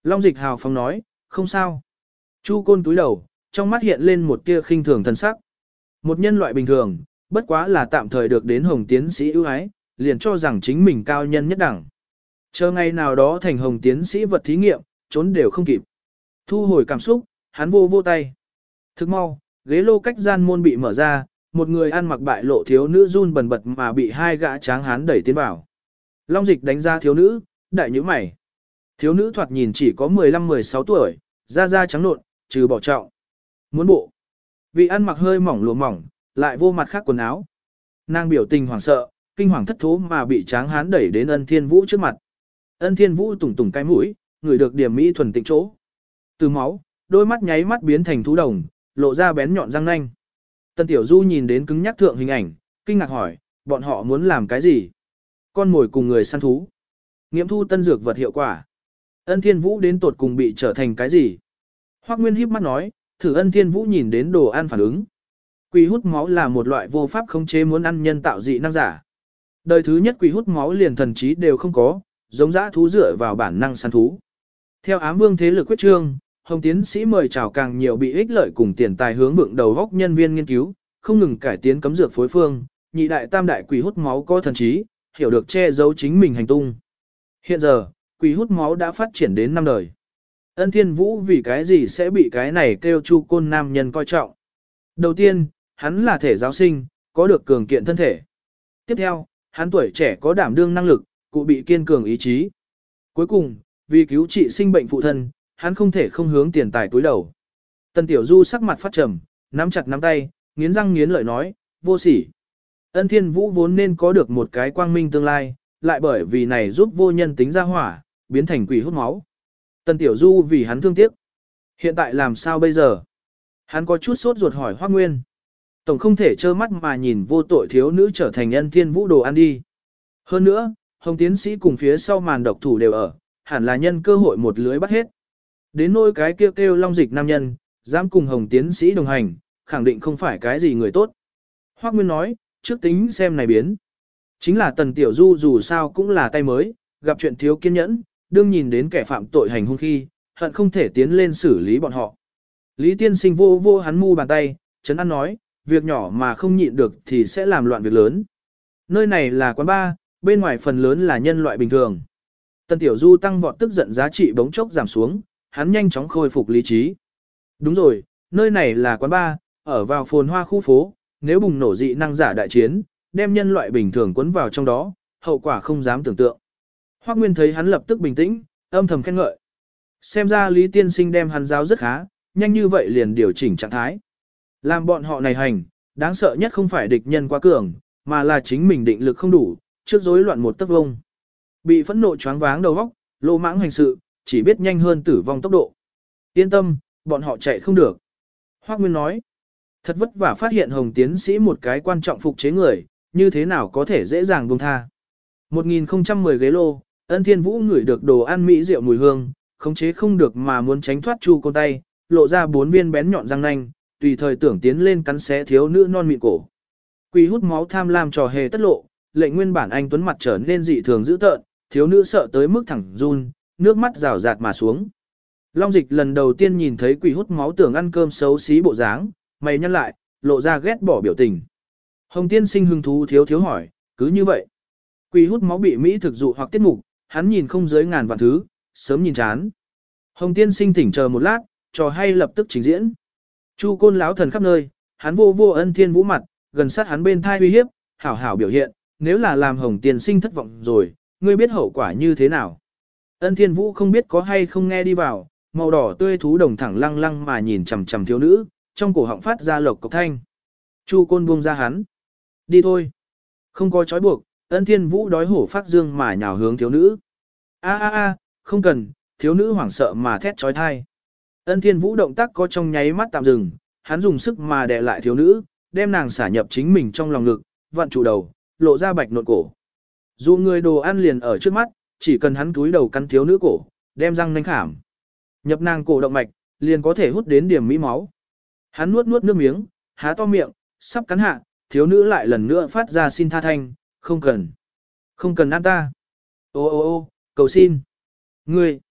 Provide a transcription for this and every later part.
Long Dịch hào phóng nói, không sao. Chu Côn túi đầu, trong mắt hiện lên một tia khinh thường thần sắc. Một nhân loại bình thường, bất quá là tạm thời được đến Hồng tiến sĩ ưu ái, liền cho rằng chính mình cao nhân nhất đẳng. Chờ ngày nào đó thành Hồng tiến sĩ vật thí nghiệm, trốn đều không kịp. Thu hồi cảm xúc, hắn vô vô tay. Thức mau, ghế lô cách gian môn bị mở ra, một người ăn mặc bại lộ thiếu nữ run bần bật mà bị hai gã tráng hán đẩy tiến vào. Long Dịch đánh ra thiếu nữ, đại nhíu mày. Thiếu nữ thoạt nhìn chỉ có 15-16 tuổi, da trắng nộn, trừ bỏ trọng. Muốn bộ. Vị ăn mặc hơi mỏng lụa mỏng, lại vô mặt khác quần áo. Nàng biểu tình hoảng sợ, kinh hoàng thất thố mà bị tráng hán đẩy đến Ân Thiên Vũ trước mặt. Ân Thiên Vũ tùng tùng cái mũi, ngửi được điểm mỹ thuần tịnh chỗ. Từ máu, đôi mắt nháy mắt biến thành thú đồng, lộ ra bén nhọn răng nanh. Tần Tiểu Du nhìn đến cứng nhắc thượng hình ảnh, kinh ngạc hỏi, bọn họ muốn làm cái gì? Con mồi cùng người săn thú. Nghiệm thu tân dược vật hiệu quả. Ân Thiên Vũ đến tột cùng bị trở thành cái gì? Hoắc Nguyên híp mắt nói, thử Ân Thiên Vũ nhìn đến đồ ăn phản ứng. Quỷ hút máu là một loại vô pháp khống chế muốn ăn nhân tạo dị năng giả. Đời thứ nhất quỷ hút máu liền thần trí đều không có, giống dã thú dựa vào bản năng săn thú. Theo ám vương thế lực quyết trương, Hồng tiến sĩ mời chào càng nhiều bị ích lợi cùng tiền tài hướng vượng đầu góc nhân viên nghiên cứu, không ngừng cải tiến cấm dược phối phương, nhị đại tam đại quỷ hút máu có thần trí, hiểu được che giấu chính mình hành tung. Hiện giờ, quỷ hút máu đã phát triển đến 5 đời. Ân Thiên Vũ vì cái gì sẽ bị cái này kêu Chu Côn nam nhân coi trọng? Đầu tiên, hắn là thể giáo sinh, có được cường kiện thân thể. Tiếp theo, hắn tuổi trẻ có đảm đương năng lực, cụ bị kiên cường ý chí. Cuối cùng, vì cứu trị sinh bệnh phụ thân, hắn không thể không hướng tiền tài túi đầu. Tần Tiểu Du sắc mặt phát trầm, nắm chặt nắm tay, nghiến răng nghiến lợi nói, vô sỉ. Ân Thiên Vũ vốn nên có được một cái quang minh tương lai, lại bởi vì này giúp vô nhân tính ra hỏa, biến thành quỷ hút máu. Tần Tiểu Du vì hắn thương tiếc. Hiện tại làm sao bây giờ? Hắn có chút sốt ruột hỏi Hoắc Nguyên. Tổng không thể trơ mắt mà nhìn vô tội thiếu nữ trở thành Ân Thiên Vũ đồ ăn đi. Hơn nữa, Hồng tiến sĩ cùng phía sau màn độc thủ đều ở, hẳn là nhân cơ hội một lưới bắt hết. Đến nỗi cái kêu Long Dịch nam nhân, dám cùng Hồng tiến sĩ đồng hành, khẳng định không phải cái gì người tốt. Hoắc Nguyên nói, trước tính xem này biến. Chính là Tần Tiểu Du dù sao cũng là tay mới, gặp chuyện thiếu kiên nhẫn, đương nhìn đến kẻ phạm tội hành hung khi, hận không thể tiến lên xử lý bọn họ. Lý Tiên Sinh vô vô hắn mu bàn tay, trấn an nói, việc nhỏ mà không nhịn được thì sẽ làm loạn việc lớn. Nơi này là quán bar, bên ngoài phần lớn là nhân loại bình thường. Tần Tiểu Du tăng vọt tức giận giá trị bỗng chốc giảm xuống, hắn nhanh chóng khôi phục lý trí. Đúng rồi, nơi này là quán bar, ở vào phồn hoa khu phố, nếu bùng nổ dị năng giả đại chiến, đem nhân loại bình thường cuốn vào trong đó, hậu quả không dám tưởng tượng. Hoắc Nguyên thấy hắn lập tức bình tĩnh, âm thầm khen ngợi. Xem ra Lý Tiên Sinh đem hắn giáo rất khá, nhanh như vậy liền điều chỉnh trạng thái. Làm bọn họ này hành, đáng sợ nhất không phải địch nhân quá cường, mà là chính mình định lực không đủ, trước rối loạn một tấc vông. Bị phẫn nộ choáng váng đầu óc, lô mãng hành sự, chỉ biết nhanh hơn tử vong tốc độ. Yên tâm, bọn họ chạy không được. Hoắc Nguyên nói, thật vất vả phát hiện Hồng tiến sĩ một cái quan trọng phục chế người, như thế nào có thể dễ dàng buông tha. 1010 ghế lô, Ân Thiên Vũ ngửi được đồ ăn mỹ rượu mùi hương, khống chế không được mà muốn tránh thoát Chu Côn tay, lộ ra 4 viên bén nhọn răng nanh, tùy thời tưởng tiến lên cắn xé thiếu nữ non mịn cổ. Quỷ hút máu tham lam trò hề tất lộ, lệnh nguyên bản anh tuấn mặt trở nên dị thường dữ tợn, thiếu nữ sợ tới mức thẳng run, nước mắt rào rạt mà xuống. Long Dịch lần đầu tiên nhìn thấy quỷ hút máu tưởng ăn cơm xấu xí bộ dáng, mày nhăn lại, lộ ra ghét bỏ biểu tình. Hồng tiên sinh hứng thú thiếu hỏi, cứ như vậy. Quỷ hút máu bị Mỹ thực dụ hoặc tiết mục, hắn nhìn không dưới ngàn vạn thứ, sớm nhìn chán. Hồng tiên sinh thỉnh chờ một lát, trò hay lập tức trình diễn. Chu Côn láo thần khắp nơi, hắn vô vô Ân Thiên Vũ mặt, gần sát hắn bên thai uy hiếp, hảo hảo biểu hiện, nếu là làm Hồng tiên sinh thất vọng rồi, ngươi biết hậu quả như thế nào. Ân Thiên Vũ không biết có hay không nghe đi vào, màu đỏ tươi thú đồng thẳng lăng lăng mà nhìn chằm chằm thiếu nữ, trong cổ họng phát ra lộc cộc thanh. Chu Côn buông ra hắn. Đi thôi. Không có trói buộc, Ân Thiên Vũ đói hổ phát dương mà nhào hướng thiếu nữ. A, không cần, thiếu nữ hoảng sợ mà thét trói thai. Ân Thiên Vũ động tác có trong nháy mắt tạm dừng, hắn dùng sức mà đè lại thiếu nữ, đem nàng xả nhập chính mình trong lòng ngực, vặn trụ đầu, lộ ra bạch nộn cổ. Dù người đồ ăn liền ở trước mắt, chỉ cần hắn túi đầu cắn thiếu nữ cổ, đem răng nanh khảm. Nhập nàng cổ động mạch, liền có thể hút đến điểm mỹ máu. Hắn nuốt nước miếng, há to miệng, sắp cắn hạ, thiếu nữ lại lần nữa phát ra xin tha thanh, không cần ăn ta. Ô, cầu xin. Ngươi,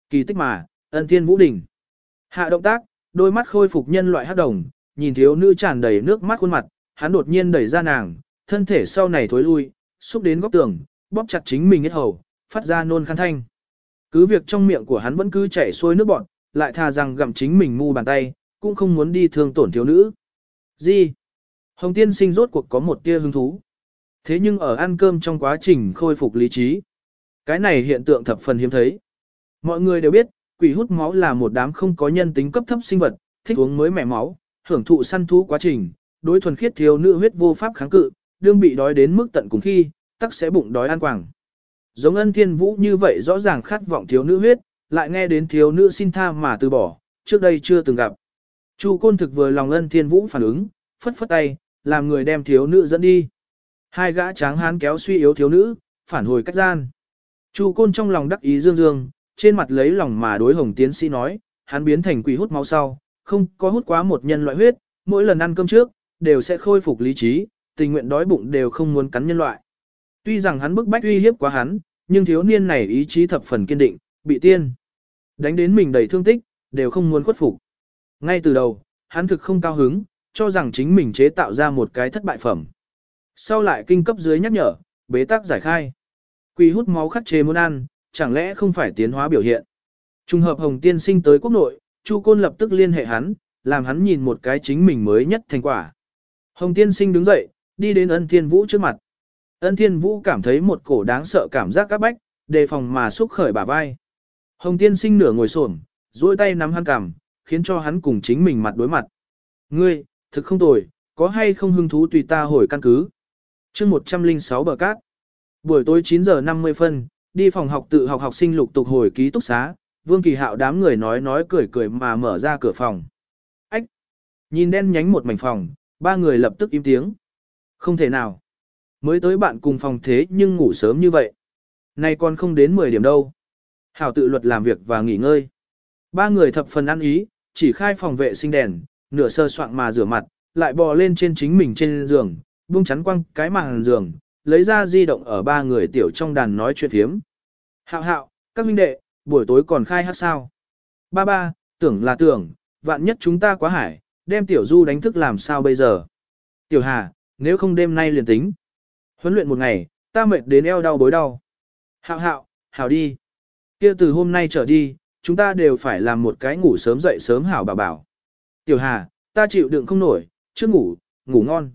Kỳ tích mà, Ân Thiên Vũ đỉnh. Hạ động tác, đôi mắt khôi phục nhân loại hắc đồng, nhìn thiếu nữ tràn đầy nước mắt khuôn mặt, hắn đột nhiên đẩy ra nàng, thân thể sau này thối lui, xúc đến góc tường, bóp chặt chính mình hết hầu, phát ra nôn khan thanh. Cứ việc trong miệng của hắn vẫn cứ chảy xuôi nước bọt, lại thà rằng gặm chính mình mu bàn tay, cũng không muốn đi thương tổn thiếu nữ. Gì? Hồng tiên sinh rốt cuộc có một tia hứng thú. Thế nhưng ở ăn cơm trong quá trình khôi phục lý trí, cái này hiện tượng thập phần hiếm thấy. Mọi người đều biết, quỷ hút máu là một đám không có nhân tính cấp thấp sinh vật, thích uống mới mẻ máu, hưởng thụ săn thú quá trình, đối thuần khiết thiếu nữ huyết vô pháp kháng cự, đương bị đói đến mức tận cùng khi, tắc sẽ bụng đói ăn quảng. Giống Ân Thiên Vũ như vậy rõ ràng khát vọng thiếu nữ huyết, lại nghe đến thiếu nữ xin tha mà từ bỏ, trước đây chưa từng gặp. Chu Côn thực vừa lòng Ân Thiên Vũ phản ứng, phất phất tay, làm người đem thiếu nữ dẫn đi. Hai gã tráng hán kéo suy yếu thiếu nữ, phản hồi cách gian. Chu Côn trong lòng đắc ý dương dương, trên mặt lấy lòng mà đối Hồng tiến sĩ nói, hắn biến thành quỷ hút máu sau, không có hút quá một nhân loại huyết, mỗi lần ăn cơm trước, đều sẽ khôi phục lý trí, tình nguyện đói bụng đều không muốn cắn nhân loại. Tuy rằng hắn bức bách uy hiếp quá hắn, nhưng thiếu niên này ý chí thập phần kiên định, bị tiên đánh đến mình đầy thương tích, đều không muốn khuất phục. Ngay từ đầu, hắn thực không cao hứng, cho rằng chính mình chế tạo ra một cái thất bại phẩm. Sau lại kinh cấp dưới nhắc nhở, bế tắc giải khai. Quỷ hút máu khắc chế muốn ăn, chẳng lẽ không phải tiến hóa biểu hiện. Trùng hợp Hồng tiên sinh tới quốc nội, Chu Côn lập tức liên hệ hắn, làm hắn nhìn một cái chính mình mới nhất thành quả. Hồng tiên sinh đứng dậy, đi đến Ân Thiên Vũ trước mặt. Ân Thiên Vũ cảm thấy một cổ đáng sợ cảm giác áp bách, đề phòng mà xúc khởi bả vai. Hồng tiên sinh nửa ngồi xổm, duỗi tay nắm hắn cằm, khiến cho hắn cùng chính mình mặt đối mặt. Ngươi, thực không tồi, có hay không hứng thú tùy ta hồi căn cứ. Chương 106 bờ cát. Buổi tối 9 giờ 50 phân, đi phòng học tự học học sinh lục tục hồi ký túc xá, Vương Kỳ Hạo đám người nói cười cười mà mở ra cửa phòng. Ách! Nhìn đen nhánh một mảnh phòng, ba người lập tức im tiếng. Không thể nào. Mới tới bạn cùng phòng thế nhưng ngủ sớm như vậy. Nay còn không đến 10 điểm đâu. Hảo tự luật làm việc và nghỉ ngơi. Ba người thập phần ăn ý, chỉ khai phòng vệ sinh đèn, nửa sơ soạng mà rửa mặt, lại bò lên trên chính mình trên giường, buông chắn quăng cái màn giường, lấy ra di động ở ba người tiểu trong đàn nói chuyện phiếm. Hạo hạo, các huynh đệ, buổi tối còn khai hát sao? Ba, tưởng là tưởng, vạn nhất chúng ta quá hải, đem tiểu du đánh thức làm sao bây giờ? Tiểu Hà, nếu không đêm nay liền tính. Huấn luyện một ngày, ta mệt đến eo đau bối đau. Hạo, hảo đi. Kia từ hôm nay trở đi, chúng ta đều phải làm một cái ngủ sớm dậy sớm hảo bảo bảo. Tiểu Hà, ta chịu đựng không nổi, trước ngủ, ngủ ngon.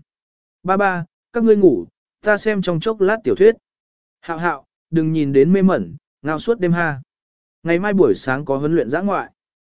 Ba, các ngươi ngủ, ta xem trong chốc lát tiểu thuyết. Hạo, đừng nhìn đến mê mẩn, ngao suốt đêm ha. Ngày mai buổi sáng có huấn luyện dã ngoại.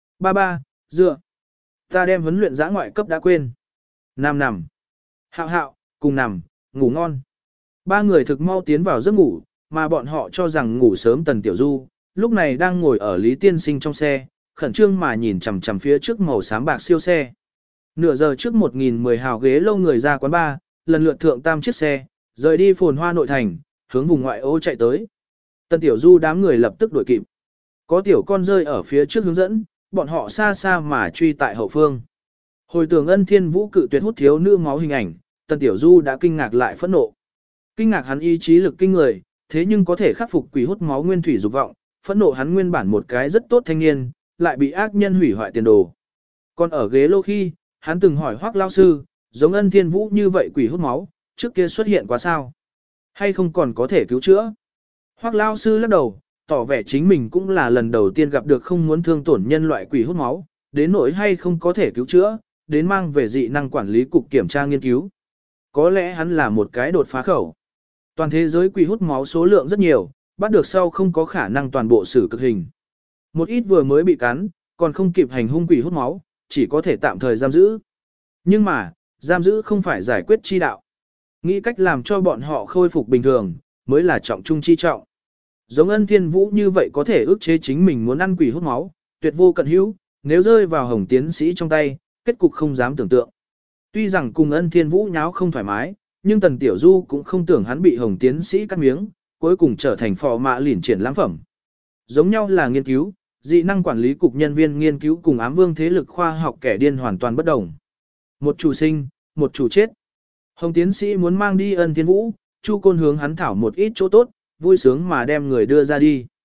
Ba, dựa. Ta đem huấn luyện dã ngoại cấp đã quên. Nằm. Hạo, cùng nằm, ngủ ngon. Ba người thực mau tiến vào giấc ngủ, mà bọn họ cho rằng ngủ sớm Tần Tiểu Du, lúc này đang ngồi ở Lý Tiên Sinh trong xe, khẩn trương mà nhìn chằm chằm phía trước màu xám bạc siêu xe. Nửa giờ trước 1010 hào ghế lâu người ra quán bar, lần lượt thượng tam chiếc xe, rời đi phồn hoa nội thành, hướng vùng ngoại ô chạy tới. Tần Tiểu Du đám người lập tức đuổi kịp. Có tiểu con rơi ở phía trước hướng dẫn, bọn họ xa xa mà truy tại hậu phương. Hồi tưởng Ân Thiên Vũ cự tuyệt hút thiếu nữ máu hình ảnh, Tần Tiểu Du đã kinh ngạc lại phẫn nộ. Kinh ngạc hắn ý chí lực kinh người, thế nhưng có thể khắc phục quỷ hút máu nguyên thủy dục vọng, phẫn nộ hắn nguyên bản một cái rất tốt thanh niên, lại bị ác nhân hủy hoại tiền đồ. Còn ở ghế lô khi, hắn từng hỏi Hoắc lao sư, giống Ân Thiên Vũ như vậy quỷ hút máu, trước kia xuất hiện quá sao? Hay không còn có thể cứu chữa? Hoắc lao sư lắc đầu, tỏ vẻ chính mình cũng là lần đầu tiên gặp được không muốn thương tổn nhân loại quỷ hút máu, đến nỗi hay không có thể cứu chữa, đến mang về dị năng quản lý cục kiểm tra nghiên cứu. Có lẽ hắn là một cái đột phá khẩu. Toàn thế giới quỷ hút máu số lượng rất nhiều, bắt được sau không có khả năng toàn bộ xử cực hình. Một ít vừa mới bị cắn, còn không kịp hành hung quỷ hút máu, chỉ có thể tạm thời giam giữ. Nhưng mà, giam giữ không phải giải quyết chi đạo. Nghĩ cách làm cho bọn họ khôi phục bình thường, mới là trọng trung chi trọng. Giống Ân Thiên Vũ như vậy có thể ức chế chính mình muốn ăn quỷ hút máu, tuyệt vô cận hữu, nếu rơi vào Hồng tiến sĩ trong tay, kết cục không dám tưởng tượng. Tuy rằng cùng Ân Thiên Vũ nháo không thoải mái, nhưng Tần Tiểu Du cũng không tưởng hắn bị Hồng tiến sĩ cắt miếng, cuối cùng trở thành phò mạ lỉn triển lãm phẩm. Giống nhau là nghiên cứu, dị năng quản lý cục nhân viên nghiên cứu cùng ám vương thế lực khoa học kẻ điên hoàn toàn bất đồng. Một chủ sinh, một chủ chết. Hồng tiến sĩ muốn mang đi Ân Thiên Vũ, Chu Côn hướng hắn thảo một ít chỗ tốt, vui sướng mà đem người đưa ra đi.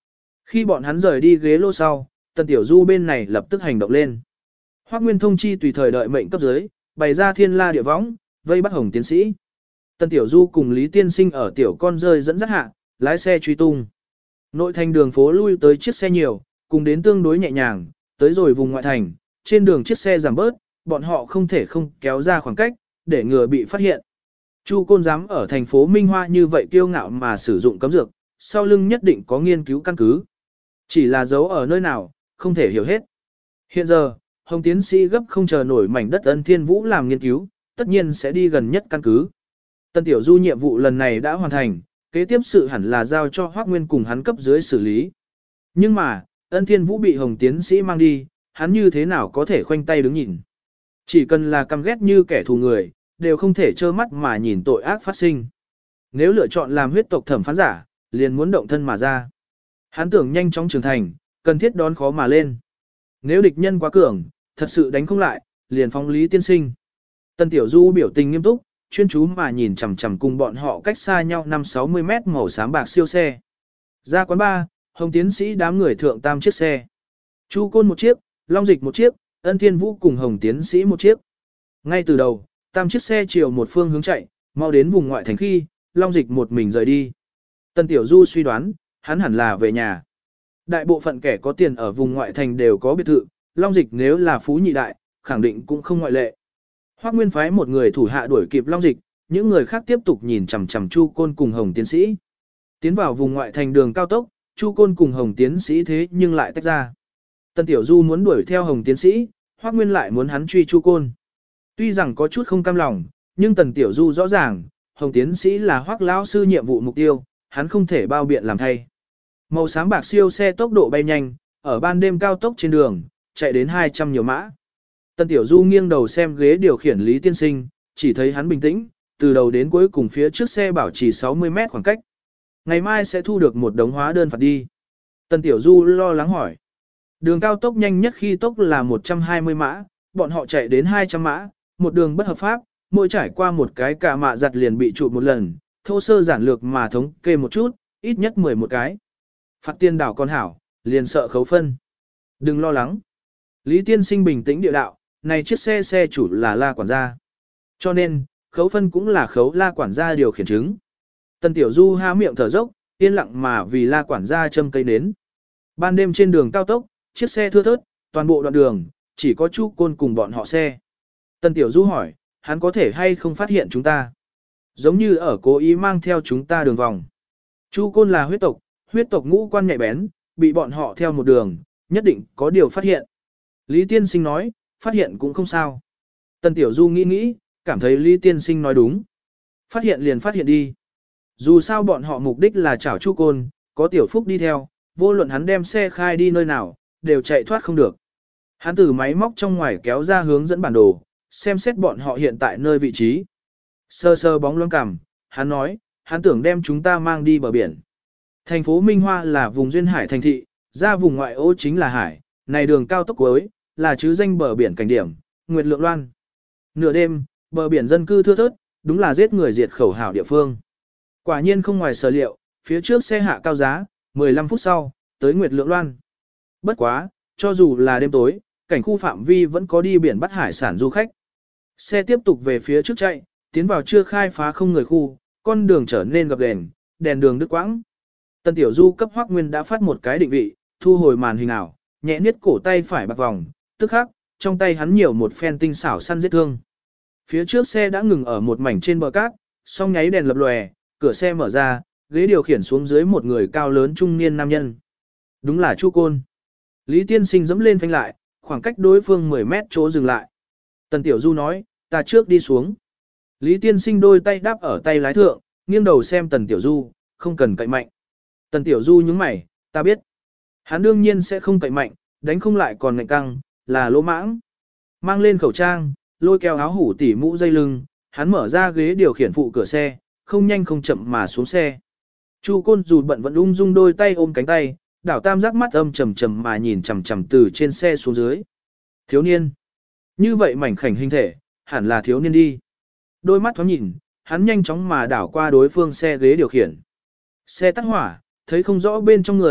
Khi bọn hắn rời đi ghế lô sau, Tần Tiểu Du bên này lập tức hành động lên. Hoắc Nguyên thông chi tùy thời đợi mệnh cấp dưới, bày ra thiên la địa võng, vây bắt Hồng tiến sĩ. Tần Tiểu Du cùng Lý Tiên Sinh ở tiểu con rơi dẫn dắt hạ, lái xe truy tung. Nội thành đường phố lui tới chiếc xe nhiều, cùng đến tương đối nhẹ nhàng, tới rồi vùng ngoại thành, trên đường chiếc xe giảm bớt, bọn họ không thể không kéo ra khoảng cách, để ngừa bị phát hiện. Chu Côn dám ở thành phố Minh Hoa như vậy kiêu ngạo mà sử dụng cấm dược, sau lưng nhất định có nghiên cứu căn cứ. Chỉ là giấu ở nơi nào, không thể hiểu hết. Hiện giờ, Hồng tiến sĩ gấp không chờ nổi mảnh đất Ân Thiên Vũ làm nghiên cứu, tất nhiên sẽ đi gần nhất căn cứ. Tân Tiểu Du nhiệm vụ lần này đã hoàn thành, kế tiếp sự hẳn là giao cho Hoắc Nguyên cùng hắn cấp dưới xử lý. Nhưng mà, Ân Thiên Vũ bị Hồng tiến sĩ mang đi, hắn như thế nào có thể khoanh tay đứng nhìn. Chỉ cần là căm ghét như kẻ thù người, đều không thể trơ mắt mà nhìn tội ác phát sinh. Nếu lựa chọn làm huyết tộc thẩm phán giả, liền muốn động thân mà ra. Hắn tưởng nhanh chóng trưởng thành, cần thiết đón khó mà lên. Nếu địch nhân quá cường, thật sự đánh không lại, liền phóng Lý Tiên Sinh. Tân Tiểu Du biểu tình nghiêm túc, chuyên chú mà nhìn chằm chằm cùng bọn họ cách xa nhau 5-60 mét màu xám bạc siêu xe. Ra quán bar, Hồng tiến sĩ đám người thượng tam chiếc xe. Chu Côn một chiếc, Long Dịch một chiếc, Ân Thiên Vũ cùng Hồng tiến sĩ một chiếc. Ngay từ đầu, tam chiếc xe chiều một phương hướng chạy, mau đến vùng ngoại thành khi, Long Dịch một mình rời đi. Tân Tiểu Du suy đoán, hắn hẳn là về nhà. Đại bộ phận kẻ có tiền ở vùng ngoại thành đều có biệt thự, Long Dịch nếu là phú nhị đại, khẳng định cũng không ngoại lệ. Hoắc Nguyên phái một người thủ hạ đuổi kịp Long Dịch, những người khác tiếp tục nhìn chằm chằm Chu Côn cùng Hồng tiến sĩ. Tiến vào vùng ngoại thành đường cao tốc, Chu Côn cùng Hồng tiến sĩ thế nhưng lại tách ra. Tân Tiểu Du muốn đuổi theo Hồng tiến sĩ, Hoắc Nguyên lại muốn hắn truy Chu Côn. Tuy rằng có chút không cam lòng, nhưng Tần Tiểu Du rõ ràng, Hồng tiến sĩ là Hoắc lão sư nhiệm vụ mục tiêu, hắn không thể bao biện làm thay. Màu xám bạc siêu xe tốc độ bay nhanh, ở ban đêm cao tốc trên đường, chạy đến 200 nhiều mã. Tần Tiểu Du nghiêng đầu xem ghế điều khiển Lý Tiên Sinh, chỉ thấy hắn bình tĩnh, từ đầu đến cuối cùng phía trước xe bảo trì 60 mét khoảng cách. Ngày mai sẽ thu được một đống hóa đơn phạt đi. Tần Tiểu Du lo lắng hỏi. Đường cao tốc nhanh nhất khi tốc là 120 mã, bọn họ chạy đến 200 mã, một đường bất hợp pháp, mỗi trải qua một cái cả mạ giặt liền bị chụp một lần, thô sơ giản lược mà thống kê một chút, ít nhất 11 cái. Phạt tiền đảo con hảo, liền sợ khấu phân. Đừng lo lắng. Lý Tiên Sinh bình tĩnh địa đạo, này chiếc xe chủ là La quản gia. Cho nên, khấu phân cũng là khấu La quản gia điều khiển chứng. Tần Tiểu Du há miệng thở dốc, yên lặng mà vì La quản gia châm cây nến. Ban đêm trên đường cao tốc, chiếc xe thưa thớt, toàn bộ đoạn đường, chỉ có Chu Côn cùng bọn họ xe. Tần Tiểu Du hỏi, hắn có thể hay không phát hiện chúng ta? Giống như ở cố ý mang theo chúng ta đường vòng. Chu Côn là huyết tộc ngũ quan nhạy bén, bị bọn họ theo một đường, nhất định có điều phát hiện. Lý Tiên Sinh nói, phát hiện cũng không sao. Tần Tiểu Du nghĩ, cảm thấy Lý Tiên Sinh nói đúng. Phát hiện liền phát hiện đi. Dù sao bọn họ mục đích là chảo Chu Côn, có Tiểu Phúc đi theo, vô luận hắn đem xe khai đi nơi nào, đều chạy thoát không được. Hắn từ máy móc trong ngoài kéo ra hướng dẫn bản đồ, xem xét bọn họ hiện tại nơi vị trí. Sơ sơ bóng loáng cằm, hắn nói, hắn tưởng đem chúng ta mang đi bờ biển. Thành phố Minh Hoa là vùng duyên hải thành thị, ra vùng ngoại ô chính là hải, này đường cao tốc cuối, là chứ danh bờ biển cảnh điểm, Nguyệt Lượng Loan. Nửa đêm, bờ biển dân cư thưa thớt, đúng là giết người diệt khẩu hảo địa phương. Quả nhiên không ngoài sở liệu, phía trước xe hạ cao giá, 15 phút sau, tới Nguyệt Lượng Loan. Bất quá, cho dù là đêm tối, cảnh khu phạm vi vẫn có đi biển bắt hải sản du khách. Xe tiếp tục về phía trước chạy, tiến vào chưa khai phá không người khu, con đường trở nên gập ghềnh, đèn đường đứt quãng. Tần Tiểu Du cấp Hoắc Nguyên đã phát một cái định vị, thu hồi màn hình ảo, nhẹ niết cổ tay phải bạc vòng, tức khắc, trong tay hắn nhiều một phen tinh xảo săn giết thương. Phía trước xe đã ngừng ở một mảnh trên bờ cát, song nháy đèn lập lòe, cửa xe mở ra, ghế điều khiển xuống dưới một người cao lớn trung niên nam nhân. Đúng là Chu Côn. Lý Tiên Sinh dẫm lên phanh lại, khoảng cách đối phương 10 mét chỗ dừng lại. Tần Tiểu Du nói, ta trước đi xuống. Lý Tiên Sinh đôi tay đáp ở tay lái thượng, nghiêng đầu xem Tần Tiểu Du, không cần cậy mạnh. Tần Tiểu Du nhướng mày, ta biết. Hắn đương nhiên sẽ không cậy mạnh, đánh không lại còn ngạnh căng, là lỗ mãng. Mang lên khẩu trang, lôi kéo áo hủ tỉ mũ dây lưng, hắn mở ra ghế điều khiển phụ cửa xe, không nhanh không chậm mà xuống xe. Chu Côn dù bận vẫn ung dung đôi tay ôm cánh tay, đảo tam giác mắt âm trầm trầm mà nhìn chằm chằm từ trên xe xuống dưới. Thiếu niên. Như vậy mảnh khảnh hình thể, hẳn là thiếu niên đi. Đôi mắt thoáng nhìn, hắn nhanh chóng mà đảo qua đối phương xe ghế điều khiển. Xe tắt hỏa, thấy không rõ bên trong người,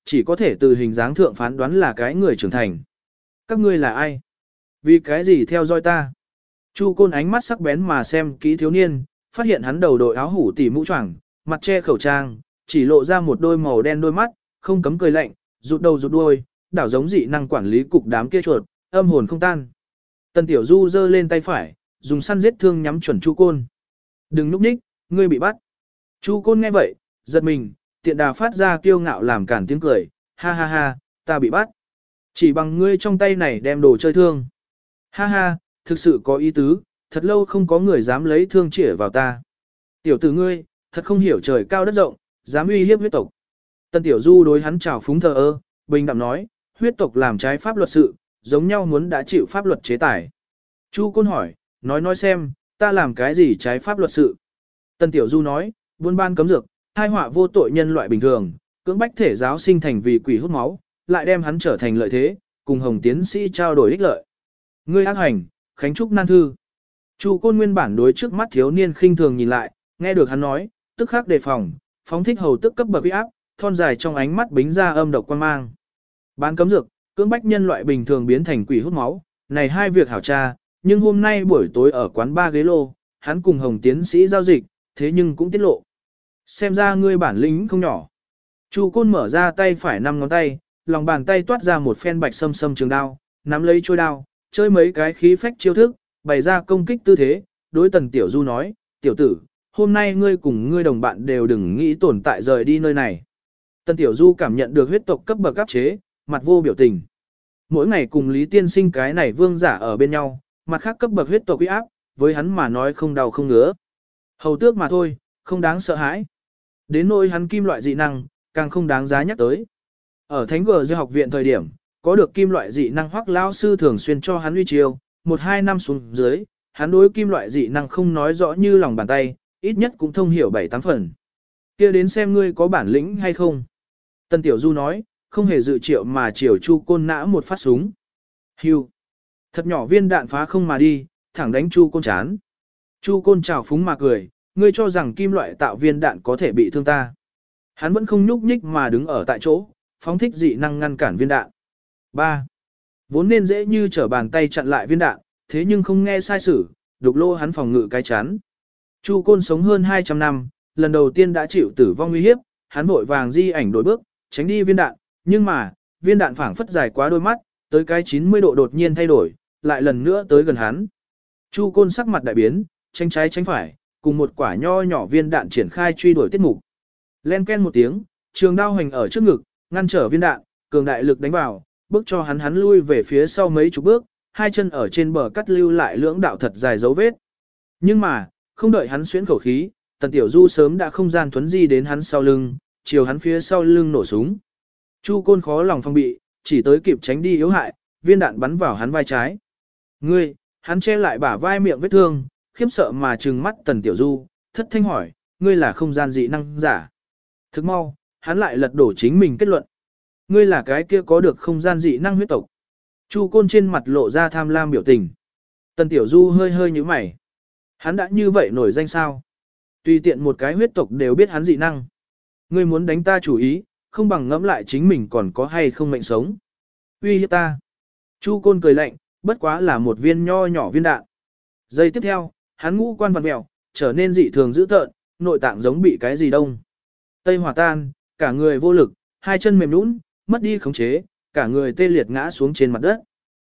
chỉ có thể từ hình dáng thượng phán đoán là cái người trưởng thành. Các ngươi là ai? Vì cái gì theo dõi ta? Chu Côn ánh mắt sắc bén mà xem kỹ thiếu niên, phát hiện hắn đầu đội áo hủ tỉ mũ choàng, mặt che khẩu trang, chỉ lộ ra một đôi màu đen đôi mắt, không cấm cười lạnh, rụt đầu rụt đuôi, đảo giống dị năng quản lý cục đám kia chuột, âm hồn không tan. Tần Tiểu Du giơ lên tay phải, dùng săn giết thương nhắm chuẩn Chu Côn. Đừng núp ních, ngươi bị bắt. Chu Côn nghe vậy, giật mình, tiện đà phát ra kiêu ngạo làm cản tiếng cười, ha ha ha, ta bị bắt. Chỉ bằng ngươi trong tay này đem đồ chơi thương. Ha ha, thực sự có ý tứ, thật lâu không có người dám lấy thương chĩa vào ta. Tiểu tử ngươi, thật không hiểu trời cao đất rộng, dám uy hiếp huyết tộc. Tần Tiểu Du đối hắn chào phúng thờ ơ, bình đạm nói, huyết tộc làm trái pháp luật sự, giống nhau muốn đã chịu pháp luật chế tài. Chu Côn hỏi, nói xem, ta làm cái gì trái pháp luật sự. Tần Tiểu Du nói, buôn ban cấm dược, hai họa vô tội nhân loại bình thường, cưỡng bách thể giáo sinh thành vì quỷ hút máu, lại đem hắn trở thành lợi thế, cùng Hồng tiến sĩ trao đổi ích lợi. Ngươi ác hành, Khánh Trúc nan thư. Chu Côn nguyên bản đối trước mắt thiếu niên khinh thường nhìn lại, nghe được hắn nói, tức khắc đề phòng, phóng thích hầu tức cấp bậc uy áp, thon dài trong ánh mắt bính ra âm độc quan mang. Bán cấm dược, cưỡng bách nhân loại bình thường biến thành quỷ hút máu, này hai việc hảo tra, nhưng hôm nay buổi tối ở quán ba ghế lô, hắn cùng Hồng tiến sĩ giao dịch, thế nhưng cũng tiết lộ. Xem ra ngươi bản lĩnh không nhỏ. Chu Côn mở ra tay phải 5 ngón tay, lòng bàn tay toát ra một phen bạch sâm sâm trường đao, nắm lấy trôi đao, chơi mấy cái khí phách chiêu thức, bày ra công kích tư thế, đối Tần Tiểu Du nói, tiểu tử, hôm nay ngươi cùng ngươi đồng bạn đều đừng nghĩ tồn tại rời đi nơi này. Tần Tiểu Du cảm nhận được huyết tộc cấp bậc áp chế, mặt vô biểu tình. Mỗi ngày cùng Lý Tiên Sinh cái này vương giả ở bên nhau, mặt khác cấp bậc huyết tộc uy áp, với hắn mà nói không đau không ngứa. Hầu tước mà thôi, không đáng sợ hãi. Đến nỗi hắn kim loại dị năng, càng không đáng giá nhắc tới. Ở Thánh Gờ Dư học viện thời điểm, có được kim loại dị năng Hoắc lão sư thường xuyên cho hắn uy chiêu, 1-2 năm xuống dưới, hắn đối kim loại dị năng không nói rõ như lòng bàn tay, ít nhất cũng thông hiểu 7-8 phần. Kia đến xem ngươi có bản lĩnh hay không. Tần Tiểu Du nói, không hề dự triệu mà chiều Chu Côn nã một phát súng. Hưu. Thật nhỏ viên đạn phá không mà đi, thẳng đánh Chu Côn chán. Chu Côn chào phúng mà cười, ngươi cho rằng kim loại tạo viên đạn có thể bị thương ta. Hắn vẫn không nhúc nhích mà đứng ở tại chỗ, phóng thích dị năng ngăn cản viên đạn. 3. Vốn nên dễ như trở bàn tay chặn lại viên đạn, thế nhưng không nghe sai sử, đục lô hắn phòng ngự cái chán. Chu Côn sống hơn 200 năm, lần đầu tiên đã chịu tử vong nguy hiếp, hắn vội vàng di ảnh đổi bước, tránh đi viên đạn, nhưng mà, viên đạn phảng phất dài quá đôi mắt, tới cái 90 độ đột nhiên thay đổi, lại lần nữa tới gần hắn. Chu Côn sắc mặt đại biến, tránh trái tránh phải, cùng một quả nho nhỏ viên đạn triển khai truy đuổi tiết mục. Len ken một tiếng, trường đao hoành ở trước ngực, ngăn trở viên đạn, cường đại lực đánh vào, bước cho hắn lui về phía sau mấy chục bước, hai chân ở trên bờ cắt lưu lại lưỡng đạo thật dài dấu vết. Nhưng mà, không đợi hắn xuyến khẩu khí, Tần Tiểu Du sớm đã không gian thuấn di đến hắn sau lưng, chiều hắn phía sau lưng nổ súng. Chu Côn khó lòng phòng bị, chỉ tới kịp tránh đi yếu hại, viên đạn bắn vào hắn vai trái. Ngươi, hắn che lại bả vai miệng vết thương, khiếp sợ mà trừng mắt Tần Tiểu Du, thất thanh hỏi, ngươi là không gian dị năng giả. Thức mau, hắn lại lật đổ chính mình kết luận. Ngươi là cái kia có được không gian dị năng huyết tộc. Chu Côn trên mặt lộ ra tham lam biểu tình. Tần Tiểu Du hơi hơi nhíu mày. Hắn đã như vậy nổi danh sao? Tùy tiện một cái huyết tộc đều biết hắn dị năng. Ngươi muốn đánh ta chủ ý, không bằng ngẫm lại chính mình còn có hay không mệnh sống. Uy hiếp ta. Chu Côn cười lạnh, bất quá là một viên nho nhỏ viên đạn. Giây tiếp theo, hắn ngũ quan vặn mèo, trở nên dị thường dữ tợn, nội tạng giống bị cái gì đông. Tây hỏa tan, cả người vô lực, hai chân mềm nhũn, mất đi khống chế, cả người tê liệt ngã xuống trên mặt đất.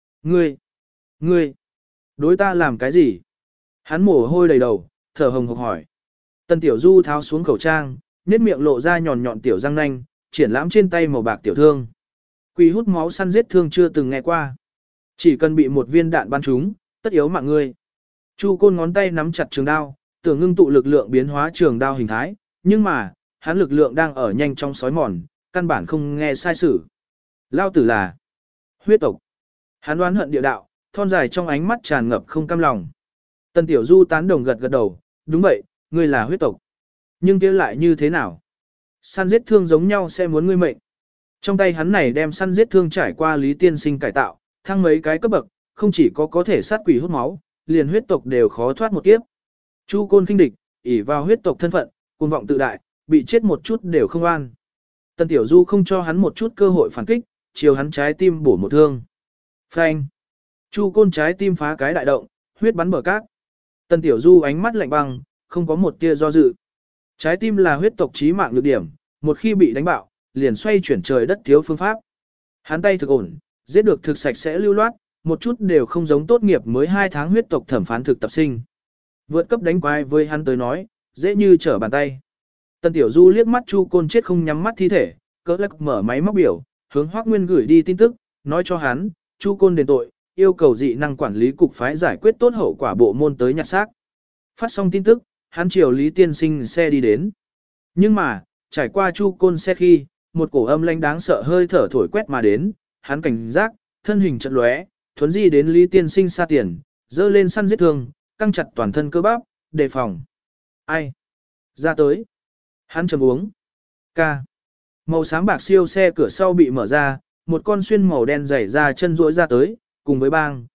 Ngươi, đối ta làm cái gì? Hắn mồ hôi đầy đầu, thở hồng hộc hỏi. Tần Tiểu Du tháo xuống khẩu trang, nét miệng lộ ra nhọn nhọn tiểu răng nanh, triển lãm trên tay màu bạc tiểu thương. Quỷ hút máu săn giết thương chưa từng nghe qua. Chỉ cần bị một viên đạn bắn trúng, tất yếu mạng ngươi. Chu Côn ngón tay nắm chặt trường đao, tưởng ngưng tụ lực lượng biến hóa trường đao hình thái, nhưng mà, hắn lực lượng đang ở nhanh trong sói mòn, căn bản không nghe sai sử. Lao tử là huyết tộc. Hắn đoán hận địa đạo, thon dài trong ánh mắt tràn ngập không cam lòng. Tần Tiểu Du tán đồng gật gật đầu, đúng vậy, ngươi là huyết tộc. Nhưng kia lại như thế nào? Săn giết thương giống nhau sẽ muốn ngươi mệnh. Trong tay hắn này đem săn giết thương trải qua Lý Tiên Sinh cải tạo, thăng mấy cái cấp bậc, không chỉ có thể sát quỷ hút máu, liền huyết tộc đều khó thoát một kiếp. Chu Côn khinh địch, ỷ vào huyết tộc thân phận, cuồng vọng tự đại, bị chết một chút đều không an. Tần Tiểu Du không cho hắn một chút cơ hội phản kích, chiều hắn trái tim bổ một thương. Phanh! Chu Côn trái tim phá cái đại động, huyết bắn bờ cát. Tần Tiểu Du ánh mắt lạnh băng, không có một tia do dự. Trái tim là huyết tộc chí mạng nhược điểm, một khi bị đánh bạo, liền xoay chuyển trời đất thiếu phương pháp. Hắn tay thực ổn, giết được thực sạch sẽ lưu loát, một chút đều không giống tốt nghiệp mới 2 tháng huyết tộc thẩm phán thực tập sinh. Vượt cấp đánh quái với hắn tới nói, dễ như trở bàn tay. Tần Tiểu Du liếc mắt Chu Côn chết không nhắm mắt thi thể, cỡ lắc mở máy móc biểu, hướng Hoắc Nguyên gửi đi tin tức, nói cho hắn, Chu Côn đền tội, yêu cầu dị năng quản lý cục phái giải quyết tốt hậu quả bộ môn tới nhặt xác. Phát xong tin tức, hắn chiều Lý Tiên Sinh xe đi đến. Nhưng mà, trải qua Chu Côn xe khi, một cổ âm lãnh đáng sợ hơi thở thổi quét mà đến, hắn cảnh giác, thân hình chợt lóe, thuấn di đến Lý Tiên Sinh xa tiền, dơ lên săn giết thương, căng chặt toàn thân cơ bắp, đề phòng. Ai? Ra tới. Hắn chầm uống. Ca. Màu xám bạc siêu xe cửa sau bị mở ra, một con xuyên màu đen dày ra chân rỗi ra tới, cùng với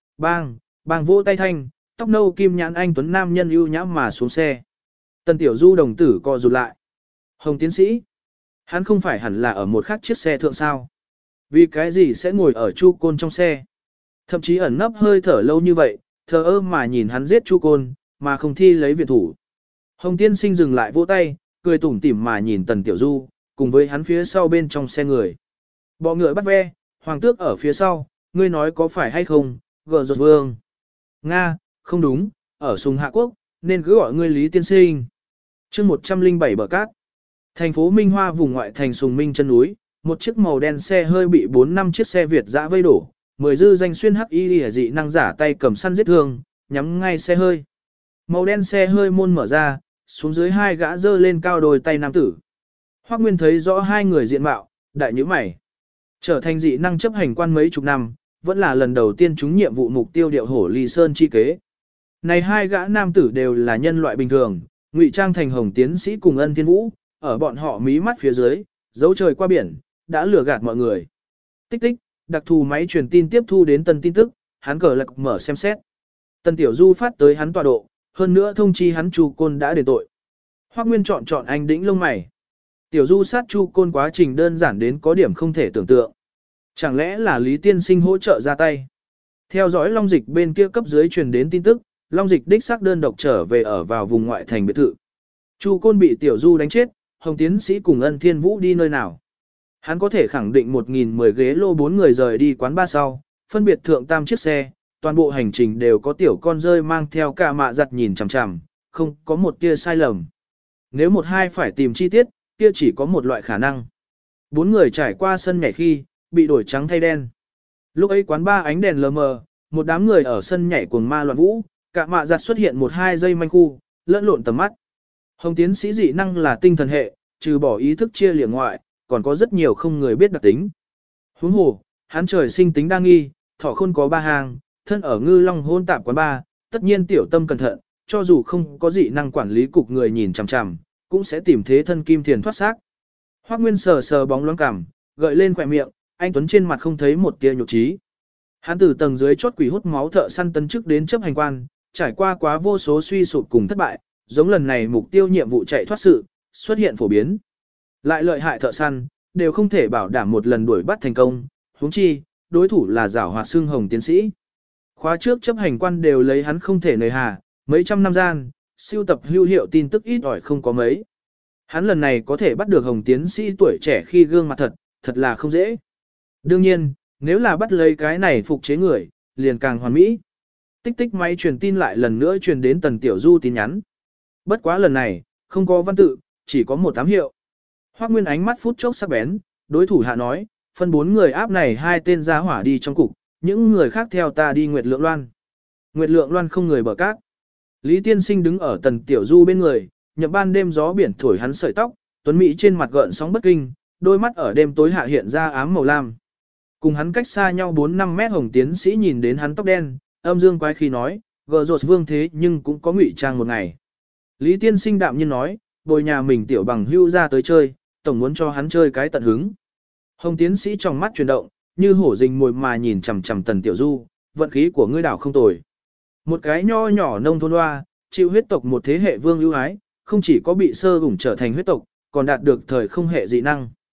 bang vỗ tay thanh, tóc nâu kim nhãn anh tuấn nam nhân ưu nhã mà xuống xe. Tần Tiểu Du đồng tử co rụt lại. Hồng tiến sĩ. Hắn không phải hẳn là ở một khác chiếc xe thượng sao. Vì cái gì sẽ ngồi ở Chu Côn trong xe. Thậm chí ẩn nấp hơi thở lâu như vậy, thờ ơ mà nhìn hắn giết Chu Côn, mà không thi lấy viện thủ. Hồng tiên sinh dừng lại vỗ tay, cười tủm tỉm mà nhìn Tần Tiểu Du, cùng với hắn phía sau bên trong xe người. Bọ ngựa bắt ve, hoàng tước ở phía sau, ngươi nói có phải hay không, gờ rột vương. Nga, không đúng, ở Sùng Hạ Quốc, nên cứ gọi ngươi Lý Tiên Sinh. chương 107 bờ cát. Thành phố Minh Hoa vùng ngoại thành Sùng Minh chân núi, một chiếc màu đen xe hơi bị 4-5 chiếc xe Việt dã vây đổ, 10 dư danh xuyên hắc y lìa dị năng giả tay cầm săn giết thương, nhắm ngay xe hơi. Màu đen xe hơi môn mở ra, xuống dưới hai gã dơ lên cao đôi tay nam tử. Hoắc Nguyên thấy rõ hai người diện mạo, đại nhíu mày. Trở thành dị năng chấp hành quan mấy chục năm, vẫn là lần đầu tiên trúng nhiệm vụ mục tiêu điệu hổ ly sơn chi kế. Này hai gã nam tử đều là nhân loại bình thường, ngụy trang thành Hồng tiến sĩ cùng Ân Thiên Vũ, ở bọn họ mí mắt phía dưới, dấu trời qua biển, đã lừa gạt mọi người. Tích tích, đặc thù máy truyền tin tiếp thu đến tân tin tức, hắn cờ lạc mở xem xét. Tân Tiểu Du phát tới hắn tọa độ, hơn nữa thông chi hắn Chu Côn đã đền tội. Hoắc Nguyên chọn anh đĩnh lông mày. Tiểu Du sát Chu Côn quá trình đơn giản đến có điểm không thể tưởng tượng. Chẳng lẽ là Lý Tiên Sinh hỗ trợ ra tay? Theo dõi Long Dịch bên kia cấp dưới truyền đến tin tức, Long Dịch đích xác đơn độc trở về ở vào vùng ngoại thành biệt thự. Chu Côn bị Tiểu Du đánh chết, Hồng tiến sĩ cùng Ân Thiên Vũ đi nơi nào? Hắn có thể khẳng định 1010 ghế lô 4 người rời đi quán ba sau, phân biệt thượng tam chiếc xe, toàn bộ hành trình đều có tiểu con rơi mang theo cả mạ giặt nhìn chằm chằm, không có một tia sai lầm. Nếu một hai phải tìm chi tiết, kia chỉ có một loại khả năng. 4 người trải qua sân nhảy khi, bị đổi trắng thay đen. Lúc ấy quán ba ánh đèn lờ mờ, một đám người ở sân nhảy cuồng ma loạn vũ, cả mạ giặt xuất hiện 1-2 giây manh khu, lẫn lộn tầm mắt. Hồng tiến sĩ dị năng là tinh thần hệ, trừ bỏ ý thức chia liệng ngoại, còn có rất nhiều không người biết đặc tính. Huống hồ, hắn trời sinh tính đa nghi, thọ khôn có 3 hàng, thân ở ngư long hôn tạp quán ba, tất nhiên tiểu tâm cẩn thận, cho dù không có dị năng quản lý cục người nhìn chằm chằm, cũng sẽ tìm thế thân kim thiền thoát xác. Hoắc Nguyên sờ sờ bóng loáng cằm, gợi lên khỏe miệng, anh tuấn trên mặt không thấy một tia nhục trí. Hắn từ tầng dưới chốt quỷ hút máu thợ săn tấn chức đến chấp hành quan, trải qua quá vô số suy sụp cùng thất bại, giống lần này mục tiêu nhiệm vụ chạy thoát sự, xuất hiện phổ biến. Lại lợi hại thợ săn, đều không thể bảo đảm một lần đuổi bắt thành công, huống chi, đối thủ là giảo hoạt xương Hồng tiến sĩ. Khóa trước chấp hành quan đều lấy hắn không thể nề hà, mấy trăm năm gian, siêu tập hữu hiệu tin tức ít ỏi không có mấy. Hắn lần này có thể bắt được Hồng tiến sĩ tuổi trẻ khi gương mặt thật, thật là không dễ. Đương nhiên, nếu là bắt lấy cái này phục chế người, liền càng hoàn mỹ. Tích tích máy truyền tin lại lần nữa truyền đến Tần Tiểu Du tin nhắn. Bất quá lần này, không có văn tự, chỉ có một ám hiệu. Hoắc Nguyên ánh mắt phút chốc sắc bén, đối thủ hạ nói, phân 4 người áp này 2 tên giá hỏa đi trong cục, những người khác theo ta đi Nguyệt Lượng Loan. Nguyệt Lượng Loan không người bờ cát. Lý Tiên Sinh đứng ở Tần Tiểu Du bên người, nhậm ban đêm gió biển thổi hắn sợi tóc, tuấn mỹ trên mặt gợn sóng bất kinh, đôi mắt ở đêm tối hạ hiện ra ám màu lam. Cùng hắn cách xa nhau 4-5 mét Hồng tiến sĩ nhìn đến hắn tóc đen, âm dương quái khí nói, gờ rột vương thế nhưng cũng có ngụy trang một ngày. Lý Tiên Sinh đạm nhiên nói, bồi nhà mình tiểu bằng hưu ra tới chơi, tổng muốn cho hắn chơi cái tận hứng. Hồng tiến sĩ trong mắt chuyển động, như hổ rình mồi mà nhìn chằm chằm Tần Tiểu Du, vận khí của ngươi đảo không tồi. Một cái nho nhỏ nông thôn hoa, chịu huyết tộc một thế hệ vương ưu ái, không chỉ có bị sơ ủng trở thành huyết tộc, còn đạt được thời không hệ dị năng.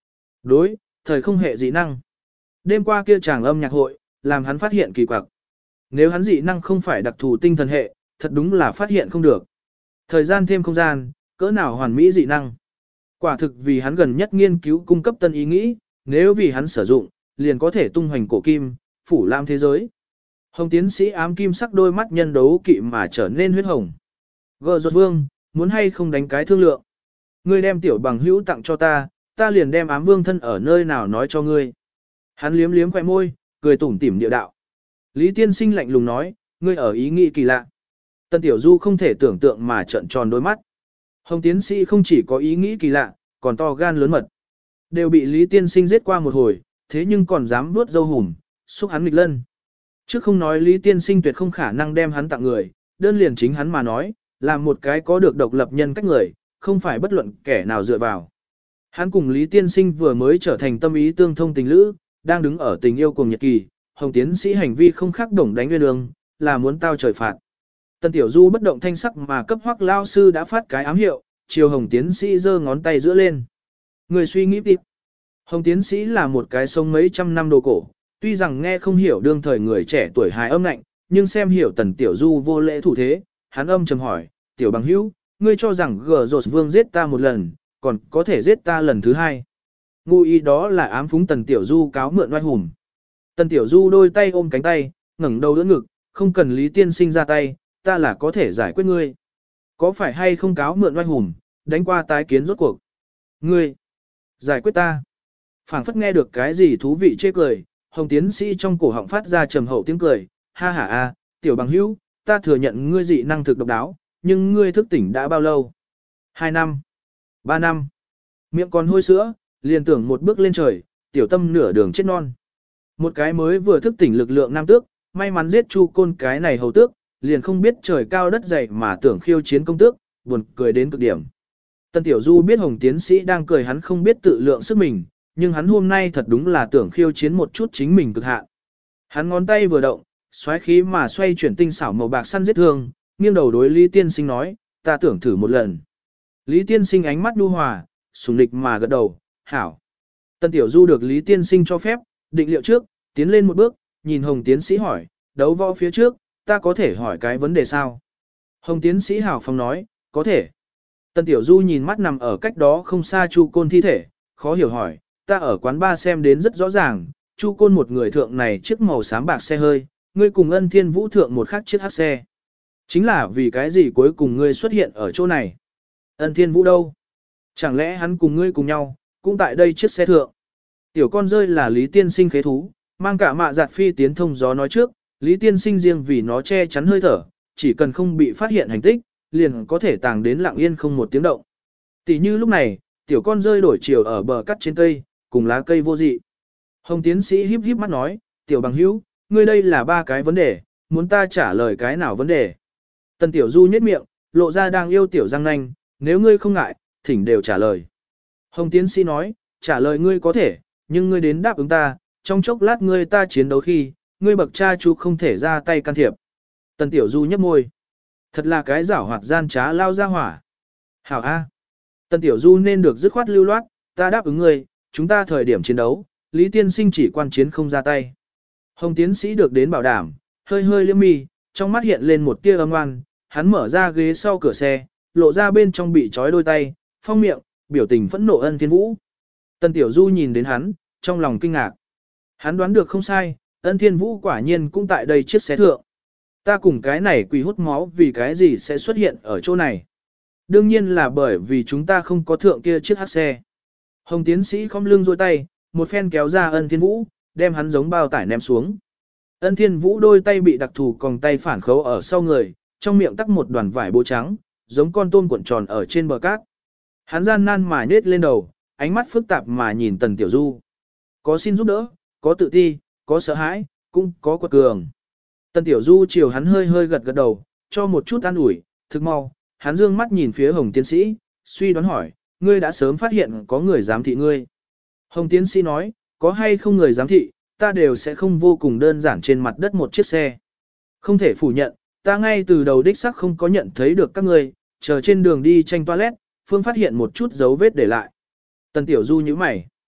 Đối, thời không hệ dị năng. Đêm qua kia chàng âm nhạc hội, làm hắn phát hiện kỳ quặc. Nếu hắn dị năng không phải đặc thù tinh thần hệ, thật đúng là phát hiện không được. Thời gian thêm không gian, cỡ nào hoàn mỹ dị năng. Quả thực vì hắn gần nhất nghiên cứu cung cấp tân ý nghĩ, nếu vì hắn sử dụng, liền có thể tung hoành cổ kim, phủ lam thế giới. Hồng tiến sĩ ám kim sắc đôi mắt nhân đấu kỵ mà trở nên huyết hồng. Gờ rột vương, muốn hay không đánh cái thương lượng. Ngươi đem tiểu bằng hữu tặng cho ta, ta liền đem ám vương thân ở nơi nào nói cho ngươi. Hắn liếm liếm khóe môi, cười tủm tỉm địa đạo. Lý tiên sinh lạnh lùng nói, ngươi ở ý nghĩ kỳ lạ. Tân tiểu du không thể tưởng tượng mà trợn tròn đôi mắt. Hồng tiến sĩ không chỉ có ý nghĩ kỳ lạ, còn to gan lớn mật. Đều bị Lý tiên sinh giết qua một hồi, thế nhưng còn dám vuốt dâu hùm, xúc hắn nghịch lân. Chứ không nói Lý tiên sinh tuyệt không khả năng đem hắn tặng người, đơn liền chính hắn mà nói, làm một cái có được độc lập nhân cách người, không phải bất luận kẻ nào dựa vào. Hắn cùng Lý tiên sinh vừa mới trở thành tâm ý tương thông tình lữ, đang đứng ở tình yêu cùng nhật kỳ, Hồng tiến sĩ hành vi không khác đồng đánh nguyên ương, là muốn tao trời phạt. Tân tiểu du bất động thanh sắc mà cấp Hoắc lao sư đã phát cái ám hiệu, chiều Hồng tiến sĩ giơ ngón tay giữa lên. Người suy nghĩ tiếp. Hồng tiến sĩ là một cái sống mấy trăm năm đồ cổ, tuy rằng nghe không hiểu đương thời người trẻ tuổi hài âm lạnh, nhưng xem hiểu tần tiểu du vô lễ thủ thế, hắn âm trầm hỏi, tiểu bằng hữu, ngươi cho rằng gờ rột vương giết ta một lần, còn có thể giết ta lần thứ hai. Ngụ ý đó là ám phúng tần tiểu du cáo mượn oai hùng. Tần tiểu du đôi tay ôm cánh tay, ngẩng đầu đỡ ngực, không cần Lý tiên sinh ra tay, ta là có thể giải quyết ngươi. Có phải hay không cáo mượn oai hùng, đánh qua tái kiến rốt cuộc. Ngươi, giải quyết ta. Phảng phất nghe được cái gì thú vị chê cười, Hồng tiến sĩ trong cổ họng phát ra trầm hậu tiếng cười, ha ha a, tiểu bằng hữu, ta thừa nhận ngươi dị năng thực độc đáo, nhưng ngươi thức tỉnh đã bao lâu? 2 năm, 3 năm, miệng còn hôi sữa, liền tưởng một bước lên trời, tiểu tâm nửa đường chết non. Một cái mới vừa thức tỉnh lực lượng nam tước, may mắn giết Chu Côn cái này hầu tước, liền không biết trời cao đất dày mà tưởng khiêu chiến công tước, buồn cười đến cực điểm. Tân Tiểu Du biết Hồng tiến sĩ đang cười hắn không biết tự lượng sức mình, nhưng hắn hôm nay thật đúng là tưởng khiêu chiến một chút chính mình cực hạn. Hắn ngón tay vừa động, xoáy khí mà xoay chuyển tinh xảo màu bạc săn giết thương, nghiêng đầu đối Lý tiên sinh nói, ta tưởng thử một lần. Lý tiên sinh ánh mắt nhu hòa, sùng lịch mà gật đầu, hảo. Tân Tiểu Du được Lý tiên sinh cho phép, định liệu trước, tiến lên một bước, nhìn Hồng tiến sĩ hỏi, đấu võ phía trước, ta có thể hỏi cái vấn đề sao? Hồng tiến sĩ hảo phong nói, có thể. Tân Tiểu Du nhìn mắt nằm ở cách đó không xa Chu Côn thi thể, khó hiểu hỏi, ta ở quán bar xem đến rất rõ ràng, Chu Côn một người thượng này chiếc màu xám bạc xe hơi, ngươi cùng Ân Thiên Vũ thượng một khác chiếc hắc xe. Chính là vì cái gì cuối cùng ngươi xuất hiện ở chỗ này? Ân Thiên Vũ đâu? Chẳng lẽ hắn cùng ngươi cùng nhau, cũng tại đây chiếc xe thượng? Tiểu con rơi là Lý tiên sinh khế thú, mang cả mạ giạt phi tiến thông gió nói trước, Lý tiên sinh riêng vì nó che chắn hơi thở, chỉ cần không bị phát hiện hành tích, liền có thể tàng đến lặng yên không một tiếng động. Tỷ như lúc này, tiểu con rơi đổi chiều ở bờ cắt trên cây, cùng lá cây vô dị. Hồng tiến sĩ híp híp mắt nói, tiểu bằng hữu, ngươi đây là 3 cái vấn đề, muốn ta trả lời cái nào vấn đề? Tần Tiểu Du nhếch miệng, lộ ra đang yêu tiểu răng nanh, nếu ngươi không ngại, thỉnh đều trả lời. Hồng tiến sĩ nói, trả lời ngươi có thể, nhưng ngươi đến đáp ứng ta, trong chốc lát ngươi ta chiến đấu khi, ngươi bậc cha chú không thể ra tay can thiệp. Tần Tiểu Du nhếch môi. Thật là cái giảo hoạt gian trá lao ra hỏa. Hảo A. Tần Tiểu Du nên được dứt khoát lưu loát, ta đáp ứng ngươi, chúng ta thời điểm chiến đấu, Lý tiên sinh chỉ quan chiến không ra tay. Hồng tiến sĩ được đến bảo đảm, hơi hơi liếm mi, trong mắt hiện lên một tia âm ngoan, hắn mở ra ghế sau cửa xe, lộ ra bên trong bị trói đôi tay, phong miệng, biểu tình phẫn nộ Ân Thiên Vũ. Tần Tiểu Du nhìn đến hắn, trong lòng kinh ngạc. Hắn đoán được không sai, Ân Thiên Vũ quả nhiên cũng tại đây chiếc xe thượng. Ta cùng cái này quỷ hút máu vì cái gì sẽ xuất hiện ở chỗ này. Đương nhiên là bởi vì chúng ta không có thượng kia chiếc hắc xe. Hồng tiến sĩ khom lưng dôi tay, một phen kéo ra Ân Thiên Vũ, đem hắn giống bao tải ném xuống. Ân Thiên Vũ đôi tay bị đặc thù còng tay phản khấu ở sau người, trong miệng tắc một đoàn vải bố trắng, giống con tôm cuộn tròn ở trên bờ cát. Hắn gian nan mà nết lên đầu, ánh mắt phức tạp mà nhìn Tần Tiểu Du. Có xin giúp đỡ, có tự ti, có sợ hãi, cũng có quật cường. Tần Tiểu Du chiều hắn hơi hơi gật gật đầu, cho một chút an ủi, thực mau, hắn dương mắt nhìn phía Hồng tiến sĩ, suy đoán hỏi, ngươi đã sớm phát hiện có người giám thị ngươi. Hồng tiến sĩ nói, có hay không người giám thị, ta đều sẽ không vô cùng đơn giản trên mặt đất một chiếc xe. Không thể phủ nhận, ta ngay từ đầu đích xác không có nhận thấy được các ngươi, chờ trên đường đi tranh toilet, Phương phát hiện một chút dấu vết để lại. Tần Tiểu Du nhíu mày.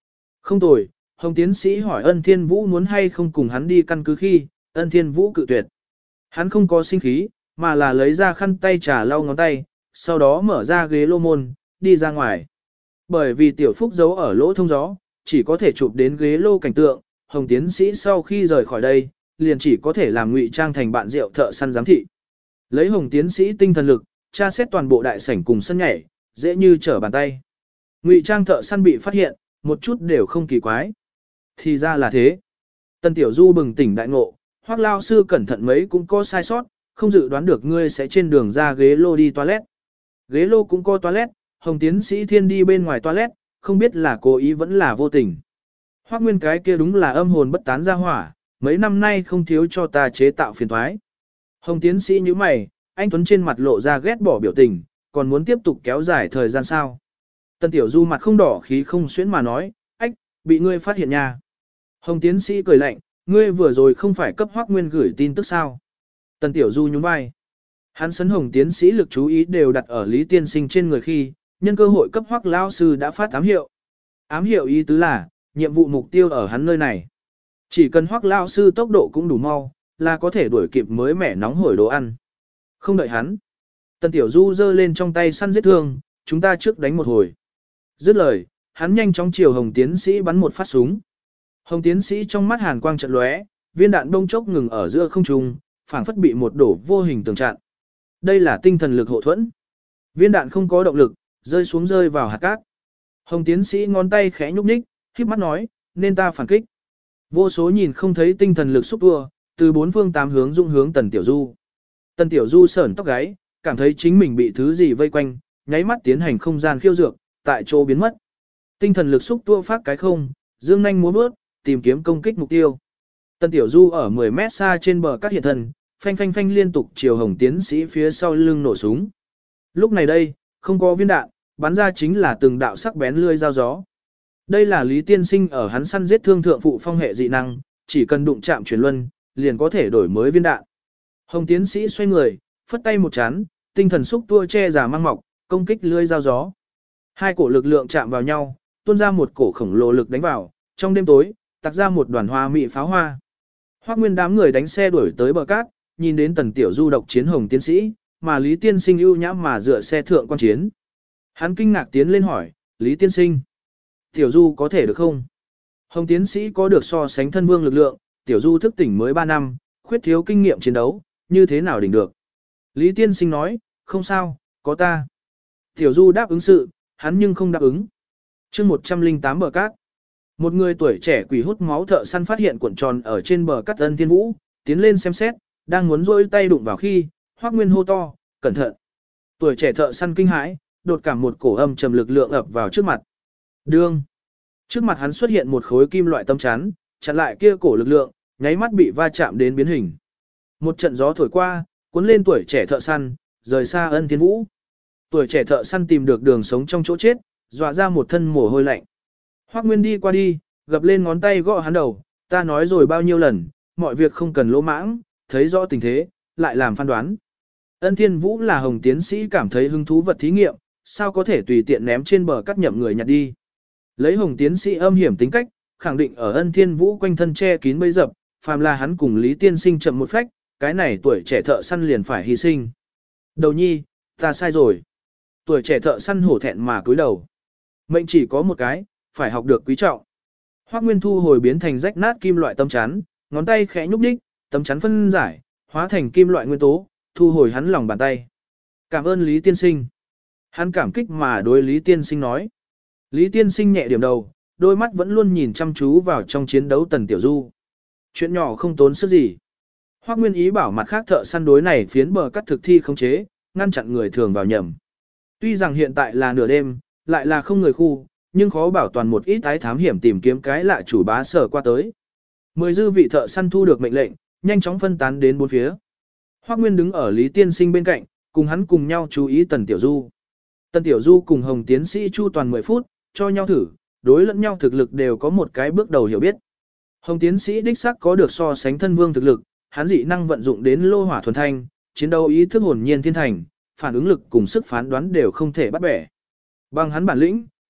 Không tồi, Hồng tiến sĩ hỏi Ân Thiên Vũ muốn hay không cùng hắn đi căn cứ khi, Ân Thiên Vũ cự tuyệt. Hắn không có sinh khí, mà là lấy ra khăn tay trà lau ngón tay, sau đó mở ra ghế lô môn, đi ra ngoài. Bởi vì Tiểu Phúc giấu ở lỗ thông gió, chỉ có thể chụp đến ghế lô cảnh tượng, Hồng tiến sĩ sau khi rời khỏi đây, liền chỉ có thể làm ngụy trang thành bạn rượu thợ săn giám thị. Lấy Hồng tiến sĩ tinh thần lực, tra xét toàn bộ đại sảnh cùng sân nhảy, dễ như trở bàn tay. Ngụy trang thợ săn bị phát hiện, một chút đều không kỳ quái. Thì ra là thế. Tân Tiểu Du bừng tỉnh đại ngộ, Hoắc lao sư cẩn thận mấy cũng có sai sót, không dự đoán được ngươi sẽ trên đường ra ghế lô đi toilet. Ghế lô cũng có toilet, Hồng tiến sĩ thiên đi bên ngoài toilet, không biết là cố ý vẫn là vô tình. Hoắc Nguyên cái kia đúng là âm hồn bất tán ra hỏa, mấy năm nay không thiếu cho ta chế tạo phiền toái. Hồng tiến sĩ như mày, anh Tuấn trên mặt lộ ra ghét bỏ biểu tình, còn muốn tiếp tục kéo dài thời gian sao. Tân Tiểu Du mặt không đỏ khí không xuyến mà nói, ách, bị ngươi phát hiện nha. Hồng tiến sĩ cười lạnh, ngươi vừa rồi không phải cấp Hoắc Nguyên gửi tin tức sao. Tân Tiểu Du nhún vai. Hắn sấn Hồng tiến sĩ lực chú ý đều đặt ở Lý Tiên Sinh trên người khi, nhân cơ hội cấp Hoắc lão sư đã phát ám hiệu. Ám hiệu ý tứ là, nhiệm vụ mục tiêu ở hắn nơi này. Chỉ cần Hoắc lão sư tốc độ cũng đủ mau, là có thể đuổi kịp mới mẻ nóng hổi đồ ăn. Không đợi hắn. Tần Tiểu Du giơ lên trong tay săn giết thương, chúng ta trước đánh một hồi. Dứt lời, hắn nhanh chóng chiều Hồng tiến sĩ bắn một phát súng. Hồng tiến sĩ trong mắt hàn quang chợt lóe, viên đạn đông chốc ngừng ở giữa không trung, phảng phất bị một đổ vô hình tường chặn. Đây là tinh thần lực hộ thuẫn. Viên đạn không có động lực, rơi vào hạt cát. Hồng tiến sĩ ngón tay khẽ nhúc nhích, khép mắt nói, nên ta phản kích. Vô số nhìn không thấy tinh thần lực xúc tua, từ bốn phương tám hướng dung hướng Tần Tiểu Du. Tần Tiểu Du sởn tóc gáy, cảm thấy chính mình bị thứ gì vây quanh, nháy mắt tiến hành không gian khiêu dược, tại chỗ biến mất. Tinh thần lực xúc tua phát cái không, dương nhanh múa bước, tìm kiếm công kích mục tiêu. Tần Tiểu Du ở 10 mét xa trên bờ cát hiện thân, phanh phanh phanh liên tục chiều Hồng tiến sĩ phía sau lưng nổ súng. Lúc này đây, không có viên đạn, bắn ra chính là từng đạo sắc bén lưỡi dao gió. Đây là Lý Tiên Sinh ở hắn săn giết thương thượng phụ phong hệ dị năng, chỉ cần đụng chạm chuyển luân, liền có thể đổi mới viên đạn. Hồng tiến sĩ xoay người, phất tay một chán, tinh thần xúc tua che giả mang mọc, công kích lưỡi dao gió. Hai cổ lực lượng chạm vào nhau, tuôn ra một cổ khổng lồ lực đánh vào, trong đêm tối, tạc ra một đoàn hoa mị pháo hoa. Hoắc Nguyên đám người đánh xe đuổi tới bờ cát, nhìn đến Tần Tiểu Du độc chiến Hồng tiến sĩ, mà Lý Tiên Sinh ưu nhã mà dựa xe thượng quan chiến. Hắn kinh ngạc tiến lên hỏi, Lý Tiên Sinh, Tiểu Du có thể được không? Hồng tiến sĩ có được so sánh thân vương lực lượng, Tiểu Du thức tỉnh mới 3 năm, khuyết thiếu kinh nghiệm chiến đấu, như thế nào đỉnh được? Lý Tiên Sinh nói, không sao, có ta. Tiểu Du đáp ứng sự, hắn nhưng không đáp ứng. chương 108 bờ cát. Một người tuổi trẻ quỷ hút máu thợ săn phát hiện cuộn tròn ở trên bờ cát Ân Thiên Vũ, tiến lên xem xét, đang muốn rôi tay đụng vào khi, Hoắc Nguyên hô to, cẩn thận. Tuổi trẻ thợ săn kinh hãi, đột cảm một cổ âm trầm lực lượng ập vào trước mặt. Đương. Trước mặt hắn xuất hiện một khối kim loại tấm chắn, chặn lại kia cổ lực lượng, nháy mắt bị va chạm đến biến hình. Một trận gió thổi qua, cuốn lên tuổi trẻ thợ săn, rời xa Ân Thiên Vũ. Tuổi trẻ thợ săn tìm được đường sống trong chỗ chết, dọa ra một thân mồ hôi lạnh. Hoắc Nguyên đi qua đi, gập lên ngón tay gõ hắn đầu, ta nói rồi bao nhiêu lần, mọi việc không cần lỗ mãng, thấy rõ tình thế, lại làm phán đoán. Ân Thiên Vũ là Hồng tiến sĩ cảm thấy hứng thú vật thí nghiệm, sao có thể tùy tiện ném trên bờ cắt nhậm người nhặt đi. Lấy Hồng tiến sĩ âm hiểm tính cách, khẳng định ở Ân Thiên Vũ quanh thân che kín bấy dập, phàm là hắn cùng Lý Tiên Sinh chậm một phách, cái này tuổi trẻ thợ săn liền phải hy sinh. Đầu nhi, ta sai rồi. Tuổi trẻ thợ săn hổ thẹn mà cúi đầu. Mệnh chỉ có một cái, phải học được quý trọng. Hoắc Nguyên thu hồi biến thành rách nát kim loại tấm chắn, ngón tay khẽ nhúc nhích, tấm chắn phân giải, hóa thành kim loại nguyên tố, thu hồi hắn lòng bàn tay. Cảm ơn Lý Tiên Sinh. Hắn cảm kích mà đối Lý Tiên Sinh nói. Lý Tiên Sinh nhẹ điểm đầu, đôi mắt vẫn luôn nhìn chăm chú vào trong chiến đấu Tần Tiểu Du. Chuyện nhỏ không tốn sức gì. Hoắc Nguyên ý bảo mặt khác thợ săn đối này phiến bờ cắt thực thi khống chế, ngăn chặn người thường vào nhầm. Tuy rằng hiện tại là nửa đêm, lại là không người khu, nhưng khó bảo toàn một ít ái thám hiểm tìm kiếm cái lạ chủ bá sở qua tới. 10 dư vị thợ săn thu được mệnh lệnh, nhanh chóng phân tán đến bốn phía. Hoắc Nguyên đứng ở Lý Tiên Sinh bên cạnh, cùng hắn cùng nhau chú ý Tần Tiểu Du. Tần Tiểu Du cùng Hồng tiến sĩ chu toàn 10 phút, cho nhau thử, đối lẫn nhau thực lực đều có một cái bước đầu hiểu biết. Hồng tiến sĩ đích xác có được so sánh thân vương thực lực, hắn dị năng vận dụng đến lô hỏa thuần thanh, chiến đấu ý thức hồn nhiên thiên thành, phản ứng lực cùng sức phán đoán đều không thể bắt bẻ. Bằng hắn bản lĩnh,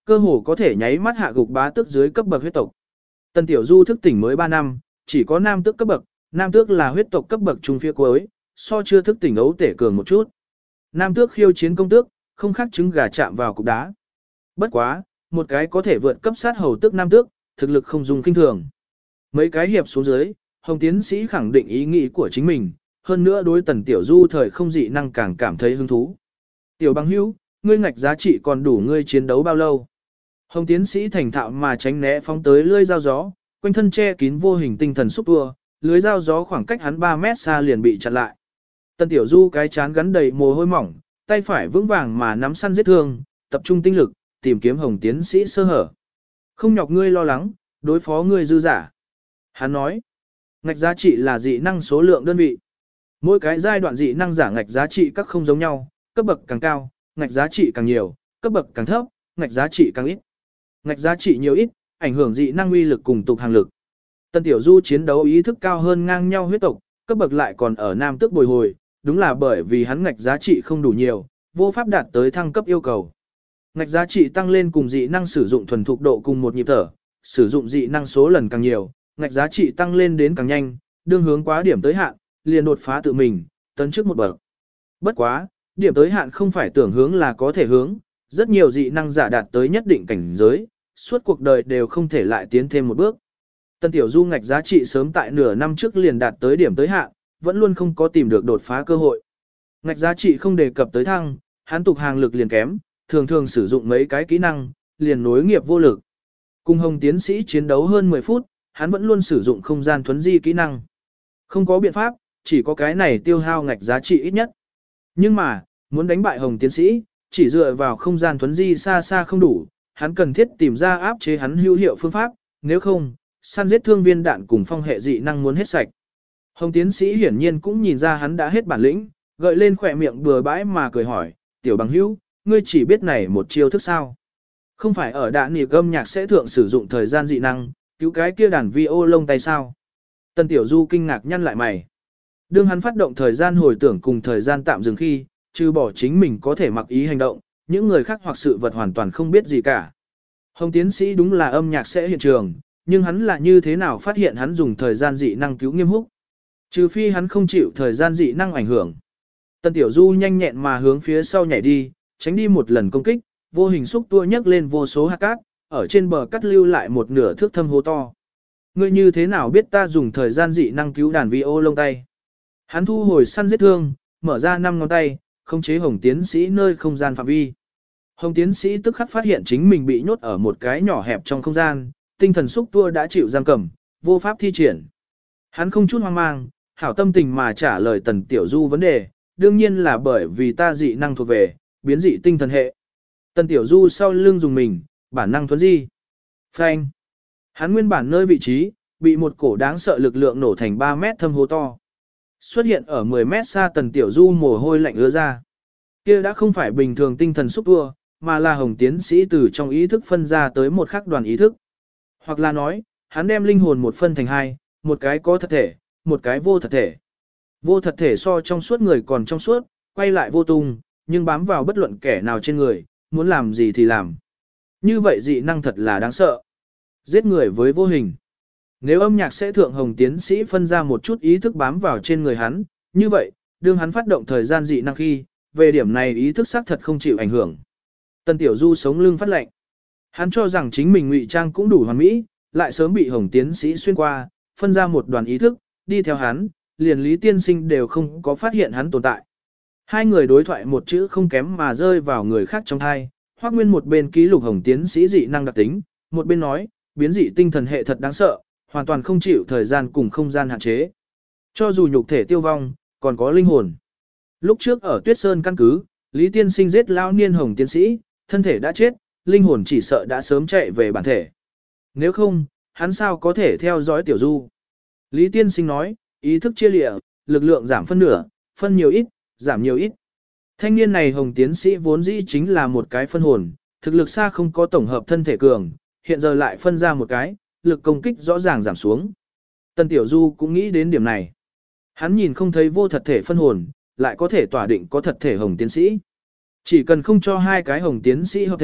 cơ hồ có thể nháy mắt hạ gục bá tước dưới cấp bậc huyết tộc. Tần Tiểu Du thức tỉnh mới 3 năm, chỉ có nam tước cấp bậc, nam tước là huyết tộc cấp bậc trung phía cuối, so chưa thức tỉnh ấu tể cường một chút. Nam tước khiêu chiến công tước, không khác trứng gà chạm vào cục đá. Bất quá, một cái có thể vượt cấp sát hầu tước nam tước, thực lực không dùng kinh thường. Mấy cái hiệp xuống dưới, Hồng tiến sĩ khẳng định ý nghĩ của chính mình, hơn nữa đối Tần Tiểu Du thời không dị năng càng cảm thấy hứng thú. Tiểu bằng hữu, ngươi ngạch giá trị còn đủ ngươi chiến đấu bao lâu? Hồng tiến sĩ thành thạo mà tránh né phóng tới lưỡi dao gió, quanh thân che kín vô hình tinh thần xúc tua, lưới dao gió khoảng cách hắn 3 mét xa liền bị chặn lại. Tần Tiểu Du cái chán gắn đầy mồ hôi mỏng, tay phải vững vàng mà nắm săn giết thương, tập trung tinh lực, tìm kiếm Hồng tiến sĩ sơ hở. Không nhọc ngươi lo lắng, đối phó ngươi dư giả. Hắn nói, ngạch giá trị là dị năng số lượng đơn vị. Mỗi cái giai đoạn dị năng giả ngạch giá trị các không giống nhau, cấp bậc càng cao, ngạch giá trị càng nhiều, cấp bậc càng thấp, ngạch giá trị càng ít. Ngạch giá trị nhiều ít, ảnh hưởng dị năng uy lực cùng tục hàng lực. Tần Tiểu Du chiến đấu ý thức cao hơn ngang nhau huyết tộc, cấp bậc lại còn ở nam tước bồi hồi, đúng là bởi vì hắn ngạch giá trị không đủ nhiều, vô pháp đạt tới thăng cấp yêu cầu. Ngạch giá trị tăng lên cùng dị năng sử dụng thuần thục độ cùng một nhịp thở, sử dụng dị năng số lần càng nhiều, ngạch giá trị tăng lên đến càng nhanh, đương hướng quá điểm tới hạn, liền đột phá tự mình, tấn trước một bậc. Bất quá, điểm tới hạn không phải tưởng hướng là có thể hướng, rất nhiều dị năng giả đạt tới nhất định cảnh giới, suốt cuộc đời đều không thể lại tiến thêm một bước. Tần Tiểu Du ngạch giá trị sớm tại nửa năm trước liền đạt tới điểm tới hạn, vẫn luôn không có tìm được đột phá cơ hội. Ngạch giá trị không đề cập tới thăng, hắn tục hàng lực liền kém, thường thường sử dụng mấy cái kỹ năng, liền nối nghiệp vô lực. Cùng Hồng tiến sĩ chiến đấu hơn 10 phút, hắn vẫn luôn sử dụng không gian thuấn di kỹ năng. Không có biện pháp, chỉ có cái này tiêu hao ngạch giá trị ít nhất. Nhưng mà, muốn đánh bại Hồng tiến sĩ, chỉ dựa vào không gian thuấn di xa xa không đủ, hắn cần thiết tìm ra áp chế hắn hữu hiệu phương pháp, nếu không, săn giết thương viên đạn cùng phong hệ dị năng muốn hết sạch. Hồng tiến sĩ hiển nhiên cũng nhìn ra hắn đã hết bản lĩnh, gợi lên khỏe miệng bừa bãi mà cười hỏi, tiểu bằng hữu, ngươi chỉ biết này một chiêu thức sao? Không phải ở đạn nịp âm nhạc sẽ thượng sử dụng thời gian dị năng, cứu cái kia đàn vi ô lông tay sao? Tần Tiểu Du kinh ngạc nhăn lại mày. Đương hắn phát động thời gian hồi tưởng cùng thời gian tạm dừng khi, trừ bỏ chính mình có thể mặc ý hành động, những người khác hoặc sự vật hoàn toàn không biết gì cả. Hồng tiến sĩ đúng là âm nhạc sẽ hiện trường, nhưng hắn là như thế nào phát hiện hắn dùng thời gian dị năng cứu Nghiêm Húc? Trừ phi hắn không chịu thời gian dị năng ảnh hưởng. Tần Tiểu Du nhanh nhẹn mà hướng phía sau nhảy đi, tránh đi một lần công kích, vô hình xúc tua nhấc lên vô số hạt cát, ở trên bờ cắt lưu lại một nửa thước thâm hố to. Ngươi như thế nào biết ta dùng thời gian dị năng cứu đàn vi ô lông tay? Hắn thu hồi săn giết thương, mở ra 5 ngón tay, khống chế Hồng tiến sĩ nơi không gian phạm vi. Hồng tiến sĩ tức khắc phát hiện chính mình bị nhốt ở một cái nhỏ hẹp trong không gian, tinh thần xúc tua đã chịu giam cầm, vô pháp thi triển. Hắn không chút hoang mang, hảo tâm tình mà trả lời Tần Tiểu Du vấn đề, đương nhiên là bởi vì ta dị năng thuộc về, biến dị tinh thần hệ. Tần Tiểu Du sau lưng dùng mình, bản năng thuấn di. Phanh. Hắn nguyên bản nơi vị trí, bị một cổ đáng sợ lực lượng nổ thành 3 mét thâm hố to. Xuất hiện ở 10 mét xa Tần Tiểu Du mồ hôi lạnh ứa ra. Kia đã không phải bình thường tinh thần xúc tua, mà là Hồng tiến sĩ từ trong ý thức phân ra tới một khắc đoàn ý thức. Hoặc là nói, hắn đem linh hồn một phân thành hai, một cái có thật thể, một cái vô thật thể. Vô thật thể so trong suốt người còn trong suốt, quay lại vô tung, nhưng bám vào bất luận kẻ nào trên người, muốn làm gì thì làm. Như vậy dị năng thật là đáng sợ. Giết người với vô hình. Nếu âm nhạc sẽ thượng Hồng tiến sĩ phân ra một chút ý thức bám vào trên người hắn, như vậy, đương hắn phát động thời gian dị năng khi, về điểm này ý thức xác thật không chịu ảnh hưởng. Tần Tiểu Du sống lưng phát lệnh. Hắn cho rằng chính mình ngụy trang cũng đủ hoàn mỹ, lại sớm bị Hồng tiến sĩ xuyên qua, phân ra một đoàn ý thức, đi theo hắn, liền Lý Tiên Sinh đều không có phát hiện hắn tồn tại. Hai người đối thoại một chữ không kém mà rơi vào người khác trong thai, Hoắc Nguyên một bên ký lục Hồng tiến sĩ dị năng đặc tính, một bên nói, biến dị tinh thần hệ thật đáng sợ, hoàn toàn không chịu thời gian cùng không gian hạn chế. Cho dù nhục thể tiêu vong, còn có linh hồn. Lúc trước ở Tuyết Sơn căn cứ, Lý Tiên Sinh giết lão niên Hồng tiến sĩ, thân thể đã chết, linh hồn chỉ sợ đã sớm chạy về bản thể. Nếu không, hắn sao có thể theo dõi Tiểu Du? Lý Tiên Sinh nói, ý thức chia lịa, lực lượng giảm phân nửa, phân nhiều ít, giảm nhiều ít. Thanh niên này Hồng tiến sĩ vốn dĩ chính là một cái phân hồn, thực lực xa không có tổng hợp thân thể cường, hiện giờ lại phân ra một cái, lực công kích rõ ràng giảm xuống. Tần Tiểu Du cũng nghĩ đến điểm này. Hắn nhìn không thấy vô thật thể phân hồn, lại có thể tỏa định có thật thể Hồng tiến sĩ. Chỉ cần không cho hai cái Hồng tiến sĩ hợp thể,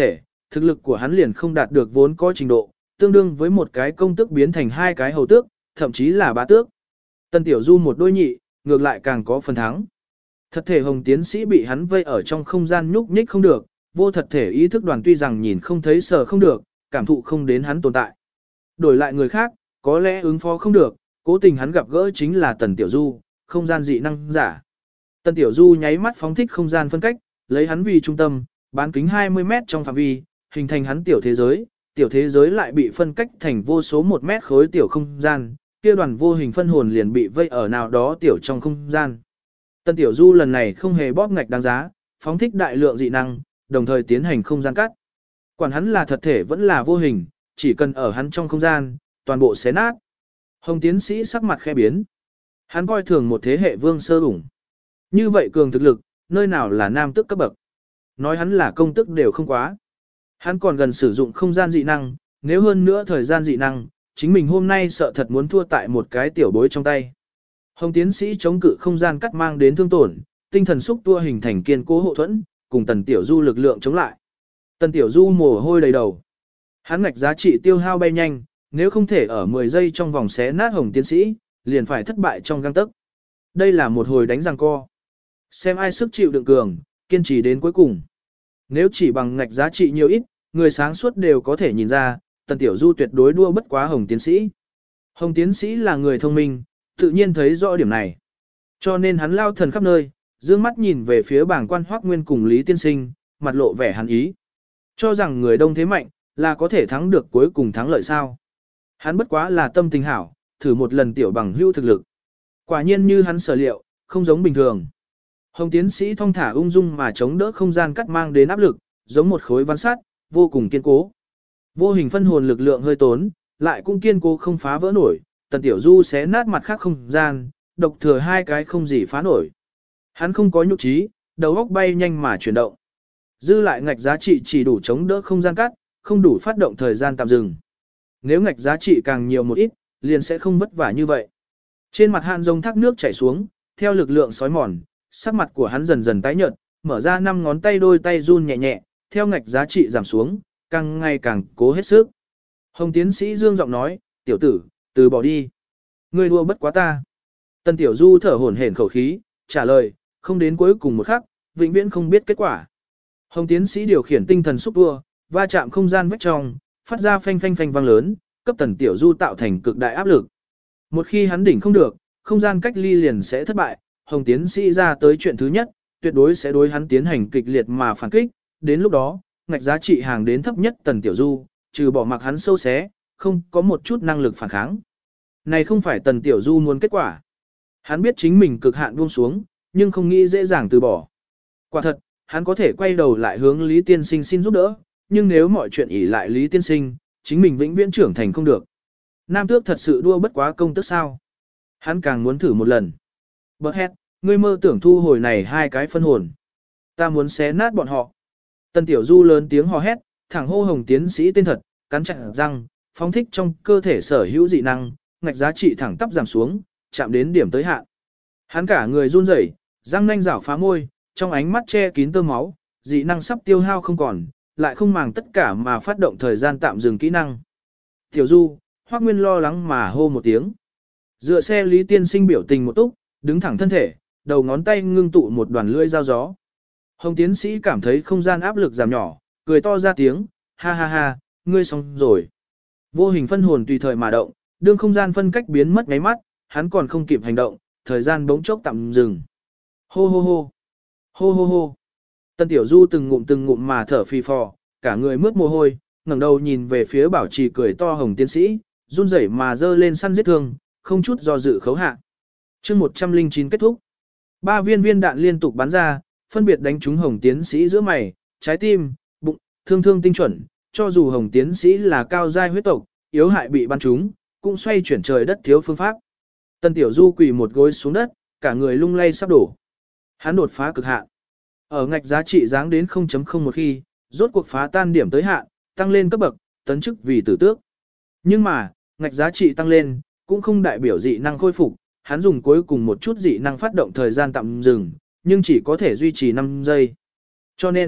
thực lực của hắn liền không đạt được vốn có trình độ, tương đương với một cái công tước biến thành hai cái hầu tước, thậm chí là bá tước. Tần Tiểu Du một đôi nhị, ngược lại càng có phần thắng. Thật thể Hồng tiến sĩ bị hắn vây ở trong không gian nhúc nhích không được, vô thật thể ý thức đoàn tuy rằng nhìn không thấy sờ không được, cảm thụ không đến hắn tồn tại. Đổi lại người khác, có lẽ ứng phó không được, cố tình hắn gặp gỡ chính là Tần Tiểu Du, không gian dị năng giả. Tần Tiểu Du nháy mắt phóng thích không gian phân cách, lấy hắn vì trung tâm, bán kính 20 mét trong phạm vi, hình thành hắn tiểu thế giới lại bị phân cách thành vô số 1 mét khối tiểu không gian, kia đoàn vô hình phân hồn liền bị vây ở nào đó tiểu trong không gian. Tần Tiểu Du lần này không hề bóp ngạch đáng giá, phóng thích đại lượng dị năng, đồng thời tiến hành không gian cắt. Quản hắn là thật thể vẫn là vô hình, chỉ cần ở hắn trong không gian, toàn bộ xé nát. Hồng tiến sĩ sắc mặt khẽ biến. Hắn coi thường một thế hệ vương sơ ủng. Như vậy cường thực lực, nơi nào là nam tước cấp bậc. Nói hắn là công tước đều không quá. Hắn còn gần sử dụng không gian dị năng, nếu hơn nữa thời gian dị năng, chính mình hôm nay sợ thật muốn thua tại một cái tiểu bối trong tay. Hồng tiến sĩ chống cự không gian cắt mang đến thương tổn, tinh thần xúc tua hình thành kiên cố hộ thuẫn, cùng Tần Tiểu Du lực lượng chống lại. Tần Tiểu Du mồ hôi đầy đầu. Hắn ngạch giá trị tiêu hao bay nhanh, nếu không thể ở 10 giây trong vòng xé nát Hồng tiến sĩ, liền phải thất bại trong gang tấc. Đây là một hồi đánh giằng co. Xem ai sức chịu đựng cường, kiên trì đến cuối cùng. Nếu chỉ bằng ngạch giá trị nhiều ít, người sáng suốt đều có thể nhìn ra, Tần Tiểu Du tuyệt đối đua bất quá Hồng tiến sĩ. Hồng tiến sĩ là người thông minh, tự nhiên thấy rõ điểm này. Cho nên hắn lao thần khắp nơi, dương mắt nhìn về phía bảng quan Hoắc Nguyên cùng Lý Tiên Sinh, mặt lộ vẻ hắn ý. Cho rằng người đông thế mạnh, là có thể thắng được cuối cùng thắng lợi sao. Hắn bất quá là tâm tình hảo, thử một lần tiểu bằng hữu thực lực. Quả nhiên như hắn sở liệu, không giống bình thường. Hồng tiến sĩ thong thả ung dung mà chống đỡ không gian cắt mang đến áp lực, giống một khối văn sắt, vô cùng kiên cố. Vô hình phân hồn lực lượng hơi tốn, lại cũng kiên cố không phá vỡ nổi, Tần Tiểu Du xé nát mặt khác không gian, độc thừa hai cái không gì phá nổi. Hắn không có nhục trí, đầu óc bay nhanh mà chuyển động. Dư lại ngạch giá trị chỉ đủ chống đỡ không gian cắt, không đủ phát động thời gian tạm dừng. Nếu ngạch giá trị càng nhiều một ít, liền sẽ không vất vả như vậy. Trên mặt Hàn Rồng thác nước chảy xuống, theo lực lượng sói mòn, sắc mặt của hắn dần dần tái nhợt, mở ra 5 ngón tay đôi tay run nhẹ nhẹ, theo ngạch giá trị giảm xuống, càng ngày càng cố hết sức. Hồng tiến sĩ dương giọng nói, tiểu tử, từ bỏ đi. Ngươi đua bất quá ta. Tần Tiểu Du thở hổn hển khẩu khí, trả lời, không đến cuối cùng một khắc, vĩnh viễn không biết kết quả. Hồng tiến sĩ điều khiển tinh thần xúc đua, va chạm không gian vách trong, phát ra phanh phanh phanh vang lớn, cấp Tần Tiểu Du tạo thành cực đại áp lực. Một khi hắn đỉnh không được, không gian cách ly liền sẽ thất bại, Hồng tiến sĩ ra tới chuyện thứ nhất, tuyệt đối sẽ đối hắn tiến hành kịch liệt mà phản kích, đến lúc đó, ngạch giá trị hàng đến thấp nhất Tần Tiểu Du, trừ bỏ mặc hắn sâu xé, không có một chút năng lực phản kháng. Này không phải Tần Tiểu Du muốn kết quả. Hắn biết chính mình cực hạn buông xuống, nhưng không nghĩ dễ dàng từ bỏ. Quả thật, hắn có thể quay đầu lại hướng Lý Tiên Sinh xin giúp đỡ, nhưng nếu mọi chuyện ỷ lại Lý Tiên Sinh, chính mình vĩnh viễn trưởng thành không được. Nam tước thật sự đua bất quá công tước sao? Hắn càng muốn thử một lần. Bật hét, ngươi mơ tưởng thu hồi này hai cái phân hồn. Ta muốn xé nát bọn họ. Tần Tiểu Du lớn tiếng hò hét, thẳng hô Hồng tiến sĩ tên thật, cắn chặt răng, phóng thích trong cơ thể sở hữu dị năng, ngạch giá trị thẳng tắp giảm xuống, chạm đến điểm tới hạn. Hắn cả người run rẩy, răng nanh rảo phá môi, trong ánh mắt che kín tơ máu, dị năng sắp tiêu hao không còn, lại không màng tất cả mà phát động thời gian tạm dừng kỹ năng. Tiểu Du, Hoắc Nguyên lo lắng mà hô một tiếng. Dựa xe Lý Tiên Sinh biểu tình một túc, đứng thẳng thân thể, đầu ngón tay ngưng tụ một đoàn lưỡi dao gió. Hồng tiến sĩ cảm thấy không gian áp lực giảm nhỏ, cười to ra tiếng, ha ha ha, ngươi xong rồi. Vô hình phân hồn tùy thời mà động, đương không gian phân cách biến mất ngáy mắt, hắn còn không kịp hành động, thời gian bỗng chốc tạm dừng. Hô hô hô, hô hô hô. Tần Tiểu Du từng ngụm mà thở phì phò, cả người mướt mồ hôi, ngẩng đầu nhìn về phía bảo trì cười to Hồng tiến sĩ, run rẩy mà giơ lên săn giết thương, không chút do dự khấu hạ. Chương 109 kết thúc. 3 viên viên đạn liên tục bắn ra, phân biệt đánh trúng Hồng tiến sĩ giữa mày, trái tim, bụng, thương tinh chuẩn, cho dù Hồng tiến sĩ là cao giai huyết tộc, yếu hại bị bắn trúng, cũng xoay chuyển trời đất thiếu phương pháp. Tần Tiểu Du quỳ một gối xuống đất, cả người lung lay sắp đổ. Hắn đột phá cực hạn. Ở ngạch giá trị giáng đến 0.01 khi, rốt cuộc phá tan điểm tới hạn, tăng lên cấp bậc, tấn chức vì tử tước. Nhưng mà, ngạch giá trị tăng lên, cũng không đại biểu dị năng khôi phục, hắn dùng cuối cùng một chút dị năng phát động thời gian tạm dừng, nhưng chỉ có thể duy trì 5 giây. Cho nên,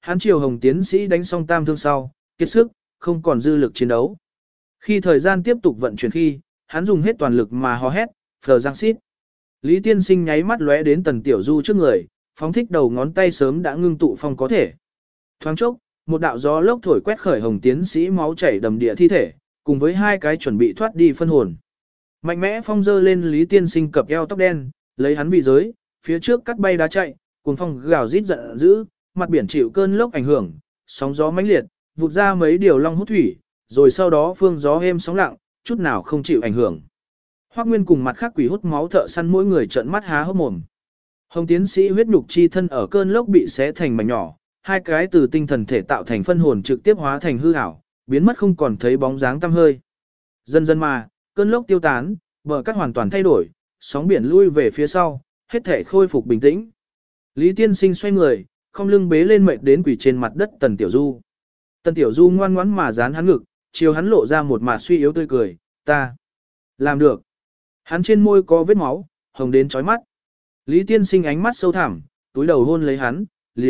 hắn chiều Hồng tiến sĩ đánh xong tam thương sau, kiệt sức, không còn dư lực chiến đấu. Khi thời gian tiếp tục vận chuyển khi, hắn dùng hết toàn lực mà hò hét, phờ giang xít. Lý tiên sinh nháy mắt lóe đến Tần Tiểu Du trước người, phóng thích đầu ngón tay sớm đã ngưng tụ phong có thể. Thoáng chốc, một đạo gió lốc thổi quét khởi Hồng tiến sĩ máu chảy đầm địa thi thể, cùng với hai cái chuẩn bị thoát đi phân hồn. Mạnh mẽ phong dơ lên Lý tiên sinh cặp eo tóc đen, lấy hắn vì giới, phía trước cắt bay đá chạy, cuồng phong gào rít giận dữ, mặt biển chịu cơn lốc ảnh hưởng, sóng gió mãnh liệt, vụt ra mấy điều long hút thủy, rồi sau đó phương gió êm sóng lặng, chút nào không chịu ảnh hưởng. Hoắc Nguyên cùng mặt khác quỷ hút máu thợ săn mỗi người trợn mắt há hốc mồm. Hồng tiến sĩ huyết nhục chi thân ở cơn lốc bị xé thành mảnh nhỏ, hai cái từ tinh thần thể tạo thành phân hồn trực tiếp hóa thành hư ảo, biến mất không còn thấy bóng dáng tăm hơi. Dần dần mà, cơn lốc tiêu tán, bờ cát hoàn toàn thay đổi, sóng biển lui về phía sau, hết thể khôi phục bình tĩnh. Lý tiên sinh xoay người, không lưng bế lên mệt đến quỷ trên mặt đất Tần Tiểu Du. Tần Tiểu Du ngoan ngoãn mà dán hắn ngực, chiều hắn lộ ra một mặt suy yếu tươi cười, ta làm được. Hắn trên môi có vết máu, hồng đến chói mắt. Lý tiên sinh ánh mắt sâu thẳm, túi đầu hôn lấy hắn,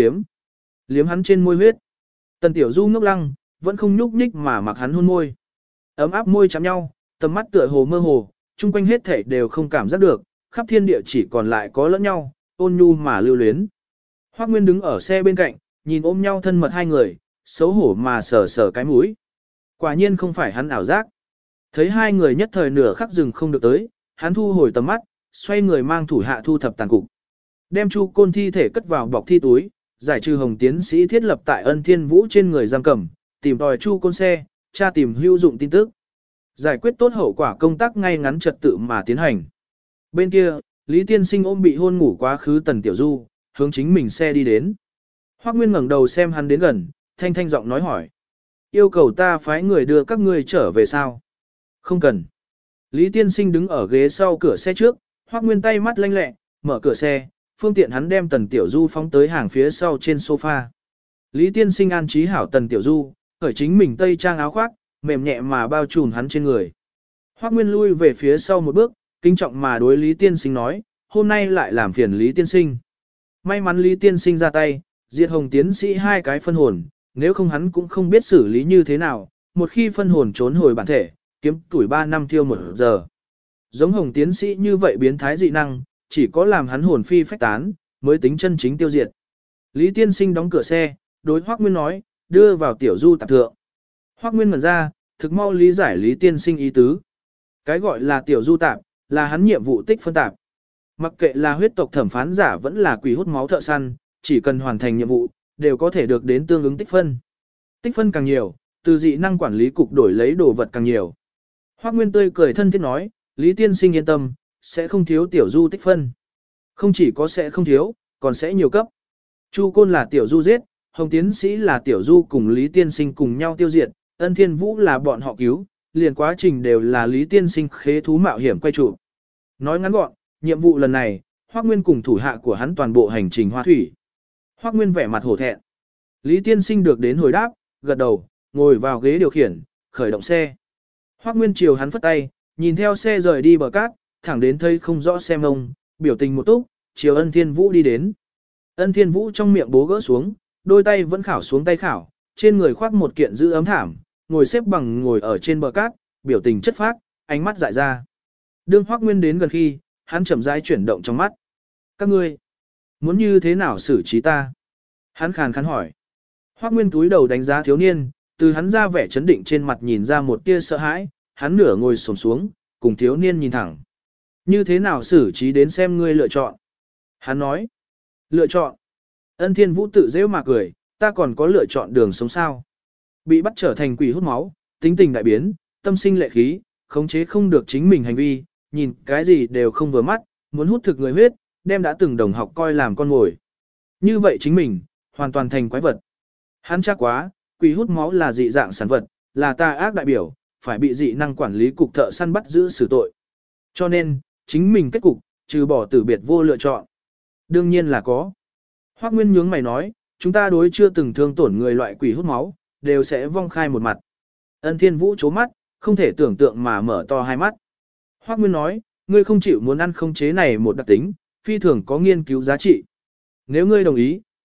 liếm hắn trên môi huyết. Tần Tiểu Du ngốc lăng, vẫn không nhúc nhích mà mặc hắn hôn môi. Ấm áp môi chạm nhau, tầm mắt tựa hồ mơ hồ, chung quanh hết thảy đều không cảm giác được, khắp thiên địa chỉ còn lại có lẫn nhau, ôn nhu mà lưu luyến. Hoắc Nguyên đứng ở xe bên cạnh, nhìn ôm nhau thân mật hai người, xấu hổ mà sờ sờ cái mũi. Quả nhiên không phải hắn ảo giác. Thấy hai người nhất thời nửa khắc dừng không được tới, hắn thu hồi tầm mắt, xoay người mang thủ hạ thu thập tàn cục. Đem Chu Côn thi thể cất vào bọc thi túi, giải trừ Hồng tiến sĩ thiết lập tại Ân Thiên Vũ trên người giam cầm, tìm tòi Chu Côn xe, tra tìm hữu dụng tin tức. Giải quyết tốt hậu quả công tác ngay ngắn trật tự mà tiến hành. Bên kia, Lý tiên sinh ôm bị hôn ngủ quá khứ Tần Tiểu Du, hướng chính mình xe đi đến. Hoắc Nguyên ngẩng đầu xem hắn đến gần, thanh thanh giọng nói hỏi. Yêu cầu ta phái người đưa các ngươi trở về sao? Không cần. Lý tiên sinh đứng ở ghế sau cửa xe trước, Hoắc Nguyên tay mắt lanh lẹ, mở cửa xe, phương tiện hắn đem Tần Tiểu Du phóng tới hàng phía sau trên sofa. Lý tiên sinh an trí hảo Tần Tiểu Du, khởi chính mình tây trang áo khoác, mềm nhẹ mà bao trùm hắn trên người. Hoắc Nguyên lui về phía sau một bước, kính trọng mà đối Lý tiên sinh nói, hôm nay lại làm phiền Lý tiên sinh. May mắn Lý tiên sinh ra tay, diệt Hồng tiến sĩ hai cái phân hồn, nếu không hắn cũng không biết xử lý như thế nào, một khi phân hồn trốn hồi bản thể, kiếm tuổi 3 năm tiêu 1 giờ. Giống Hồng tiến sĩ như vậy biến thái dị năng, chỉ có làm hắn hồn phi phách tán, mới tính chân chính tiêu diệt. Lý tiên sinh đóng cửa xe, đối Hoắc Nguyên nói, đưa vào Tiểu Du tạp thượng. Hoắc Nguyên ngẩn ra, thực mau lý giải Lý tiên sinh ý tứ. Cái gọi là Tiểu Du tạp, là hắn nhiệm vụ tích phân tạp. Mặc kệ là huyết tộc thẩm phán giả vẫn là quỷ hút máu thợ săn, chỉ cần hoàn thành nhiệm vụ, đều có thể được đến tương ứng tích phân. Tích phân càng nhiều, từ dị năng quản lý cục đổi lấy đồ vật càng nhiều. Hoắc Nguyên tươi cười thân thiết nói, Lý tiên sinh yên tâm, sẽ không thiếu Tiểu Du tích phân. Không chỉ có sẽ không thiếu, còn sẽ nhiều cấp. Chu Côn là Tiểu Du giết, Hồng tiến sĩ là Tiểu Du cùng Lý tiên sinh cùng nhau tiêu diệt, Ân Thiên Vũ là bọn họ cứu, liền quá trình đều là Lý tiên sinh khế thú mạo hiểm quay trụ. Nói ngắn gọn, nhiệm vụ lần này, Hoắc Nguyên cùng thủ hạ của hắn toàn bộ hành trình hoa thủy. Hoắc Nguyên vẻ mặt hổ thẹn. Lý tiên sinh được đến hồi đáp, gật đầu, ngồi vào ghế điều khiển, khởi động xe. Hoắc Nguyên chiều hắn phất tay, nhìn theo xe rời đi bờ cát, thẳng đến thấy không rõ xe mông, biểu tình một túc, chiều Ân Thiên Vũ đi đến. Ân Thiên Vũ trong miệng bố gỡ xuống, đôi tay vẫn khảo xuống tay khảo, trên người khoác một kiện giữ ấm thảm, ngồi xếp bằng ngồi ở trên bờ cát, biểu tình chất phác, ánh mắt dại ra. Đương Hoắc Nguyên đến gần khi, hắn chậm rãi chuyển động trong mắt. Các ngươi, muốn như thế nào xử trí ta? Hắn khàn khàn hỏi. Hoắc Nguyên túi đầu đánh giá thiếu niên, từ hắn ra vẻ chấn định trên mặt nhìn ra một tia sợ hãi, hắn nửa ngồi xổm xuống, cùng thiếu niên nhìn thẳng. Như thế nào xử trí đến xem ngươi lựa chọn? Hắn nói. Lựa chọn. Ân Thiên Vũ tự dễ mà cười, ta còn có lựa chọn đường sống sao? Bị bắt trở thành quỷ hút máu, tính tình đại biến, tâm sinh lệ khí, khống chế không được chính mình hành vi, nhìn cái gì đều không vừa mắt, muốn hút thực người huyết, đem đã từng đồng học coi làm con mồi. Như vậy chính mình, hoàn toàn thành quái vật. Hắn chắc quá, quỷ hút máu là dị dạng sản vật, là tà ác đại biểu, phải bị dị năng quản lý cục thợ săn bắt giữ xử tội. Cho nên, chính mình kết cục, trừ bỏ tử biệt vô lựa chọn. Đương nhiên là có. Hoắc Nguyên nhướng mày nói, chúng ta đối chưa từng thương tổn người loại quỷ hút máu, đều sẽ vong khai một mặt. Ân Thiên Vũ chố mắt, không thể tưởng tượng mà mở to hai mắt. Hoắc Nguyên nói, ngươi không chịu muốn ăn không chế này một đặc tính, phi thường có nghiên cứu giá trị. Nếu ngươi đồng ý,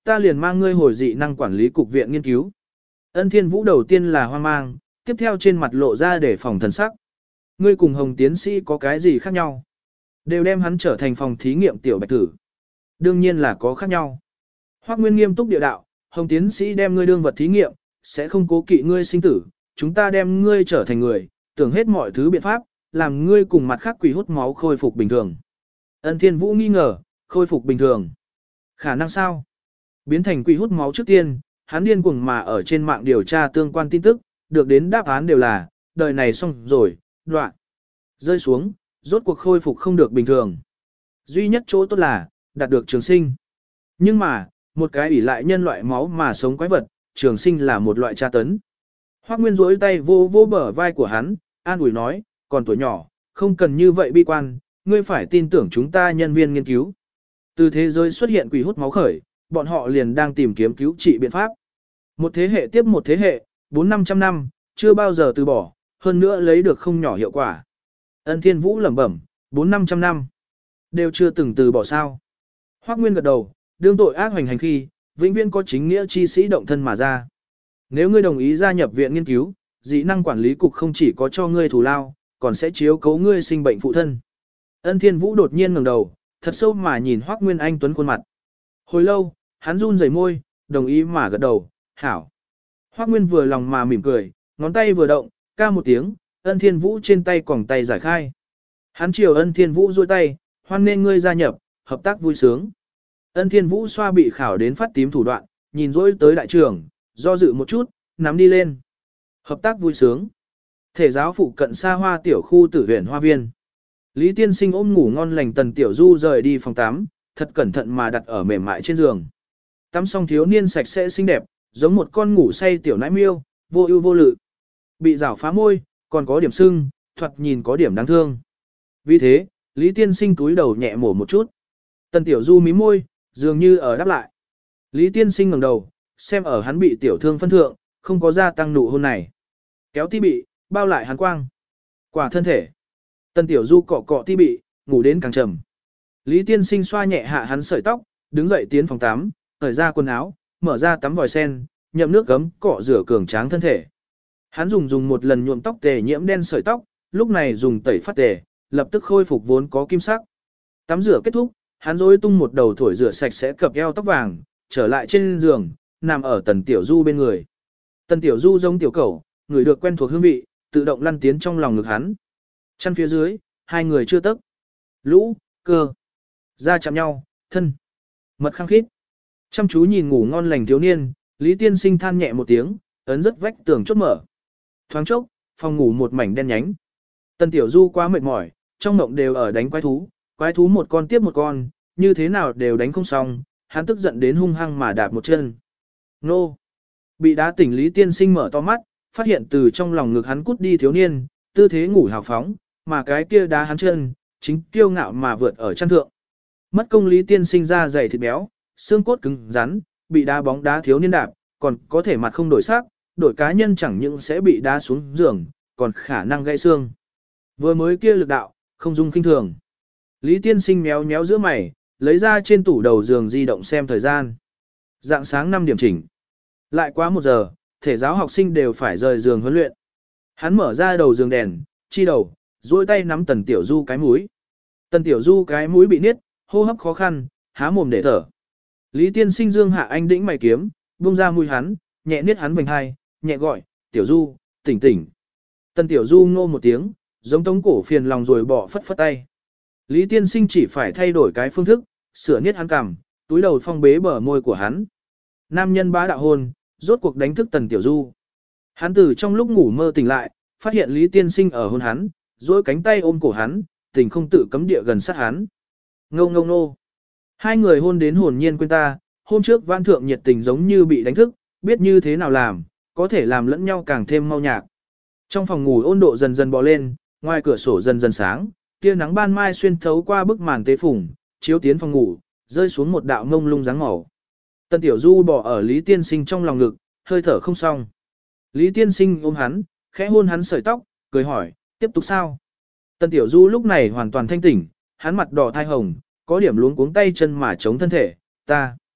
ta liền mang ngươi hồi dị năng quản lý cục viện nghiên cứu. Ân Thiên Vũ đầu tiên là hoang mang, tiếp theo trên mặt lộ ra để phòng thần sắc. Ngươi cùng Hồng tiến sĩ có cái gì khác nhau? Đều đem hắn trở thành phòng thí nghiệm tiểu bạch tử. Đương nhiên là có khác nhau. Hoắc Nguyên nghiêm túc địa đạo, Hồng tiến sĩ đem ngươi đương vật thí nghiệm, sẽ không cố kỵ ngươi sinh tử, chúng ta đem ngươi trở thành người, tưởng hết mọi thứ biện pháp, làm ngươi cùng mặt khác quỷ hút máu khôi phục bình thường. Ân Thiên Vũ nghi ngờ, khôi phục bình thường. Khả năng sao? Biến thành quỷ hút máu trước tiên, hắn điên cuồng mà ở trên mạng điều tra tương quan tin tức, được đến đáp án đều là, đời này xong rồi, đoạn. Rơi xuống, rốt cuộc khôi phục không được bình thường. Duy nhất chỗ tốt là, đạt được trường sinh. Nhưng mà, một cái ủy lại nhân loại máu mà sống quái vật, trường sinh là một loại tra tấn. Hoắc Nguyên duỗi tay vô vô bờ vai của hắn, an ủi nói, còn tuổi nhỏ, không cần như vậy bi quan, ngươi phải tin tưởng chúng ta nhân viên nghiên cứu. Từ thế giới xuất hiện quỷ hút máu khởi, bọn họ liền đang tìm kiếm cứu trị biện pháp. Một thế hệ tiếp một thế hệ, 400-500 năm, chưa bao giờ từ bỏ, hơn nữa lấy được không nhỏ hiệu quả. Ân Thiên Vũ lẩm bẩm, 400-500 năm, đều chưa từng từ bỏ sao. Hoắc Nguyên gật đầu, đương tội ác hoành hành khi, vĩnh viễn có chính nghĩa chi sĩ động thân mà ra. Nếu ngươi đồng ý gia nhập viện nghiên cứu, dị năng quản lý cục không chỉ có cho ngươi thù lao, còn sẽ chiếu cố ngươi sinh bệnh phụ thân. Ân Thiên Vũ đột nhiên ngẩng đầu, thật sâu mà nhìn Hoắc Nguyên anh tuấn khuôn mặt. Hồi lâu, hắn run rẩy môi, đồng ý mà gật đầu, hảo. Hoắc Nguyên vừa lòng mà mỉm cười, ngón tay vừa động, ca một tiếng, Ân Thiên Vũ trên tay còng tay giải khai. Hắn chiều Ân Thiên Vũ duỗi tay, hoan nên ngươi gia nhập, hợp tác vui sướng. Ân Thiên Vũ xoa bị khảo đến phát tím thủ đoạn, nhìn dỗi tới đại trưởng, do dự một chút, nắm đi lên. Hợp tác vui sướng. Thể giáo phụ cận xa hoa tiểu khu tử huyện hoa viên. Lý Tiên Sinh ôm ngủ ngon lành Tần Tiểu Du rời đi phòng tắm, thật cẩn thận mà đặt ở mềm mại trên giường. Tắm xong thiếu niên sạch sẽ xinh đẹp, giống một con ngủ say tiểu nãi miêu, vô ưu vô lự. Bị rảo phá môi, còn có điểm sưng, thoạt nhìn có điểm đáng thương. Vì thế, Lý Tiên Sinh túi đầu nhẹ mổ một chút. Tần Tiểu Du mím môi, dường như ở đáp lại. Lý Tiên Sinh ngẩng đầu, xem ở hắn bị tiểu thương phân thượng, không có gia tăng nụ hôn này. Kéo ti bị, bao lại hắn quang. Quả thân thể. Tần Tiểu Du cọ cọ ti bị, ngủ đến càng trầm. Lý Tiên Sinh xoa nhẹ hạ hắn sợi tóc, đứng dậy tiến phòng tắm, cởi ra quần áo, mở ra tắm vòi sen, nhậm nước gấm cọ rửa cường tráng thân thể. Hắn dùng một lần nhuộm tóc tề nhiễm đen sợi tóc, lúc này dùng tẩy phát tề, lập tức khôi phục vốn có kim sắc. Tắm rửa kết thúc, hắn rối tung một đầu thổi rửa sạch sẽ cập eo tóc vàng, trở lại trên giường, nằm ở Tần Tiểu Du bên người. Tần Tiểu Du giống tiểu cẩu, ngửi được quen thuộc hương vị, tự động lăn tiến trong lòng ngực hắn. Chân phía dưới, hai người chưa tấc. Lũ, cơ, da chạm nhau, thân, mật khăng khít. Chăm chú nhìn ngủ ngon lành thiếu niên, Lý Tiên Sinh than nhẹ một tiếng, ấn rất vách tường chốt mở. Thoáng chốc, phòng ngủ một mảnh đen nhánh. Tần Tiểu Du quá mệt mỏi, trong mộng đều ở đánh quái thú một con tiếp một con, như thế nào đều đánh không xong, hắn tức giận đến hung hăng mà đạp một chân. Nô! Bị đá tỉnh Lý Tiên Sinh mở to mắt, phát hiện từ trong lòng ngực hắn cút đi thiếu niên, tư thế ngủ hào phóng, mà cái kia đá hắn chân, chính kiêu ngạo mà vượt ở chân thượng. Mất công Lý Tiên Sinh ra dày thịt béo, xương cốt cứng rắn, bị đá bóng đá thiếu niên đạp, còn có thể mặt không đổi sắc, đổi cá nhân chẳng những sẽ bị đá xuống giường, còn khả năng gãy xương. Vừa mới kia lực đạo, không dung kinh thường. Lý Tiên Sinh méo méo giữa mày, lấy ra trên tủ đầu giường di động xem thời gian. Dạng sáng 5 điểm chỉnh. Lại quá 1 giờ, thể giáo học sinh đều phải rời giường huấn luyện. Hắn mở ra đầu giường đèn, chi đầu, duỗi tay nắm Tần Tiểu Du cái mũi. Tần Tiểu Du cái mũi bị niết, hô hấp khó khăn, há mồm để thở. Lý Tiên Sinh dương hạ anh đĩnh mày kiếm, buông ra mũi hắn, nhẹ niết hắn vành hai, nhẹ gọi, Tiểu Du, tỉnh tỉnh. Tần Tiểu Du ngô một tiếng, giống tống cổ phiền lòng rồi bỏ phất phất tay. Lý Tiên Sinh chỉ phải thay đổi cái phương thức, sửa niết hắn cằm, túi đầu phong bế bờ môi của hắn. Nam nhân bá đạo hôn, rốt cuộc đánh thức Tần Tiểu Du. Hắn từ trong lúc ngủ mơ tỉnh lại, phát hiện Lý Tiên Sinh ở hôn hắn, duỗi cánh tay ôm cổ hắn, tình không tự cấm địa gần sát hắn. Ngô ngô nô. Hai người hôn đến hồn nhiên quên ta, hôm trước Văn Thượng nhiệt tình giống như bị đánh thức, biết như thế nào làm, có thể làm lẫn nhau càng thêm mau nhạc. Trong phòng ngủ ôn độ dần dần bò lên, ngoài cửa sổ dần dần sáng, tia nắng ban mai xuyên thấu qua bức màn tế phủng, chiếu tiến phòng ngủ, rơi xuống một đạo ngông lung dáng màu. Tần Tiểu Du bò ở Lý Tiên Sinh trong lòng ngực, hơi thở không xong. Lý Tiên Sinh ôm hắn, khẽ hôn hắn sợi tóc, cười hỏi, tiếp tục sao? Tần Tiểu Du lúc này hoàn toàn thanh tỉnh, hắn mặt đỏ thai hồng, có điểm luống cuống tay chân mà chống thân thể, ta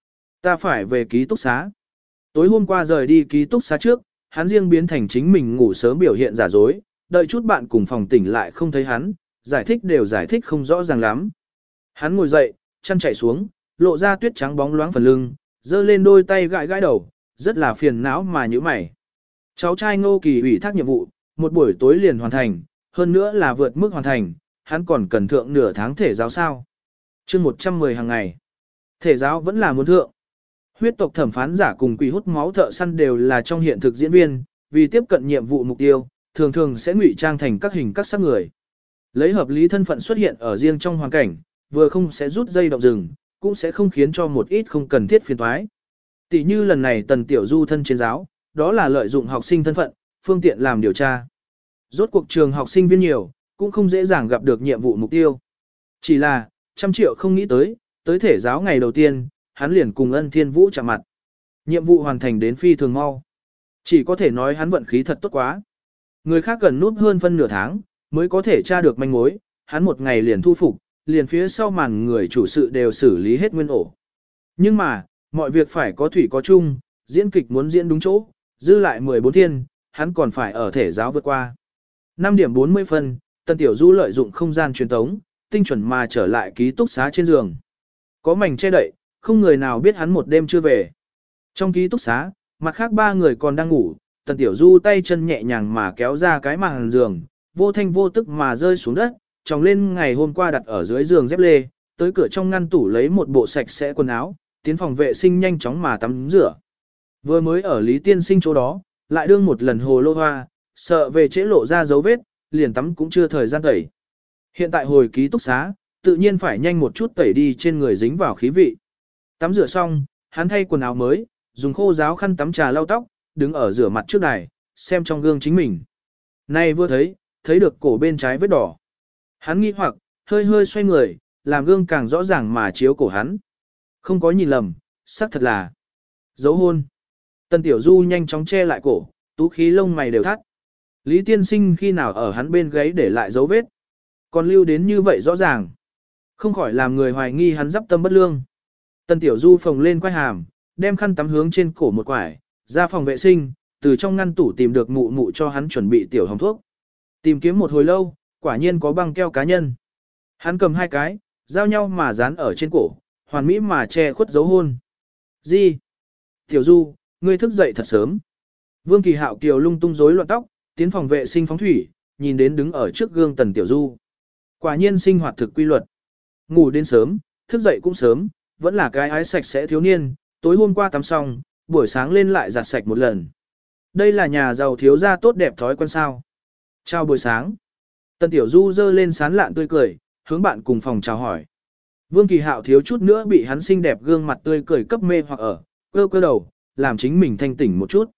Ta phải về ký túc xá. Tối hôm qua rời đi ký túc xá trước, hắn riêng biến thành chính mình ngủ sớm biểu hiện giả dối, đợi chút bạn cùng phòng tỉnh lại không thấy hắn, giải thích đều giải thích không rõ ràng lắm. Hắn ngồi dậy, chân chạy xuống, lộ ra tuyết trắng bóng loáng phần lưng, giơ lên đôi tay gãi gãi đầu, rất là phiền não mà nhíu mày. Cháu trai Ngô Kỳ ủy thác nhiệm vụ, một buổi tối liền hoàn thành, hơn nữa là vượt mức hoàn thành, hắn còn cần thượng nửa tháng thể giáo sao. chương 110 hàng ngày. Thể giáo vẫn là muốn thượng. Huyết tộc thẩm phán giả cùng quỷ hút máu thợ săn đều là trong hiện thực diễn viên, vì tiếp cận nhiệm vụ mục tiêu, thường thường sẽ ngụy trang thành các hình các sắc người. Lấy hợp lý thân phận xuất hiện ở riêng trong hoàn cảnh, vừa không sẽ rút dây động rừng, cũng sẽ không khiến cho một ít không cần thiết phiền toái. Tỷ như lần này Tần Tiểu Du thân trên giáo, đó là lợi dụng học sinh thân phận, phương tiện làm điều tra. Rốt cuộc trường học sinh viên nhiều, cũng không dễ dàng gặp được nhiệm vụ mục tiêu. Chỉ là, 100 triệu không nghĩ tới thể giáo ngày đầu tiên, hắn liền cùng Ân Thiên Vũ chạm mặt. Nhiệm vụ hoàn thành đến phi thường mau. Chỉ có thể nói hắn vận khí thật tốt quá. Người khác gần nút hơn phân nửa tháng, mới có thể tra được manh mối, hắn một ngày liền thu phục, liền phía sau màn người chủ sự đều xử lý hết nguyên ổ. Nhưng mà, mọi việc phải có thủy có chung, diễn kịch muốn diễn đúng chỗ, dư lại 14 thiên, hắn còn phải ở thể giáo vượt qua. 5 điểm 40 phân, Tần Tiểu Du lợi dụng không gian truyền tống, tinh chuẩn mà trở lại ký túc xá trên giường. Có mảnh che đậy, không người nào biết hắn một đêm chưa về. Trong ký túc xá, mặt khác 3 người còn đang ngủ, Tần Tiểu Du tay chân nhẹ nhàng mà kéo ra cái màn giường, vô thanh vô tức mà rơi xuống đất, tròng lên ngày hôm qua đặt ở dưới giường dép lê, tới cửa trong ngăn tủ lấy một bộ sạch sẽ quần áo, tiến phòng vệ sinh nhanh chóng mà tắm rửa. Vừa mới ở Lý Tiên Sinh chỗ đó, lại đương một lần hồ lô hoa, sợ về trễ lộ ra dấu vết, liền tắm cũng chưa thời gian tẩy. Hiện tại hồi ký túc xá, tự nhiên phải nhanh một chút tẩy đi trên người dính vào khí vị. Tắm rửa xong, hắn thay quần áo mới, dùng khô ráo khăn tắm trà lau tóc, đứng ở rửa mặt trước đài, xem trong gương chính mình. Nay vừa thấy được cổ bên trái vết đỏ. Hắn nghi hoặc, hơi hơi xoay người, làm gương càng rõ ràng mà chiếu cổ hắn. Không có nhìn lầm, xác thật là dấu hôn. Tần Tiểu Du nhanh chóng che lại cổ, tú khí lông mày đều thắt. Lý Tiên Sinh khi nào ở hắn bên gáy để lại dấu vết. Còn lưu đến như vậy rõ ràng. Không khỏi làm người hoài nghi hắn dắp tâm bất lương. Tần Tiểu Du phồng lên quai hàm, đem khăn tắm hướng trên cổ một quải, ra phòng vệ sinh, từ trong ngăn tủ tìm được mụ mụ cho hắn chuẩn bị tiểu hồng thuốc. Tìm kiếm một hồi lâu, quả nhiên có băng keo cá nhân. Hắn cầm 2 cái, giao nhau mà dán ở trên cổ, hoàn mỹ mà che khuất dấu hôn. Gì? Tiểu Du, ngươi thức dậy thật sớm. Vương Kỳ Hạo kiều lung tung rối loạn tóc, tiến phòng vệ sinh phóng thủy, nhìn đến đứng ở trước gương Tần Tiểu Du. Quả nhiên sinh hoạt thực quy luật. Ngủ đến sớm, thức dậy cũng sớm, vẫn là cái ái sạch sẽ thiếu niên, tối hôm qua tắm xong, buổi sáng lên lại giặt sạch một lần. Đây là nhà giàu thiếu gia tốt đẹp thói quen sao. Chào buổi sáng. Tần Tiểu Du dơ lên sán lạn tươi cười, hướng bạn cùng phòng chào hỏi. Vương Kỳ Hạo thiếu chút nữa bị hắn xinh đẹp gương mặt tươi cười cấp mê hoặc ở, cơ đầu, làm chính mình thanh tỉnh một chút.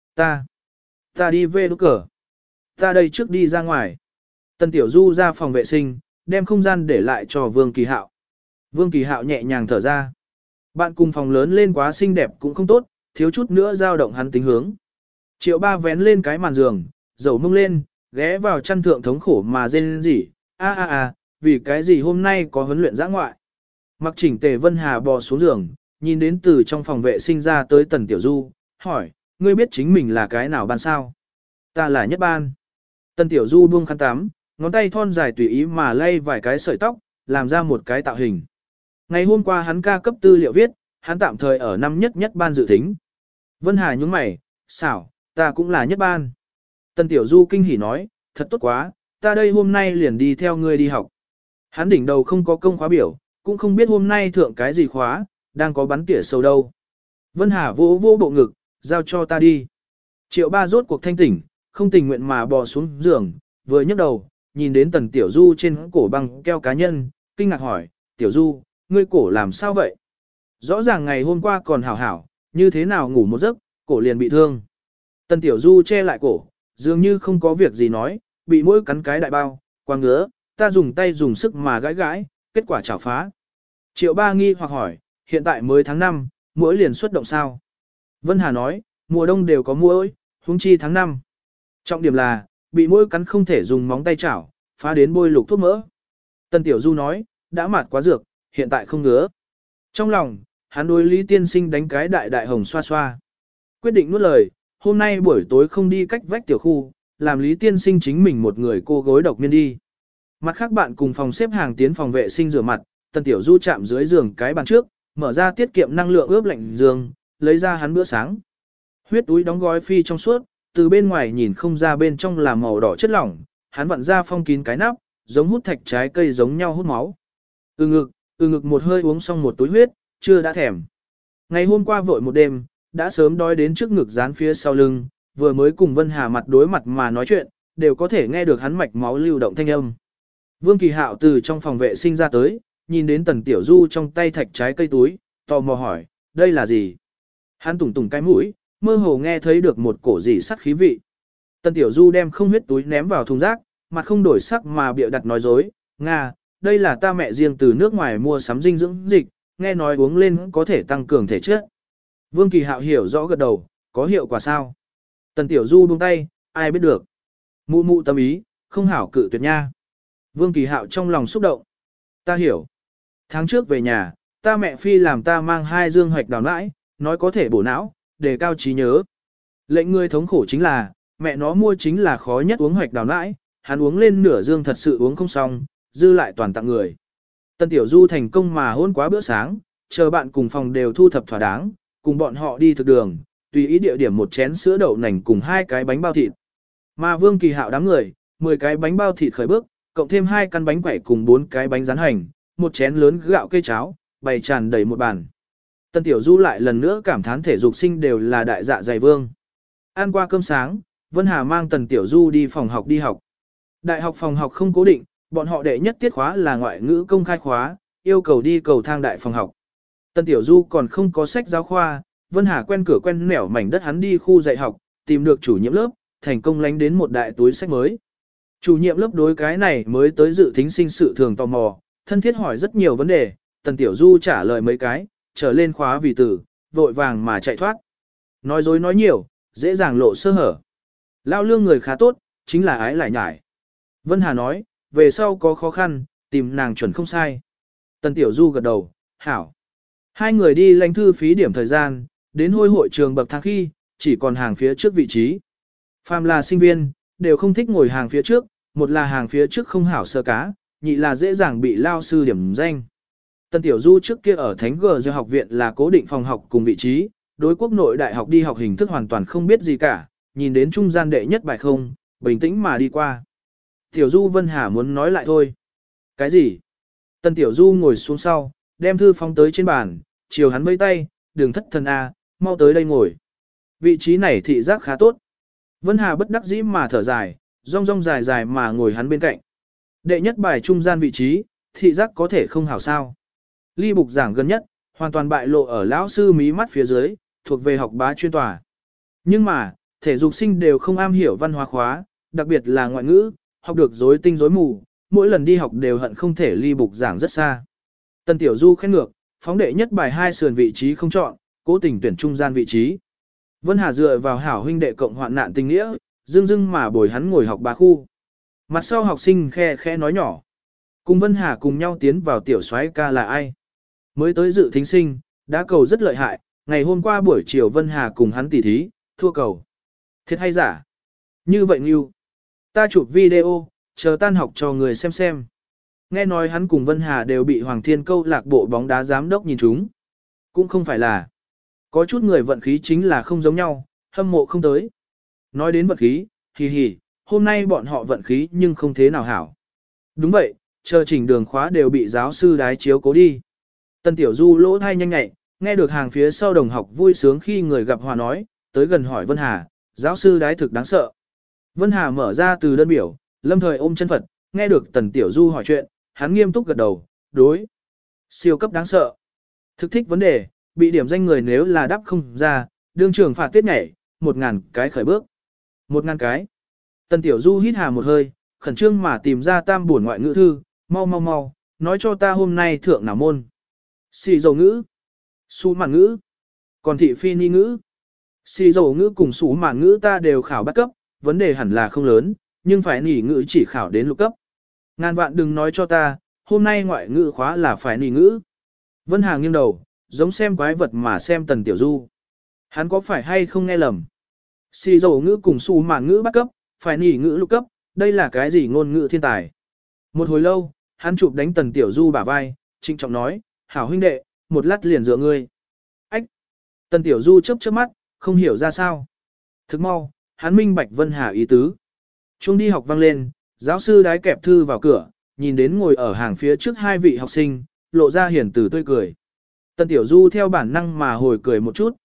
Ta đi về đúc cờ. Ta đây trước đi ra ngoài. Tần Tiểu Du ra phòng vệ sinh, đem không gian để lại cho Vương Kỳ Hạo. Vương Kỳ Hạo nhẹ nhàng thở ra. Bạn cùng phòng lớn lên quá xinh đẹp cũng không tốt, thiếu chút nữa dao động hắn tính hướng. Triệu Ba vén lên cái màn giường, dầu mông lên, ghé vào chăn thượng thống khổ mà rên rỉ. Vì cái gì hôm nay có huấn luyện giã ngoại. Mặc chỉnh tề Vân Hà bò xuống giường, nhìn đến từ trong phòng vệ sinh ra tới Tần Tiểu Du, hỏi, ngươi biết chính mình là cái nào ban sao? Ta là nhất ban. Tần Tiểu Du buông khăn tắm, ngón tay thon dài tùy ý mà lay vài cái sợi tóc, làm ra một cái tạo hình. Ngày hôm qua hắn ca cấp tư liệu viết, hắn tạm thời ở năm nhất ban dự thính. Vân Hà nhúng mày, xảo, ta cũng là nhất ban. Tần Tiểu Du kinh hỉ nói, thật tốt quá, ta đây hôm nay liền đi theo ngươi đi học. Hắn đỉnh đầu không có công khóa biểu, cũng không biết hôm nay thượng cái gì khóa, đang có bắn tỉa sâu đâu. Vân Hà vỗ vỗ bộ ngực, giao cho ta đi. Triệu Ba rốt cuộc thanh tỉnh, không tình nguyện mà bò xuống giường, vừa nhấc đầu, nhìn đến Tần Tiểu Du trên cổ băng keo cá nhân, kinh ngạc hỏi, Tiểu Du, ngươi cổ làm sao vậy? Rõ ràng ngày hôm qua còn hảo hảo, như thế nào ngủ một giấc, cổ liền bị thương. Tần Tiểu Du che lại cổ, dường như không có việc gì nói, bị mũi cắn cái đại bao, qua ngứa, ta dùng tay dùng sức mà gãi gãi, kết quả chảo phá. Triệu Ba nghi hoặc hỏi, hiện tại mới tháng 5, mũi liền xuất động sao? Vân Hà nói, mùa đông đều có mũi, huống chi tháng 5. Trọng điểm là, bị mũi cắn không thể dùng móng tay chảo, phá đến bôi lục thuốc mỡ. Tần Tiểu Du nói, đã mạt quá dược, hiện tại không ngứa. Trong lòng, Hắn đối Lý Tiên Sinh đánh cái đại đại hồng xoa xoa. Quyết định nuốt lời, hôm nay buổi tối không đi cách vách tiểu khu, làm Lý Tiên Sinh chính mình một người cô gối độc miên đi. Mặt khác bạn cùng phòng xếp hàng tiến phòng vệ sinh rửa mặt, Tần Tiểu Du chạm dưới giường cái bàn trước, mở ra tiết kiệm năng lượng ướp lạnh giường, lấy ra hắn bữa sáng. Huyết túi đóng gói phi trong suốt, từ bên ngoài nhìn không ra bên trong là màu đỏ chất lỏng, hắn vặn ra phong kín cái nắp, giống hút thạch trái cây giống nhau hút máu. Ừ ngực một hơi uống xong một túi huyết, chưa đã thèm. Ngày hôm qua vội một đêm, đã sớm đói đến trước ngực dán phía sau lưng, vừa mới cùng Vân Hà mặt đối mặt mà nói chuyện, đều có thể nghe được hắn mạch máu lưu động thanh âm. Vương Kỳ Hạo từ trong phòng vệ sinh ra tới, nhìn đến Tần Tiểu Du trong tay thạch trái cây túi, tò mò hỏi, đây là gì? Hắn tùng tùng cái mũi, mơ hồ nghe thấy được một cổ dị sắc khí vị. Tần Tiểu Du đem không huyết túi ném vào thùng rác, mặt không đổi sắc mà bịa đặt nói dối, Nga, đây là ta mẹ riêng từ nước ngoài mua sắm dinh dưỡng dịch, nghe nói uống lên có thể tăng cường thể chất. Vương Kỳ Hạo hiểu rõ gật đầu, có hiệu quả sao? Tần Tiểu Du buông tay, ai biết được. Mụ mụ tâm ý, không hảo cự tuyệt nha. Vương Kỳ Hạo trong lòng xúc động. Ta hiểu. Tháng trước về nhà, ta mẹ phi làm ta mang 2 dương hoạch đào nãi, nói có thể bổ não, đề cao trí nhớ. Lệnh người thống khổ chính là, mẹ nó mua chính là khó nhất uống hoạch đào nãi, hắn uống lên nửa dương thật sự uống không xong, dư lại toàn tặng người. Tần Tiểu Du thành công mà hôn quá bữa sáng, chờ bạn cùng phòng đều thu thập thỏa đáng, cùng bọn họ đi thực đường, tùy ý địa điểm một chén sữa đậu nành cùng 2 cái bánh bao thịt. Mà Vương Kỳ Hạo đám người, 10 cái bánh bao thịt khởi bước, cộng thêm 2 căn bánh quẩy cùng 4 cái bánh rán hành, một chén lớn gạo cây cháo, bày tràn đầy một bàn. Tần Tiểu Du lại lần nữa cảm thán thể dục sinh đều là đại dạ dày vương. Ăn qua cơm sáng, Vân Hà mang Tần Tiểu Du đi phòng học đi học. Đại học phòng học không cố định, bọn họ đệ nhất tiết khóa là ngoại ngữ công khai khóa, yêu cầu đi cầu thang đại phòng học. Tần Tiểu Du còn không có sách giáo khoa, Vân Hà quen cửa quen nẻo mảnh đất hắn đi khu dạy học, tìm được chủ nhiệm lớp, thành công lánh đến một đại túi sách mới. Chủ nhiệm lớp đối cái này mới tới dự thính sinh sự thường tò mò, thân thiết hỏi rất nhiều vấn đề, Tần Tiểu Du trả lời mấy cái, trở lên khóa vì tử, vội vàng mà chạy thoát. Nói dối nói nhiều, dễ dàng lộ sơ hở. Lao lương người khá tốt, chính là ái lại nhải. Vân Hà nói, về sau có khó khăn, tìm nàng chuẩn không sai. Tần Tiểu Du gật đầu, hảo. Hai người đi lãnh thư phí điểm thời gian, đến hôi hội trường bậc thang khi, chỉ còn hàng phía trước vị trí. Phàm là sinh viên, đều không thích ngồi hàng phía trước, một là hàng phía trước không hảo sơ cá, nhị là dễ dàng bị lao sư điểm danh. Tần Tiểu Du trước kia ở Thánh G Do học viện là cố định phòng học cùng vị trí, đối quốc nội đại học đi học hình thức hoàn toàn không biết gì cả, nhìn đến trung gian đệ nhất bài không, bình tĩnh mà đi qua. Tiểu Du Vân Hà muốn nói lại thôi. Cái gì? Tần Tiểu Du ngồi xuống sau, đem thư phóng tới trên bàn, chiều hắn vẫy tay, đừng thất thần a, mau tới đây ngồi. Vị trí này thị giác khá tốt. Vân Hà bất đắc dĩ mà thở dài, rong rong dài dài mà ngồi hắn bên cạnh. Đệ nhất bài trung gian vị trí, thị giác có thể không hảo sao. Ly bục giảng gần nhất, hoàn toàn bại lộ ở lão sư mí mắt phía dưới, thuộc về học bá chuyên tòa. Nhưng mà, thể dục sinh đều không am hiểu văn hóa khóa, đặc biệt là ngoại ngữ, học được rối tinh rối mù, mỗi lần đi học đều hận không thể ly bục giảng rất xa. Tần Tiểu Du khen ngược, phóng đệ nhất bài 2 sườn vị trí không chọn, cố tình tuyển trung gian vị trí. Vân Hà dựa vào hảo huynh đệ cộng hoạn nạn tình nghĩa, dưng dưng mà bồi hắn ngồi học 3 khu. Mặt sau học sinh khe khẽ nói nhỏ. Cùng Vân Hà cùng nhau tiến vào tiểu soái ca là ai? Mới tới dự thính sinh, đá cầu rất lợi hại, ngày hôm qua buổi chiều Vân Hà cùng hắn tỉ thí, thua cầu. Thiệt hay giả? Như vậy Ngưu. Ta chụp video, chờ tan học cho người xem. Nghe nói hắn cùng Vân Hà đều bị Hoàng Thiên câu lạc bộ bóng đá giám đốc nhìn chúng. Cũng không phải là. Có chút người vận khí chính là không giống nhau, hâm mộ không tới. Nói đến vận khí, hì hì, hôm nay bọn họ vận khí nhưng không thế nào hảo. Đúng vậy, chờ chỉnh đường khóa đều bị giáo sư đái chiếu cố đi. Tần Tiểu Du lỗ thai nhanh nhạy, nghe được hàng phía sau đồng học vui sướng khi người gặp hòa nói, tới gần hỏi Vân Hà, giáo sư đái thực đáng sợ. Vân Hà mở ra từ đơn biểu, lâm thời ôm chân Phật, nghe được Tần Tiểu Du hỏi chuyện, hắn nghiêm túc gật đầu, đối. Siêu cấp đáng sợ. Thực thích vấn đề, bị điểm danh người nếu là đáp không ra, đương trường phạt tiết nhảy, 1000 cái khởi bước. 1000 cái. Tần Tiểu Du hít hà một hơi, khẩn trương mà tìm ra tam buồn ngoại ngữ thư, mau, nói cho ta hôm nay thượng nào môn. Xì dầu ngữ, su mạn ngữ, còn thị phi ni ngữ. Xì dầu ngữ cùng su mạn ngữ ta đều khảo bắt cấp, vấn đề hẳn là không lớn, nhưng phải nỉ ngữ chỉ khảo đến lục cấp. Ngàn vạn đừng nói cho ta, hôm nay ngoại ngữ khóa là phải nỉ ngữ. Vân Hà nghiêng đầu, giống xem quái vật mà xem Tần Tiểu Du. Hắn có phải hay không nghe lầm? Xì dầu ngữ cùng su mạn ngữ bắt cấp, phải nỉ ngữ lục cấp, đây là cái gì ngôn ngữ thiên tài? Một hồi lâu, hắn chụp đánh Tần Tiểu Du bả vai, trịnh trọng nói, hảo huynh đệ, một lát liền dựa ngươi. Ách! Tần Tiểu Du chớp chớp mắt, không hiểu ra sao. Thức mau, hắn minh bạch Vân Hà ý tứ. Chuông đi học vang lên, giáo sư đái kẹp thư vào cửa, nhìn đến ngồi ở hàng phía trước hai vị học sinh, lộ ra hiền từ tươi cười. Tần Tiểu Du theo bản năng mà hồi cười một chút,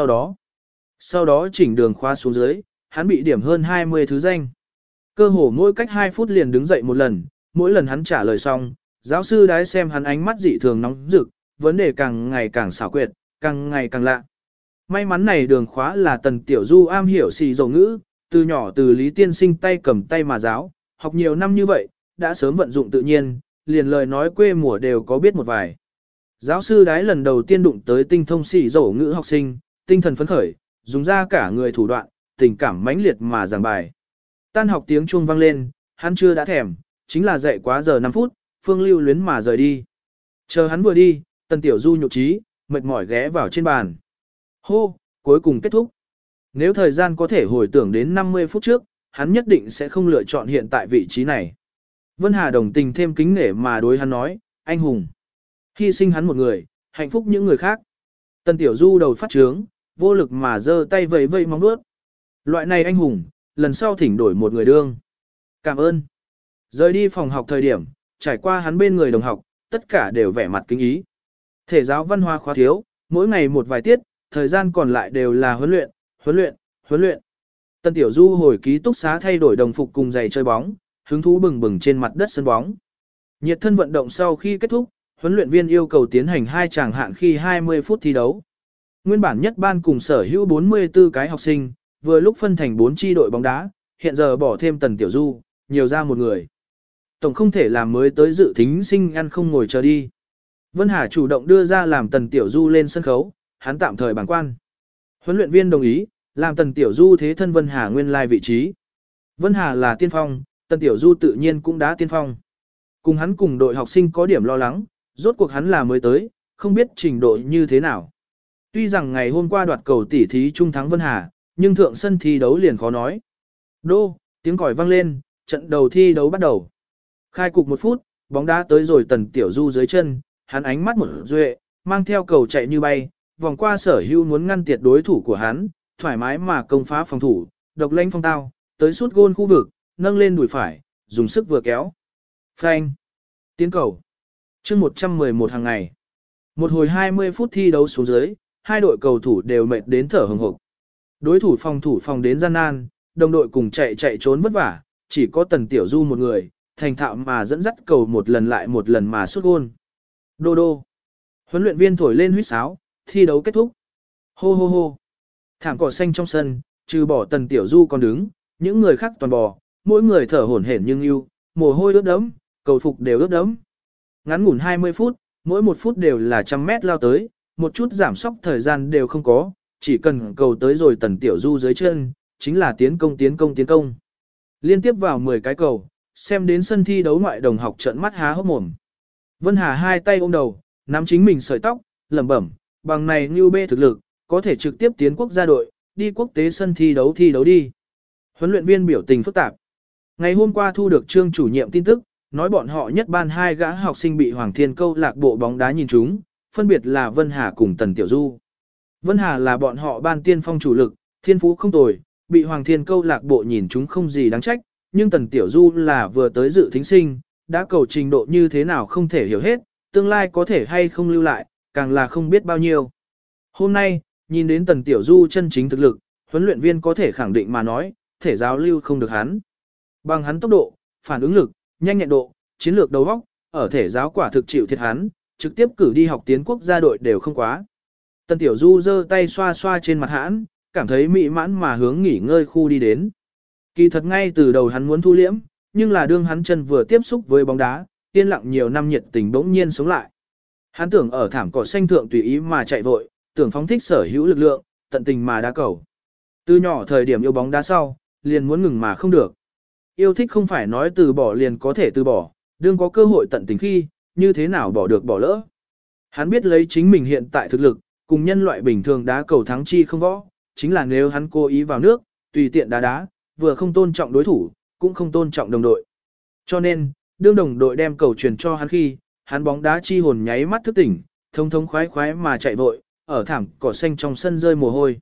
sau đó chỉnh đường khóa xuống dưới, hắn bị điểm hơn 20 thứ danh. Cơ hồ mỗi cách 2 phút liền đứng dậy một lần, mỗi lần hắn trả lời xong, giáo sư đái xem hắn ánh mắt dị thường nóng rực, vấn đề càng ngày càng xảo quyệt, càng ngày càng lạ. May mắn này đường khóa là Tần Tiểu Du am hiểu xì dầu ngữ, từ nhỏ từ Lý Tiên Sinh tay cầm tay mà giáo, học nhiều năm như vậy, đã sớm vận dụng tự nhiên, liền lời nói quê mùa đều có biết một vài. Giáo sư đái lần đầu tiên đụng tới tinh thông xì dầu ngữ học sinh, tinh thần phấn khởi, dùng ra cả người thủ đoạn, tình cảm mãnh liệt mà giảng bài. Tan học tiếng chuông vang lên, hắn chưa đã thèm, chính là dậy quá giờ 5 phút, Phương lưu luyến mà rời đi. Chờ hắn vừa đi, Tần Tiểu Du nhục trí, mệt mỏi ghé vào trên bàn. Hô, cuối cùng kết thúc. Nếu thời gian có thể hồi tưởng đến 50 phút trước, hắn nhất định sẽ không lựa chọn hiện tại vị trí này. Vân Hà đồng tình thêm kính nể mà đối hắn nói, anh hùng. Hy sinh hắn một người, hạnh phúc những người khác. Tần Tiểu Du đầu phát trướng, vô lực mà giơ tay vẫy vẫy móng vuốt. Loại này anh hùng, lần sau thỉnh đổi một người đương. Cảm ơn. Rời đi phòng học thời điểm, trải qua hắn bên người đồng học, tất cả đều vẻ mặt kính ý. Thể giáo văn hóa khóa thiếu, mỗi ngày một vài tiết, thời gian còn lại đều là huấn luyện. Tần Tiểu Du hồi ký túc xá thay đổi đồng phục cùng giày chơi bóng, hứng thú bừng bừng trên mặt đất sân bóng. Nhiệt thân vận động sau khi kết thúc, huấn luyện viên yêu cầu tiến hành 2 chàng hạn khi 20 phút thi đấu. Nguyên bản nhất ban cùng sở hữu 44 cái học sinh, vừa lúc phân thành 4 chi đội bóng đá, hiện giờ bỏ thêm Tần Tiểu Du, nhiều ra một người. Tổng không thể làm mới tới dự thính sinh ăn không ngồi chờ đi. Vân Hà chủ động đưa ra làm Tần Tiểu Du lên sân khấu, hắn tạm thời bàng quan. Huấn luyện viên đồng ý, làm Tần Tiểu Du thế thân Vân Hà nguyên lai vị trí. Vân Hà là tiên phong, Tần Tiểu Du tự nhiên cũng đã tiên phong. Cùng hắn cùng đội học sinh có điểm lo lắng, rốt cuộc hắn là mới tới, không biết trình độ như thế nào. Tuy rằng ngày hôm qua đoạt cầu tỷ thí trung thắng Vân Hà, nhưng thượng sân thi đấu liền khó nói. Đô, tiếng còi vang lên, trận đầu thi đấu bắt đầu. Khai cục 1 phút, bóng đá tới rồi Tần Tiểu Du dưới chân, hắn ánh mắt một duệ, mang theo cầu chạy như bay, vòng qua sở hữu muốn ngăn tiệt đối thủ của hắn, thoải mái mà công phá phòng thủ, độc lanh phong tao, tới sút gôn khu vực, nâng lên đùi phải, dùng sức vừa kéo. Phanh. Tiến cầu. Chương 111 hàng ngày. Một hồi 20 phút thi đấu xuống dưới, hai đội cầu thủ đều mệt đến thở hừng hực. Đối thủ phòng đến gian nan, đồng đội cùng chạy trốn vất vả, chỉ có Tần Tiểu Du một người, thành thạo mà dẫn dắt cầu một lần lại một lần mà sút gôn. Đô đô. Huấn luyện viên thổi lên huýt sáo, thi đấu kết thúc. Hô hô hô. Thảm cỏ xanh trong sân, trừ bỏ Tần Tiểu Du còn đứng, những người khác toàn bò, mỗi người thở hổn hển nhưng ưu, mồ hôi ướt đẫm, cầu phục đều ướt đẫm. Ngắn ngủn 20 phút, mỗi 1 phút đều là 100 mét lao tới, một chút giảm sóc thời gian đều không có, chỉ cần cầu tới rồi Tần Tiểu Du dưới chân, chính là tiến công. Liên tiếp vào 10 cái cầu, xem đến sân thi đấu ngoại đồng học trợn mắt há hốc mồm. Vân Hà hai tay ôm đầu, nắm chính mình sợi tóc, lẩm bẩm, bằng này như bê thực lực, có thể trực tiếp tiến quốc gia đội, đi quốc tế sân thi đấu đi. Huấn luyện viên biểu tình phức tạp. Ngày hôm qua thu được Trương chủ nhiệm tin tức, nói bọn họ nhất ban 2 gã học sinh bị Hoàng Thiên câu lạc bộ bóng đá nhìn trúng, phân biệt là Vân Hà cùng Tần Tiểu Du. Vân Hà là bọn họ ban tiên phong chủ lực, thiên phú không tồi, bị Hoàng Thiên câu lạc bộ nhìn trúng không gì đáng trách, nhưng Tần Tiểu Du là vừa tới dự thính sinh, đã cầu trình độ như thế nào không thể hiểu hết, tương lai có thể hay không lưu lại, càng là không biết bao nhiêu. Hôm nay, nhìn đến Tần Tiểu Du chân chính thực lực, huấn luyện viên có thể khẳng định mà nói, thể giáo lưu không được hắn. Bằng hắn tốc độ, phản ứng lực, nhanh nhẹn độ, chiến lược đầu óc, ở thể giáo quả thực chịu thiệt hắn, trực tiếp cử đi học tiến quốc gia đội đều không quá. Tần Tiểu Du giơ tay xoa xoa trên mặt hãn, cảm thấy mỹ mãn mà hướng nghỉ ngơi khu đi đến. Kỳ thật ngay từ đầu hắn muốn thu liễm, nhưng là đương hắn chân vừa tiếp xúc với bóng đá, yên lặng nhiều năm nhiệt tình bỗng nhiên sống lại. Hắn tưởng ở thảm cỏ xanh thượng tùy ý mà chạy vội, tưởng phóng thích sở hữu lực lượng, tận tình mà đá cầu. Từ nhỏ thời điểm yêu bóng đá sau, liền muốn ngừng mà không được. Yêu thích không phải nói từ bỏ liền có thể từ bỏ, đương có cơ hội tận tình khi, như thế nào bỏ được bỏ lỡ. Hắn biết lấy chính mình hiện tại thực lực, cùng nhân loại bình thường đá cầu thắng chi không võ, chính là nếu hắn cố ý vào nước, tùy tiện đá, vừa không tôn trọng đối thủ, cũng không tôn trọng đồng đội. Cho nên, đương đồng đội đem cầu truyền cho hắn khi, hắn bóng đá chi hồn nháy mắt thức tỉnh, thông thông khoái khoái mà chạy vội, ở thảm cỏ xanh trong sân rơi mồ hôi.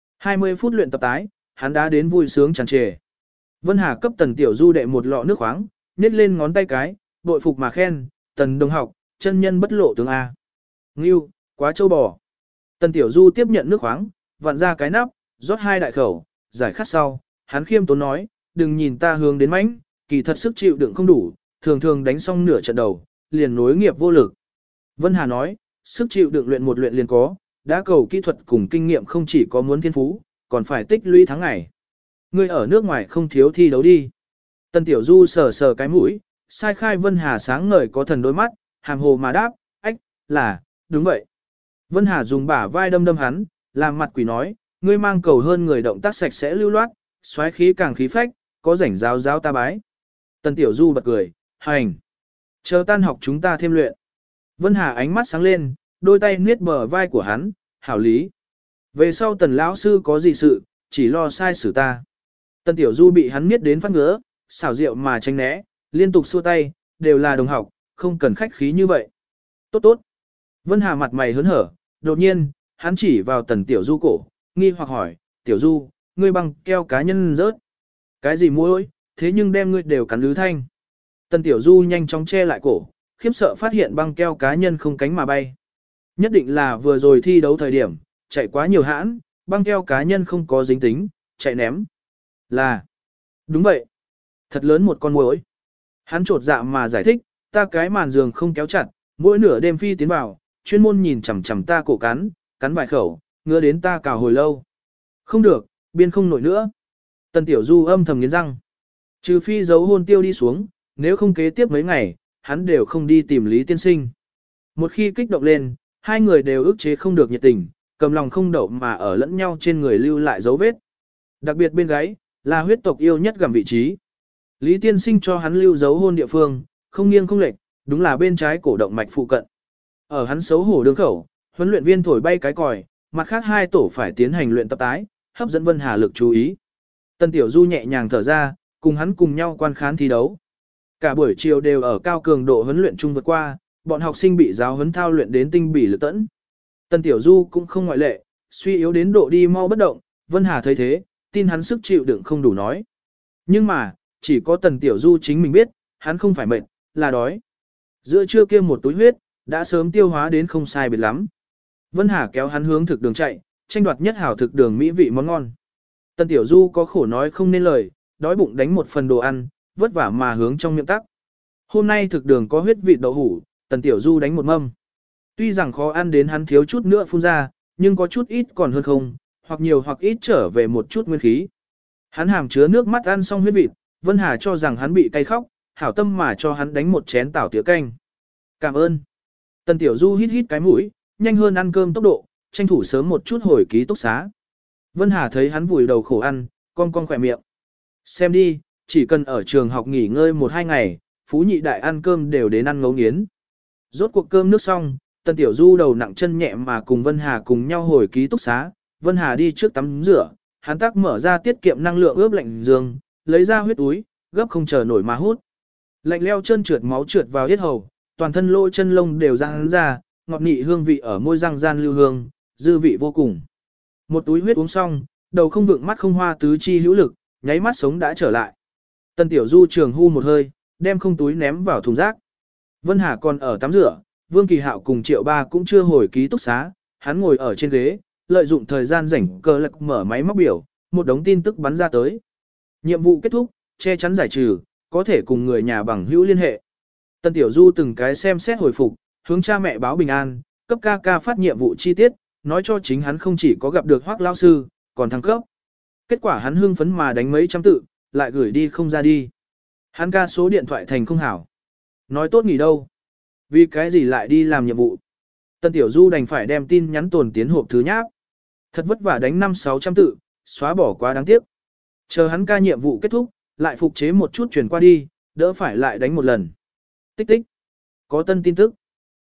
20 phút luyện tập tái, hắn đá đến vui sướng tràn trề. Vân Hà cấp Tần Tiểu Du đệ một lọ nước khoáng, nhét lên ngón tay cái, bội phục mà khen, Tần đồng học, chân nhân bất lộ tướng A. Ngưu, quá châu bò. Tần Tiểu Du tiếp nhận nước khoáng, vặn ra cái nắp, rót 2 đại khẩu, giải khát sau, hắn khiêm tốn nói, đừng nhìn ta hướng đến mãnh, kỳ thật sức chịu đựng không đủ, thường thường đánh xong nửa trận đầu, liền nối nghiệp vô lực. Vân Hà nói, sức chịu đựng luyện một luyện liền có, đá cầu kỹ thuật cùng kinh nghiệm không chỉ có muốn thiên phú, còn phải tích lũy tháng ngày. Ngươi ở nước ngoài không thiếu thi đấu đi. Tần Tiểu Du sờ sờ cái mũi, sai khai Vân Hà sáng ngời có thần đôi mắt, hàm hồ mà đáp, ách, là, đúng vậy. Vân Hà dùng bả vai đâm đâm hắn, làm mặt quỷ nói, ngươi mang cầu hơn người động tác sạch sẽ lưu loát, xoáy khí càng khí phách, có rảnh giáo giáo ta bái. Tần Tiểu Du bật cười, hành. Chờ tan học chúng ta thêm luyện. Vân Hà ánh mắt sáng lên, đôi tay niết bờ vai của hắn, hảo lý. Về sau Tần lão sư có gì sự, chỉ lo sai xử ta. Tần Tiểu Du bị hắn niết đến phát ngứa, xảo diệu mà tránh né, liên tục xua tay, đều là đồng học, không cần khách khí như vậy. Tốt tốt. Vân Hà mặt mày hớn hở, đột nhiên, hắn chỉ vào Tần Tiểu Du cổ, nghi hoặc hỏi, Tiểu Du, ngươi băng keo cá nhân rớt. Cái gì mối, thế nhưng đem ngươi đều cắn lứ thanh. Tần Tiểu Du nhanh chóng che lại cổ, khiếp sợ phát hiện băng keo cá nhân không cánh mà bay. Nhất định là vừa rồi thi đấu thời điểm, chạy quá nhiều hãn, băng keo cá nhân không có dính tính, chạy ném. Là, đúng vậy. Thật lớn một con muỗi. Hắn trột dạ mà giải thích, ta cái màn giường không kéo chặt, mỗi nửa đêm phi tiến vào, chuyên môn nhìn chằm chằm ta cổ cắn vài khẩu, ngứa đến ta cào hồi lâu. Không được, biên không nổi nữa. Tần Tiểu Du âm thầm nghiến răng. Trừ phi giấu hôn tiêu đi xuống, nếu không kế tiếp mấy ngày, hắn đều không đi tìm Lý Tiên Sinh. Một khi kích động lên, hai người đều ức chế không được nhiệt tình, cầm lòng không đậu mà ở lẫn nhau trên người lưu lại dấu vết. Đặc biệt bên gáy, là huyết tộc yêu nhất gặm vị trí. Lý Tiên Sinh cho hắn lưu dấu hôn địa phương, không nghiêng không lệch, đúng là bên trái cổ động mạch phụ cận. Ở hắn xấu hổ đường khẩu, huấn luyện viên thổi bay cái còi, mặt khác hai tổ phải tiến hành luyện tập tái, hấp dẫn Vân Hà lực chú ý. Tần Tiểu Du nhẹ nhàng thở ra, cùng hắn cùng nhau quan khán thi đấu. Cả buổi chiều đều ở cao cường độ huấn luyện chung vượt qua, bọn học sinh bị giáo huấn thao luyện đến tinh bỉ lực tẫn. Tần Tiểu Du cũng không ngoại lệ, suy yếu đến độ đi mau bất động, Vân Hà thấy thế, tin hắn sức chịu đựng không đủ nói. Nhưng mà, chỉ có Tần Tiểu Du chính mình biết, hắn không phải mệt, là đói. Giữa trưa kia một túi huyết, đã sớm tiêu hóa đến không sai biệt lắm. Vân Hà kéo hắn hướng thực đường chạy, tranh đoạt nhất hảo thực đường mỹ vị món ngon. Tần Tiểu Du có khổ nói không nên lời, đói bụng đánh một phần đồ ăn, vất vả mà hướng trong miệng tắc. Hôm nay thực đường có huyết vịt đậu hủ, Tần Tiểu Du đánh một mâm. Tuy rằng khó ăn đến hắn thiếu chút nữa phun ra, nhưng có chút ít còn hơn không, hoặc nhiều hoặc ít trở về một chút nguyên khí. Hắn hàm chứa nước mắt ăn xong huyết vịt, Vân Hà cho rằng hắn bị cay khóc, hảo tâm mà cho hắn đánh một chén tảo tía canh. Cảm ơn. Tần Tiểu Du hít hít cái mũi, nhanh hơn ăn cơm tốc độ, tranh thủ sớm một chút hồi ký túc xá. Vân Hà thấy hắn vùi đầu khổ ăn, con khỏe miệng. Xem đi, chỉ cần ở trường học nghỉ ngơi 1-2 ngày, Phú Nhị Đại ăn cơm đều đến ăn ngấu nghiến. Rốt cuộc cơm nước xong, Tần Tiểu Du đầu nặng chân nhẹ mà cùng Vân Hà cùng nhau hồi ký túc xá. Vân Hà đi trước tắm rửa, hắn tác mở ra tiết kiệm năng lượng ướp lạnh giường, lấy ra huyết túi, gấp không chờ nổi mà hút. Lạnh leo chân trượt máu trượt vào yết hầu, toàn thân lỗ chân lông đều răng ra, ngọt nị hương vị ở môi răng gian lưu hương, dư vị vô cùng. Một túi huyết uống xong, đầu không vượng mắt không hoa tứ chi hữu lực, nháy mắt sống đã trở lại. Tần Tiểu Du trường hu một hơi, đem không túi ném vào thùng rác. Vân Hà còn ở tắm rửa, Vương Kỳ Hạo cùng Triệu Ba cũng chưa hồi ký túc xá, hắn ngồi ở trên ghế, lợi dụng thời gian rảnh cờ lạc mở máy móc biểu, một đống tin tức bắn ra tới. Nhiệm vụ kết thúc, che chắn giải trừ, có thể cùng người nhà bằng hữu liên hệ. Tần Tiểu Du từng cái xem xét hồi phục, hướng cha mẹ báo bình an, cấp ca ca phát nhiệm vụ chi tiết, nói cho chính hắn không chỉ có gặp được Hoắc lão sư, còn thăng cấp. Kết quả hắn hưng phấn mà đánh mấy trăm tự, lại gửi đi không ra đi. Hắn ca số điện thoại thành không hảo. Nói tốt nghỉ đâu. Vì cái gì lại đi làm nhiệm vụ. Tần Tiểu Du đành phải đem tin nhắn tồn tiến hộp thứ nháp. Thật vất vả đánh 500-600 tự, xóa bỏ quá đáng tiếc. Chờ hắn ca nhiệm vụ kết thúc, lại phục chế một chút chuyển qua đi, đỡ phải lại đánh một lần. Tích tích. Có tân tin tức.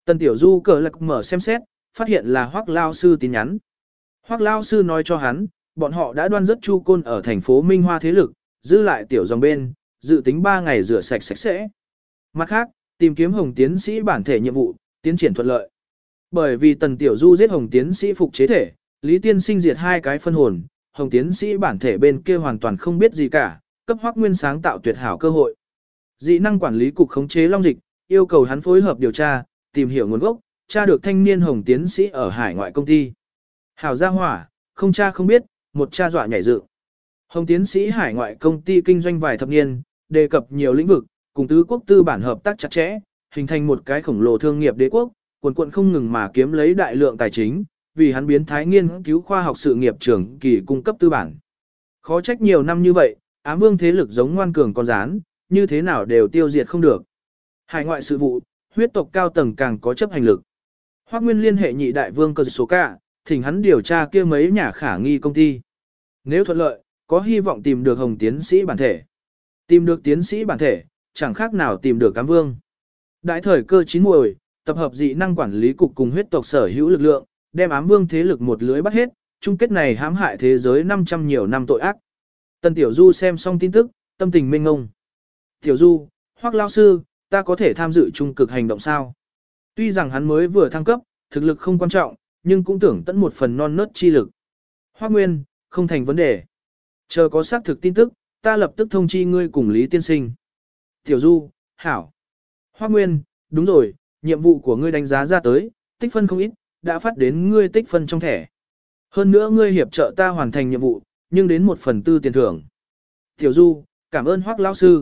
Tần Tiểu Du cờ lạc mở xem xét, phát hiện là Hoắc Lao Sư tin nhắn. Hoắc Lao Sư nói cho hắn, bọn họ đã đoan rất Chu Côn ở thành phố Minh Hoa thế lực, giữ lại tiểu dòng bên, dự tính 3 ngày rửa sạch sạch sẽ. Mặt khác, tìm kiếm Hồng tiến sĩ bản thể nhiệm vụ, tiến triển thuận lợi. Bởi vì Tần Tiểu Du giết Hồng tiến sĩ phục chế thể, Lý Tiên Sinh diệt 2 cái phân hồn, Hồng tiến sĩ bản thể bên kia hoàn toàn không biết gì cả, cấp Hoắc Nguyên sáng tạo tuyệt hảo cơ hội. Dị năng quản lý cục khống chế Long Dịch, yêu cầu hắn phối hợp điều tra, tìm hiểu nguồn gốc, tra được thanh niên Hồng tiến sĩ ở hải ngoại công ty. Hảo gia hỏa, không tra không biết, một tra dọa nhảy dựng. Hồng tiến sĩ hải ngoại công ty kinh doanh vài thập niên, đề cập nhiều lĩnh vực, cùng tứ quốc tư bản hợp tác chặt chẽ, hình thành một cái khổng lồ thương nghiệp đế quốc, quần quận không ngừng mà kiếm lấy đại lượng tài chính, vì hắn biến thái nghiên cứu khoa học sự nghiệp trưởng kỳ cung cấp tư bản. Khó trách nhiều năm như vậy, ám vương thế lực giống ngoan cường con rán, như thế nào đều tiêu diệt không được. Hải ngoại sự vụ, huyết tộc cao tầng càng có chấp hành lực. Hoắc Nguyên liên hệ nhị đại vương cơ số cả, thỉnh hắn điều tra kia mấy nhà khả nghi công ty. Nếu thuận lợi, có hy vọng tìm được Hồng tiến sĩ bản thể. Tìm được tiến sĩ bản thể, chẳng khác nào tìm được ám vương. Đại thời cơ chín muồi, tập hợp dị năng quản lý cục cùng huyết tộc sở hữu lực lượng, đem ám vương thế lực một lưới bắt hết, chung kết này hãm hại thế giới 500 nhiều năm tội ác. Tần Tiểu Du xem xong tin tức, tâm tình mênh ngông. Tiểu Du, Hoắc Lao Sư, ta có thể tham dự trung cực hành động sao? Tuy rằng hắn mới vừa thăng cấp, thực lực không quan trọng, nhưng cũng tưởng tận một phần non nớt chi lực. Hoắc Nguyên, không thành vấn đề. Chờ có xác thực tin tức, ta lập tức thông chi ngươi cùng Lý Tiên Sinh. Tiểu Du, hảo. Hoắc Nguyên, đúng rồi, nhiệm vụ của ngươi đánh giá ra tới, tích phân không ít, đã phát đến ngươi tích phân trong thẻ. Hơn nữa ngươi hiệp trợ ta hoàn thành nhiệm vụ, nhưng đến 1/4 tiền thưởng. Tiểu Du, cảm ơn Hoắc lão sư.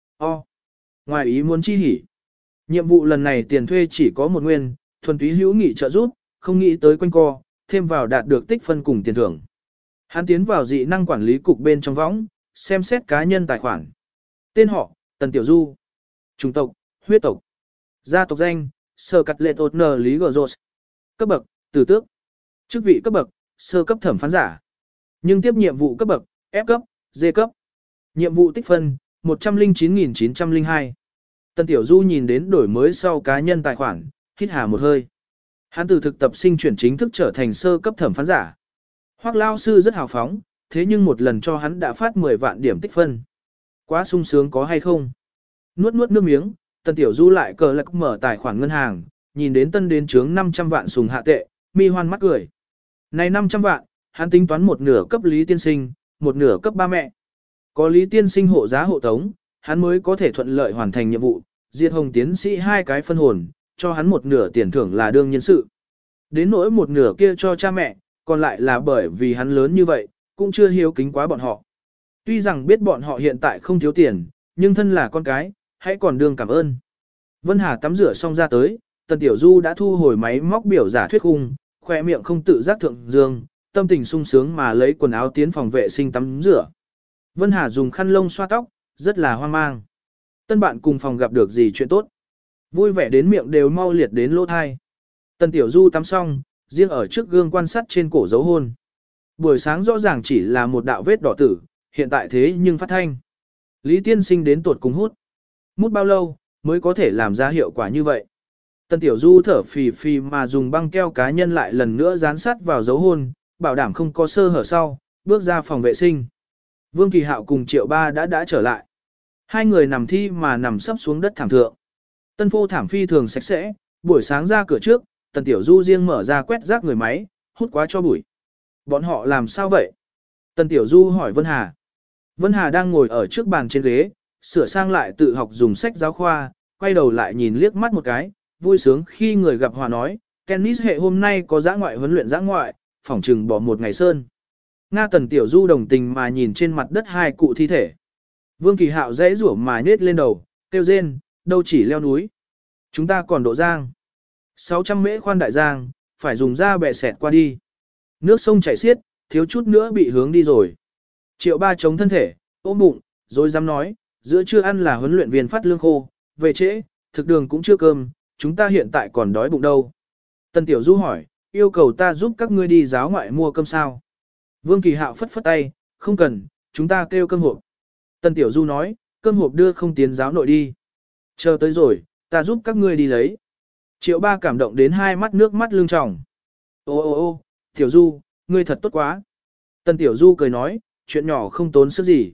Ngoài ý muốn chi hỉ. Nhiệm vụ lần này tiền thuê chỉ có 1 nguyên, thuần túy hữu nghị trợ giúp, không nghĩ tới quanh co, thêm vào đạt được tích phân cùng tiền thưởng. Hắn tiến vào dị năng quản lý cục bên trong võng, xem xét cá nhân tài khoản. Tên họ, Tần Tiểu Du. Chủng tộc, huyết tộc. Gia tộc danh, Sở Cắt Lệ Tột Nờ Lý Gờ Rột. Cấp bậc, tử tước. Chức vị cấp bậc, sơ cấp thẩm phán giả. Nhưng tiếp nhiệm vụ cấp bậc, F cấp, D cấp. Nhiệm vụ tích phân, 109.902. Tần Tiểu Du nhìn đến đổi mới sau cá nhân tài khoản, hít hà một hơi. Hắn từ thực tập sinh chuyển chính thức trở thành sơ cấp thẩm phán giả. Hoắc Lao Sư rất hào phóng, thế nhưng một lần cho hắn đã phát 10 vạn điểm tích phân. Quá sung sướng có hay không? Nuốt nước miếng, Tần Tiểu Du lại cờ lạc mở tài khoản ngân hàng, nhìn đến tân đến trướng 500 vạn sùng hạ tệ, mi hoan mắt cười. Này 500 vạn, hắn tính toán một nửa cấp Lý Tiên Sinh, một nửa cấp ba mẹ. Có Lý Tiên Sinh hộ giá hộ tống, hắn mới có thể thuận lợi hoàn thành nhiệm vụ, diệt Hồng tiến sĩ 2 cái phân hồn, cho hắn một nửa tiền thưởng là đương nhiên sự. Đến nỗi một nửa kia cho cha mẹ, còn lại là bởi vì hắn lớn như vậy, cũng chưa hiếu kính quá bọn họ. Tuy rằng biết bọn họ hiện tại không thiếu tiền, nhưng thân là con cái, hãy còn đương cảm ơn. Vân Hà tắm rửa xong ra tới, Tần Tiểu Du đã thu hồi máy móc biểu giả thuyết khung, khoe miệng không tự giác thượng dương, tâm tình sung sướng mà lấy quần áo tiến phòng vệ sinh tắm rửa. Vân Hà dùng khăn lông xoa tóc, rất là hoang mang. Tân bạn cùng phòng gặp được gì chuyện tốt. Vui vẻ đến miệng đều mau liệt đến lỗ thai. Tần Tiểu Du tắm xong, riêng ở trước gương quan sát trên cổ dấu hôn. Buổi sáng rõ ràng chỉ là một đạo vết đỏ tử, hiện tại thế nhưng phát thanh. Lý Tiên Sinh đến tột cùng hút. Mút bao lâu, mới có thể làm ra hiệu quả như vậy. Tần Tiểu Du thở phì phì mà dùng băng keo cá nhân lại lần nữa dán sát vào dấu hôn, bảo đảm không có sơ hở sau, bước ra phòng vệ sinh. Vương Kỳ Hạo cùng Triệu Ba đã trở lại. Hai người nằm thi mà nằm sấp xuống đất thảm thượng. Tân phô thảm phi thường sạch sẽ, buổi sáng ra cửa trước, Tần Tiểu Du riêng mở ra quét rác người máy, hút quá cho bụi. Bọn họ làm sao vậy? Tần Tiểu Du hỏi Vân Hà. Vân Hà đang ngồi ở trước bàn trên ghế, sửa sang lại tự học dùng sách giáo khoa, quay đầu lại nhìn liếc mắt một cái, vui sướng khi người gặp hòa nói, tennis hệ hôm nay có dã ngoại huấn luyện dã ngoại, phỏng trừng bỏ một ngày sơn. Nga. Tần Tiểu Du đồng tình mà nhìn trên mặt đất hai cụ thi thể. Vương Kỳ Hạo dễ rủa mà nết lên đầu, kêu rên, đâu chỉ leo núi. Chúng ta còn độ giang. 600 mễ khoan đại giang, phải dùng da bẹ xẹt qua đi. Nước sông chảy xiết, thiếu chút nữa bị hướng đi rồi. Triệu Ba chống thân thể, ôm bụng, rồi dám nói, giữa trưa ăn là huấn luyện viên phát lương khô, về trễ, thực đường cũng chưa cơm, chúng ta hiện tại còn đói bụng đâu. Tần Tiểu Du hỏi, yêu cầu ta giúp các ngươi đi giáo ngoại mua cơm sao? Vương Kỳ Hạo phất phất tay, không cần, chúng ta kêu cơm hộp. Tần Tiểu Du nói, cơm hộp đưa không tiến giáo nội đi. Chờ tới rồi, ta giúp các ngươi đi lấy. Triệu Ba cảm động đến hai mắt nước mắt lưng tròng. Ô ô ô, Tiểu Du, ngươi thật tốt quá. Tần Tiểu Du cười nói, chuyện nhỏ không tốn sức gì.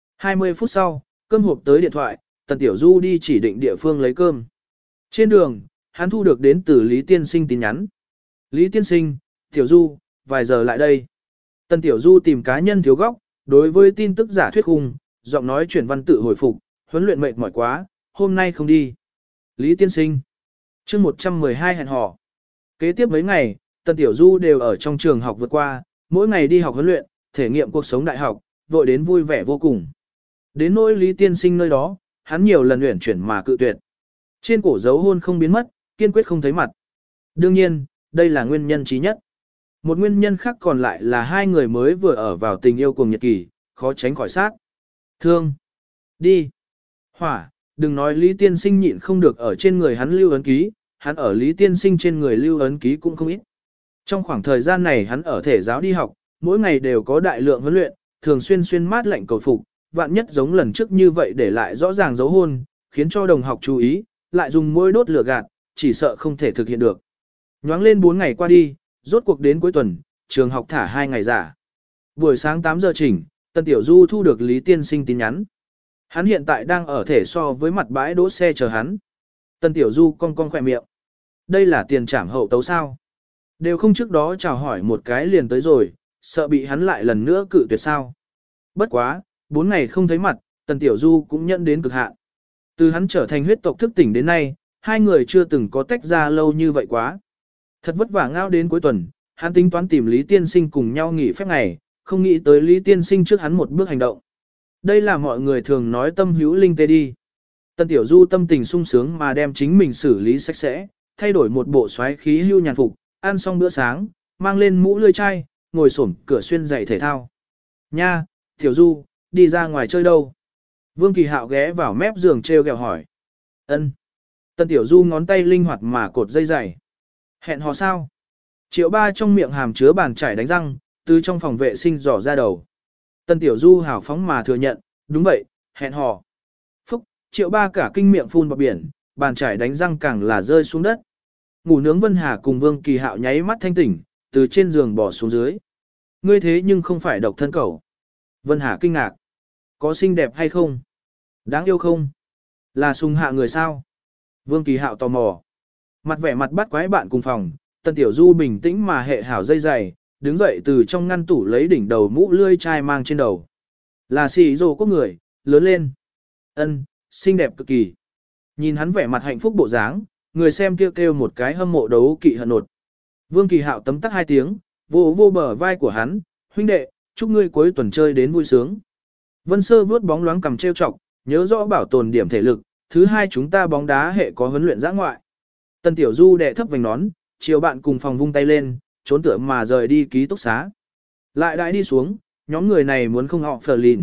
20 phút sau, cơm hộp tới điện thoại, Tần Tiểu Du đi chỉ định địa phương lấy cơm. Trên đường, hắn thu được đến từ Lý Tiên Sinh tin nhắn. Lý Tiên Sinh, Tiểu Du, vài giờ lại đây. Tần Tiểu Du tìm cá nhân thiếu góc, đối với tin tức giả thuyết khung, giọng nói chuyển văn tự hồi phục, huấn luyện mệt mỏi quá, hôm nay không đi. Lý Tiên Sinh, chương 112 hẹn hò. Kế tiếp mấy ngày, Tần Tiểu Du đều ở trong trường học vượt qua, mỗi ngày đi học huấn luyện, thể nghiệm cuộc sống đại học, vội đến vui vẻ vô cùng. Đến nỗi Lý Tiên Sinh nơi đó, hắn nhiều lần luyện chuyển mà cự tuyệt. Trên cổ dấu hôn không biến mất, kiên quyết không thấy mặt. Đương nhiên, đây là nguyên nhân chí nhất. Một nguyên nhân khác còn lại là hai người mới vừa ở vào tình yêu cùng nhật kỳ, khó tránh khỏi sát. Thương. Đi. Hỏa, đừng nói Lý Tiên Sinh nhịn không được ở trên người hắn lưu ấn ký, hắn ở Lý Tiên Sinh trên người lưu ấn ký cũng không ít. Trong khoảng thời gian này hắn ở thể giáo đi học, mỗi ngày đều có đại lượng huấn luyện, thường xuyên xuyên mát lạnh cầu phục, vạn nhất giống lần trước như vậy để lại rõ ràng dấu hôn, khiến cho đồng học chú ý, lại dùng môi đốt lửa gạt, chỉ sợ không thể thực hiện được. Nhoáng lên 4 ngày qua đi, rốt cuộc đến cuối tuần, trường học thả 2 ngày giả. Buổi sáng 8 giờ chỉnh, Tần Tiểu Du thu được Lý Tiên Sinh tin nhắn. Hắn hiện tại đang ở thể so với mặt bãi đỗ xe chờ hắn. Tần Tiểu Du cong cong khỏe miệng. Đây là tiền trảm hậu tấu sao? Đều không trước đó chào hỏi một cái liền tới rồi, sợ bị hắn lại lần nữa cự tuyệt sao. Bất quá, 4 ngày không thấy mặt, Tần Tiểu Du cũng nhận đến cực hạn. Từ hắn trở thành huyết tộc thức tỉnh đến nay, hai người chưa từng có tách ra lâu như vậy quá. Thật vất vả ngao đến cuối tuần, hắn tính toán tìm Lý Tiên Sinh cùng nhau nghỉ phép ngày, không nghĩ tới Lý Tiên Sinh trước hắn một bước hành động. Đây là mọi người thường nói tâm hữu linh tê đi. Tần Tiểu Du tâm tình sung sướng mà đem chính mình xử lý sạch sẽ, thay đổi một bộ xoáy khí hưu nhàn phục, ăn xong bữa sáng, mang lên mũ lươi chai, ngồi xổm cửa xuyên giày thể thao. Nha, Tiểu Du, đi ra ngoài chơi đâu? Vương Kỳ Hạo ghé vào mép giường treo gẹo hỏi. Ân. Tần Tiểu Du ngón tay linh hoạt mà cột dây giày. Hẹn hò sao? Triệu Ba trong miệng hàm chứa bàn chải đánh răng, từ trong phòng vệ sinh dò ra đầu. Tần Tiểu Du hào phóng mà thừa nhận, đúng vậy, hẹn hò. Phúc, Triệu Ba cả kinh miệng phun bọt biển, bàn chải đánh răng càng là rơi xuống đất. Ngủ nướng Vân Hà cùng Vương Kỳ Hạo nháy mắt thanh tỉnh, từ trên giường bỏ xuống dưới. Ngươi thế nhưng không phải độc thân cẩu. Vân Hà kinh ngạc. Có xinh đẹp hay không? Đáng yêu không? Là sùng hạ người sao? Vương Kỳ Hạo tò mò. Mặt vẻ mặt bắt quái bạn cùng phòng, Tần Tiểu Du bình tĩnh mà hệ hảo dây giày, đứng dậy từ trong ngăn tủ lấy đỉnh đầu mũ lươi chai mang trên đầu. Là xì rồ quốc người, lớn lên. Ân, xinh đẹp cực kỳ. Nhìn hắn vẻ mặt hạnh phúc bộ dáng, người xem kêu một cái hâm mộ đấu kỵ hận nột. Vương Kỳ Hạo tấm tắc 2 tiếng, vô vô bờ vai của hắn, huynh đệ, chúc ngươi cuối tuần chơi đến vui sướng. Vân Sơ vuốt bóng loáng cầm trêu chọc, nhớ rõ bảo tồn điểm thể lực, thứ hai chúng ta bóng đá hệ có huấn luyện dã ngoại. Tần Tiểu Du đệ thấp vành nón, chiều bạn cùng phòng vung tay lên, trốn tựa mà rời đi ký túc xá. Lại đại đi xuống, nhóm người này muốn không họ phờ lìn.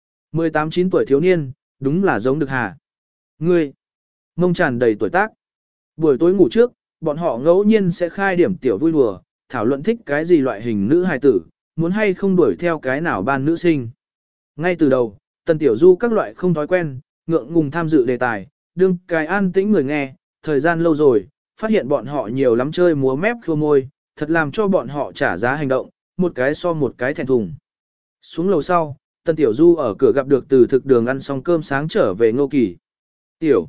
18-9 tuổi thiếu niên, đúng là giống được hà. Ngươi, mông tràn đầy tuổi tác. Buổi tối ngủ trước, bọn họ ngẫu nhiên sẽ khai điểm tiểu vui đùa, thảo luận thích cái gì loại hình nữ hài tử, muốn hay không đuổi theo cái nào ban nữ sinh. Ngay từ đầu, Tần Tiểu Du các loại không thói quen, ngượng ngùng tham dự đề tài, đương cái an tĩnh người nghe, thời gian lâu rồi, phát hiện bọn họ nhiều lắm chơi múa mép khua môi, thật làm cho bọn họ trả giá hành động, một cái so một cái thẹn thùng. Xuống lầu sau, Tần Tiểu Du ở cửa gặp được từ thực đường ăn xong cơm sáng trở về Ngô Kỳ. Tiểu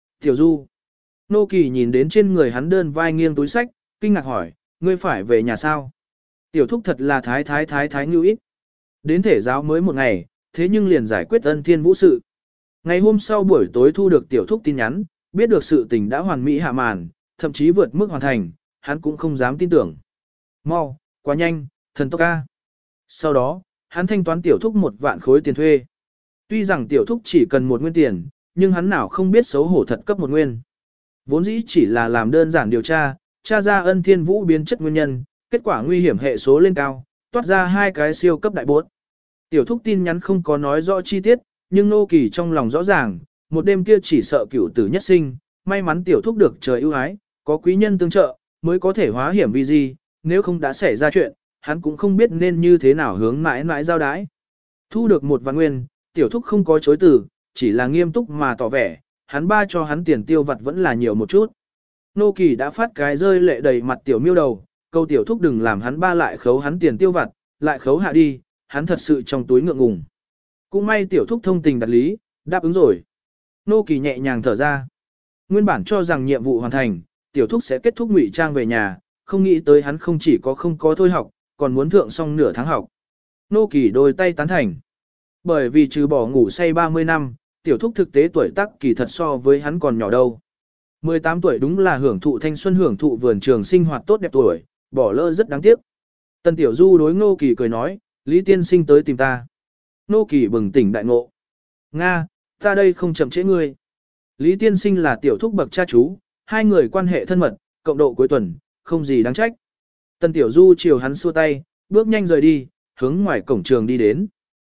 Du. Ngô Kỳ nhìn đến trên người hắn đơn vai nghiêng túi sách, kinh ngạc hỏi, ngươi phải về nhà sao? Tiểu thúc thật là thái ngưu ít. Đến thể giáo mới một ngày, thế nhưng liền giải quyết Ân Thiên Vũ sự. Ngày hôm sau buổi tối thu được tiểu thúc tin nhắn, biết được sự tình đã hoàn mỹ hạ màn, thậm chí vượt mức hoàn thành, hắn cũng không dám tin tưởng. Mau, quá nhanh, thần tốc ca. Sau đó, hắn thanh toán tiểu thúc 1 vạn khối tiền thuê. Tuy rằng tiểu thúc chỉ cần 1 nguyên tiền, nhưng hắn nào không biết xấu hổ thật cấp 1 nguyên. Vốn dĩ chỉ là làm đơn giản điều tra ra Ân Thiên Vũ biến chất nguyên nhân, kết quả nguy hiểm hệ số lên cao, toát ra 2 cái siêu cấp đại bốt. Tiểu thúc tin nhắn không có nói rõ chi tiết, nhưng Nô Kỳ trong lòng rõ ràng, một đêm kia chỉ sợ cửu tử nhất sinh, may mắn tiểu thúc được trời ưu ái, có quý nhân tương trợ, mới có thể hóa hiểm vì gì, nếu không đã xảy ra chuyện, hắn cũng không biết nên như thế nào hướng mãi mãi giao đái. Thu được 1 vạn nguyên, tiểu thúc không có chối từ, chỉ là nghiêm túc mà tỏ vẻ, hắn ba cho hắn tiền tiêu vặt vẫn là nhiều một chút. Nô Kỳ đã phát cái rơi lệ đầy mặt tiểu miêu đầu, câu tiểu thúc đừng làm hắn ba lại khấu hắn tiền tiêu vặt, lại khấu hạ đi, hắn thật sự trong túi ngượng ngùng. Cũng may tiểu thúc thông tình đặt lý, đáp ứng rồi. Nô Kỳ nhẹ nhàng thở ra. Nguyên bản cho rằng nhiệm vụ hoàn thành, tiểu thúc sẽ kết thúc ngụy trang về nhà, không nghĩ tới hắn không chỉ có không có thôi học, còn muốn thượng xong nửa tháng học. Nô Kỳ đôi tay tán thành. Bởi vì trừ bỏ ngủ say 30 năm, tiểu thúc thực tế tuổi tác kỳ thật so với hắn còn nhỏ đâu. 18 tuổi đúng là hưởng thụ thanh xuân, hưởng thụ vườn trường sinh hoạt tốt đẹp tuổi, bỏ lỡ rất đáng tiếc. Tần Tiểu Du đối Nô Kỳ cười nói, Lý tiên sinh tới tìm ta. Nô Kỳ bừng tỉnh đại ngộ. Nga, ta đây không chậm trễ ngươi. Lý tiên sinh là tiểu thúc bậc cha chú, hai người quan hệ thân mật, cộng độ cuối tuần, không gì đáng trách. Tần Tiểu Du chiều hắn xua tay, bước nhanh rời đi, hướng ngoài cổng trường đi đến.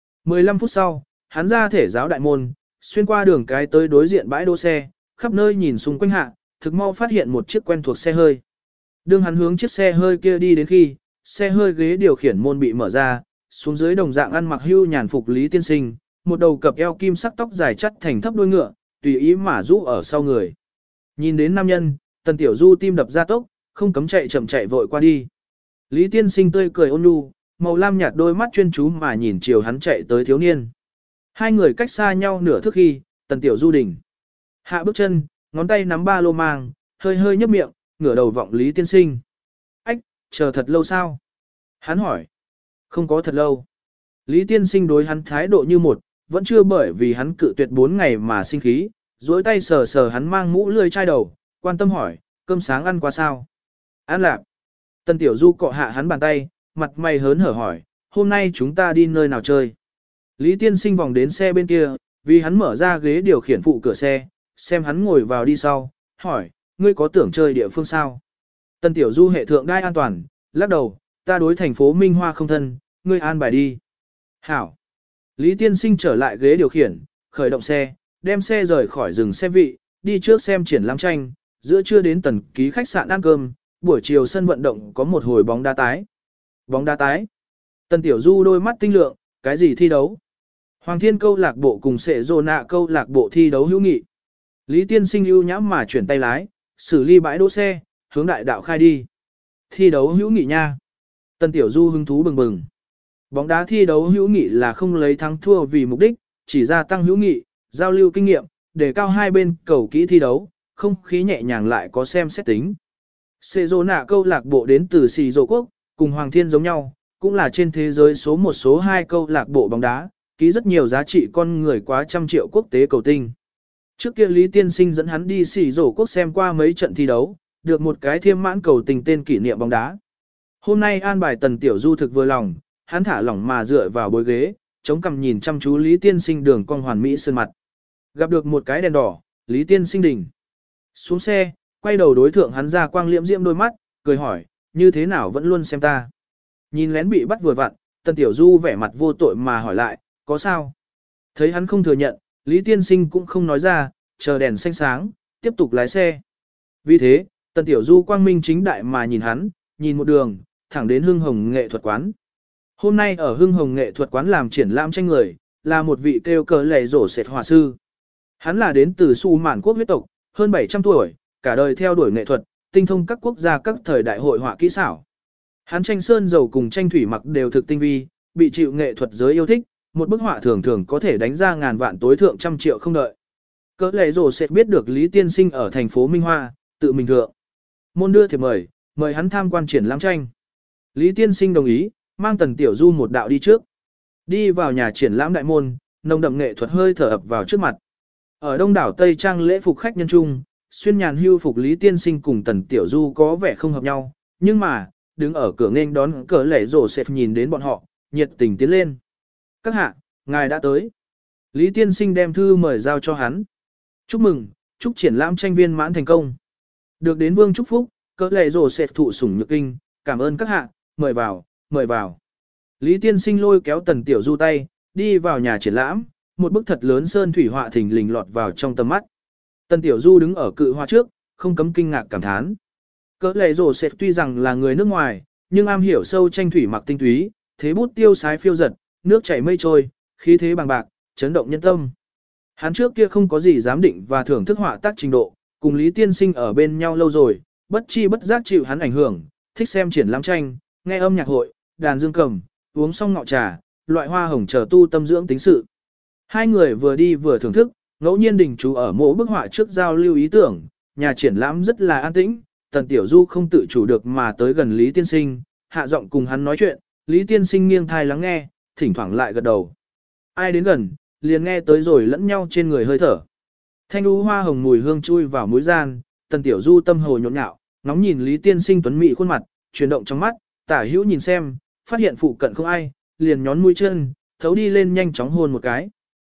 15 phút sau, hắn ra thể giáo đại môn, xuyên qua đường cái tới đối diện bãi đỗ xe, khắp nơi nhìn xung quanh hạ, thực mau phát hiện một chiếc quen thuộc xe hơi. Đương hắn hướng chiếc xe hơi kia đi đến khi, xe hơi ghế điều khiển môn bị mở ra, xuống dưới đồng dạng ăn mặc hưu nhàn phục Lý tiên sinh, một đầu cặp eo kim sắc tóc dài chắt thành thấp đuôi ngựa, tùy ý mà rũ ở sau người. Nhìn đến nam nhân, Tần Tiểu Du tim đập ra tốc, không cấm chạy chậm chạy vội qua đi. Lý tiên sinh tươi cười ôn nhu, màu lam nhạt đôi mắt chuyên chú mà nhìn chiều hắn chạy tới thiếu niên. Hai người cách xa nhau nửa thước khi, Tần Tiểu Du đỉnh. Hạ bước chân, ngón tay nắm ba lô mang, hơi hơi nhấp miệng, ngửa đầu vọng Lý tiên sinh. Ách, chờ thật lâu sao? Hắn hỏi. Không có thật lâu. Lý tiên sinh đối hắn thái độ như một, vẫn chưa bởi vì hắn cự tuyệt 4 ngày mà sinh khí, duỗi tay sờ sờ hắn mang mũ lươi chai đầu, quan tâm hỏi, cơm sáng ăn qua sao? Ăn lạp. Tần Tiểu Du cọ hạ hắn bàn tay, mặt mày hớn hở hỏi, hôm nay chúng ta đi nơi nào chơi? Lý tiên sinh vòng đến xe bên kia, vì hắn mở ra ghế điều khiển phụ cửa xe, xem hắn ngồi vào đi sau, hỏi, ngươi có tưởng chơi địa phương sao? Tần Tiểu Du hệ thượng đai an toàn, lắc đầu, ta đối thành phố Minh Hoa không thân, ngươi an bài đi. Hảo. Lý tiên sinh trở lại ghế điều khiển, khởi động xe, đem xe rời khỏi rừng xe vị, đi trước xem triển lãm tranh, giữa trưa đến Tần ký khách sạn ăn cơm, buổi chiều sân vận động có một hồi bóng đá tái. Bóng đá tái. Tần Tiểu Du đôi mắt tinh lượng, cái gì thi đấu? Hoàng Thiên câu lạc bộ cùng Sệ Dô Nạ câu lạc bộ thi đấu hữu nghị. Lý tiên sinh ưu nhãm mà chuyển tay lái, xử lý bãi đỗ xe, hướng đại đạo khai đi. Thi đấu hữu nghị nha. Tần Tiểu Du hứng thú bừng bừng. Bóng đá thi đấu hữu nghị là không lấy thắng thua vì mục đích, chỉ gia tăng hữu nghị, giao lưu kinh nghiệm, để cao hai bên cầu kỹ thi đấu, không khí nhẹ nhàng lại có xem xét tính. Sệ Dô Nạ câu lạc bộ đến từ Sì Dô Quốc, cùng Hoàng Thiên giống nhau, cũng là trên thế giới số 1 số 2 câu lạc bộ bóng đá, ký rất nhiều giá trị con người quá 100 triệu quốc tế cầu tinh. Trước kia Lý tiên sinh dẫn hắn đi Sì Dô Quốc xem qua mấy trận thi đấu, được một cái thiêm mãn cầu tình tên kỷ niệm bóng đá. Hôm nay an bài Tần Tiểu Du thực vừa lòng, hắn thả lỏng mà dựa vào bối ghế, chống cằm nhìn chăm chú Lý tiên sinh đường cong hoàn mỹ sơn mặt. Gặp được một cái đèn đỏ, Lý tiên sinh đỉnh. Xuống xe, quay đầu đối thượng hắn ra quang liễm diễm đôi mắt, cười hỏi, như thế nào vẫn luôn xem ta. Nhìn lén bị bắt vừa vặn, Tần Tiểu Du vẻ mặt vô tội mà hỏi lại, có sao? Thấy hắn không thừa nhận, Lý tiên sinh cũng không nói ra, chờ đèn xanh sáng, tiếp tục lái xe. Vì thế, Tần Tiểu Du quang minh chính đại mà nhìn hắn, nhìn một đường, thẳng đến Hưng Hồng nghệ thuật quán. Hôm nay ở Hưng Hồng nghệ thuật quán làm triển lãm tranh người, là một vị kêu cờ lầy rổ sệt họa sư. Hắn là đến từ Su Mạn quốc huyết tộc, hơn 700 tuổi, cả đời theo đuổi nghệ thuật, tinh thông các quốc gia các thời đại hội họa kỹ xảo. Hắn tranh sơn dầu cùng tranh thủy mặc đều thực tinh vi, bị chịu nghệ thuật giới yêu thích, một bức họa thường thường có thể đánh ra ngàn vạn tối thượng 100 triệu không đợi. Cỡ lệ rổ sẽ biết được Lý tiên sinh ở thành phố Minh Hoa, tự mình thượng. Môn đưa thiệp mời hắn tham quan triển lãm tranh. Lý tiên sinh đồng ý, mang Tần Tiểu Du một đạo đi trước. Đi vào nhà triển lãm đại môn, nồng đậm nghệ thuật hơi thở ập vào trước mặt. Ở đông đảo Tây Trang lễ phục khách nhân trung, xuyên nhàn hưu phục Lý tiên sinh cùng Tần Tiểu Du có vẻ không hợp nhau, nhưng mà, đứng ở cửa nghênh đón cỡ lệ rổ sẽ nhìn đến bọn họ, nhiệt tình tiến lên. Các hạ, ngài đã tới. Lý tiên sinh đem thư mời giao cho hắn. Chúc mừng, chúc triển lãm tranh viên mãn thành công. Được đến vương chúc phúc, cỡ lệ rổ sẽ thụ sủng nhược kinh, cảm ơn các hạ, mời vào, mời vào. Lý tiên sinh lôi kéo Tần Tiểu Du tay, đi vào nhà triển lãm, một bức thật lớn sơn thủy họa thình lình lọt vào trong tầm mắt. Tần Tiểu Du đứng ở cự hoa trước, không cấm kinh ngạc cảm thán. Cỡ lệ rổ sẽ tuy rằng là người nước ngoài, nhưng am hiểu sâu tranh thủy mặc tinh túy, thế bút tiêu sái phiêu giật, nước chảy mây trôi, khí thế bằng bạc, chấn động nhân tâm. Hắn trước kia không có gì giám định và thưởng thức họa tác trình độ, Cùng Lý Tiên Sinh ở bên nhau lâu rồi, bất chi bất giác chịu hắn ảnh hưởng, thích xem triển lãm tranh, nghe âm nhạc hội, đàn dương cầm, uống xong ngọ trà, loại hoa hồng chờ tu tâm dưỡng tính sự. Hai người vừa đi vừa thưởng thức, ngẫu nhiên đình chú ở mỗi bức họa trước giao lưu ý tưởng, nhà triển lãm rất là an tĩnh, Tần Tiểu Du không tự chủ được mà tới gần Lý Tiên Sinh, hạ giọng cùng hắn nói chuyện, Lý Tiên Sinh nghiêng thai lắng nghe, thỉnh thoảng lại gật đầu. Ai đến gần, liền nghe tới rồi lẫn nhau trên người hơi thở. Thanh u hoa hồng mùi hương chui vào mũi gian, Tần Tiểu Du tâm hồ nhộn nhạo, ngóng nhìn Lý Tiên Sinh tuấn mỹ khuôn mặt, chuyển động trong mắt, tả hữu nhìn xem, phát hiện phụ cận không ai, liền nhón mũi chân, thấu đi lên nhanh chóng hôn một cái.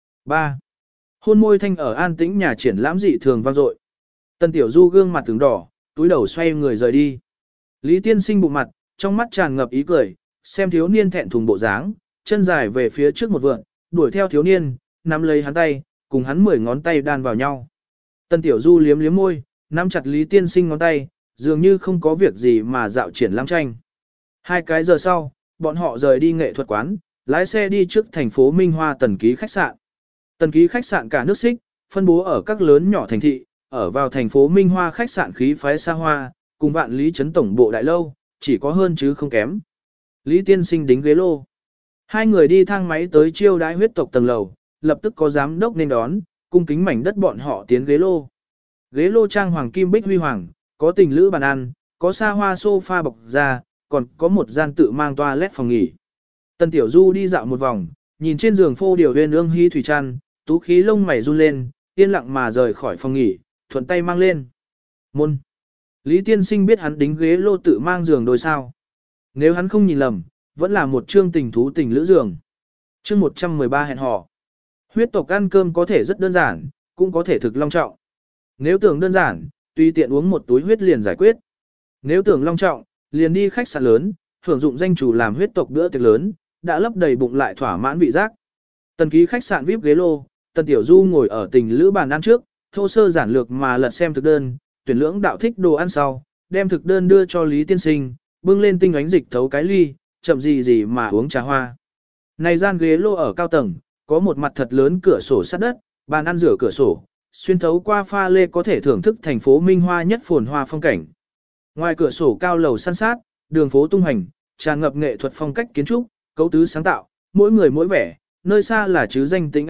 3. Hôn môi thanh ở an tĩnh nhà triển lãm dị thường vang dội. Tần Tiểu Du gương mặt tướng đỏ, túi đầu xoay người rời đi. Lý Tiên Sinh bụng mặt, trong mắt tràn ngập ý cười, xem thiếu niên thẹn thùng bộ dáng, chân dài về phía trước một vượn, đuổi theo thiếu niên, nắm lấy hắn tay, cùng hắn 10 ngón tay đan vào nhau. Tần Tiểu Du liếm liếm môi, nắm chặt Lý Tiên Sinh ngón tay, dường như không có việc gì mà dạo triển lãm tranh. 2 cái giờ sau, bọn họ rời đi nghệ thuật quán, lái xe đi trước thành phố Minh Hoa Tần Ký khách sạn. Tần Ký khách sạn cả nước xích, phân bố ở các lớn nhỏ thành thị, ở vào thành phố Minh Hoa khách sạn khí phái xa hoa, cùng Vạn Lý Trấn tổng bộ đại lâu, chỉ có hơn chứ không kém. Lý Tiên Sinh đính ghế lô. Hai người đi thang máy tới chiêu đãi huyết tộc tầng lầu, lập tức có giám đốc nên đón, cung kính mảnh đất bọn họ tiến ghế lô. Ghế lô trang hoàng kim bích huy hoàng, có tình lữ bàn ăn, có xa hoa sofa bọc da, còn có một gian tự mang toilet phòng nghỉ. Tần Tiểu Du đi dạo một vòng, nhìn trên giường phô điều huyền ương hy thủy chăn, tú khí lông mày run lên, yên lặng mà rời khỏi phòng nghỉ, thuận tay mang lên. Môn. Lý Tiên Sinh biết hắn đính ghế lô tự mang giường đôi sao. Nếu hắn không nhìn lầm, vẫn là một chương tình thú tình lữ giường. Chương 113 hẹn hò. Huyết tộc ăn cơm có thể rất đơn giản, cũng có thể thực long trọng. Nếu tưởng đơn giản, tùy tiện uống một túi huyết liền giải quyết. Nếu tưởng long trọng, liền đi khách sạn lớn, hưởng dụng danh chủ làm huyết tộc bữa tiệc lớn, đã lấp đầy bụng lại thỏa mãn vị giác. Tần Ký khách sạn VIP ghế lô, Tần Tiểu Du ngồi ở tình lữ bàn ăn trước, thô sơ giản lược mà lật xem thực đơn, tuyển lưỡng đạo thích đồ ăn sau, đem thực đơn đưa cho Lý Tiên Sinh, bưng lên tinh ánh dịch thấu cái ly, chậm gì mà uống trà hoa. Này gian ghế lô ở cao tầng, có một mặt thật lớn cửa sổ sát đất, bàn ăn rửa cửa sổ, xuyên thấu qua pha lê có thể thưởng thức thành phố Minh Hoa nhất phồn hoa phong cảnh. Ngoài cửa sổ cao lầu san sát, đường phố tung hành, tràn ngập nghệ thuật phong cách kiến trúc, cấu tứ sáng tạo, mỗi người mỗi vẻ, nơi xa là chứ danh Tĩnh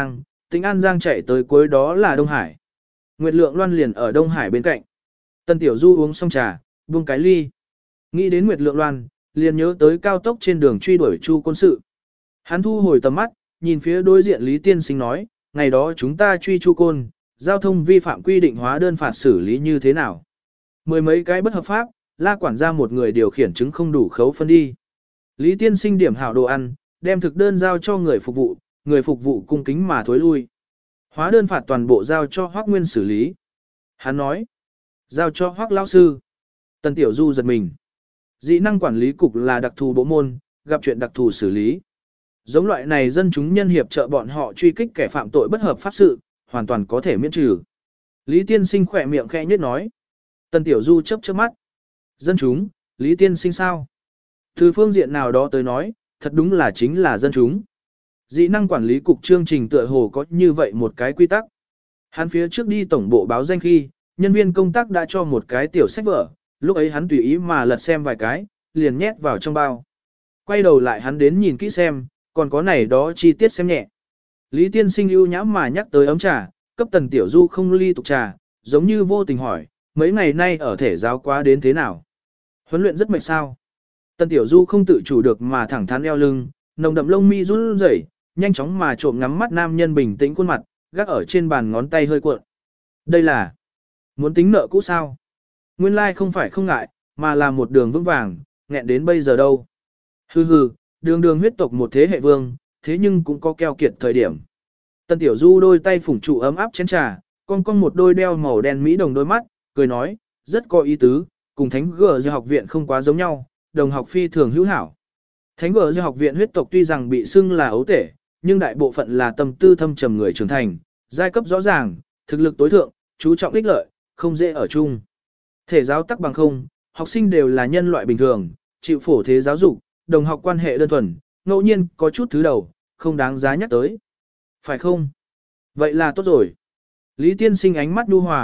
An Giang chạy tới cuối đó là Đông Hải. Nguyệt Lượng Loan liền ở Đông Hải bên cạnh. Tần Tiểu Du uống xong trà, buông cái ly. Nghĩ đến Nguyệt Lượng Loan, liền nhớ tới cao tốc trên đường truy đuổi Chu Côn sự. Hắn thu hồi tầm mắt, nhìn phía đối diện Lý Tiên Sinh nói, ngày đó chúng ta truy Chu Côn, giao thông vi phạm quy định hóa đơn phạt xử lý như thế nào? 10 mấy cái bất hợp pháp, la quản gia một người điều khiển chứng không đủ khấu phân đi. Lý Tiên Sinh điểm hảo đồ ăn, đem thực đơn giao cho người phục vụ cung kính mà thối lui. Hóa đơn phạt toàn bộ giao cho Hoắc Nguyên xử lý. Hắn nói, giao cho Hoắc lão sư. Tần Tiểu Du giật mình. Dị năng quản lý cục là đặc thù bộ môn, gặp chuyện đặc thù xử lý. Giống loại này dân chúng nhân hiệp trợ bọn họ truy kích kẻ phạm tội bất hợp pháp sự, hoàn toàn có thể miễn trừ. Lý Tiên Sinh khỏe miệng khẽ nhếch nói. Tần Tiểu Du chớp chớp mắt. Dân chúng, Lý Tiên Sinh sao? Từ phương diện nào đó tới nói, thật đúng là chính là dân chúng. Dị năng quản lý cục chương trình tựa hồ có như vậy một cái quy tắc. Hắn phía trước đi tổng bộ báo danh khi, nhân viên công tác đã cho một cái tiểu sách vở, lúc ấy hắn tùy ý mà lật xem vài cái, liền nhét vào trong bao. Quay đầu lại hắn đến nhìn kỹ xem, còn có này đó chi tiết xem nhẹ. Lý Tiên Sinh ưu nhãm mà nhắc tới ấm trà, cấp Tần Tiểu Du không ly tục trà, giống như vô tình hỏi, mấy ngày nay ở thể giáo quá đến thế nào? Huấn luyện rất mệt sao? Tần Tiểu Du không tự chủ được mà thẳng thắn eo lưng, nồng đậm lông mi run rẩy, nhanh chóng mà trộm ngắm mắt nam nhân bình tĩnh khuôn mặt, gác ở trên bàn ngón tay hơi cuộn. Đây là muốn tính nợ cũ sao? Nguyên lai không phải không ngại, mà là một đường vững vàng, nghẹn đến bây giờ đâu. Hừ hừ, đường huyết tộc một thế hệ vương, thế nhưng cũng có keo kiệt thời điểm. Tần Tiểu Du đôi tay phủng trụ ấm áp chén trà, con một đôi đeo màu đen mỹ đồng đôi mắt, cười nói, rất có ý tứ, cùng Thánh Gở Dư học viện không quá giống nhau, đồng học phi thường hữu hảo. Thánh Gở Dư học viện huyết tộc tuy rằng bị xưng là ấu tể, nhưng đại bộ phận là tâm tư thâm trầm người trưởng thành, giai cấp rõ ràng, thực lực tối thượng, chú trọng ích lợi, không dễ ở chung. Thể giáo tắc bằng không, học sinh đều là nhân loại bình thường, chịu phổ thế giáo dục, đồng học quan hệ đơn thuần, ngẫu nhiên có chút thứ đầu, không đáng giá nhắc tới. Phải không? Vậy là tốt rồi. Lý Tiên Sinh ánh mắt nhu hòa,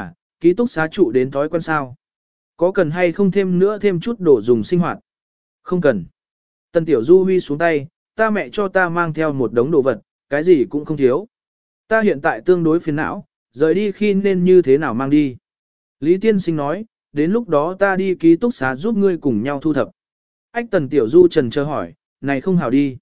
Ký túc xá trụ đến thói quen sao? Có cần hay không thêm chút đồ dùng sinh hoạt? Không cần. Tần Tiểu Du huy xuống tay, ta mẹ cho ta mang theo một đống đồ vật, cái gì cũng không thiếu. Ta hiện tại tương đối phiền não, rời đi khi nên như thế nào mang đi. Lý Tiên Sinh nói, đến lúc đó ta đi ký túc xá giúp ngươi cùng nhau thu thập. Ách Tần Tiểu Du trần chờ hỏi, này không hảo đi.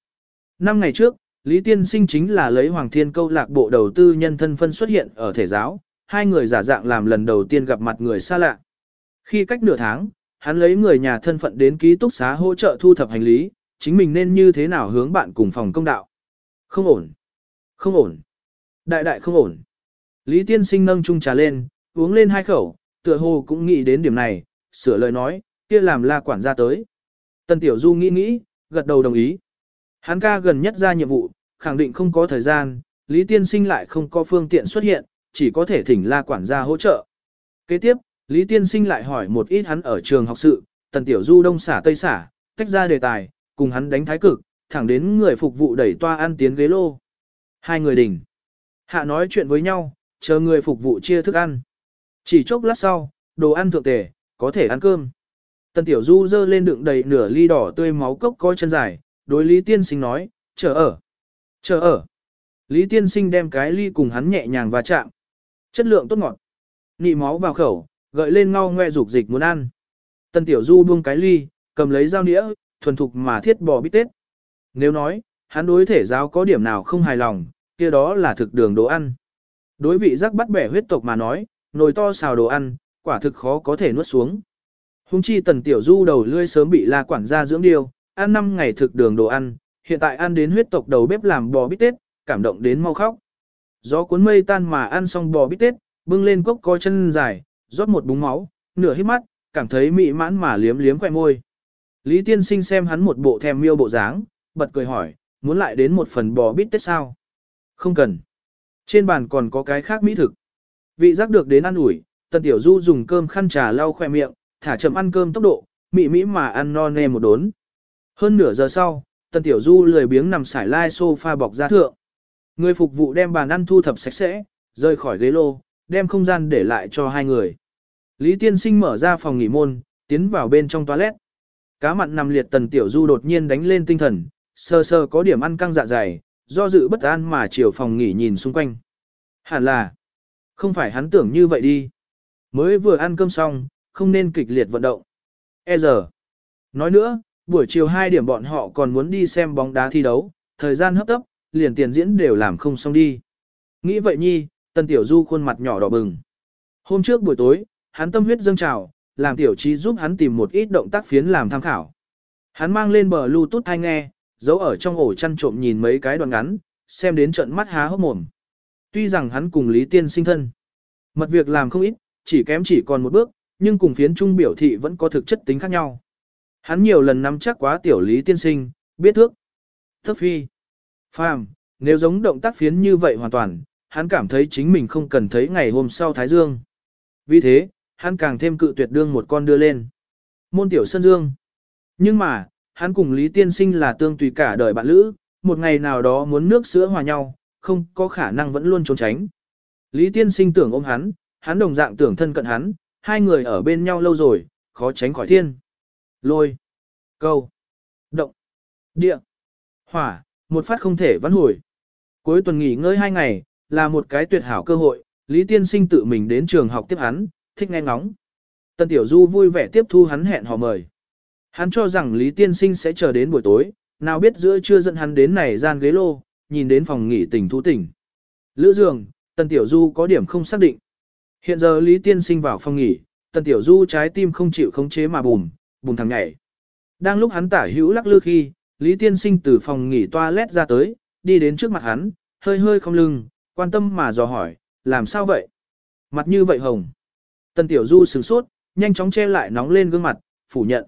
5 ngày trước, Lý Tiên Sinh chính là lấy Hoàng Thiên câu lạc bộ đầu tư nhân thân phân xuất hiện ở thể giáo, hai người giả dạng làm lần đầu tiên gặp mặt người xa lạ. Khi cách nửa tháng, hắn lấy người nhà thân phận đến ký túc xá hỗ trợ thu thập hành lý, chính mình nên như thế nào hướng bạn cùng phòng công đạo. Không ổn. Không ổn. Đại đại không ổn. Lý Tiên Sinh nâng chung trà lên, uống lên 2 khẩu, tựa hồ cũng nghĩ đến điểm này, sửa lời nói, kia làm La quản gia tới. Tần Tiểu Du nghĩ, gật đầu đồng ý. Hắn ca gần nhất ra nhiệm vụ, khẳng định không có thời gian, Lý Tiên Sinh lại không có phương tiện xuất hiện, chỉ có thể thỉnh La quản gia hỗ trợ. Kế tiếp, Lý Tiên Sinh lại hỏi một ít hắn ở trường học sự, Tần Tiểu Du đông xả tây xả, tách ra đề tài, cùng hắn đánh thái cực, thẳng đến người phục vụ đẩy toa ăn tiến ghế lô. Hai người đỉnh. Hạ nói chuyện với nhau, chờ người phục vụ chia thức ăn. Chỉ chốc lát sau, đồ ăn thượng tề, có thể ăn cơm. Tần Tiểu Du dơ lên đựng đầy nửa ly đỏ tươi máu cốc có chân dài, đối Lý Tiên Sinh nói, chờ ở. Chờ ở. Lý Tiên Sinh đem cái ly cùng hắn nhẹ nhàng va chạm. Chất lượng tốt ngọt. Nị máu vào khẩu, gợi lên ngao ngoe dục dịch muốn ăn. Tần Tiểu Du buông cái ly, cầm lấy dao nĩa, thuần thục mà thiết bò bít tết. Nếu nói, hắn đối thể giáo có điểm nào không hài lòng, kia đó là thực đường đồ ăn. Đối vị giác bắt bẻ huyết tộc mà nói, nồi to xào đồ ăn, quả thực khó có thể nuốt xuống. Hùng chi Tần Tiểu Du đầu lươi sớm bị La quản gia dưỡng điều, ăn 5 ngày thực đường đồ ăn, hiện tại ăn đến huyết tộc đầu bếp làm bò bít tết, cảm động đến mau khóc. Gió cuốn mây tan mà ăn xong bò bít tết, bưng lên cốc coi chân dài, rót một búng máu, nửa hít mắt, cảm thấy mị mãn mà liếm liếm khỏe môi. Lý Tiên Sinh xem hắn một bộ thèm miêu bộ dáng, bật cười hỏi, muốn lại đến một phần bò bít tết sao? Không cần. Trên bàn còn có cái khác mỹ thực. Vị giác được đến ăn ủi, Tần Tiểu Du dùng cơm khăn trà lau khỏe miệng, thả chậm ăn cơm tốc độ, mị mỹ mà ăn no nê một đốn. Hơn nửa giờ sau, Tần Tiểu Du lười biếng nằm sải lai sofa bọc ra thượng. Người phục vụ đem bàn ăn thu thập sạch sẽ, rời khỏi ghế lô, đem không gian để lại cho hai người. Lý Tiên Sinh mở ra phòng nghỉ môn, tiến vào bên trong toilet. Cá mặn nằm liệt Tần Tiểu Du đột nhiên đánh lên tinh thần, sơ sơ có điểm ăn căng dạ dày, do dự bất an mà chiều phòng nghỉ nhìn xung quanh. Hẳn là, không phải hắn tưởng như vậy đi. Mới vừa ăn cơm xong, không nên kịch liệt vận động. Giờ. Nói nữa, buổi chiều 2 điểm bọn họ còn muốn đi xem bóng đá thi đấu, thời gian hấp tấp, liền tiền diễn đều làm không xong đi. Nghĩ vậy nhi, Tần Tiểu Du khuôn mặt nhỏ đỏ bừng. Hôm trước buổi tối, hắn tâm huyết dâng trào, làm Tiểu Trí giúp hắn tìm một ít động tác phiến làm tham khảo. Hắn mang lên bờ Bluetooth tai nghe, giấu ở trong ổ chăn trộm nhìn mấy cái đoạn ngắn, xem đến trận mắt há hốc mồm. Tuy rằng hắn cùng Lý Tiên Sinh thân, mật việc làm không ít, chỉ kém chỉ còn một bước, nhưng cùng phiến trung biểu thị vẫn có thực chất tính khác nhau. Hắn nhiều lần nắm chắc quá Tiểu Lý Tiên Sinh, biết thước. Thất phi. Phàm, nếu giống động tác phiến như vậy hoàn toàn, hắn cảm thấy chính mình không cần thấy ngày hôm sau Thái Dương. Vì thế, hắn càng thêm cự tuyệt đương một con đưa lên. Môn Tiểu Sơn Dương. Nhưng mà, hắn cùng Lý Tiên Sinh là tương tùy cả đời bạn lữ, một ngày nào đó muốn nước sữa hòa nhau, không có khả năng vẫn luôn trốn tránh. Lý Tiên Sinh tưởng ôm hắn, hắn đồng dạng tưởng thân cận hắn, hai người ở bên nhau lâu rồi, khó tránh khỏi thiên. Lôi, câu, động, địa, hỏa, một phát không thể vãn hồi. Cuối tuần nghỉ ngơi 2 ngày, là một cái tuyệt hảo cơ hội, Lý Tiên Sinh tự mình đến trường học tiếp hắn, thích nghe ngóng. Tần Tiểu Du vui vẻ tiếp thu hắn hẹn hò mời. Hắn cho rằng Lý Tiên Sinh sẽ chờ đến buổi tối, nào biết giữa trưa dẫn hắn đến này gian ghế lô, nhìn đến phòng nghỉ tỉnh thú tỉnh. Lữ giường, Tần Tiểu Du có điểm không xác định. Hiện giờ Lý Tiên Sinh vào phòng nghỉ, Tần Tiểu Du trái tim không chịu khống chế mà bùm thằng nhảy. Đang lúc hắn tả hữu lắc lư khi, Lý Tiên Sinh từ phòng nghỉ toilet ra tới, đi đến trước mặt hắn, hơi hơi không lưng, quan tâm mà dò hỏi, làm sao vậy? Mặt như vậy hồng. Tần Tiểu Du sửng sốt, nhanh chóng che lại nóng lên gương mặt, phủ nhận,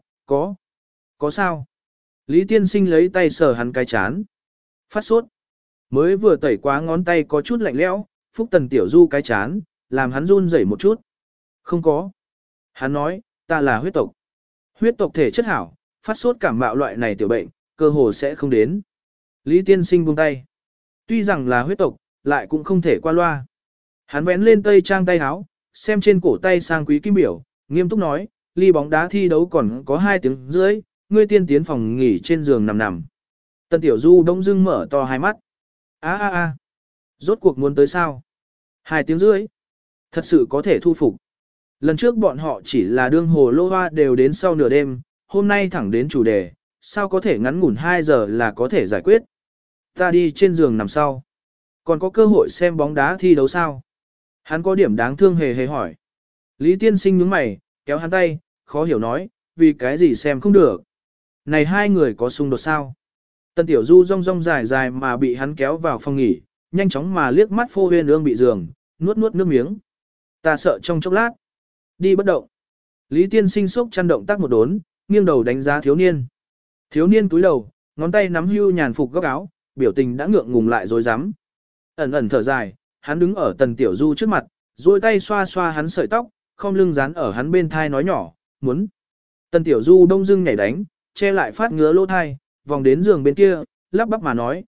có sao? Lý Tiên Sinh lấy tay sờ hắn cái chán. Phát sốt. Mới vừa tẩy quá ngón tay có chút lạnh lẽo, phúc Tần Tiểu Du cái chán, làm hắn run rẩy một chút. Không có. Hắn nói, ta là huyết tộc. Huyết tộc thể chất hảo, phát sốt cảm mạo loại này tiểu bệnh, cơ hồ sẽ không đến. Lý Tiên Sinh buông tay. Tuy rằng là huyết tộc, lại cũng không thể qua loa. Hắn vén lên tây trang tay áo, xem trên cổ tay sang quý kim biểu, nghiêm túc nói, ly bóng đá thi đấu còn có 2 tiếng rưỡi, ngươi tiên tiến phòng nghỉ trên giường nằm nằm. Tần Tiểu Du đông dưng mở to hai mắt. A. Rốt cuộc muốn tới sao? 2 tiếng rưỡi. Thật sự có thể thu phục. Lần trước bọn họ chỉ là đương hồ lô hoa đều đến sau nửa đêm, hôm nay thẳng đến chủ đề, sao có thể ngắn ngủn 2 giờ là có thể giải quyết. Ta đi trên giường nằm sau. Còn có cơ hội xem bóng đá thi đấu sao? Hắn có điểm đáng thương hề hề hỏi. Lý Tiên Sinh nhướng mày, kéo hắn tay, khó hiểu nói, vì cái gì xem không được. Này 2 người có xung đột sao? Tần Tiểu Du rong rong dài dài mà bị hắn kéo vào phòng nghỉ, nhanh chóng mà liếc mắt Phô Huyên Ương bị giường, nuốt nước miếng. Ta sợ trong chốc lát. Đi bất động. Lý Tiên Sinh sốc chăn động tác một đốn, nghiêng đầu đánh giá thiếu niên. Thiếu niên cúi đầu, ngón tay nắm hưu nhàn phục góc áo, biểu tình đã ngượng ngùng lại rối rắm. Ẩn ẩn thở dài, hắn đứng ở Tần Tiểu Du trước mặt, duỗi tay xoa xoa hắn sợi tóc, khom lưng dán ở hắn bên thai nói nhỏ, muốn. Tần Tiểu Du đông dưng nhảy đánh, che lại phát ngứa lỗ thai, vòng đến giường bên kia, lắp bắp mà nói,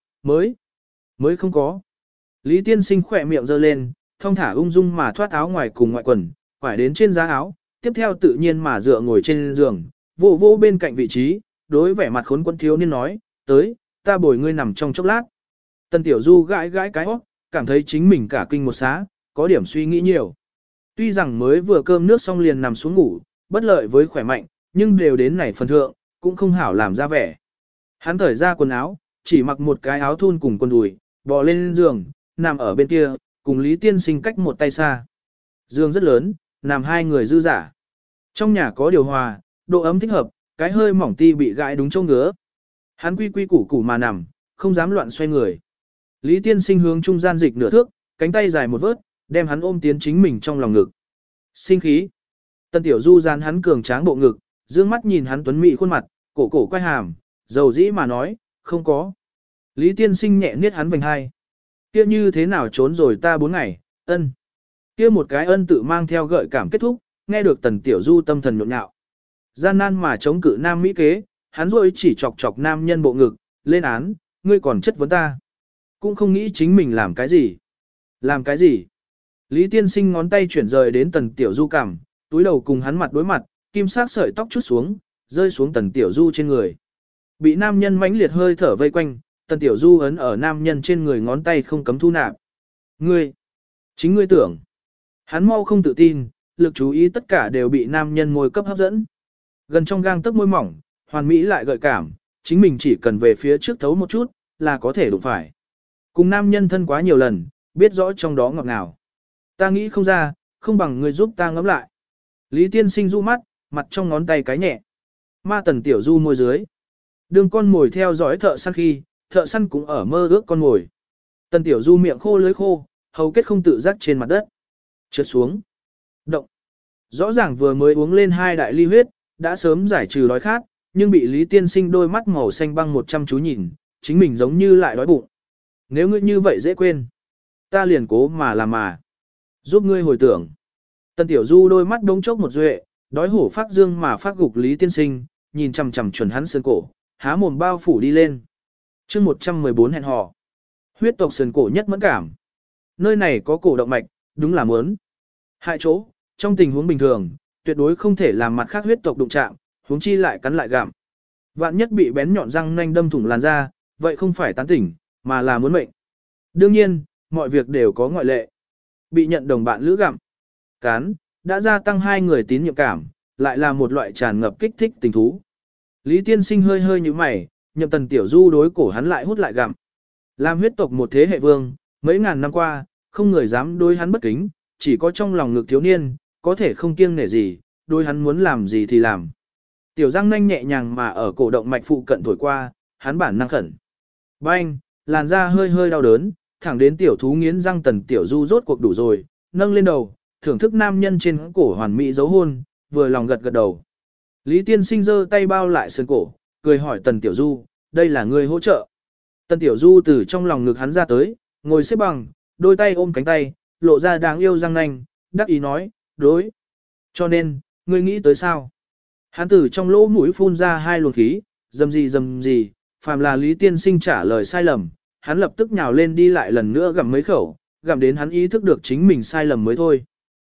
mới không có. Lý Tiên Sinh khỏe miệng giơ lên, thong thả ung dung mà thoát áo ngoài cùng ngoại quần, quải đến trên giá áo, tiếp theo tự nhiên mà dựa ngồi trên giường, vô vô bên cạnh vị trí, đối vẻ mặt khốn quân thiếu niên nói, tới, ta bồi ngươi nằm trong chốc lát. Tần Tiểu Du gãi gãi cái óc, cảm thấy chính mình cả kinh một xá, có điểm suy nghĩ nhiều. Tuy rằng mới vừa cơm nước xong liền nằm xuống ngủ, bất lợi với khỏe mạnh, nhưng đều đến này phần thượng, cũng không hảo làm ra vẻ. Hắn thởi ra quần áo, chỉ mặc một cái áo thun cùng quần đùi, bò lên giường, nằm ở bên kia, cùng Lý Tiên Sinh cách một tay xa. Giường rất lớn, nằm 2 người dư giả. Trong nhà có điều hòa, độ ấm thích hợp, cái hơi mỏng ti bị gãi đúng chỗ ngứa. Hắn quy củ củ mà nằm, không dám loạn xoay người. Lý Tiên Sinh hướng trung gian dịch nửa thước, cánh tay dài một vớt, đem hắn ôm tiến chính mình trong lòng ngực. Sinh khí. Tần Tiểu Du dán hắn cường tráng bộ ngực, dương mắt nhìn hắn tuấn mỹ khuôn mặt, cổ quay hàm, dầu dĩ mà nói, không có. Lý Tiên Sinh nhẹ niết hắn vành hai. Kia như thế nào trốn rồi ta 4 ngày, ân. Kia một cái ân tự mang theo gợi cảm kết thúc, nghe được Tần Tiểu Du tâm thần nhộn nhạo. Gian nan mà chống cự nam mỹ kế, hắn rồi chỉ chọc nam nhân bộ ngực, lên án, ngươi còn chất vấn ta. Cũng không nghĩ chính mình làm cái gì. Làm cái gì? Lý Tiên Sinh ngón tay chuyển rời đến Tần Tiểu Du cằm, túi đầu cùng hắn mặt đối mặt, kim sắc sợi tóc chút xuống, rơi xuống Tần Tiểu Du trên người. Bị nam nhân mãnh liệt hơi thở vây quanh, Tần Tiểu Du ấn ở nam nhân trên người ngón tay không cấm thu nạp. Ngươi, chính ngươi tưởng. Hắn mau không tự tin, lực chú ý tất cả đều bị nam nhân môi cấp hấp dẫn. Gần trong gang tấc môi mỏng, hoàn mỹ lại gợi cảm, chính mình chỉ cần về phía trước thấu một chút, là có thể đụng phải. Cùng nam nhân thân quá nhiều lần, biết rõ trong đó ngọt ngào. Ta nghĩ không ra, không bằng ngươi giúp ta ngẫm lại. Lý Tiên Sinh du mắt, mặt trong ngón tay cái nhẹ. Ma Tần Tiểu Du môi dưới. Đường con mồi theo dõi thợ săn khi, thợ săn cũng ở mơ ước con mồi. Tần Tiểu Du miệng khô lưỡi khô, hầu kết không tự giác trên mặt đất. Trượt xuống. Động. Rõ ràng vừa mới uống lên 2 đại ly huyết, đã sớm giải trừ đói khát, nhưng bị Lý Tiên Sinh đôi mắt màu xanh băng 100 chú nhìn, chính mình giống như lại đói bụng. Nếu ngươi như vậy dễ quên, ta liền cố mà làm mà. Giúp ngươi hồi tưởng. Tần Tiểu Du đôi mắt đống chốc một duệ, đói hổ phát dương mà phát gục Lý Tiên Sinh, nhìn chằm chằm chuẩn hắn sơn cổ, há mồm bao phủ đi lên. Chương 114 hẹn hò. Huyết tộc sườn cổ nhất mẫn cảm. Nơi này có cổ động mạch, đúng là muốn. Hại chỗ, trong tình huống bình thường, tuyệt đối không thể làm mặt khác huyết tộc đụng chạm, huống chi lại cắn lại gặm. Vạn nhất bị bén nhọn răng nanh đâm thủng làn da, vậy không phải tán tỉnh, mà là muốn mệnh. Đương nhiên, mọi việc đều có ngoại lệ. Bị nhận đồng bạn lữ gặm, cắn, đã gia tăng 2 người tín nhiệm cảm, lại là một loại tràn ngập kích thích tình thú. Lý Tiên Sinh hơi hơi như mày, Nhậm Tần Tiểu Du đối cổ hắn lại hút lại gặm. Làm huyết tộc một thế hệ vương, mấy ngàn năm qua, không người dám đối hắn bất kính, chỉ có trong lòng ngực thiếu niên, có thể không kiêng nể gì, đối hắn muốn làm gì thì làm. Tiểu răng nanh nhẹ nhàng mà ở cổ động mạch phụ cận thổi qua, hắn bản năng khẩn. Bang, làn da hơi hơi đau đớn, thẳng đến tiểu thú nghiến răng. Tần Tiểu Du rốt cuộc đủ rồi, nâng lên đầu, thưởng thức nam nhân trên cổ hoàn mỹ dấu hôn, vừa lòng gật gật đầu. Lý Tiên Sinh giơ tay bao lại sườn cổ, cười hỏi Tần Tiểu Du, đây là người hỗ trợ. Tần Tiểu Du từ trong lòng ngực hắn ra tới, ngồi xếp bằng, đôi tay ôm cánh tay, lộ ra đáng yêu răng nanh, đắc ý nói, đối. Cho nên, ngươi nghĩ tới sao? Hắn từ trong lỗ mũi phun ra 2 luồng khí, dầm gì, phàm là Lý Tiên Sinh trả lời sai lầm, hắn lập tức nhào lên đi lại lần nữa gặm mấy khẩu, gặm đến hắn ý thức được chính mình sai lầm mới thôi.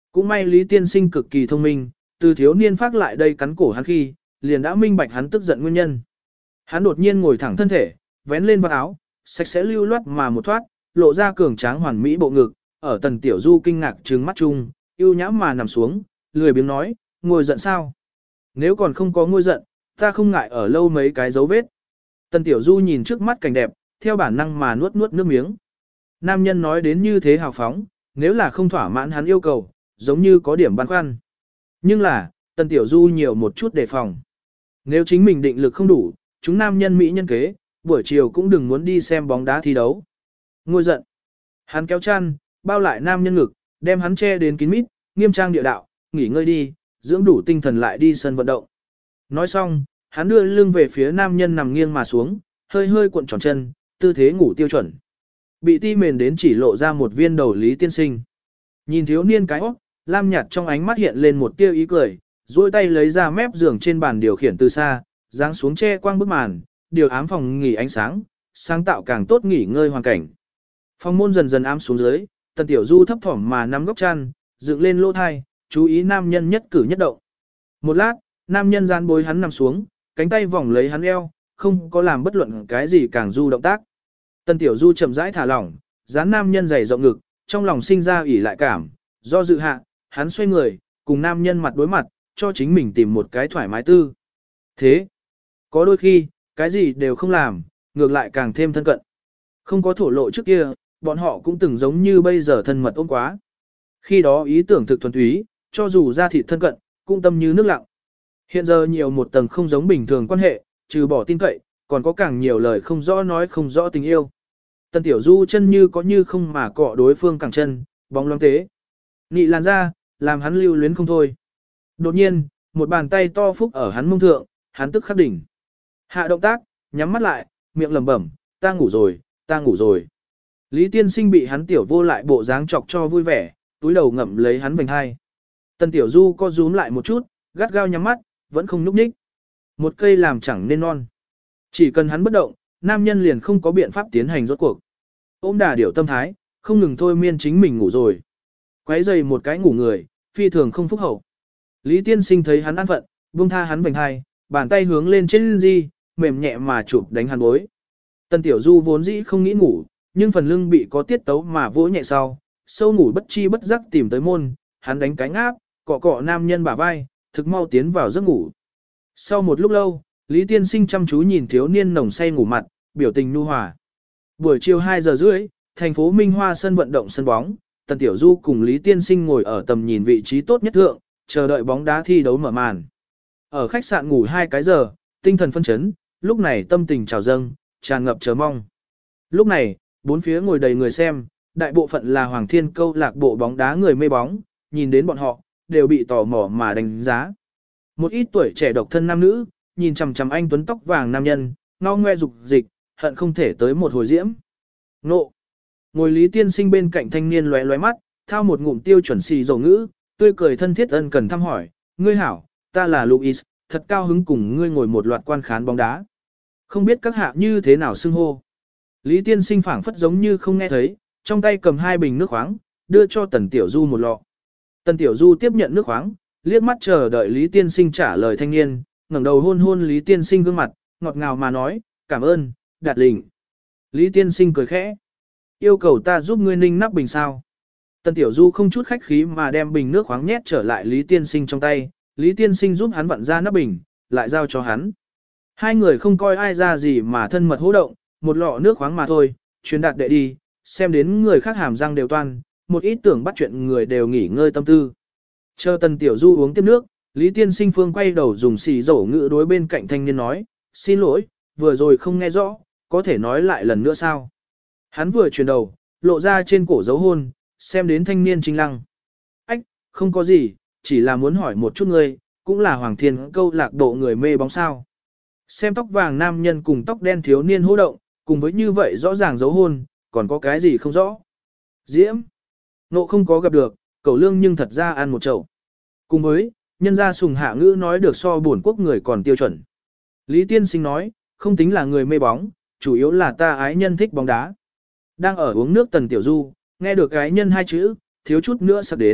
Cũng may Lý Tiên Sinh cực kỳ thông minh, từ thiếu niên phát lại đây cắn cổ hắn khi, liền đã minh bạch hắn tức giận nguyên nhân. Hắn đột nhiên ngồi thẳng thân thể, vén lên vạt áo, sạch sẽ lưu loát mà một thoát, lộ ra cường tráng hoàn mỹ bộ ngực, ở Tần Tiểu Du kinh ngạc trừng mắt chung, yêu nhãm mà nằm xuống, lười biếng nói, ngồi giận sao? Nếu còn không có ngồi giận, ta không ngại ở lâu mấy cái dấu vết. Tần Tiểu Du nhìn trước mắt cảnh đẹp, theo bản năng mà nuốt nuốt nước miếng. Nam nhân nói đến như thế hào phóng, nếu là không thỏa mãn hắn yêu cầu, giống như có điểm băn khoăn. Nhưng là, Tần Tiểu Du nhiều một chút đề phòng. Nếu chính mình định lực không đủ, chúng nam nhân Mỹ nhân kế, buổi chiều cũng đừng muốn đi xem bóng đá thi đấu. Ngồi giận. Hắn kéo chăn, bao lại nam nhân ngực, đem hắn che đến kín mít, nghiêm trang địa đạo, nghỉ ngơi đi, dưỡng đủ tinh thần lại đi sân vận động. Nói xong, hắn đưa lưng về phía nam nhân nằm nghiêng mà xuống, hơi hơi cuộn tròn chân, tư thế ngủ tiêu chuẩn. Bị ti mền đến chỉ lộ ra một viên đầu Lý Tiên Sinh. Nhìn thiếu niên cái óc, lam nhạt trong ánh mắt hiện lên một tia ý cười, duỗi tay lấy ra mép giường trên bàn điều khiển từ xa, giáng xuống che quang bức màn, điều ám phòng nghỉ ánh sáng, sáng tạo càng tốt nghỉ ngơi hoàn cảnh. Phòng môn dần dần ám xuống dưới, Tần Tiểu Du thấp thỏm mà nắm góc chăn, dựng lên lỗ thai, chú ý nam nhân nhất cử nhất động. Một lát, nam nhân gian bối hắn nằm xuống, cánh tay vòng lấy hắn eo, không có làm bất luận cái gì càng du động tác. Tần Tiểu Du chậm rãi thả lỏng, dán nam nhân dày rộng ngực, trong lòng sinh ra ủy lại cảm, do dự hạ, hắn xoay người, cùng nam nhân mặt đối mặt, cho chính mình tìm một cái thoải mái tư. Thế, có đôi khi, cái gì đều không làm, ngược lại càng thêm thân cận. Không có thổ lộ trước kia, bọn họ cũng từng giống như bây giờ thân mật ôm quá. Khi đó ý tưởng thực thuần túy, cho dù ra thịt thân cận, cũng tâm như nước lặng. Hiện giờ nhiều một tầng không giống bình thường quan hệ, trừ bỏ tin cậy, còn có càng nhiều lời không rõ nói không rõ tình yêu. Tần Tiểu Du chân như có như không mà cọ đối phương cẳng chân, bóng loáng tế. Nị làn ra, làm hắn lưu luyến không thôi. Đột nhiên, một bàn tay to phúc ở hắn mông thượng, hắn tức khắc đỉnh. Hạ động tác, nhắm mắt lại, miệng lẩm bẩm, ta ngủ rồi, ta ngủ rồi. Lý Tiên Sinh bị hắn tiểu vô lại bộ dáng chọc cho vui vẻ, túi đầu ngậm lấy hắn vành hai. Tần Tiểu Du co rúm lại một chút, gắt gao nhắm mắt, vẫn không nhúc nhích. Một cây làm chẳng nên non. Chỉ cần hắn bất động, nam nhân liền không có biện pháp tiến hành rốt cuộc. Ôm đà điểu tâm thái, không ngừng thôi miên chính mình ngủ rồi. Quấy giày một cái ngủ người, phi thường không phúc hậu. Lý Tiên Sinh thấy hắn an phận, buông tha hắn vành hai, bàn tay hướng lên trên di, mềm nhẹ mà chụp đánh hắn bối. Tần Tiểu Du vốn dĩ không nghĩ ngủ, nhưng phần lưng bị có tiết tấu mà vỗ nhẹ sau, sâu ngủ bất chi bất giác tìm tới môn, hắn đánh cái ngáp, cọ cọ nam nhân bả vai, thực mau tiến vào giấc ngủ. Sau một lúc lâu, Lý Tiên Sinh chăm chú nhìn thiếu niên nồng say ngủ mặt, biểu tình nhu hòa. Buổi chiều 2 giờ rưỡi, thành phố Minh Hoa sân vận động sân bóng, Tần Tiểu Du cùng Lý Tiên Sinh ngồi ở tầm nhìn vị trí tốt nhất thượng, chờ đợi bóng đá thi đấu mở màn. Ở khách sạn ngủ 2 cái giờ, tinh thần phân chấn, lúc này tâm tình trào dâng, tràn ngập chờ mong. Lúc này, bốn phía ngồi đầy người xem, đại bộ phận là Hoàng Thiên câu lạc bộ bóng đá người mê bóng, nhìn đến bọn họ, đều bị tò mò mà đánh giá. Một ít tuổi trẻ độc thân nam nữ, nhìn chằm chằm anh tuấn tóc vàng nam nhân, ngao ngoe dục dịch, hận không thể tới một hồi diễm. Nộ! Ngồi Lý Tiên Sinh bên cạnh thanh niên lóe lóe mắt, thao một ngụm tiêu chuẩn xì dầu ngữ, tươi cười thân thiết ân cần thăm hỏi, ngươi hảo, ta là Louis, thật cao hứng cùng ngươi ngồi một loạt quan khán bóng đá. Không biết các hạ như thế nào xưng hô. Lý Tiên Sinh phảng phất giống như không nghe thấy, trong tay cầm 2 bình nước khoáng, đưa cho Tần Tiểu Du một lọ. Tần Tiểu Du tiếp nhận nước khoáng, liếc mắt chờ đợi Lý Tiên Sinh trả lời thanh niên, ngẩng đầu hôn hôn Lý Tiên Sinh gương mặt, ngọt ngào mà nói, cảm ơn, đạt lình. Lý Tiên Sinh cười khẽ, yêu cầu ta giúp ngươi ninh nắp bình sao. Tần Tiểu Du không chút khách khí mà đem bình nước khoáng nhét trở lại Lý Tiên Sinh trong tay, Lý Tiên Sinh giúp hắn vặn ra nắp bình, lại giao cho hắn. Hai người không coi ai ra gì mà thân mật hô động, một lọ nước khoáng mà thôi, truyền đạt đệ đi, xem đến người khác hàm răng đều toan, một ít tưởng bắt chuyện người đều nghỉ ngơi tâm tư. Chờ Tần Tiểu Du uống tiếp nước, Lý Tiên Sinh phương quay đầu dùng xì dầu ngữ đối bên cạnh thanh niên nói, xin lỗi, vừa rồi không nghe rõ, có thể nói lại lần nữa sao? Hắn vừa chuyển đầu, lộ ra trên cổ dấu hôn, xem đến thanh niên chính lăng. Ách, không có gì, chỉ là muốn hỏi một chút ngươi, cũng là Hoàng Thiên câu lạc bộ người mê bóng sao. Xem tóc vàng nam nhân cùng tóc đen thiếu niên hô động, cùng với như vậy rõ ràng dấu hôn, còn có cái gì không rõ. Diễm, nộ không có gặp được, cẩu lương nhưng thật ra ăn một chậu. Cùng với, nhân gia sùng hạ ngữ nói được so bổn quốc người còn tiêu chuẩn. Lý Tiên Sinh nói, không tính là người mê bóng, chủ yếu là ta ái nhân thích bóng đá. Đang ở uống nước Tần Tiểu Du, nghe được ái nhân hai chữ, thiếu chút nữa sắp đến,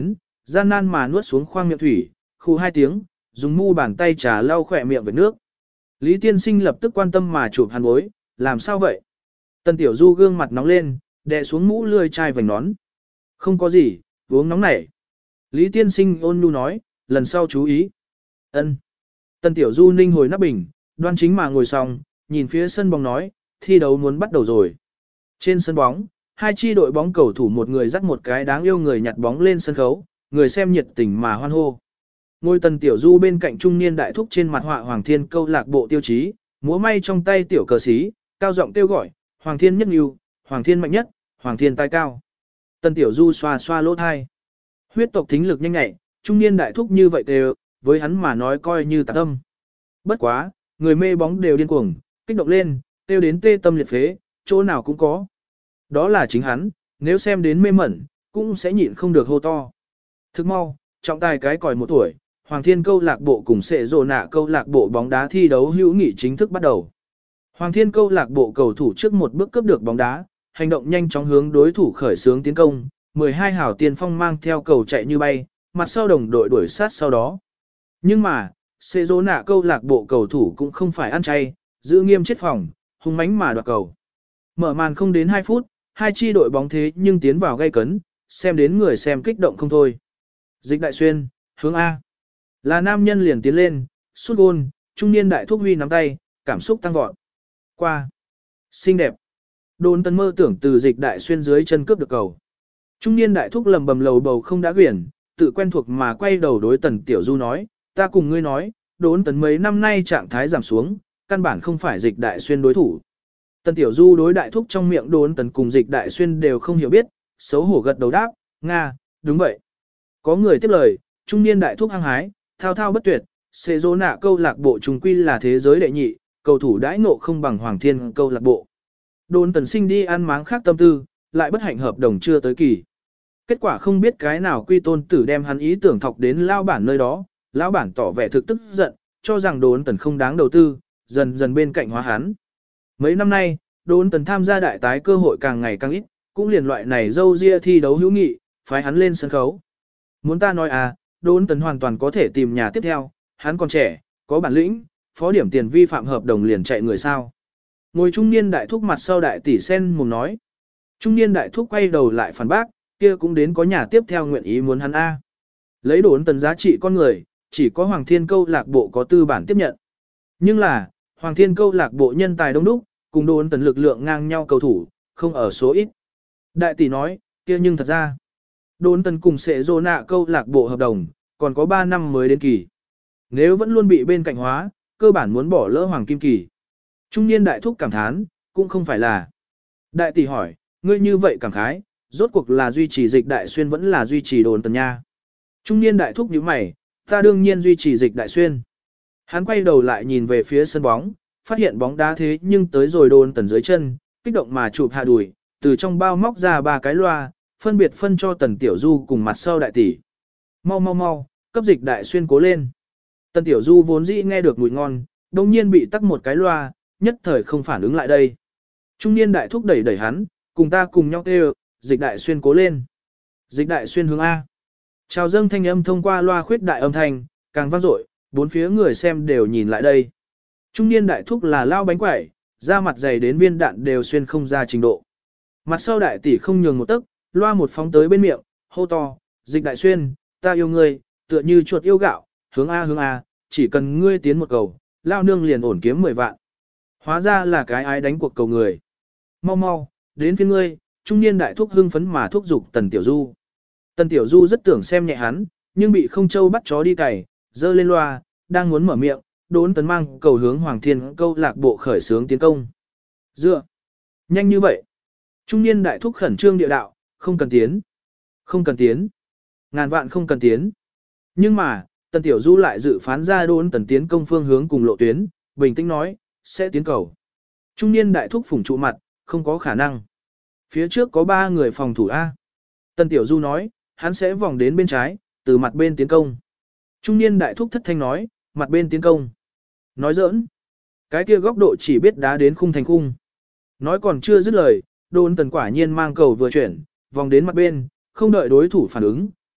gian nan mà nuốt xuống khoang miệng thủy, khu 2 tiếng, dùng mu bàn tay trà lau khỏe miệng với nước. Lý tiên sinh lập tức quan tâm mà chụp hắn bối, làm sao vậy? Tần Tiểu Du gương mặt nóng lên, đè xuống mũ lươi chai vành nón. Không có gì, uống nóng nảy. Lý tiên sinh ôn nhu nói, lần sau chú ý. Ân. Tần Tiểu Du ninh hồi nắp bình, đoan chính mà ngồi xong, nhìn phía sân bóng nói, thi đấu muốn bắt đầu rồi. Trên sân bóng, hai chi đội bóng cầu thủ một người dắt một cái đáng yêu người nhặt bóng lên sân khấu, người xem nhiệt tình mà hoan hô. Ngôi Tần Tiểu Du bên cạnh trung niên đại thúc trên mặt họa Hoàng Thiên câu lạc bộ tiêu chí, múa may trong tay tiểu cờ xí, cao giọng kêu gọi, Hoàng Thiên nhất yêu, Hoàng Thiên mạnh nhất, Hoàng Thiên tài cao. Tần Tiểu Du xoa xoa lỗ thai. Huyết tộc thính lực nhanh nhạy, trung niên đại thúc như vậy đều, với hắn mà nói coi như tạc âm. Bất quá, người mê bóng đều điên cuồng, kích động lên, tiêu đến tê tâm liệt phế, chỗ nào cũng có. Đó là chính hắn, nếu xem đến mê mẩn, cũng sẽ nhịn không được hô to. Thức mau, trọng tài cái còi 1 tuổi, Hoàng Thiên câu lạc bộ cùng Sệ Rồ Nạ câu lạc bộ bóng đá thi đấu hữu nghị chính thức bắt đầu. Hoàng Thiên câu lạc bộ cầu thủ trước một bước cướp được bóng đá, hành động nhanh chóng hướng đối thủ khởi xướng tiến công, 12 hảo tiền phong mang theo cầu chạy như bay, mặt sau đồng đội đuổi sát sau đó. Nhưng mà, Sệ Rồ Nạ câu lạc bộ cầu thủ cũng không phải ăn chay, giữ nghiêm chết phòng, hung mãnh mà đoạt cầu. Mở màn không đến 2 phút, hai chi đội bóng thế nhưng tiến vào gay cấn, xem đến người xem kích động không thôi. Dịch Đại Xuyên, hướng A. Là nam nhân liền tiến lên, sút gôn, trung niên đại thúc huy nắm tay, cảm xúc tăng vọt. Qua. Xinh đẹp. Đồn Tần mơ tưởng từ Dịch Đại Xuyên dưới chân cướp được cầu. Trung niên đại thúc lầm bầm lầu bầu không đã quyển, tự quen thuộc mà quay đầu đối Tần Tiểu Du nói, ta cùng ngươi nói, Đồn Tần mấy năm nay trạng thái giảm xuống, căn bản không phải Dịch Đại Xuyên đối thủ. Tần Tiểu Du đối đại thúc trong miệng Đồn Tần cùng Dịch Đại Xuyên đều không hiểu biết, xấu hổ gật đầu đáp, Nga, đúng vậy. Có người tiếp lời, trung niên đại thúc hăng hái, thao thao bất tuyệt, Sệ Rồ Nạ câu lạc bộ trùng quy là thế giới đệ nhị, cầu thủ đãi ngộ không bằng Hoàng Thiên câu lạc bộ. Đồn Tần sinh đi ăn máng khác tâm tư, lại bất hạnh hợp đồng chưa tới kỳ. Kết quả không biết cái nào quy tôn tử đem hắn ý tưởng thọc đến lao bản nơi đó, lão bản tỏ vẻ thực tức giận, cho rằng Đồn Tần không đáng đầu tư, dần dần bên cạnh hóa hắn. Mấy năm nay, Đồn Tần tham gia đại tái cơ hội càng ngày càng ít, cũng liền loại này dâu ria thi đấu hữu nghị, phái hắn lên sân khấu. Muốn ta nói à, Đồn Tần hoàn toàn có thể tìm nhà tiếp theo, hắn còn trẻ, có bản lĩnh, phó điểm tiền vi phạm hợp đồng liền chạy người sao. Ngồi trung niên đại thúc mặt sau đại tỷ sen mồm nói. Trung niên đại thúc quay đầu lại phản bác, kia cũng đến có nhà tiếp theo nguyện ý muốn hắn A. Lấy Đồn Tần giá trị con người, chỉ có Hoàng Thiên câu lạc bộ có tư bản tiếp nhận. Nhưng là, Hoàng Thiên câu lạc bộ nhân tài đông đúc, cùng Đồn Tần lực lượng ngang nhau cầu thủ, không ở số ít. Đại tỷ nói, kia nhưng thật ra, Đồn Tần cùng Sệ Rồ Nạ câu lạc bộ hợp đồng, còn có 3 năm mới đến kỳ. Nếu vẫn luôn bị bên cạnh hóa, cơ bản muốn bỏ lỡ hoàng kim kỳ. Trung niên đại thúc cảm thán, cũng không phải là. Đại tỷ hỏi, ngươi như vậy cảm khái, rốt cuộc là duy trì Dịch Đại Xuyên vẫn là duy trì Đồn Tần nha. Trung niên đại thúc nhíu mày, ta đương nhiên duy trì Dịch Đại Xuyên. Hắn quay đầu lại nhìn về phía sân bóng, phát hiện bóng đá thế nhưng tới rồi Đồn Tần dưới chân, kích động mà chụp hạ đùi, từ trong bao móc ra 3 cái loa, phân biệt phân cho Tần Tiểu Du cùng mặt sau đại tỷ. Mau mau mau, cấp Dịch Đại Xuyên cố lên. Tần Tiểu Du vốn dĩ nghe được mùi ngon, đồng nhiên bị tắc một cái loa, nhất thời không phản ứng lại đây. Trung niên đại thúc đẩy hắn, cùng ta cùng nhau kêu, Dịch Đại Xuyên cố lên. Dịch Đại Xuyên hướng A. Chào dâng thanh âm thông qua loa khuyết đại âm thanh, càng vang dội, bốn phía người xem đều nhìn lại đây. Trung niên đại thúc là lao bánh quẩy, da mặt dày đến viên đạn đều xuyên không ra trình độ. Mặt sau đại tỷ không nhường một tấc, loa một phóng tới bên miệng, hô to, Dịch Đại Xuyên, ta yêu ngươi, tựa như chuột yêu gạo, hướng A, chỉ cần ngươi tiến một cầu, lao nương liền ổn kiếm 10 vạn. Hóa ra là cái ai đánh cuộc cầu người. Mau mau, đến phía ngươi, trung niên đại thúc hưng phấn mà thúc giục Tần Tiểu Du. Tần Tiểu Du rất tưởng xem nhẹ hắn, nhưng bị không châu bắt chó đi cày, dơ lên loa, đang muốn mở miệng, Đồn Tần mang cầu hướng Hoàng Thiên câu lạc bộ khởi xướng tiến công. Dựa, nhanh như vậy. Trung niên đại thúc khẩn trương địa đạo, không cần tiến. Không cần tiến. Ngàn vạn không cần tiến. Nhưng mà, Tần Tiểu Du lại dự phán ra Đồn Tần tiến công phương hướng cùng lộ tuyến, bình tĩnh nói, sẽ tiến cầu. Trung niên đại thúc phủng trụ mặt, không có khả năng. Phía trước có 3 người phòng thủ A. Tần Tiểu Du nói, hắn sẽ vòng đến bên trái, từ mặt bên tiến công. Trung niên đại thúc thất thanh nói, mặt bên tiến công. Nói giỡn. Cái kia góc độ chỉ biết đá đến khung thành khung. Nói còn chưa dứt lời, Đồn Tần quả nhiên mang cầu vừa chuyển, vòng đến mặt bên, không đợi đối thủ phản ứng,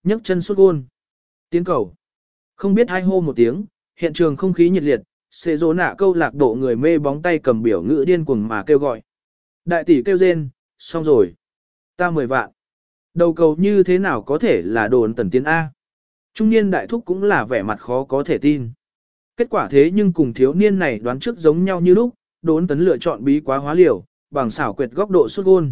nhấc chân sút gôn. Tiến cầu. Không biết ai hô một tiếng, hiện trường không khí nhiệt liệt, xê rỗ nạ câu lạc bộ người mê bóng tay cầm biểu ngữ điên cuồng mà kêu gọi. Đại tỷ kêu rên, xong rồi. Ta 10 vạn. Đầu cầu như thế nào có thể là đồn tần tiến A. Trung niên đại thúc cũng là vẻ mặt khó có thể tin. Kết quả thế nhưng cùng thiếu niên này đoán trước giống nhau như lúc, đốn tấn lựa chọn bí quá hóa liều, bằng xảo quyệt góc độ sút gôn.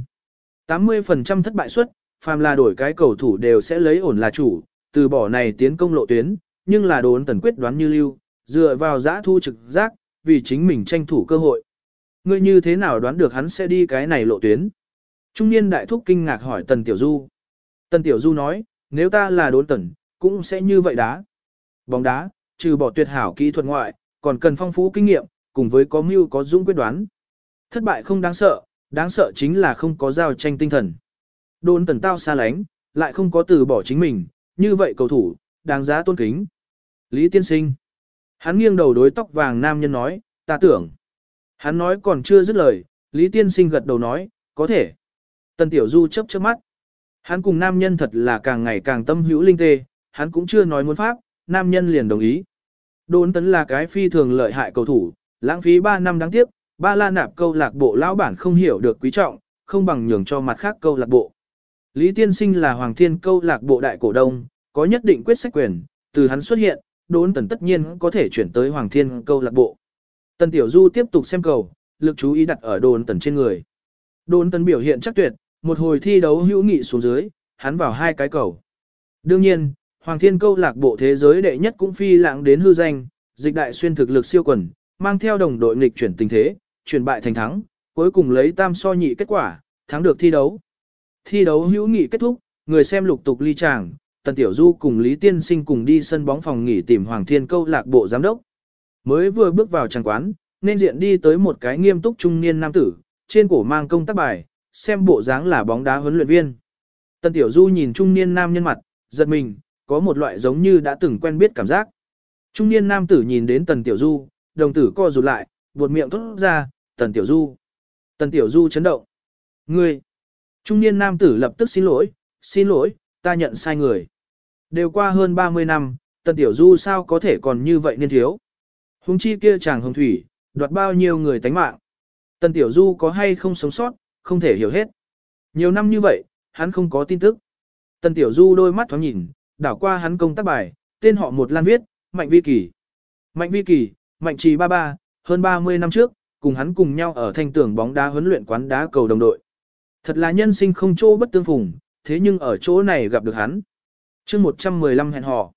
80% thất bại suất, phàm là đổi cái cầu thủ đều sẽ lấy ổn là chủ, từ bỏ này tiến công lộ tuyến, nhưng là đốn tấn quyết đoán như lưu, dựa vào giã thu trực giác, vì chính mình tranh thủ cơ hội. Ngươi như thế nào đoán được hắn sẽ đi cái này lộ tuyến? Trung niên đại thúc kinh ngạc hỏi Tần Tiểu Du. Tần Tiểu Du nói, nếu ta là đốn tấn, cũng sẽ như vậy đá. Bóng đá, trừ bỏ tuyệt hảo kỹ thuật ngoại, còn cần phong phú kinh nghiệm, cùng với có mưu có dũng quyết đoán. Thất bại không đáng sợ chính là không có giao tranh tinh thần. Đồn tần tao xa lánh, lại không có từ bỏ chính mình, như vậy cầu thủ, đáng giá tôn kính. Lý tiên sinh. Hắn nghiêng đầu đối tóc vàng nam nhân nói, ta tưởng. Hắn nói còn chưa dứt lời, Lý tiên sinh gật đầu nói, có thể. Tần Tiểu Du chớp chớp mắt. Hắn cùng nam nhân thật là càng ngày càng tâm hữu linh tê, hắn cũng chưa nói muốn pháp, nam nhân liền đồng ý. Đồn tấn là cái phi thường lợi hại cầu thủ, lãng phí 3 năm đáng tiếc, Ba La Nạp câu lạc bộ lão bản không hiểu được quý trọng, không bằng nhường cho mặt khác câu lạc bộ. Lý Tiên Sinh là Hoàng Thiên câu lạc bộ đại cổ đông, có nhất định quyết sách quyền, từ hắn xuất hiện, đồn tấn tất nhiên có thể chuyển tới Hoàng Thiên câu lạc bộ. Tần Tiểu Du tiếp tục xem cầu, lực chú ý đặt ở đồn tấn trên người. Đồn tấn biểu hiện chắc tuyệt, một hồi thi đấu hữu nghị xuống dưới, hắn vào 2 cái cầu. Đương nhiên, Hoàng Thiên câu lạc bộ thế giới đệ nhất cũng phi lãng đến hư danh, dịch đại xuyên thực lực siêu quần, mang theo đồng đội nghịch chuyển tình thế, chuyển bại thành thắng, cuối cùng lấy tam so nhị kết quả, thắng được thi đấu. Thi đấu hữu nghị kết thúc, người xem lục tục ly tràng, Tần Tiểu Du cùng Lý Tiên Sinh cùng đi sân bóng phòng nghỉ tìm Hoàng Thiên câu lạc bộ giám đốc. Mới vừa bước vào tràng quán, nên diện đi tới một cái nghiêm túc trung niên nam tử, trên cổ mang công tác bài, xem bộ dáng là bóng đá huấn luyện viên. Tần Tiểu Du nhìn trung niên nam nhân mặt, giật mình, có một loại giống như đã từng quen biết cảm giác. Trung niên nam tử nhìn đến Tần Tiểu Du, đồng tử co rụt lại, buột miệng thốt ra, Tần Tiểu Du. Tần Tiểu Du chấn động. Ngươi. Trung niên nam tử lập tức xin lỗi, ta nhận sai người. Đều qua hơn 30 năm, Tần Tiểu Du sao có thể còn như vậy niên thiếu. Hùng chi kia chàng hồng thủy, đoạt bao nhiêu người tánh mạng. Tần Tiểu Du có hay không sống sót, không thể hiểu hết. Nhiều năm như vậy, hắn không có tin tức. Tần Tiểu Du đôi mắt thoáng nhìn, đảo qua hắn công tác bài, tên họ một lan viết, Mạnh Vi Kỳ. Mạnh Vi Kỳ, Mạnh Trì ba ba, hơn 30 năm trước, cùng hắn cùng nhau ở thanh tường bóng đá huấn luyện quán đá cầu đồng đội. Thật là nhân sinh không chỗ bất tương phùng, thế nhưng ở chỗ này gặp được hắn. Chương 115 hẹn hò.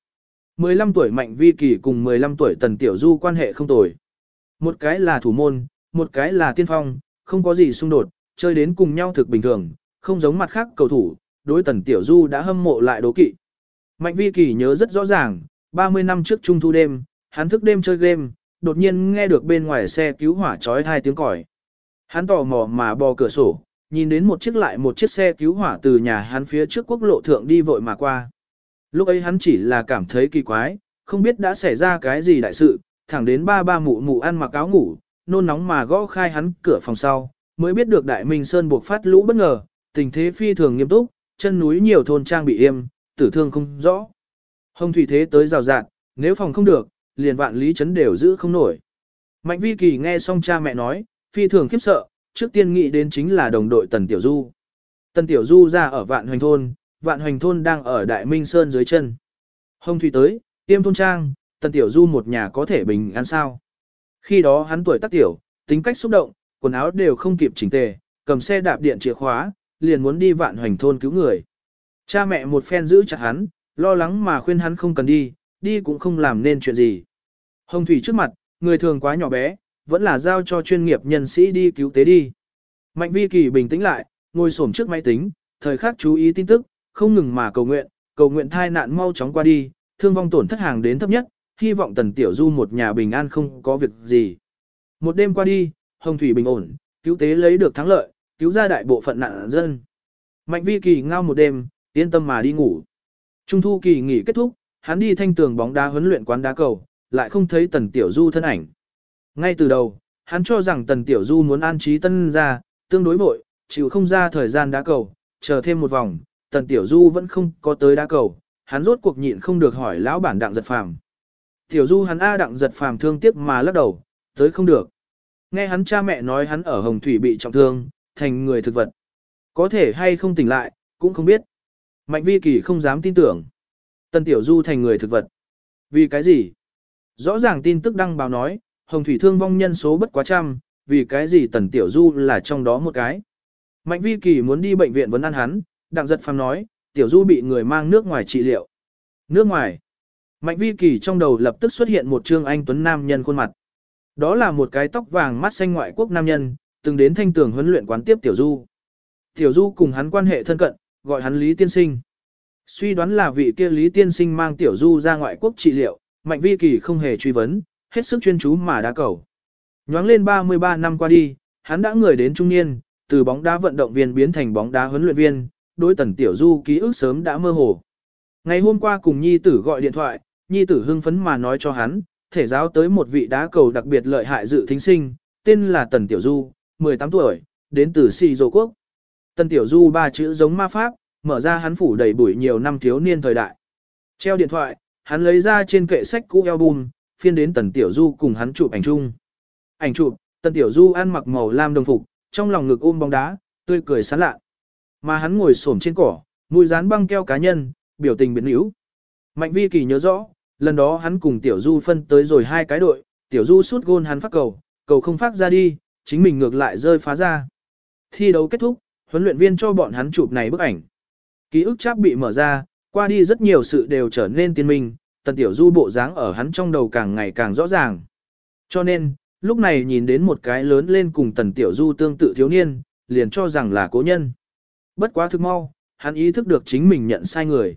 15 tuổi Mạnh Vi Kỳ cùng 15 tuổi Tần Tiểu Du quan hệ không tồi. Một cái là thủ môn, một cái là tiên phong, không có gì xung đột, chơi đến cùng nhau thực bình thường, không giống mặt khác cầu thủ, đối Tần Tiểu Du đã hâm mộ lại đố kỵ. Mạnh Vi Kỳ nhớ rất rõ ràng, 30 năm trước trung thu đêm, hắn thức đêm chơi game, đột nhiên nghe được bên ngoài xe cứu hỏa chói tai tiếng còi. Hắn tò mò mà bò cửa sổ, nhìn đến một chiếc lại một chiếc xe cứu hỏa từ nhà hắn phía trước quốc lộ thượng đi vội mà qua. Lúc ấy hắn chỉ là cảm thấy kỳ quái, không biết đã xảy ra cái gì đại sự, thẳng đến ba ba mụ mụ ăn mặc áo ngủ, nôn nóng mà gõ khai hắn cửa phòng sau, mới biết được Đại Minh Sơn buộc phát lũ bất ngờ, tình thế phi thường nghiêm túc, chân núi nhiều thôn trang bị yêm, tử thương không rõ. Hồng thủy thế tới rào rạt, nếu phòng không được, liền vạn lý chấn đều giữ không nổi. Mạnh Vi Kỳ nghe xong cha mẹ nói, phi thường khiếp sợ, trước tiên nghĩ đến chính là đồng đội Tần Tiểu Du. Tần Tiểu Du ra ở Vạn Hoành thôn đang ở Đại Minh Sơn dưới chân. Hồng thủy tới, tiêm thôn trang, Tần Tiểu Du một nhà có thể bình an sao. Khi đó hắn tuổi tác tiểu, tính cách xúc động, quần áo đều không kịp chỉnh tề, cầm xe đạp điện chìa khóa, liền muốn đi Vạn Hoành thôn cứu người. Cha mẹ một phen giữ chặt hắn, lo lắng mà khuyên hắn không cần đi, đi cũng không làm nên chuyện gì. Hồng thủy trước mặt, người thường quá nhỏ bé, vẫn là giao cho chuyên nghiệp nhân sĩ đi cứu tế đi. Mạnh Vi Kỳ bình tĩnh lại, ngồi xổm trước máy tính, thời khắc chú ý tin tức, không ngừng mà cầu nguyện thai nạn mau chóng qua đi, thương vong tổn thất hàng đến thấp nhất, hy vọng Tần Tiểu Du một nhà bình an không có việc gì. Một đêm qua đi, Hồng thủy bình ổn, cứu tế lấy được thắng lợi, cứu ra đại bộ phận nạn dân. Mạnh Vi Kỳ ngao một đêm, yên tâm mà đi ngủ. Trung thu kỳ nghỉ kết thúc, hắn đi thanh tường bóng đá huấn luyện quán đá cầu, lại không thấy Tần Tiểu Du thân ảnh. Ngay từ đầu, hắn cho rằng Tần Tiểu Du muốn an trí tân ra, tương đối vội, chịu không ra thời gian đá cầu, chờ thêm một vòng, Tần Tiểu Du vẫn không có tới đá cầu, Hắn rốt cuộc nhịn không được hỏi lão bản Đặng Giật Phàm. Tiểu Du hắn Đặng Giật Phàm thương tiếc mà lắc đầu, tới không được. Nghe hắn cha mẹ nói hắn ở Hồng Thủy bị trọng thương, thành người thực vật. Có thể hay không tỉnh lại, cũng không biết. Mạnh Vi Kỳ không dám tin tưởng. Tần Tiểu Du thành người thực vật. Vì cái gì? Rõ ràng tin tức đăng báo nói, Hồng Thủy thương vong nhân số bất quá trăm, vì cái gì Tần Tiểu Du là trong đó một cái. Mạnh Vi Kỳ muốn đi bệnh viện vấn an hắn, Đặng Giật Phàm nói, Tiểu Du bị người mang nước ngoài trị liệu. Nước ngoài. Mạnh Vi Kỳ trong đầu lập tức xuất hiện một trương anh tuấn nam nhân khuôn mặt. Đó là một cái tóc vàng mắt xanh ngoại quốc nam nhân, từng đến Thanh Tường huấn luyện quán tiếp Tiểu Du. Tiểu Du cùng hắn quan hệ thân cận, gọi hắn Lý Tiên Sinh. Suy đoán là vị kia Lý Tiên Sinh mang Tiểu Du ra ngoại quốc trị liệu, Mạnh Vi Kỳ không hề truy vấn, hết sức chuyên chú mà đá cầu. Nhoáng lên 33 năm qua đi, hắn đã người đến trung niên, từ bóng đá vận động viên biến thành bóng đá huấn luyện viên, đối Tần Tiểu Du ký ức sớm đã mơ hồ. Ngày hôm qua cùng Nhi tử gọi điện thoại, Nhi tử hưng phấn mà nói cho hắn, thể giáo tới một vị đá cầu đặc biệt lợi hại dự thính sinh, tên là Tần Tiểu Du, 18 tuổi, đến từ Sĩ Dô Quốc. Tần Tiểu Du ba chữ giống ma pháp, mở ra hắn phủ đầy bụi nhiều năm thiếu niên thời đại. Treo điện thoại, hắn lấy ra trên kệ sách cũ album, phiên đến Tần Tiểu Du cùng hắn chụp ảnh chung. Ảnh chụp, Tần Tiểu Du ăn mặc màu lam đồng phục, trong lòng ngực ôm bóng đá, tươi cười sán lạ. Mà hắn ngồi xổm trên cỏ, mũi dán băng keo cá nhân, biểu tình biến yếu. Mạnh Vi Kỳ nhớ rõ, lần đó hắn cùng Tiểu Du phân tới rồi hai cái đội, Tiểu Du sút gôn hắn phát cầu, cầu không phát ra đi, chính mình ngược lại rơi phá ra. Thi đấu kết thúc, huấn luyện viên cho bọn hắn chụp này bức ảnh. Ký ức cháp bị mở ra, qua đi rất nhiều sự đều trở nên tiên minh, Tần Tiểu Du bộ dáng ở hắn trong đầu càng ngày càng rõ ràng. Cho nên, lúc này nhìn đến một cái lớn lên cùng Tần Tiểu Du tương tự thiếu niên, liền cho rằng là cố nhân. Bất quá thực mau, hắn ý thức được chính mình nhận sai người.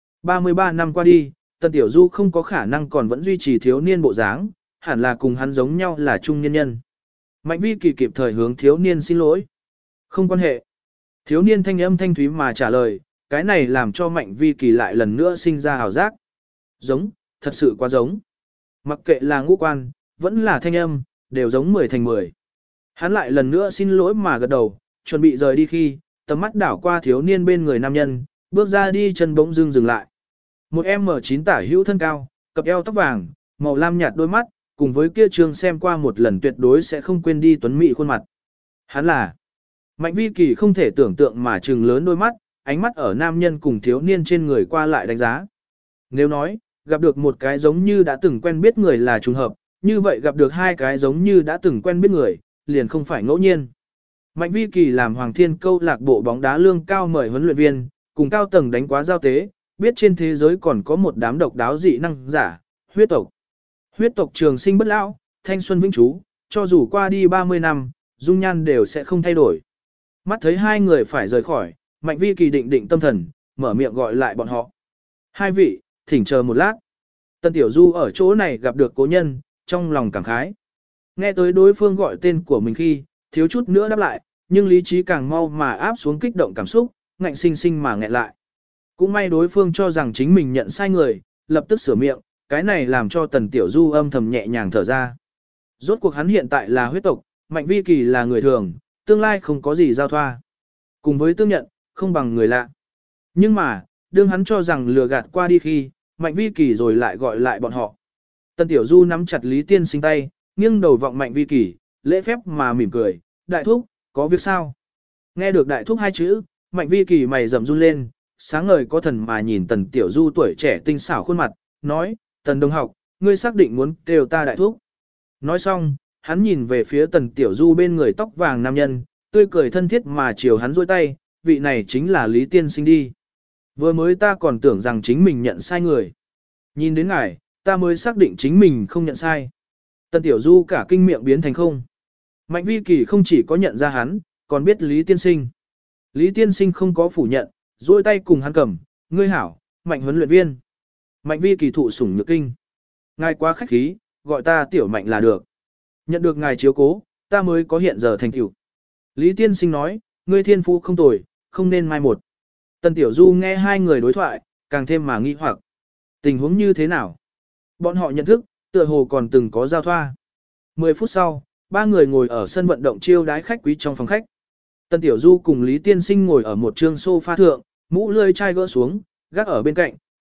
33 năm qua đi, Tần Tiểu Du không có khả năng còn vẫn duy trì thiếu niên bộ dáng, hẳn là cùng hắn giống nhau là trung niên nhân. Mạnh Vi Kỳ kịp thời hướng thiếu niên xin lỗi. Không quan hệ. Thiếu niên thanh âm thanh thúy mà trả lời, cái này làm cho Mạnh Vi Kỳ lại lần nữa sinh ra hào giác. Giống, thật sự quá giống. Mặc kệ là ngũ quan, vẫn là thanh âm, đều giống 10 thành 10. Hắn lại lần nữa xin lỗi mà gật đầu, chuẩn bị rời đi khi, tầm mắt đảo qua thiếu niên bên người nam nhân, bước ra đi chân bỗng dưng dừng lại. Một M9 tả hữu thân cao, cặp eo tóc vàng, màu lam nhạt đôi mắt, cùng với kia trường xem qua một lần tuyệt đối sẽ không quên đi tuấn mỹ khuôn mặt. Hắn là Mạnh Vi Kỳ không thể tưởng tượng mà trừng lớn đôi mắt, ánh mắt ở nam nhân cùng thiếu niên trên người qua lại đánh giá. Nếu nói, gặp được một cái giống như đã từng quen biết người là trùng hợp, như vậy gặp được hai cái giống như đã từng quen biết người, liền không phải ngẫu nhiên. Mạnh Vi Kỳ làm Hoàng Thiên câu lạc bộ bóng đá lương cao mời huấn luyện viên, cùng cao tầng đánh quá giao tế, biết trên thế giới còn có một đám độc đáo dị năng giả, huyết tộc. Huyết tộc trường sinh bất lão, thanh xuân vĩnh trú, cho dù qua đi 30 năm, dung nhan đều sẽ không thay đổi. Mắt thấy hai người phải rời khỏi, Mạnh Vi Kỳ định tâm thần, mở miệng gọi lại bọn họ. Hai vị, thỉnh chờ một lát. Tần Tiểu Du ở chỗ này gặp được cố nhân, trong lòng cảm khái. Nghe tới đối phương gọi tên của mình khi, thiếu chút nữa đáp lại, nhưng lý trí càng mau mà áp xuống kích động cảm xúc, ngạnh sinh sinh mà nghẹn lại. Cũng may đối phương cho rằng chính mình nhận sai người, lập tức sửa miệng, cái này làm cho Tần Tiểu Du âm thầm nhẹ nhàng thở ra. Rốt cuộc hắn hiện tại là huyết tộc, Mạnh Vi Kỳ là người thường, tương lai không có gì giao thoa. Cùng với tương nhận, không bằng người lạ. Nhưng mà, đương hắn cho rằng lừa gạt qua đi khi, Mạnh Vi Kỳ rồi lại gọi lại bọn họ. Tần Tiểu Du nắm chặt Lý Tiên Sinh tay, nghiêng đầu vọng Mạnh Vi Kỳ, lễ phép mà mỉm cười, đại thúc, có việc sao? Nghe được đại thúc hai chữ, Mạnh Vi Kỳ mày rậm run lên, sáng ngời có thần mà nhìn Tần Tiểu Du tuổi trẻ tinh xảo khuôn mặt, nói, Tần đồng học, ngươi xác định muốn kêu ta đại thúc. Nói xong, hắn nhìn về phía Tần Tiểu Du bên người tóc vàng nam nhân, tươi cười thân thiết mà chiều hắn dôi tay, vị này chính là Lý Tiên Sinh đi. Vừa mới ta còn tưởng rằng chính mình nhận sai người. Nhìn đến ngài, ta mới xác định chính mình không nhận sai. Tần Tiểu Du cả kinh miệng biến thành không. Mạnh Vi Kỳ không chỉ có nhận ra hắn, còn biết Lý Tiên Sinh. Lý Tiên Sinh không có phủ nhận, dôi tay cùng hắn cầm, ngươi hảo, Mạnh huấn luyện viên. Mạnh Vi Kỳ thụ sủng nhược kinh. Ngài quá khách khí, gọi ta Tiểu Mạnh là được. Nhận được ngài chiếu cố, ta mới có hiện giờ thành tựu. Lý Tiên Sinh nói, ngươi thiên phú không tồi, không nên mai một. Tần Tiểu Du nghe hai người đối thoại, càng thêm mà nghi hoặc. Tình huống như thế nào? Bọn họ nhận thức, tựa hồ còn từng có giao thoa. 10 phút sau, ba người ngồi ở sân vận động chiêu đái khách quý trong phòng khách. Tần Tiểu Du cùng Lý Tiên Sinh ngồi ở một trường sofa thượng, mũ lươi chai gỡ xuống, gác ở bên cạnh,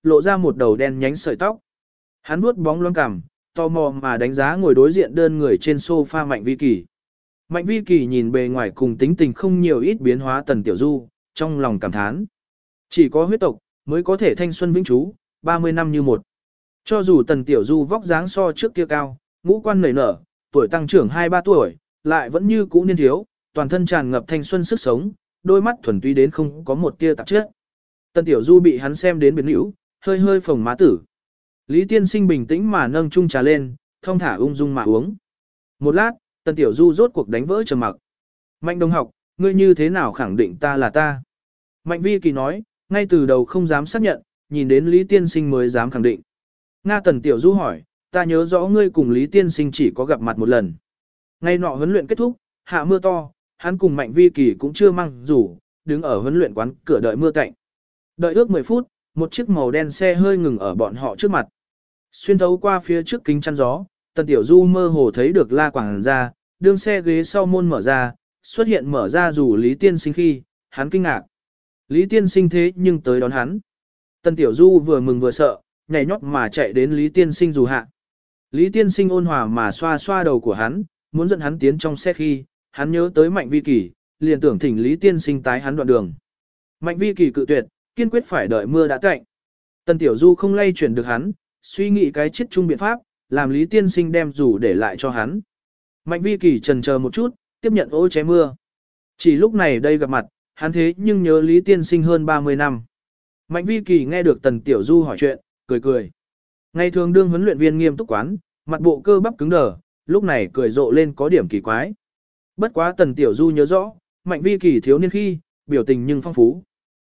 lộ ra một đầu đen nhánh sợi tóc. Hắn vuốt bóng loáng cằm, tò mò mà đánh giá ngồi đối diện đơn người trên sofa Mạnh Vi Kỳ. Mạnh Vi Kỳ nhìn bề ngoài cùng tính tình không nhiều ít biến hóa Tần Tiểu Du, trong lòng cảm thán. Chỉ có huyết tộc mới có thể thanh xuân vĩnh trú, 30 năm như một. Cho dù Tần Tiểu Du vóc dáng so trước kia cao, ngũ quan nảy nở, tuổi tăng trưởng 2-3 tuổi, lại vẫn như cũ niên thiếu, toàn thân tràn ngập thanh xuân sức sống, đôi mắt thuần túy đến không có một tia tạp chất. Tần Tiểu Du bị hắn xem đến biến hữu, hơi hơi phồng má tử. Lý Tiên Sinh bình tĩnh mà nâng chung trà lên, thong thả ung dung mà uống. Một lát, Tần Tiểu Du rốt cuộc đánh vỡ trầm mặc. Mạnh đồng học, ngươi như thế nào khẳng định ta là ta? Mạnh Vi Kỳ nói, ngay từ đầu không dám xác nhận, nhìn đến Lý Tiên Sinh mới dám khẳng định. Nga Tần Tiểu Du hỏi, ta nhớ rõ ngươi cùng Lý Tiên Sinh chỉ có gặp mặt một lần. Ngày nọ huấn luyện kết thúc, hạ mưa to, hắn cùng Mạnh Vi Kỳ cũng chưa mang rủ, đứng ở huấn luyện quán cửa đợi mưa cạnh. Đợi ước 10 phút, một chiếc màu đen xe hơi ngừng ở bọn họ trước mặt. Xuyên thấu qua phía trước kính chắn gió, Tần Tiểu Du mơ hồ thấy được La Quảng ra, đương xe ghế sau môn mở ra, xuất hiện mở ra dù Lý Tiên Sinh khi, hắn kinh ngạc. Lý Tiên Sinh thế nhưng tới đón hắn. Tần Tiểu Du vừa mừng vừa sợ, nhảy nhót mà chạy đến Lý Tiên Sinh dù hạ. Lý Tiên Sinh ôn hòa mà xoa xoa đầu của hắn, muốn dẫn hắn tiến trong xe khi, hắn nhớ tới Mạnh Vi Kỳ, liền tưởng thỉnh Lý Tiên Sinh tái hắn đoạn đường. Mạnh Vi Kỳ cự tuyệt, kiên quyết phải đợi mưa đã tạnh. Tần Tiểu Du không lay chuyển được hắn, suy nghĩ cái chết chung biện pháp, làm Lý Tiên Sinh đem dù để lại cho hắn. Mạnh Vi Kỳ chần chờ một chút, tiếp nhận ô ché mưa. Chỉ lúc này đây gặp mặt, hắn thế nhưng nhớ Lý Tiên Sinh hơn 30 năm. Mạnh Vi Kỳ nghe được Tần Tiểu Du hỏi chuyện, cười cười. Ngày thường đương huấn luyện viên nghiêm túc quán, mặt bộ cơ bắp cứng đờ, lúc này cười rộ lên có điểm kỳ quái. Bất quá Tần Tiểu Du nhớ rõ, Mạnh Vi Kỳ thiếu niên khi, biểu tình nhưng phong phú.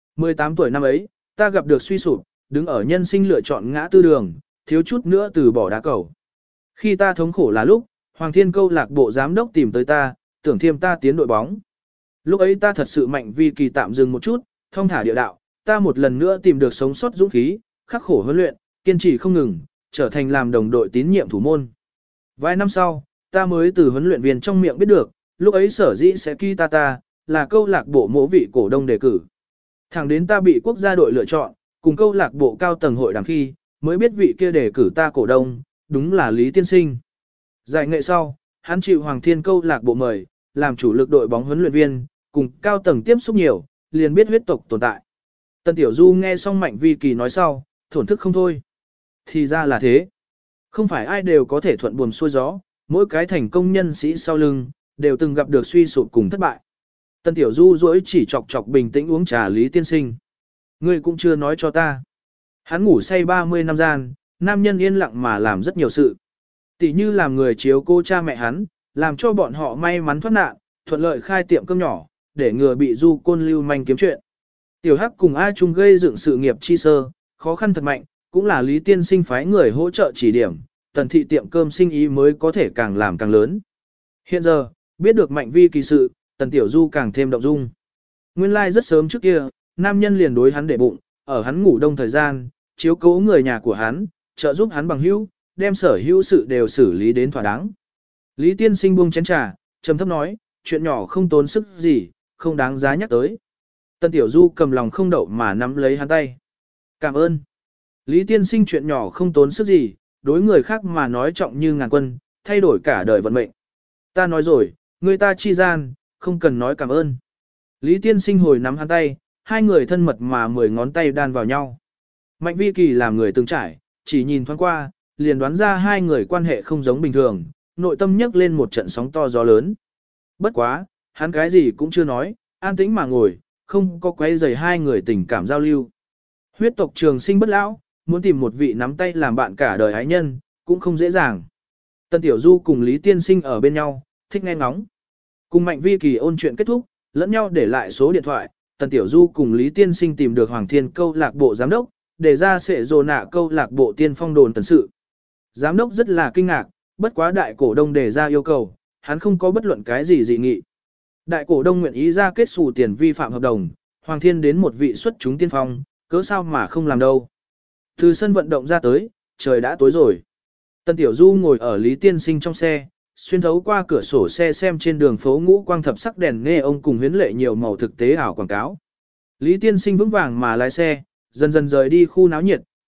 18 tuổi năm ấy, ta gặp được suy sụp, đứng ở nhân sinh lựa chọn ngã tư đường, thiếu chút nữa từ bỏ đá cầu. Khi ta thống khổ là lúc, Hoàng Thiên câu lạc bộ giám đốc tìm tới ta, tưởng thêm ta tiến đội bóng. Lúc ấy ta thật sự Mạnh Vi Kỳ tạm dừng một chút, thông thả địa đạo, ta một lần nữa tìm được sống sót dũng khí, khắc khổ huấn luyện, kiên trì không ngừng, trở thành làm đồng đội tín nhiệm thủ môn. Vài năm sau, ta mới từ huấn luyện viên trong miệng biết được, lúc ấy sở dĩ sẽ ký ta là câu lạc bộ mỗ vị cổ đông đề cử. Thẳng đến ta bị quốc gia đội lựa chọn, cùng câu lạc bộ cao tầng hội đàm khi, mới biết vị kia đề cử ta cổ đông, đúng là Lý Tiên Sinh. Giải nghệ sau, hắn chịu Hoàng Thiên câu lạc bộ mời, làm chủ lực đội bóng huấn luyện viên, cùng cao tầng tiếp xúc nhiều, liền biết huyết tộc tồn tại. Tần Tiểu Du nghe xong Mạnh Vi Kỳ nói sau, thổn thức không thôi. Thì ra là thế. Không phải ai đều có thể thuận buồm xuôi gió, mỗi cái thành công nhân sĩ sau lưng, đều từng gặp được suy sụp cùng thất bại. Tần Tiểu Du dỗi chỉ chọc chọc bình tĩnh uống trà Lý Tiên Sinh. Ngươi cũng chưa nói cho ta. Hắn ngủ say 30 năm gian, nam nhân yên lặng mà làm rất nhiều sự. Tỷ như làm người chiếu cô cha mẹ hắn, làm cho bọn họ may mắn thoát nạn, thuận lợi khai tiệm cơm nhỏ, để ngừa bị du côn lưu manh kiếm chuyện. Tiểu Hắc cùng A Trung gây dựng sự nghiệp chi sơ, khó khăn thật mạnh, cũng là Lý Tiên Sinh phái người hỗ trợ chỉ điểm, Tần thị tiệm cơm sinh ý mới có thể càng làm càng lớn. Hiện giờ, biết được Mạnh Vi Kỳ sự, Tần Tiểu Du càng thêm động dung. Nguyên lai rất sớm trước kia, nam nhân liền đối hắn để bụng, ở hắn ngủ đông thời gian, chiếu cố người nhà của hắn, trợ giúp hắn bằng hữu, đem sở hữu sự đều xử lý đến thỏa đáng. Lý Tiên Sinh buông chén trà, trầm thấp nói, chuyện nhỏ không tốn sức gì, không đáng giá nhắc tới. Tần Tiểu Du cầm lòng không đậu mà nắm lấy hắn tay. Cảm ơn. Lý Tiên Sinh chuyện nhỏ không tốn sức gì, đối người khác mà nói trọng như ngàn quân, thay đổi cả đời vận mệnh. Ta nói rồi, người ta chi gian, không cần nói cảm ơn. Lý Tiên Sinh hồi nắm hắn tay, hai người thân mật mà 10 ngón tay đan vào nhau. Mạnh Vi Kỳ làm người từng trải, chỉ nhìn thoáng qua, liền đoán ra hai người quan hệ không giống bình thường, nội tâm nhấc lên một trận sóng to gió lớn. Bất quá, hắn cái gì cũng chưa nói, an tĩnh mà ngồi, không có quấy rầy hai người tình cảm giao lưu. Huyết tộc trường sinh bất lão, muốn tìm một vị nắm tay làm bạn cả đời ái nhân, cũng không dễ dàng. Tần Tiểu Du cùng Lý Tiên Sinh ở bên nhau, thích nghe ngóng. Cùng Mạnh Vi Kỳ ôn chuyện kết thúc, lẫn nhau để lại số điện thoại, Tần Tiểu Du cùng Lý Tiên Sinh tìm được Hoàng Thiên câu lạc bộ giám đốc, để ra sẽ dồ nạ câu lạc bộ tiên phong đồn tần sự. Giám đốc rất là kinh ngạc, bất quá đại cổ đông đề ra yêu cầu, hắn không có bất luận cái gì dị nghị. Đại cổ đông nguyện ý ra kết xù tiền vi phạm hợp đồng, Hoàng Thiên đến một vị xuất chúng tiên phong, cớ sao mà không làm đâu. Từ sân vận động ra tới, trời đã tối rồi. Tần Tiểu Du ngồi ở Lý Tiên Sinh trong xe, xuyên thấu qua cửa sổ xe xem trên đường phố ngũ quang thập sắc đèn nghe ông cùng huyến lệ nhiều màu thực tế ảo quảng cáo. Lý Tiên Sinh vững vàng mà lái xe, dần dần rời đi khu náo nhiệt,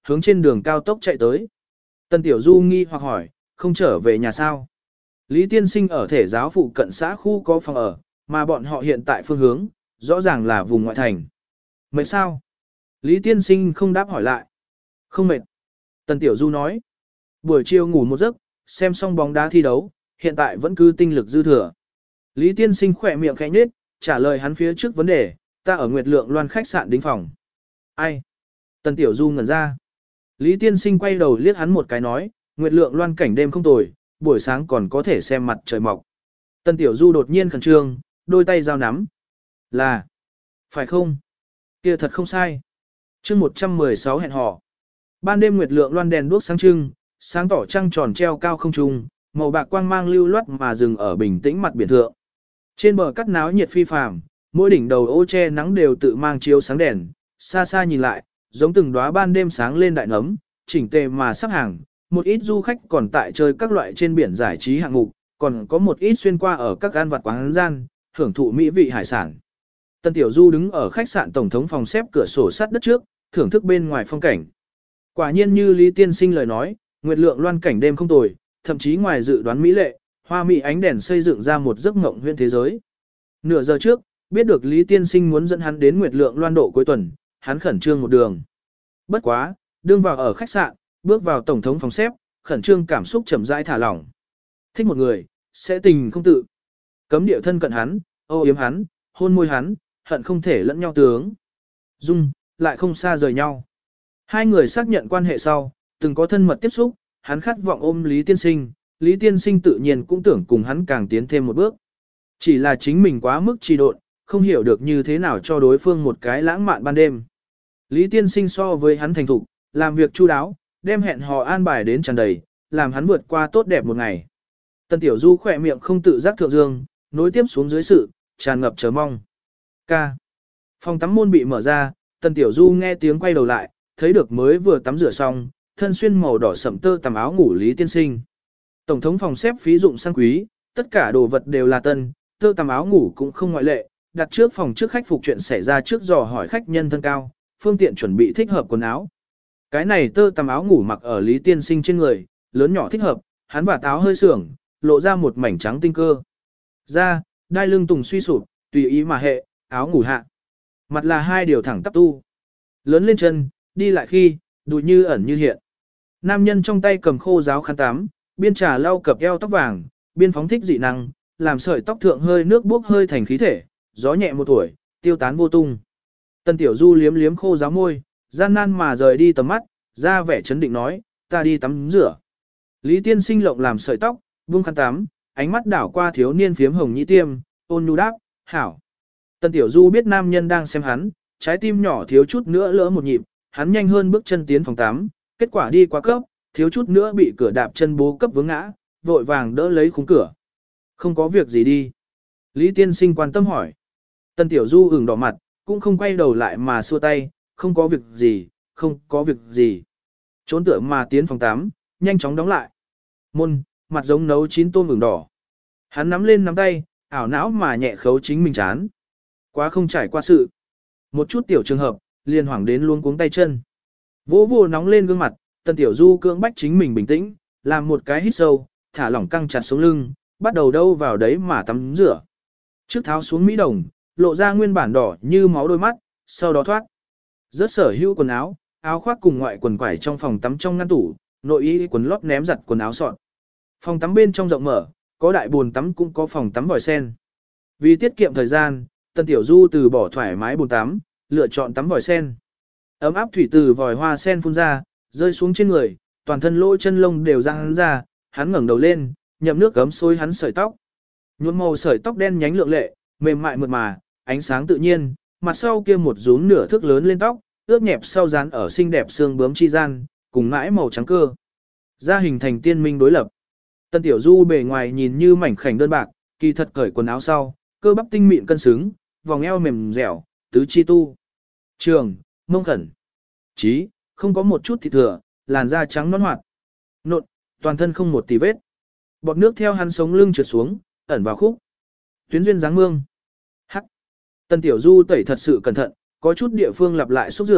hướng trên đường cao tốc chạy tới. Tần Tiểu Du nghi hoặc hỏi, không trở về nhà sao? Lý Tiên Sinh ở thể giáo phụ cận xã khu có phòng ở, mà bọn họ hiện tại phương hướng, rõ ràng là vùng ngoại thành. Mệt sao? Lý Tiên Sinh không đáp hỏi lại. Không mệt. Tần Tiểu Du nói. Buổi chiều ngủ một giấc, xem xong bóng đá thi đấu, hiện tại vẫn cứ tinh lực dư thừa. Lý Tiên Sinh khỏe miệng khẽ nhếch, trả lời hắn phía trước vấn đề, ta ở Nguyệt Lượng Loan khách sạn đính phòng. Ai? Tần Tiểu Du ngẩn ra. Lý Tiên Sinh quay đầu liếc hắn một cái nói, Nguyệt Lượng Loan cảnh đêm không tồi, buổi sáng còn có thể xem mặt trời mọc. Tần Tiểu Du đột nhiên khẩn trương, đôi tay giao nắm. Là, phải không? Kia thật không sai. Chương 116 hẹn hò. Ban đêm Nguyệt Lượng Loan đèn đuốc sáng trưng, sáng tỏ trăng tròn treo cao không trung, màu bạc quang mang lưu loát mà dừng ở bình tĩnh mặt biển thượng. Trên bờ cắt náo nhiệt phi phàm, mỗi đỉnh đầu ô che nắng đều tự mang chiếu sáng đèn, xa xa nhìn lại, giống từng đóa ban đêm sáng lên đại nấm, chỉnh tề mà sắp hàng, một ít du khách còn tại chơi các loại trên biển giải trí hạng mục, còn có một ít xuyên qua ở các ăn vặt quán gian, hưởng thụ mỹ vị hải sản. Tân Tiểu Du đứng ở khách sạn tổng thống phòng xếp cửa sổ sát đất trước, thưởng thức bên ngoài phong cảnh. Quả nhiên như Lý Tiên Sinh lời nói, Nguyệt Lượng Loan cảnh đêm không tồi, thậm chí ngoài dự đoán mỹ lệ, hoa mỹ ánh đèn xây dựng ra một giấc mộng huyễn thế giới. Nửa giờ trước, biết được Lý Tiên Sinh muốn dẫn hắn đến Nguyệt Lượng Loan độ cuối tuần, hắn khẩn trương một đường. Bất quá, đương vào ở khách sạn, bước vào tổng thống phòng xếp, khẩn trương cảm xúc chậm rãi thả lỏng. Thích một người, sẽ tình không tự. Cấm địa thân cận hắn, âu yếm hắn, hôn môi hắn, hận không thể lẫn nhau tướng. Dung, lại không xa rời nhau. Hai người xác nhận quan hệ sau, từng có thân mật tiếp xúc, hắn khát vọng ôm Lý Tiên Sinh, Lý Tiên Sinh tự nhiên cũng tưởng cùng hắn càng tiến thêm một bước. Chỉ là chính mình quá mức trì độn, không hiểu được như thế nào cho đối phương một cái lãng mạn ban đêm. Lý Tiên Sinh so với hắn thành thục, làm việc chu đáo, đem hẹn hò an bài đến tràn đầy, làm hắn vượt qua tốt đẹp một ngày. Tần Tiểu Du khỏe miệng không tự giác thượng dương, nối tiếp xuống dưới sự, tràn ngập chờ mong. Ca. Phòng tắm môn bị mở ra, Tần Tiểu Du nghe tiếng quay đầu lại, thấy được mới vừa tắm rửa xong, thân xuyên màu đỏ sẫm tơ tằm áo ngủ Lý Tiên Sinh. Tổng thống phòng xếp phí dụng sang quý, tất cả đồ vật đều là tân, tơ tằm áo ngủ cũng không ngoại lệ, đặt trước phòng trước khách phục chuyện xảy ra trước dò hỏi khách nhân thân cao, phương tiện chuẩn bị thích hợp quần áo. Cái này tơ tằm áo ngủ mặc ở Lý Tiên Sinh trên người, lớn nhỏ thích hợp, hắn và táo hơi sưởng, lộ ra một mảnh trắng tinh cơ. Da, đai lưng tùng suy sụp, tùy ý mà hệ, áo ngủ hạ. Mặt là hai điều thẳng tắp tu. Lớn lên chân, đi lại khi, đùi như ẩn như hiện. Nam nhân trong tay cầm khô giáo khăn tắm, biên trà lau cặp eo tóc vàng, biên phóng thích dị năng, làm sợi tóc thượng hơi nước bốc hơi thành khí thể, gió nhẹ một tuổi, tiêu tán vô tung. Tần Tiểu Du liếm liếm khô giáo môi, gian nan mà rời đi tầm mắt, ra vẻ chấn định nói, ta đi tắm rửa. Lý Tiên Sinh lộng làm sợi tóc, buông khăn tắm, ánh mắt đảo qua thiếu niên phiếm hồng nhĩ tiêm, ôn nhu đáp, hảo. Tần Tiểu Du biết nam nhân đang xem hắn, trái tim nhỏ thiếu chút nữa lỡ một nhịp, hắn nhanh hơn bước chân tiến phòng tắm, kết quả đi quá cấp, thiếu chút nữa bị cửa đạp chân bố cấp vướng ngã, vội vàng đỡ lấy khung cửa. Không có việc gì đi. Lý Tiên Sinh quan tâm hỏi. Tần Tiểu Du ửng đỏ mặt, cũng không quay đầu lại mà xua tay, không có việc gì, không có việc gì. Trốn tựa mà tiến phòng tắm, nhanh chóng đóng lại. Môn, mặt giống nấu chín tôm ửng đỏ. Hắn nắm lên nắm tay, ảo não mà nhẹ khấu chính mình chán. Quá không trải qua sự. Một chút tiểu trường hợp, liền hoảng đến luôn cuống tay chân. Vỗ vỗ nóng lên gương mặt, Tần Tiểu Du cưỡng bách chính mình bình tĩnh, làm một cái hít sâu, thả lỏng căng chặt sống lưng, bắt đầu đâu vào đấy mà tắm rửa. Trước tháo xuống mỹ đồng, lộ ra nguyên bản đỏ như máu đôi mắt, sau đó thoát. Rớt sở hữu quần áo, áo khoác cùng ngoại quần quải trong phòng tắm trong ngăn tủ, nội y quần lót ném giặt quần áo sọt. Phòng tắm bên trong rộng mở, có đại bồn tắm cũng có phòng tắm vòi sen. Vì tiết kiệm thời gian, Tần Tiểu Du từ bỏ thoải mái bồn tắm, lựa chọn tắm vòi sen. Ấm áp thủy từ vòi hoa sen phun ra, rơi xuống trên người, toàn thân lỗ chân lông đều răng ra, hắn ngẩng đầu lên, nhậm nước gấm xối hắn sợi tóc. Nhuộm màu sợi tóc đen nhánh lượng lệ, mềm mại mượt mà, ánh sáng tự nhiên, mặt sau kia một rúm nửa thước lớn lên tóc, ướt nhẹp sau dán ở xinh đẹp xương bướm chi gian, cùng mãi màu trắng cơ. Da hình thành tiên minh đối lập. Tần Tiểu Du bề ngoài nhìn như mảnh khảnh đơn bạc, kỳ thật cởi quần áo sau, cơ bắp tinh mịn cân xứng, vòng eo mềm dẻo, tứ chi tu. Trường, mông khẩn. Chí, không có một chút thịt thừa, làn da trắng nõn hoạt. Nộn, toàn thân không một tì vết. Bọt nước theo hắn sống lưng trượt xuống, ẩn vào khúc. Tuyến duyên dáng mương. Hắc. Tần Tiểu Du tẩy thật sự cẩn thận, có chút địa phương lặp lại xúc rửa,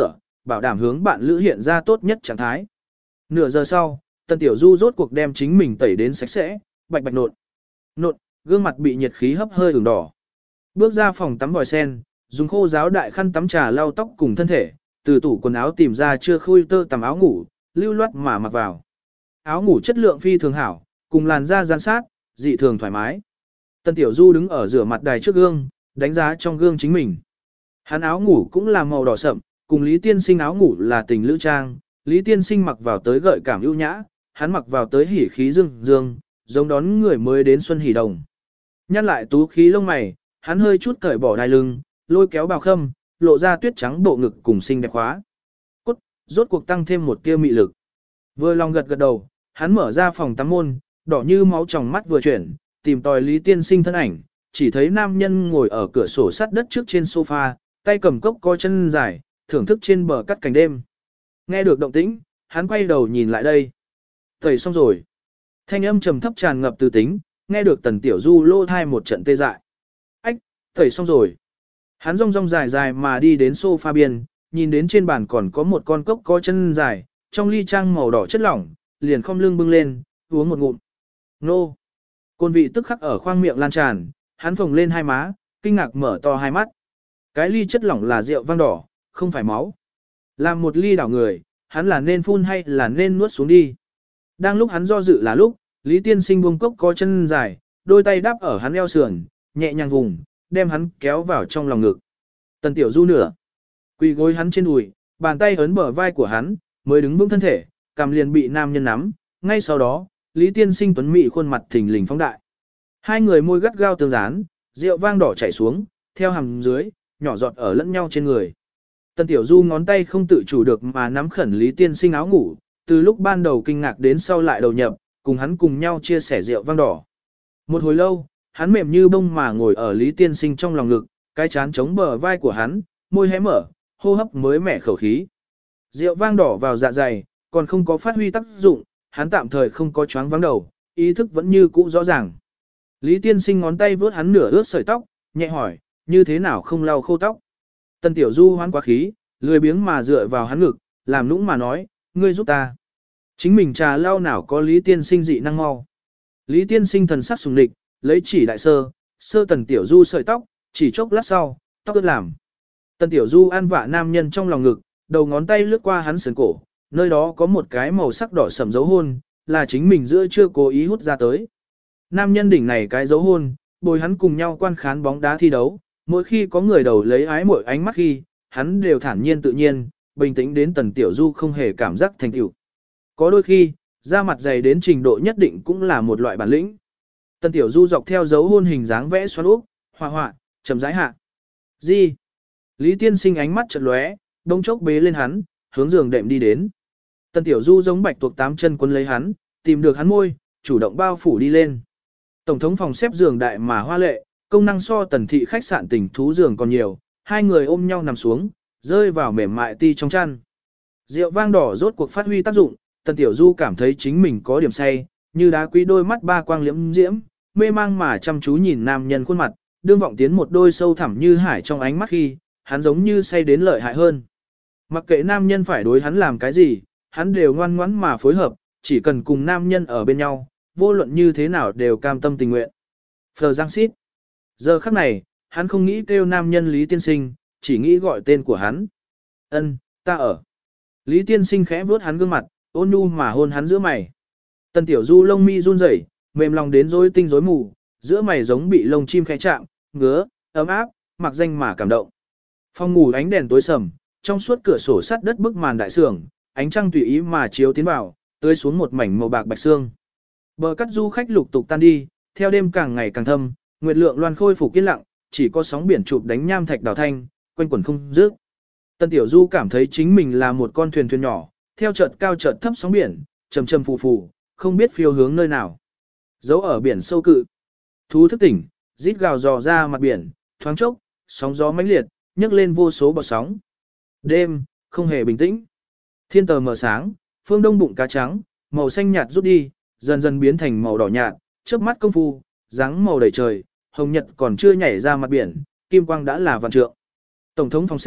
bảo đảm hướng bạn lữ hiện ra tốt nhất trạng thái. Nửa giờ sau, Tần Tiểu Du rốt cuộc đem chính mình tẩy đến sạch sẽ, bạch bạch nộn. Nộn, gương mặt bị nhiệt khí hấp hơi ửng đỏ. Bước ra phòng tắm vòi sen, dùng khô ráo đại khăn tắm trà lau tóc cùng thân thể, từ tủ quần áo tìm ra chưa khui tơ tằm áo ngủ, lưu loát mà mặc vào. Áo ngủ chất lượng phi thường hảo, cùng làn da gian sát, dị thường thoải mái. Tần Tiểu Du đứng ở rửa mặt đài trước gương, đánh giá trong gương chính mình. Hắn áo ngủ cũng là màu đỏ sậm, cùng Lý Tiên Sinh áo ngủ là tình lữ trang, Lý Tiên Sinh mặc vào tới gợi cảm ưu nhã, hắn mặc vào tới hỉ khí dương dương, giống đón người mới đến xuân hỉ đồng. Nhăn lại tú khí lông mày, hắn hơi chút cởi bỏ đai lưng, lôi kéo bào khâm, lộ ra tuyết trắng bộ ngực cùng xinh đẹp khóa. Cốt, rốt cuộc tăng thêm một tia mị lực. Vừa lòng gật gật đầu, hắn mở ra phòng tắm môn, đỏ như máu tròng mắt vừa chuyển, tìm tòi Lý Tiên Sinh thân ảnh, chỉ thấy nam nhân ngồi ở cửa sổ sắt đất trước trên sofa, tay cầm cốc co chân dài, thưởng thức trên bờ cắt cảnh đêm. Nghe được động tĩnh, hắn quay đầu nhìn lại đây. Tẩy xong rồi. Thanh âm trầm thấp tràn ngập từ tính, nghe được Tần Tiểu Du lô thai một trận tê dại. Ách, tẩy xong rồi. Hắn rong rong dài dài mà đi đến sofa biên, nhìn đến trên bàn còn có một con cốc có chân dài, trong ly trang màu đỏ chất lỏng, liền khom lưng bưng lên, uống một ngụm. Nô. Côn vị tức khắc ở khoang miệng lan tràn, hắn phồng lên hai má, kinh ngạc mở to hai mắt. Cái ly chất lỏng là rượu vang đỏ, không phải máu. Làm một ly đảo người, hắn là nên phun hay là nên nuốt xuống đi. Đang lúc hắn do dự là lúc, Lý Tiên Sinh buông cốc có chân dài, đôi tay đáp ở hắn eo sườn, nhẹ nhàng vùng, đem hắn kéo vào trong lòng ngực. Tần Tiểu Du nửa, quỳ gối hắn trên đùi, bàn tay ấn bờ vai của hắn, mới đứng vững thân thể, cằm liền bị nam nhân nắm. Ngay sau đó, Lý Tiên Sinh tuấn mỹ khuôn mặt thình lình phóng đại. Hai người môi gắt gao tương dán, rượu vang đỏ chảy xuống, theo hàm dưới, nhỏ giọt ở lẫn nhau trên người. Tần Tiểu Du ngón tay không tự chủ được mà nắm khẩn Lý Tiên Sinh áo ngủ, từ lúc ban đầu kinh ngạc đến sau lại đầu nhập, cùng hắn cùng nhau chia sẻ rượu vang đỏ. Một hồi lâu, hắn mềm như bông mà ngồi ở Lý Tiên Sinh trong lòng ngực, cái chán chống bờ vai của hắn, môi hé mở, hô hấp mới mẻ khẩu khí. Rượu vang đỏ vào dạ dày, còn không có phát huy tác dụng, hắn tạm thời không có choáng vắng đầu, ý thức vẫn như cũ rõ ràng. Lý Tiên Sinh ngón tay vướt hắn nửa ướt sợi tóc, nhẹ hỏi, như thế nào không lau khô tóc. Tần Tiểu Du hoán quá khí, lười biếng mà dựa vào hắn ngực, làm nũng mà nói, ngươi giúp ta. Chính mình trà lau nào có Lý Tiên Sinh dị năng mau. Lý Tiên Sinh thần sắc sùng địch, lấy chỉ đại sơ Tần Tiểu Du sợi tóc, chỉ chốc lát sau, tóc ướt làm. Tần Tiểu Du an vạ nam nhân trong lòng ngực, đầu ngón tay lướt qua hắn sườn cổ, nơi đó có một cái màu sắc đỏ sẫm dấu hôn, là chính mình giữa chưa cố ý hút ra tới. Nam nhân đỉnh này cái dấu hôn, bồi hắn cùng nhau quan khán bóng đá thi đấu, mỗi khi có người đầu lấy ái mỗi ánh mắt khi, hắn đều thản nhiên tự nhiên, bình tĩnh đến Tần Tiểu Du không hề cảm giác thành tựu. Có đôi khi, da mặt dày đến trình độ nhất định cũng là một loại bản lĩnh. Tần Tiểu Du dọc theo dấu hôn hình dáng vẽ xoắn úp, họa, chậm rãi hạ. Gì? Lý Tiên Sinh ánh mắt chợt lóe, đông chốc bế lên hắn, hướng giường đệm đi đến. Tần Tiểu Du giống bạch tuộc tám chân quấn lấy hắn, tìm được hắn môi, chủ động bao phủ đi lên. Tổng thống phòng xếp giường đại mà hoa lệ, công năng so Tần thị khách sạn tình thú giường còn nhiều, hai người ôm nhau nằm xuống, rơi vào mềm mại ti trong chăn. Rượu vang đỏ rốt cuộc phát huy tác dụng, Tần Tiểu Du cảm thấy chính mình có điểm say, như đá quý đôi mắt ba quang liễm diễm, mê mang mà chăm chú nhìn nam nhân khuôn mặt, đương vọng tiến một đôi sâu thẳm như hải trong ánh mắt khi, hắn giống như say đến lợi hại hơn. Mặc kệ nam nhân phải đối hắn làm cái gì, hắn đều ngoan ngoãn mà phối hợp, chỉ cần cùng nam nhân ở bên nhau, vô luận như thế nào đều cam tâm tình nguyện. Phờ Giang Xít. Giờ khắc này, hắn không nghĩ kêu nam nhân Lý Tiên Sinh, chỉ nghĩ gọi tên của hắn. Ân, ta ở. Lý Tiên Sinh khẽ vuốt hắn gương mặt, ôn nhu mà hôn hắn giữa mày. Tần Tiểu Du lông mi run rẩy, mềm lòng đến rối tinh rối mù, giữa mày giống bị lông chim khẽ chạm, ngứa, ấm áp, mặc danh mà cảm động. Phòng ngủ ánh đèn tối sầm, trong suốt cửa sổ sắt đất bức màn đại sưởng, ánh trăng tùy ý mà chiếu tiến vào, tưới xuống một mảnh màu bạc bạch xương. Bờ cắt du khách lục tục tan đi, theo đêm càng ngày càng thâm, nguyệt lượng loan khôi phục yên lặng, chỉ có sóng biển chụp đánh nham thạch đào thanh, quanh quẩn không dứt. Tần Tiểu Du cảm thấy chính mình là một con thuyền nhỏ, theo chợt cao chợt thấp sóng biển, trầm trầm phù phù, không biết phiêu hướng nơi nào. Giấu ở biển sâu cự. Thú thức tỉnh, rít gào dò ra mặt biển, thoáng chốc, sóng gió mãnh liệt, nhấc lên vô số bọt sóng. Đêm, không hề bình tĩnh. Thiên tờ mờ sáng, phương đông bụng cá trắng, màu xanh nhạt rút đi, dần dần biến thành màu đỏ nhạt, chớp mắt công phu, dáng màu đầy trời, hồng nhật còn chưa nhảy ra mặt biển, kim quang đã là vạn trượng. Tổng thống phòng xếp,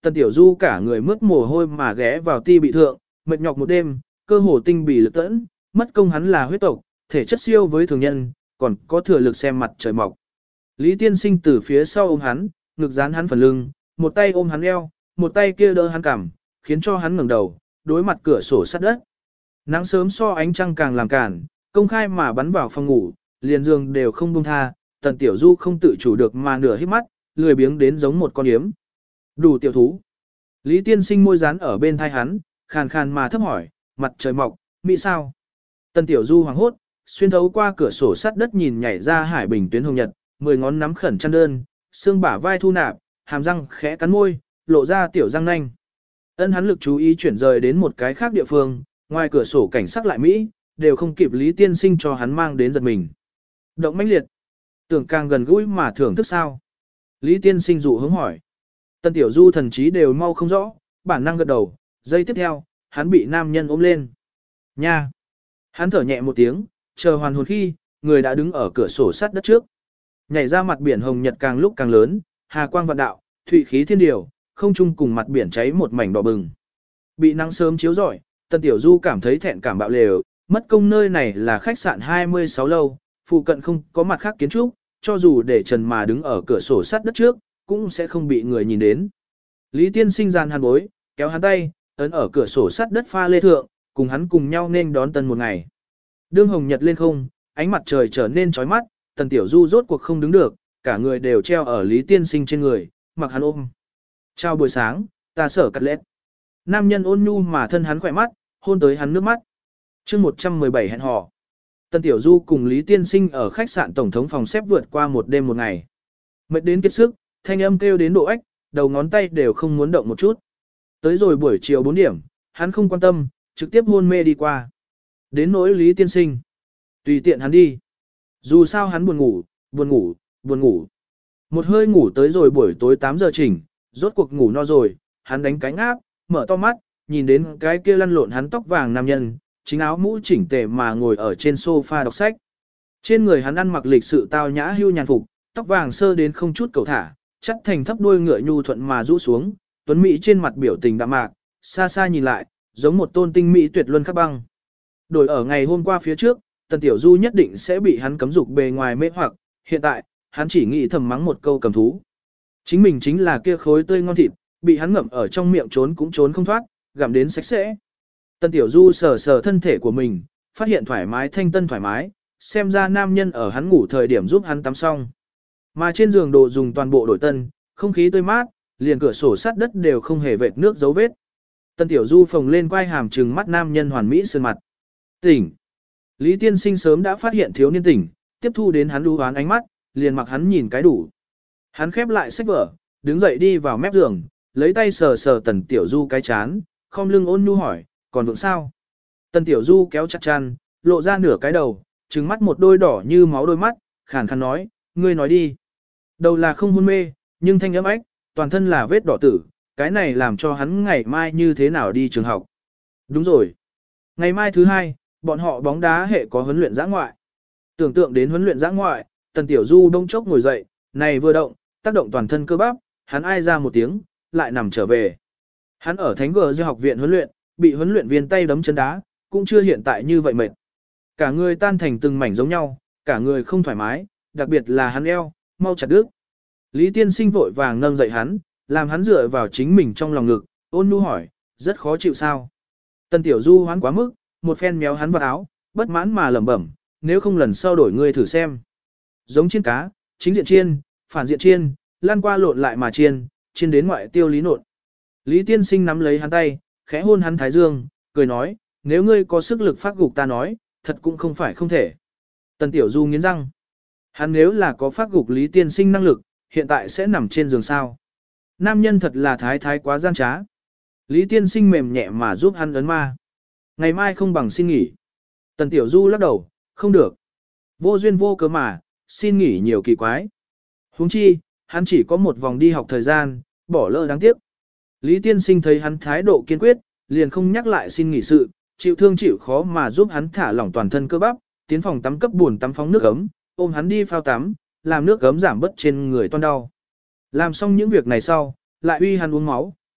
Tần Tiểu Du cả người mướt mồ hôi mà ghé vào ti bị thượng, mệt nhọc một đêm, cơ hồ tinh bì lực tẫn, mất công hắn là huyết tộc, thể chất siêu với thường nhân, còn có thừa lực xem mặt trời mọc. Lý Tiên Sinh từ phía sau ôm hắn, ngực dán hắn phần lưng, một tay ôm hắn eo, một tay kia đỡ hắn cằm, khiến cho hắn ngẩng đầu, đối mặt cửa sổ sắt đất. Nắng sớm so ánh trăng càng làm cản, công khai mà bắn vào phòng ngủ, liền giường đều không buông tha, Tần Tiểu Du không tự chủ được mà nửa hít mắt, lười biếng đến giống một con yếm. Đủ tiểu thú. Lý Tiên Sinh môi dán ở bên thai hắn, khàn khàn mà thấp hỏi, mặt trời mọc, mỹ sao? Tần Tiểu Du hoảng hốt, xuyên thấu qua cửa sổ sắt đất nhìn nhảy ra hải bình tuyến hồng nhật, 10 ngón nắm khẩn chăn đơn, xương bả vai thu nạp, hàm răng khẽ cắn môi, lộ ra tiểu răng nanh. Ân hắn lực chú ý chuyển rời đến một cái khác địa phương, ngoài cửa sổ cảnh sắc lại mỹ, đều không kịp Lý Tiên Sinh cho hắn mang đến giật mình. Động mãnh liệt, tưởng càng gần gũi mà thưởng thức sao? Lý Tiên Sinh dụ hướng hỏi. Tần Tiểu Du thần trí đều mau không rõ, bản năng gật đầu, giây tiếp theo, hắn bị nam nhân ôm lên. Nha! Hắn thở nhẹ một tiếng, chờ hoàn hồn khi, người đã đứng ở cửa sổ sắt đất trước. Nhảy ra mặt biển hồng nhật càng lúc càng lớn, hà quang vạn đạo, thụy khí thiên điều, không chung cùng mặt biển cháy một mảnh đỏ bừng. Bị nắng sớm chiếu rọi, Tần Tiểu Du cảm thấy thẹn cảm bạo lều, mất công nơi này là khách sạn 26 lâu, phụ cận không có mặt khác kiến trúc, cho dù để trần mà đứng ở cửa sổ sắt đất trước, cũng sẽ không bị người nhìn đến. Lý Tiên Sinh gian hàn bối, kéo hắn tay, ấn ở cửa sổ sắt đất pha lê thượng, cùng hắn cùng nhau nên đón tân một ngày. Đương hồng nhật lên không, ánh mặt trời trở nên chói mắt, Tần Tiểu Du rốt cuộc không đứng được, cả người đều treo ở Lý Tiên Sinh trên người, mặc hắn ôm. Chào buổi sáng, ta sở cắt lết. Nam nhân ôn nhu mà thân hắn khỏe mắt, hôn tới hắn nước mắt. chương 117 hẹn hò. Tần Tiểu Du cùng Lý Tiên Sinh ở khách sạn tổng thống phòng xếp vượt qua một đêm một ngày. Mệt đến kiệt sức, thanh âm kêu đến độ ếch, đầu ngón tay đều không muốn động một chút. Tới rồi buổi chiều 4 điểm, hắn không quan tâm, trực tiếp hôn mê đi qua. Đến nỗi Lý Tiên Sinh. Tùy tiện hắn đi. Dù sao hắn buồn ngủ, buồn ngủ, buồn ngủ. Một hơi ngủ tới rồi buổi tối 8 giờ chỉnh, rốt cuộc ngủ no rồi, hắn đánh cánh áp, mở to mắt, nhìn đến cái kia lăn lộn hắn tóc vàng nam nhân, chính áo mũ chỉnh tề mà ngồi ở trên sofa đọc sách. Trên người hắn ăn mặc lịch sự tao nhã hưu nhàn phục, tóc vàng sơ đến không chút cầu thả, chắt thành thấp đuôi ngựa nhu thuận mà rũ xuống, tuấn mỹ trên mặt biểu tình đạm mạc, xa xa nhìn lại, giống một tôn tinh mỹ tuyệt luân khắc băng. Đổi ở ngày hôm qua phía trước, Tần Tiểu Du nhất định sẽ bị hắn cấm dục bề ngoài mê hoặc, hiện tại, hắn chỉ nghĩ thầm mắng một câu cầm thú. Chính mình chính là kia khối tươi ngon thịt, bị hắn ngậm ở trong miệng trốn cũng trốn không thoát, gặm đến sạch sẽ. Tần Tiểu Du sờ sờ thân thể của mình, phát hiện thoải mái thanh tân thoải mái, xem ra nam nhân ở hắn ngủ thời điểm giúp hắn tắm xong. Mà trên giường đồ dùng toàn bộ đổi tân, không khí tươi mát, liền cửa sổ sắt đất đều không hề vệt nước dấu vết. Tần Tiểu Du phồng lên quai hàm trừng mắt nam nhân hoàn mỹ sơn mặt. Tỉnh. Lý Tiên Sinh sớm đã phát hiện thiếu niên tỉnh, tiếp thu đến hắn lưu hoán ánh mắt, liền mặc hắn nhìn cái đủ. Hắn khép lại sách vở, đứng dậy đi vào mép giường, lấy tay sờ sờ Tần Tiểu Du cái chán, khom lưng ôn nhu hỏi, còn vượng sao? Tần Tiểu Du kéo chặt chăn, lộ ra nửa cái đầu, trừng mắt một đôi đỏ như máu đôi mắt, khàn khàn nói, ngươi nói đi. Đầu là không hôn mê, nhưng thanh âm ách, toàn thân là vết đỏ tử, cái này làm cho hắn ngày mai như thế nào đi trường học. Đúng rồi. Ngày mai thứ hai, bọn họ bóng đá hệ có huấn luyện giã ngoại. Tưởng tượng đến huấn luyện giã ngoại, Tần Tiểu Du đông chốc ngồi dậy, này vừa động, tác động toàn thân cơ bắp, hắn ai ra một tiếng, lại nằm trở về. Hắn ở Thánh Gờ học viện huấn luyện, bị huấn luyện viên tay đấm chân đá, cũng chưa hiện tại như vậy mệt. Cả người tan thành từng mảnh giống nhau, cả người không thoải mái, đặc biệt là hắn eo, mau chặt đứt. Lý Tiên Sinh vội vàng nâng dậy hắn, làm hắn dựa vào chính mình trong lòng ngực, ôn nhu hỏi, rất khó chịu sao? Tần Tiểu Du hoán quá mức, một phen méo hắn vào áo, bất mãn mà lẩm bẩm, nếu không lần sau đổi ngươi thử xem. Giống chiên cá, chính diện chiên, phản diện chiên, lan qua lộn lại mà chiên, chiên đến ngoại tiêu lý nộn. Lý Tiên Sinh nắm lấy hắn tay, khẽ hôn hắn thái dương, cười nói, nếu ngươi có sức lực phát gục ta nói, thật cũng không phải không thể. Tần Tiểu Du nghiến răng. Hắn nếu là có phát gục Lý Tiên Sinh năng lực, hiện tại sẽ nằm trên giường sao. Nam nhân thật là thái quá gian trá. Lý Tiên Sinh mềm nhẹ mà giúp hắn ấn ma. Ngày mai không bằng xin nghỉ. Tần Tiểu Du lắc đầu, không được. Vô duyên vô cớ mà, xin nghỉ nhiều kỳ quái. Huống chi, hắn chỉ có một vòng đi học thời gian, bỏ lỡ đáng tiếc. Lý Tiên Sinh thấy hắn thái độ kiên quyết, liền không nhắc lại xin nghỉ sự, chịu thương chịu khó mà giúp hắn thả lỏng toàn thân cơ bắp, tiến phòng tắm cấp buồn tắm phóng nước ấm, ôm hắn đi phao tắm, làm nước ấm giảm bớt trên người toan đau. Làm xong những việc này sau, lại uy hắn uống máu,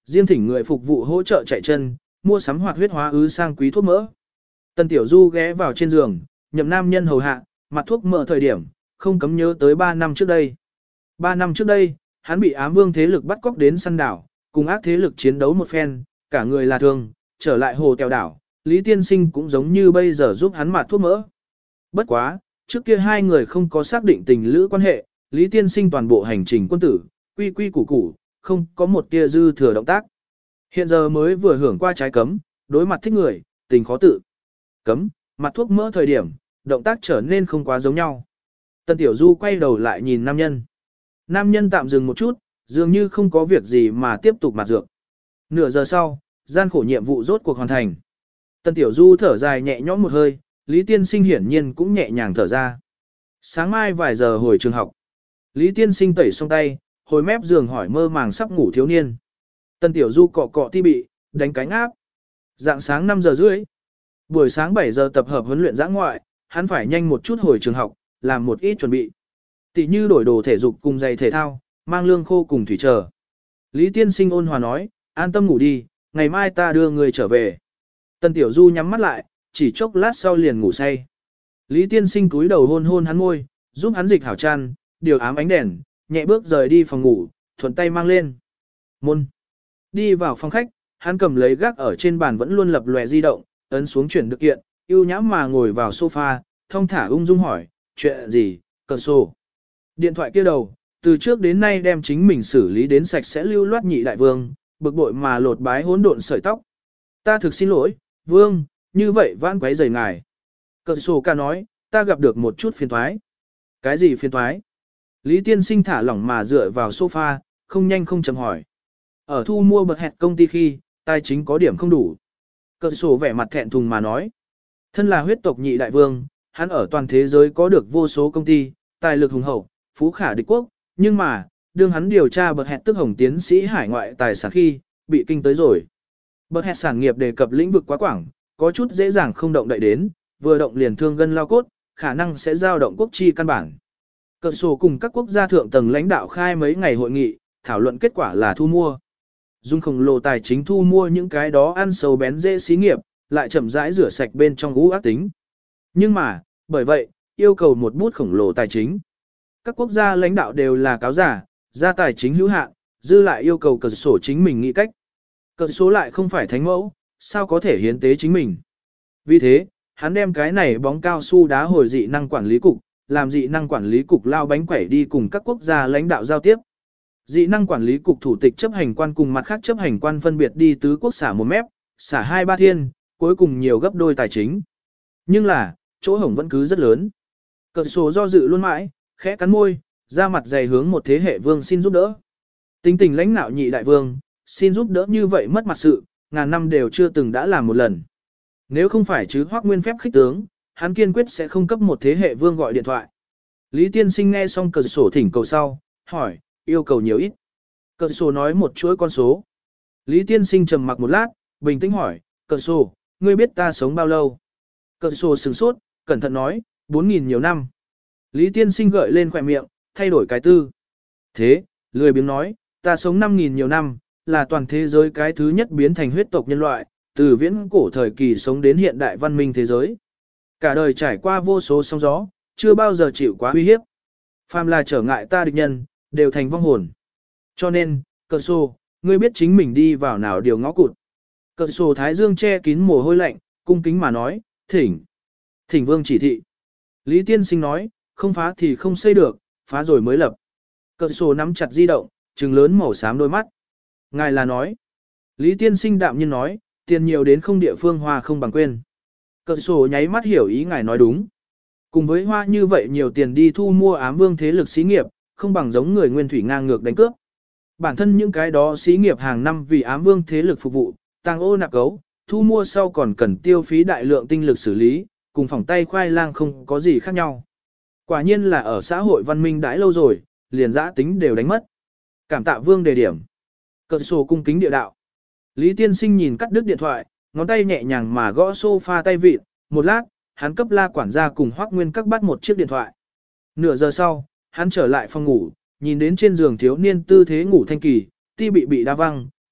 Riêng thỉnh người phục vụ hỗ trợ chạy chân, mua sắm hoạt huyết hóa ứ sang quý thuốc mỡ. Tân Tiểu Du ghé vào trên giường, nhậm nam nhân hầu hạ, mặt thuốc mỡ thời điểm, không cấm nhớ tới 3 năm trước đây. 3 năm trước đây, hắn bị ám vương thế lực bắt cóc đến săn đảo, cùng ác thế lực chiến đấu một phen, cả người là thương, trở lại hồ tèo đảo, Lý Tiên Sinh cũng giống như bây giờ giúp hắn mặt thuốc mỡ. Bất quá, trước kia hai người không có xác định tình lữ quan hệ, Lý Tiên Sinh toàn bộ hành trình quân tử, quy quy củ củ, không có một tia dư thừa động tác. Hiện giờ mới vừa hưởng qua trái cấm, đối mặt thích người, tình khó tự. Cấm, mặt thuốc mỡ thời điểm, động tác trở nên không quá giống nhau. Tân Tiểu Du quay đầu lại nhìn nam nhân. Nam nhân tạm dừng một chút, dường như không có việc gì mà tiếp tục mặt dược. Nửa giờ sau, gian khổ nhiệm vụ rốt cuộc hoàn thành. Tân Tiểu Du thở dài nhẹ nhõm một hơi, Lý Tiên Sinh hiển nhiên cũng nhẹ nhàng thở ra. Sáng mai vài giờ hồi trường học. Lý Tiên Sinh tẩy xong tay, hồi mép giường hỏi mơ màng sắp ngủ thiếu niên. Tân Tiểu Du cọ cọ ti bị, đánh cánh áp. Dạng sáng 5 giờ rưỡi. Buổi sáng 7 giờ tập hợp huấn luyện giã ngoại, hắn phải nhanh một chút hồi trường học, làm một ít chuẩn bị. Tỷ như đổi đồ thể dục cùng giày thể thao, mang lương khô cùng thủy chờ. Lý Tiên Sinh ôn hòa nói, an tâm ngủ đi, ngày mai ta đưa người trở về. Tân Tiểu Du nhắm mắt lại, chỉ chốc lát sau liền ngủ say. Lý Tiên Sinh cúi đầu hôn hôn hắn môi, giúp hắn dịch hảo chăn, điều ám ánh đèn, nhẹ bước rời đi phòng ngủ, thuận tay mang lên. Môn. Đi vào phòng khách, hắn cầm lấy gác ở trên bàn vẫn luôn lập lòe di động, ấn xuống chuyển được kiện, ưu nhãm mà ngồi vào sofa, thong thả ung dung hỏi, chuyện gì, cờ sổ. Điện thoại kia đầu, từ trước đến nay đem chính mình xử lý đến sạch sẽ lưu loát nhị đại vương, bực bội mà lột bái hỗn độn sợi tóc. Ta thực xin lỗi, vương, như vậy vãn quấy rầy ngài. Cờ sổ ca nói, ta gặp được một chút phiền thoái. Cái gì phiền thoái? Lý Tiên Sinh thả lỏng mà dựa vào sofa, không nhanh không chậm hỏi. Ở thu mua bật hẹt công ty khi, tài chính có điểm không đủ. Cờ sổ vẻ mặt thẹn thùng mà nói. Thân là huyết tộc nhị đại vương, hắn ở toàn thế giới có được vô số công ty, tài lực hùng hậu, phú khả địch quốc, nhưng mà, đương hắn điều tra bật hẹt tức hồng tiến sĩ hải ngoại tài sản khi, bị kinh tới rồi. Bật hẹt sản nghiệp đề cập lĩnh vực quá quảng, có chút dễ dàng không động đậy đến, vừa động liền thương gân lao cốt, khả năng sẽ giao động quốc chi căn bản. Cờ sổ cùng các quốc gia thượng tầng lãnh đạo khai mấy ngày hội nghị, thảo luận kết quả là thu mua. Dùng khổng lồ tài chính thu mua những cái đó ăn sâu bén dễ xí nghiệp, lại chậm rãi rửa sạch bên trong ú ác tính. Nhưng mà, bởi vậy, yêu cầu một bút khổng lồ tài chính. Các quốc gia lãnh đạo đều là cáo giả, ra tài chính hữu hạn, dư lại yêu cầu cờ sổ chính mình nghĩ cách. Cờ số lại không phải thánh mẫu, sao có thể hiến tế chính mình. Vì thế, hắn đem cái này bóng cao su đá hồi dị năng quản lý cục, làm dị năng quản lý cục lao bánh quẩy đi cùng các quốc gia lãnh đạo giao tiếp. Dị năng quản lý cục thủ tịch chấp hành quan cùng mặt khác chấp hành quan phân biệt đi tứ quốc xả 1 mép, xả 2-3 thiên, cuối cùng nhiều gấp đôi tài chính. Nhưng là, chỗ hổng vẫn cứ rất lớn. Cờ sổ do dự luôn mãi, khẽ cắn môi, ra mặt dày hướng một thế hệ vương xin giúp đỡ. Tính tình lãnh nạo nhị đại vương, xin giúp đỡ như vậy mất mặt sự, ngàn năm đều chưa từng đã làm một lần. Nếu không phải chứ Hoắc Nguyên phép khích tướng, hắn kiên quyết sẽ không cấp một thế hệ vương gọi điện thoại. Lý Tiên Sinh nghe xong cờ sổ thỉnh cầu sau, hỏi, yêu cầu nhiều ít. Cờ sổ nói một chuỗi con số. Lý Tiên Sinh trầm mặc một lát, bình tĩnh hỏi, cờ sổ, ngươi biết ta sống bao lâu? Cờ sổ sửng sốt, cẩn thận nói, 4.000 nhiều năm. Lý Tiên Sinh gợi lên khỏe miệng, thay đổi cái tư. Thế, lười biếng nói, ta sống 5.000 nhiều năm, là toàn thế giới cái thứ nhất biến thành huyết tộc nhân loại, từ viễn cổ thời kỳ sống đến hiện đại văn minh thế giới. Cả đời trải qua vô số sóng gió, chưa bao giờ chịu quá uy hiếp. Phàm là trở ngại ta địch nhân, đều thành vong hồn. Cho nên, cờ sổ, ngươi biết chính mình đi vào nào điều ngõ cụt. Cờ sổ thái dương che kín mồ hôi lạnh, cung kính mà nói, thỉnh. Thỉnh vương chỉ thị. Lý Tiên Sinh nói, không phá thì không xây được, phá rồi mới lập. Cờ sổ nắm chặt di động, trừng lớn màu xám đôi mắt. Ngài là nói. Lý Tiên Sinh đạm nhiên nói, tiền nhiều đến không địa phương hoa không bằng quên. Cờ sổ nháy mắt hiểu ý ngài nói đúng. Cùng với hoa như vậy nhiều tiền đi thu mua ám vương thế lực xí nghiệp, không bằng giống người nguyên thủy ngang ngược đánh cướp. Bản thân những cái đó xí nghiệp hàng năm vì ám vương thế lực phục vụ, tăng ô nạp cấu, thu mua sau còn cần tiêu phí đại lượng tinh lực xử lý, cùng phòng tay khoai lang không có gì khác nhau. Quả nhiên là ở xã hội văn minh đãi lâu rồi, liền giã tính đều đánh mất. Cảm tạ vương đề điểm. Cờ sổ cung kính địa đạo. Lý Tiên Sinh nhìn cắt đứt điện thoại, ngón tay nhẹ nhàng mà gõ sofa tay vịt, một lát, hắn cấp la quản gia cùng Hoắc Nguyên các bắt một chiếc điện thoại. Nửa giờ sau, hắn trở lại phòng ngủ, nhìn đến trên giường thiếu niên tư thế ngủ thanh kỳ, ti bị đa văng,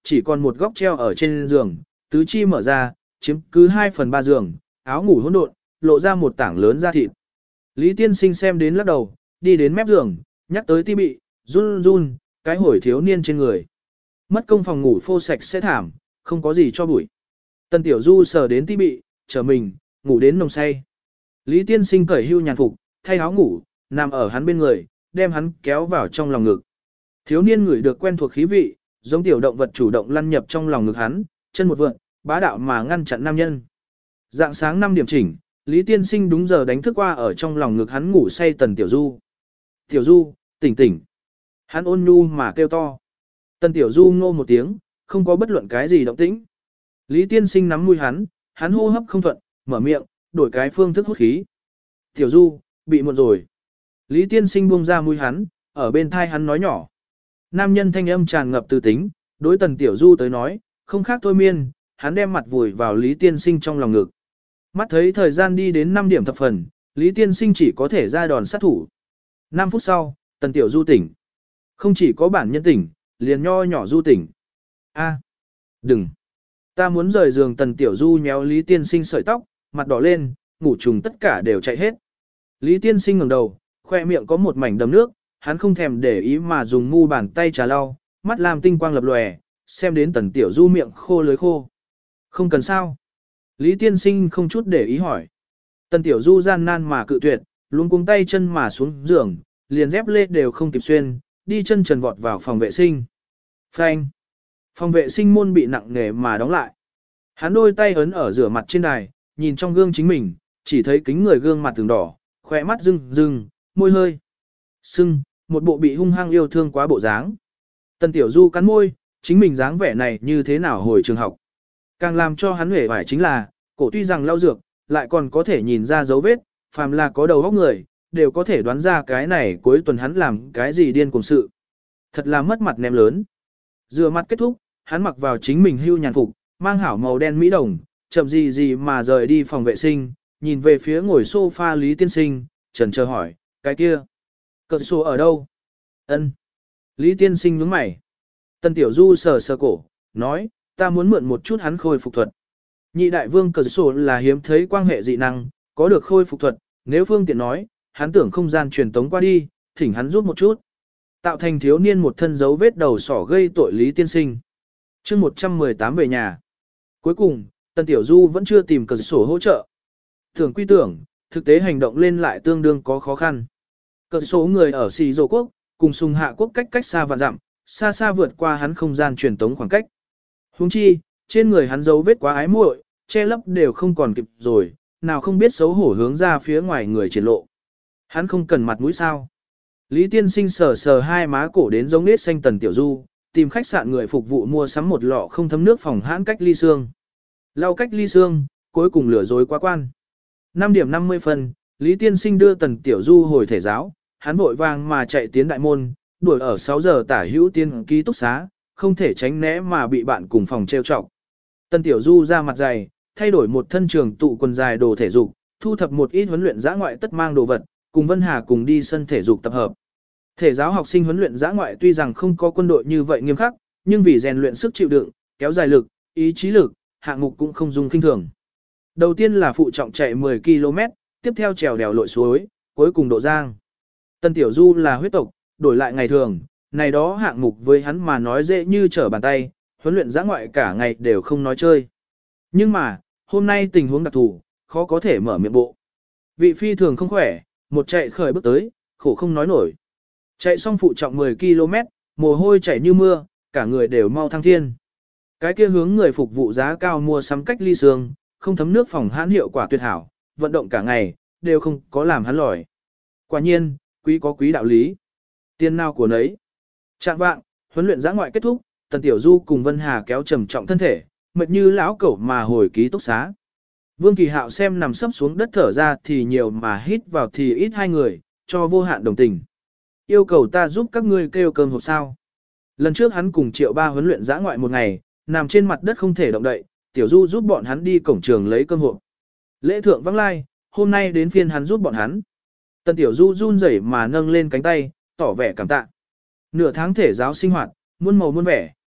chỉ còn một góc treo ở trên giường, tứ chi mở ra, chiếm cứ 2/3 giường, áo ngủ hỗn độn, lộ ra một tảng lớn da thịt. Lý Tiên Sinh xem đến lắc đầu, đi đến mép giường, nhắc tới ti bị, run run, cái hổi thiếu niên trên người. Mất công phòng ngủ phô sạch sẽ thảm, không có gì cho bụi. Tần Tiểu Du sờ đến ti bị, trở mình, ngủ đến nồng say. Lý Tiên Sinh cởi hưu nhàn phục, thay áo ngủ, nằm ở hắn bên người, đem hắn kéo vào trong lòng ngực. Thiếu niên ngửi được quen thuộc khí vị, giống tiểu động vật chủ động lăn nhập trong lòng ngực hắn, chân một vượn, bá đạo mà ngăn chặn nam nhân. Dạng sáng 5 điểm chỉnh, Lý Tiên Sinh đúng giờ đánh thức qua ở trong lòng ngực hắn ngủ say Tần Tiểu Du. Tiểu Du, tỉnh tỉnh. Hắn ôn nhu mà kêu to. Tần Tiểu Du ngô một tiếng, không có bất luận cái gì động tĩnh. Lý Tiên Sinh nắm mũi hắn hô hấp không thuận, mở miệng, đổi cái phương thức hút khí. Tiểu Du, bị muộn rồi. Lý Tiên Sinh buông ra mũi hắn, ở bên thai hắn nói nhỏ. Nam nhân thanh âm tràn ngập từ tính, đối Tần Tiểu Du tới nói, không khác thôi miên, hắn đem mặt vùi vào Lý Tiên Sinh trong lòng ngực. Mắt thấy thời gian đi đến 5 điểm thập phần, Lý Tiên Sinh chỉ có thể ra đòn sát thủ. 5 phút sau, Tần Tiểu Du tỉnh. Không chỉ có bản nhân tỉnh, liền nho nhỏ Du tỉnh. A, đừng. Ta muốn rời giường. Tần Tiểu Du nhéo Lý Tiên Sinh sợi tóc, mặt đỏ lên, ngủ trùng tất cả đều chạy hết. Lý Tiên Sinh ngẩng đầu, khoe miệng có một mảnh đầm nước, hắn không thèm để ý mà dùng mu bàn tay trà lau, mắt làm tinh quang lập lòe, xem đến Tần Tiểu Du miệng khô lưỡi khô. Không cần sao. Lý Tiên Sinh không chút để ý hỏi. Tần Tiểu Du gian nan mà cự tuyệt, luống cuống tay chân mà xuống giường, liền dép lê đều không kịp xuyên, đi chân trần vọt vào phòng vệ sinh. Phanh. Phòng vệ sinh môn bị nặng nề mà đóng lại. Hắn đôi tay ấn ở rửa mặt trên đài, nhìn trong gương chính mình, chỉ thấy kính người gương mặt từng đỏ, khỏe mắt rưng rưng, môi hơi sưng, một bộ bị hung hăng yêu thương quá bộ dáng. Tần Tiểu Du cắn môi, chính mình dáng vẻ này như thế nào hồi trường học. Càng làm cho hắn hề phải chính là, cổ tuy rằng lau dược, lại còn có thể nhìn ra dấu vết, phàm là có đầu óc người, đều có thể đoán ra cái này cuối tuần hắn làm cái gì điên cuồng sự. Thật là mất mặt ném lớn. Rửa mặt kết thúc, hắn mặc vào chính mình hưu nhàn phục, mang hảo màu đen mỹ đồng, chậm gì gì mà rời đi phòng vệ sinh, nhìn về phía ngồi sofa Lý Tiên Sinh, chần chờ hỏi, cái kia, cờ sổ ở đâu? Ân. Lý Tiên Sinh nhướng mày. Tần Tiểu Du sờ sờ cổ, nói, ta muốn mượn một chút hắn khôi phục thuật. Nhị đại vương cờ sổ là hiếm thấy quan hệ dị năng, có được khôi phục thuật, nếu phương tiện nói, hắn tưởng không gian truyền tống qua đi, thỉnh hắn giúp một chút. Tạo thành thiếu niên một thân dấu vết đầu sỏ gây tội Lý Tiên Sinh. chương 118 về nhà. Cuối cùng, Tần Tiểu Du vẫn chưa tìm cờ sổ hỗ trợ. Tưởng quy tưởng, thực tế hành động lên lại tương đương có khó khăn. Cờ số người ở Xì Dô Quốc, cùng Sùng Hạ Quốc cách xa vạn dặm, xa xa vượt qua hắn không gian truyền tống khoảng cách. Huống chi, trên người hắn dấu vết quá ái muội, che lấp đều không còn kịp rồi, nào không biết xấu hổ hướng ra phía ngoài người triển lộ. Hắn không cần mặt mũi sao. Lý Tiên Sinh sờ sờ hai má cổ đến giống nết xanh Tần Tiểu Du, tìm khách sạn người phục vụ mua sắm một lọ không thấm nước phòng hãn cách ly xương. Lau cách ly xương, cuối cùng lừa dối quá quan. 5 điểm 50 phân, Lý Tiên Sinh đưa Tần Tiểu Du hồi thể giáo, hắn vội vàng mà chạy tiến đại môn, đuổi ở 6 giờ tả hữu tiên ký túc xá, không thể tránh né mà bị bạn cùng phòng trêu chọc. Tần Tiểu Du ra mặt dày, thay đổi một thân trường tụ quần dài đồ thể dục, thu thập một ít huấn luyện dã ngoại tất mang đồ vật, cùng Vân Hà cùng đi sân thể dục tập hợp. Thể giáo học sinh huấn luyện dã ngoại tuy rằng không có quân đội như vậy nghiêm khắc, nhưng vì rèn luyện sức chịu đựng, kéo dài lực, ý chí lực, hạng mục cũng không dung kinh thường. Đầu tiên là phụ trọng chạy 10 km, tiếp theo trèo đèo lội suối, cuối cùng độ giang. Tần Tiểu Du là huyết tộc, đổi lại ngày thường, này đó hạng mục với hắn mà nói dễ như trở bàn tay, huấn luyện dã ngoại cả ngày đều không nói chơi. Nhưng mà, hôm nay tình huống đặc thù, khó có thể mở miệng bộ. Vị phi thường không khỏe, một chạy khởi bước tới, khổ không nói nổi. Chạy xong phụ trọng 10 km, mồ hôi chảy như mưa, cả người đều mau thăng thiên. Cái kia hướng người phục vụ giá cao mua sắm cách ly xương, không thấm nước phòng hãn hiệu quả tuyệt hảo, vận động cả ngày, đều không có làm hắn lòi. Quả nhiên, quý có quý đạo lý. Tiền nào của nấy. Trạng vạng, huấn luyện dã ngoại kết thúc, Tần Tiểu Du cùng Vân Hà kéo trầm trọng thân thể, mệt như lão cẩu mà hồi ký túc xá. Vương Kỳ Hạo xem nằm sấp xuống đất thở ra thì nhiều mà hít vào thì ít hai người, cho vô hạn đồng tình. Yêu cầu ta giúp các ngươi kêu cơm hộp sao. Lần trước hắn cùng Triệu Ba huấn luyện dã ngoại một ngày, nằm trên mặt đất không thể động đậy, Tiểu Du giúp bọn hắn đi cổng trường lấy cơm hộp. Lễ thượng vắng lai, hôm nay đến phiên hắn giúp bọn hắn. Tần Tiểu Du run rẩy mà nâng lên cánh tay, tỏ vẻ cảm tạ. Nửa tháng thể giáo sinh hoạt, muôn màu muôn vẻ,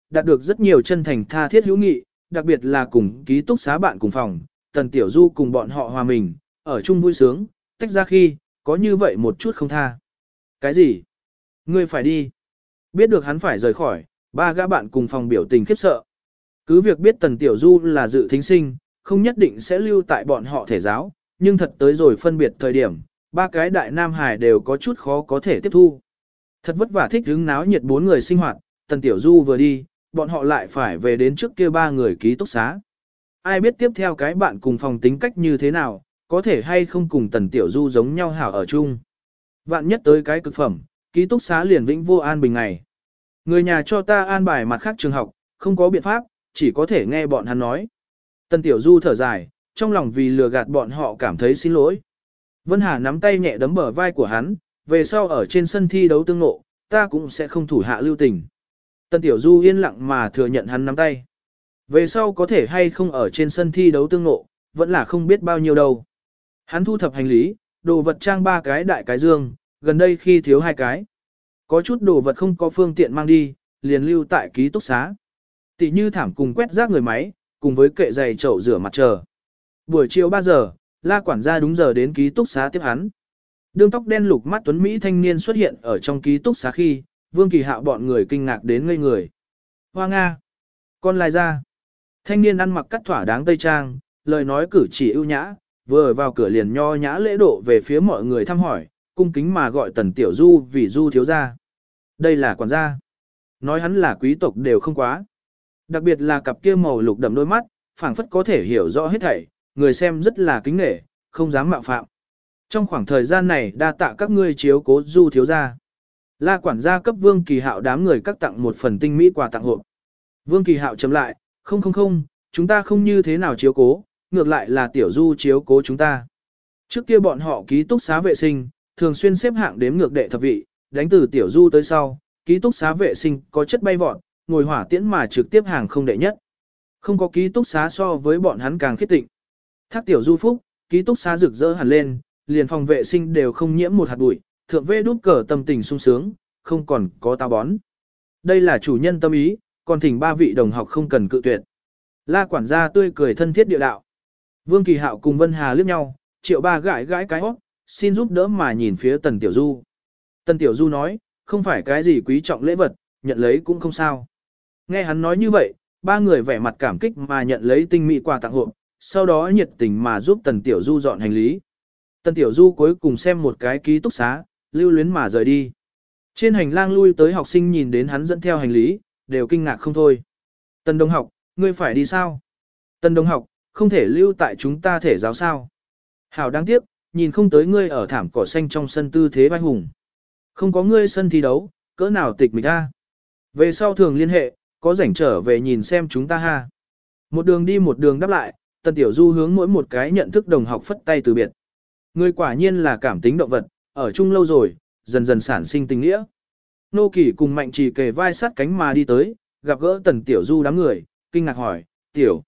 đạt được rất nhiều chân thành tha thiết hữu nghị, đặc biệt là cùng ký túc xá bạn cùng phòng, Tần Tiểu Du cùng bọn họ hòa mình, ở chung vui sướng, tách ra khi, có như vậy một chút không tha. Cái gì? Ngươi phải đi. Biết được hắn phải rời khỏi, ba gã bạn cùng phòng biểu tình khiếp sợ. Cứ việc biết Tần Tiểu Du là dự thính sinh, không nhất định sẽ lưu tại bọn họ thể giáo, nhưng thật tới rồi phân biệt thời điểm, ba cái đại nam hải đều có chút khó có thể tiếp thu. Thật vất vả thích hứng náo nhiệt bốn người sinh hoạt, Tần Tiểu Du vừa đi, bọn họ lại phải về đến trước kia ba người ký túc xá. Ai biết tiếp theo cái bạn cùng phòng tính cách như thế nào, có thể hay không cùng Tần Tiểu Du giống nhau hảo ở chung. Vạn nhất tới cái cực phẩm, ký túc xá liền vĩnh vô an bình ngày. Người nhà cho ta an bài mặt khác trường học, không có biện pháp, chỉ có thể nghe bọn hắn nói. Tần Tiểu Du thở dài, trong lòng vì lừa gạt bọn họ cảm thấy xin lỗi. Vân Hà nắm tay nhẹ đấm bờ vai của hắn, về sau ở trên sân thi đấu tương ngộ, ta cũng sẽ không thủ hạ lưu tình. Tần Tiểu Du yên lặng mà thừa nhận hắn nắm tay. Về sau có thể hay không ở trên sân thi đấu tương ngộ, vẫn là không biết bao nhiêu đâu. Hắn thu thập hành lý, đồ vật trang ba cái đại cái dương, gần đây khi thiếu hai cái. Có chút đồ vật không có phương tiện mang đi, liền lưu tại ký túc xá. Tỷ như thảm cùng quét rác người máy, cùng với kệ giày chậu rửa mặt chờ. Buổi chiều 3 giờ, La quản gia đúng giờ đến ký túc xá tiếp hắn. Đương tóc đen lục mắt tuấn Mỹ thanh niên xuất hiện ở trong ký túc xá khi, Vương Kỳ Hạo bọn người kinh ngạc đến ngây người. Hoa Nga! Con lai ra! Thanh niên ăn mặc cắt thỏa đáng tây trang, lời nói cử chỉ ưu nhã, vừa vào cửa liền nho nhã lễ độ về phía mọi người thăm hỏi, cung kính mà gọi Tần Tiểu Du vì Du thiếu gia. Đây là quản gia. Nói hắn là quý tộc đều không quá. Đặc biệt là cặp kia màu lục đậm đôi mắt, phảng phất có thể hiểu rõ hết thảy, người xem rất là kính nể, không dám mạo phạm. Trong khoảng thời gian này đa tạ các ngươi chiếu cố Du thiếu gia. La quản gia cấp Vương Kỳ Hạo đám người các tặng một phần tinh mỹ quà tặng hộp. Vương Kỳ Hạo chấm lại, không, chúng ta không như thế nào chiếu cố, ngược lại là Tiểu Du chiếu cố chúng ta. Trước kia bọn họ ký túc xá vệ sinh, thường xuyên xếp hạng đếm ngược đệ thập vị, đánh từ Tiểu Du tới sau, ký túc xá vệ sinh có chất bay vọt, ngồi hỏa tiễn mà trực tiếp hàng không đệ nhất. Không có ký túc xá so với bọn hắn càng khiết tịnh. Thác Tiểu Du phúc, ký túc xá rực rỡ hẳn lên, liền phòng vệ sinh đều không nhiễm một hạt bụi, thượng vê đút cờ tâm tình sung sướng, không còn có táo bón. Đây là chủ nhân tâm ý, còn thỉnh ba vị đồng học không cần cự tuyệt. La quản gia tươi cười thân thiết địa đạo. Vương Kỳ Hạo cùng Vân Hà liếc nhau, Triệu Ba gãi cái hót, xin giúp đỡ mà nhìn phía Tần Tiểu Du. Tần Tiểu Du nói, không phải cái gì quý trọng lễ vật, nhận lấy cũng không sao. Nghe hắn nói như vậy, ba người vẻ mặt cảm kích mà nhận lấy tinh mỹ quà tặng hộp, sau đó nhiệt tình mà giúp Tần Tiểu Du dọn hành lý. Tần Tiểu Du cuối cùng xem một cái ký túc xá, lưu luyến mà rời đi. Trên hành lang lui tới học sinh nhìn đến hắn dẫn theo hành lý, đều kinh ngạc không thôi. Tần đồng học, ngươi phải đi sao? Tần đồng học, không thể lưu tại chúng ta thể giáo sao? Hảo đáng tiếc, nhìn không tới ngươi ở thảm cỏ xanh trong sân tư thế vai hùng. Không có ngươi sân thi đấu, cỡ nào tịch mịch ta. Về sau thường liên hệ, có rảnh trở về nhìn xem chúng ta ha. Một đường đi một đường đáp lại, Tần Tiểu Du hướng mỗi một cái nhận thức đồng học phất tay từ biệt. Ngươi quả nhiên là cảm tính động vật, ở chung lâu rồi, dần dần sản sinh tình nghĩa. Nô Kỳ cùng Mạnh Trì kề vai sát cánh mà đi tới, gặp gỡ Tần Tiểu Du đám người, kinh ngạc hỏi, Tiểu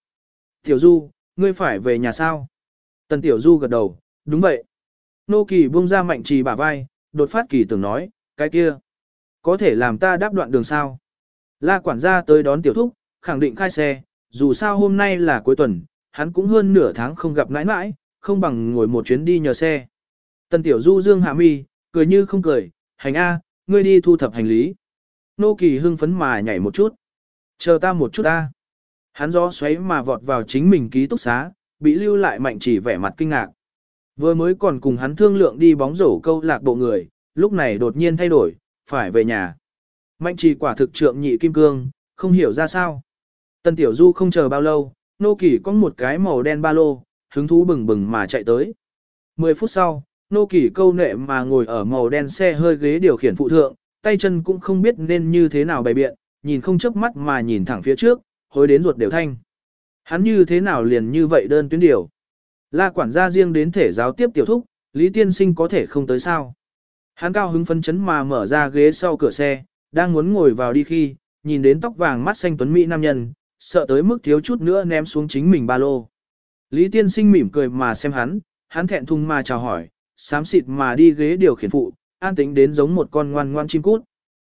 Du, ngươi phải về nhà sao? Tần Tiểu Du gật đầu, đúng vậy. Nô Kỳ buông ra Mạnh Trì bả vai, đột phát kỳ tưởng nói, cái kia, có thể làm ta đáp đoạn đường sao? La quản gia tới đón Tiểu Thúc, khẳng định khai xe, dù sao hôm nay là cuối tuần, hắn cũng hơn nửa tháng không gặp nãi nãi, không bằng ngồi một chuyến đi nhờ xe. Tần Tiểu Du dương hạ mi, cười như không cười, hành A, ngươi đi thu thập hành lý. Nô Kỳ hưng phấn mà nhảy một chút. Chờ ta một chút ta. Hắn gió xoáy mà vọt vào chính mình ký túc xá, bị lưu lại Mạnh Chỉ vẻ mặt kinh ngạc. Vừa mới còn cùng hắn thương lượng đi bóng rổ câu lạc bộ người, lúc này đột nhiên thay đổi, phải về nhà. Mạnh Chỉ quả thực trượng nhị kim cương, không hiểu ra sao. Tần Tiểu Du không chờ bao lâu, Nô Kỳ có một cái màu đen ba lô, hứng thú bừng bừng mà chạy tới. 10 phút sau, Nô Kỳ câu nệ mà ngồi ở màu đen xe hơi ghế điều khiển phụ thượng, tay chân cũng không biết nên như thế nào bày biện, nhìn không chớp mắt mà nhìn thẳng phía trước, hối đến ruột đều thanh. Hắn như thế nào liền như vậy đơn tuyến điều. La quản gia riêng đến thể giáo tiếp Tiểu Thúc, Lý Tiên Sinh có thể không tới sao. Hắn cao hứng phấn chấn mà mở ra ghế sau cửa xe, đang muốn ngồi vào đi khi, nhìn đến tóc vàng mắt xanh tuấn mỹ nam nhân, sợ tới mức thiếu chút nữa ném xuống chính mình ba lô. Lý Tiên Sinh mỉm cười mà xem hắn thẹn thùng mà chào hỏi, xám xịt mà đi ghế điều khiển phụ, an tĩnh đến giống một con ngoan ngoan chim cút.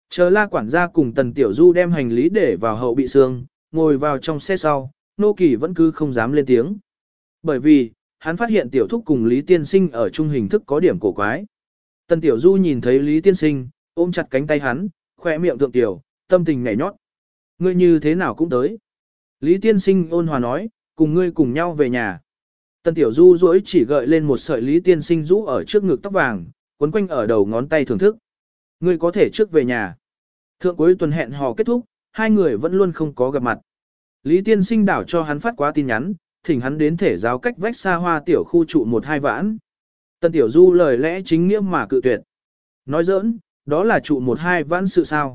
Chờ La quản gia cùng Tần Tiểu Du đem hành lý để vào hậu bị xương, ngồi vào trong xe sau, Nô Kỳ vẫn cứ không dám lên tiếng. Bởi vì, hắn phát hiện Tiểu Thúc cùng Lý Tiên Sinh ở chung hình thức có điểm cổ quái. Tần Tiểu Du nhìn thấy Lý Tiên Sinh, ôm chặt cánh tay hắn, khỏe miệng thượng tiểu, tâm tình nhảy nhót. Ngươi như thế nào cũng tới. Lý Tiên Sinh ôn hòa nói, cùng ngươi cùng nhau về nhà. Tần Tiểu Du duỗi chỉ gợi lên một sợi Lý Tiên Sinh rũ ở trước ngực tóc vàng, quấn quanh ở đầu ngón tay thưởng thức. Ngươi có thể trước về nhà. Thượng cuối tuần hẹn hò kết thúc, hai người vẫn luôn không có gặp mặt. Lý Tiên Sinh đảo cho hắn phát quá tin nhắn, thỉnh hắn đến thể giáo cách vách xa hoa tiểu khu trụ 1-2 vãn. Tần Tiểu Du lời lẽ chính nghĩa mà cự tuyệt. Nói giỡn, đó là trụ 1-2 vãn sự sao.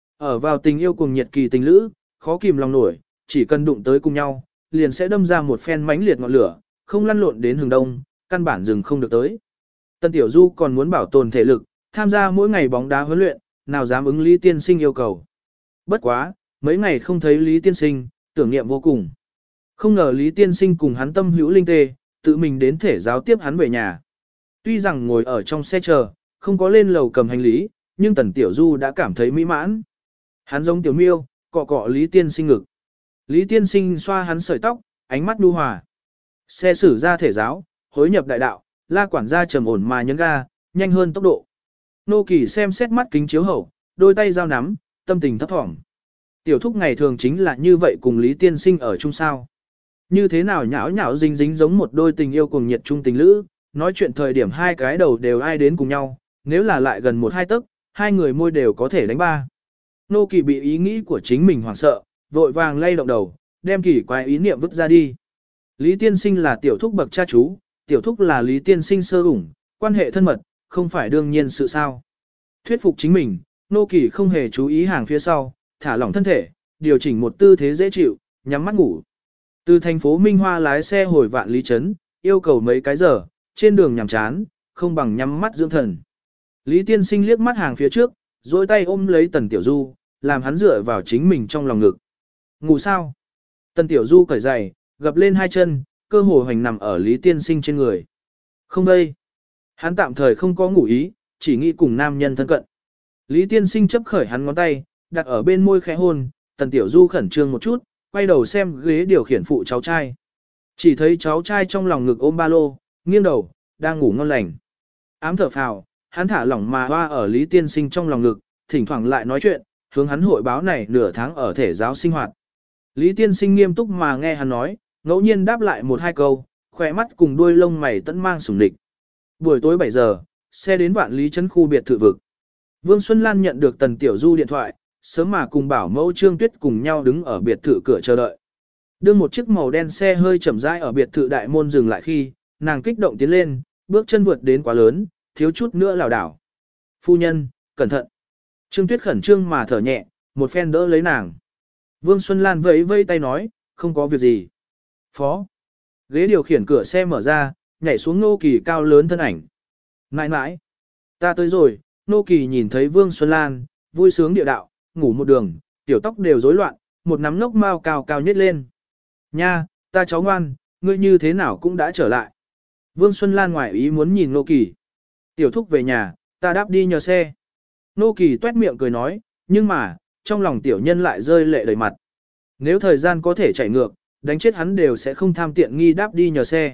Ở vào tình yêu cùng nhiệt kỳ tình lữ, khó kìm lòng nổi, chỉ cần đụng tới cùng nhau, liền sẽ đâm ra một phen mãnh liệt ngọn lửa, không lăn lộn đến hướng đông, căn bản dừng không được tới. Tần Tiểu Du còn muốn bảo tồn thể lực, tham gia mỗi ngày bóng đá huấn luyện, nào dám ứng Lý Tiên Sinh yêu cầu. Bất quá, mấy ngày không thấy Lý Tiên Sinh, tưởng niệm vô cùng. Không ngờ Lý Tiên Sinh cùng hắn tâm hữu linh tê, tự mình đến thể giáo tiếp hắn về nhà. Tuy rằng ngồi ở trong xe chờ, không có lên lầu cầm hành lý, nhưng Tần Tiểu Du đã cảm thấy mỹ mãn. Hắn giống tiểu miêu, cọ cọ Lý Tiên Sinh ngực. Lý Tiên Sinh xoa hắn sợi tóc, ánh mắt nhu hòa. Xe xử ra thể giáo, hối nhập đại đạo, La quản gia trầm ổn mà nhấn ga, nhanh hơn tốc độ. Nô Kỳ xem xét mắt kính chiếu hậu, đôi tay giao nắm, tâm tình thấp thỏm. Tiểu Thúc ngày thường chính là như vậy cùng Lý Tiên Sinh ở chung sao. Như thế nào nhão nhão dính dính giống một đôi tình yêu cùng nhiệt trung tình lữ, nói chuyện thời điểm hai cái đầu đều ai đến cùng nhau, nếu là lại gần 1-2 tấc, hai người môi đều có thể đánh ba. Nô Kỳ bị ý nghĩ của chính mình hoảng sợ, vội vàng lay động đầu, đem kỳ quái ý niệm vứt ra đi. Lý Tiên Sinh là Tiểu Thúc bậc cha chú, Tiểu Thúc là Lý Tiên Sinh sơ ủng, quan hệ thân mật, không phải đương nhiên sự sao. Thuyết phục chính mình, Nô Kỳ không hề chú ý hàng phía sau, thả lỏng thân thể, điều chỉnh một tư thế dễ chịu, nhắm mắt ngủ. Từ thành phố Minh Hoa lái xe hồi Vạn Lý Trấn, yêu cầu mấy cái giờ, trên đường nhàm chán, không bằng nhắm mắt dưỡng thần. Lý Tiên Sinh liếc mắt hàng phía trước, dôi tay ôm lấy Tần Tiểu Du, làm hắn dựa vào chính mình trong lòng ngực. Ngủ sao? Tần Tiểu Du cởi giày, gập lên hai chân, cơ hồ hoành nằm ở Lý Tiên Sinh trên người. Không đây. Hắn tạm thời không có ngủ ý, chỉ nghĩ cùng nam nhân thân cận. Lý Tiên Sinh chấp khởi hắn ngón tay, đặt ở bên môi khẽ hôn, Tần Tiểu Du khẩn trương một chút, quay đầu xem ghế điều khiển phụ cháu trai. Chỉ thấy cháu trai trong lòng ngực ôm ba lô, nghiêng đầu, đang ngủ ngon lành. Ám thở phào, hắn thả lỏng mà hoa ở Lý Tiên Sinh trong lòng ngực, thỉnh thoảng lại nói chuyện, hướng hắn hội báo này nửa tháng ở thể giáo sinh hoạt. Lý Tiên Sinh nghiêm túc mà nghe hắn nói, ngẫu nhiên đáp lại 1-2 câu, khỏe mắt cùng đuôi lông mày tẫn mang sủng địch. Buổi tối 7 giờ, xe đến Vạn Lý Trấn khu biệt thự vực. Vương Xuân Lan nhận được Tần Tiểu Du điện thoại, sớm mà cùng bảo mẫu Trương Tuyết cùng nhau đứng ở biệt thự cửa chờ đợi. Đương một chiếc màu đen xe hơi chậm rãi ở biệt thự đại môn dừng lại khi, nàng kích động tiến lên, bước chân vượt đến quá lớn, thiếu chút nữa lảo đảo. Phu nhân, cẩn thận. Trương Tuyết khẩn trương mà thở nhẹ, một phen đỡ lấy nàng. Vương Xuân Lan vẫy vẫy tay nói, không có việc gì. Phó. Ghế điều khiển cửa xe mở ra, nhảy xuống Nô Kỳ cao lớn thân ảnh. Nãi nãi. Ta tới rồi, Nô Kỳ nhìn thấy Vương Xuân Lan, vui sướng địa đạo, ngủ một đường, tiểu tóc đều rối loạn, một nắm lốc mao cao cao nhét lên. Nha, ta cháu ngoan, ngươi như thế nào cũng đã trở lại. Vương Xuân Lan ngoài ý muốn nhìn Nô Kỳ. Tiểu Thúc về nhà, ta đáp đi nhờ xe. Nô Kỳ tuét miệng cười nói, nhưng mà, trong lòng tiểu nhân lại rơi lệ đầy mặt. Nếu thời gian có thể chạy ngược, đánh chết hắn đều sẽ không tham tiện nghi đáp đi nhờ xe.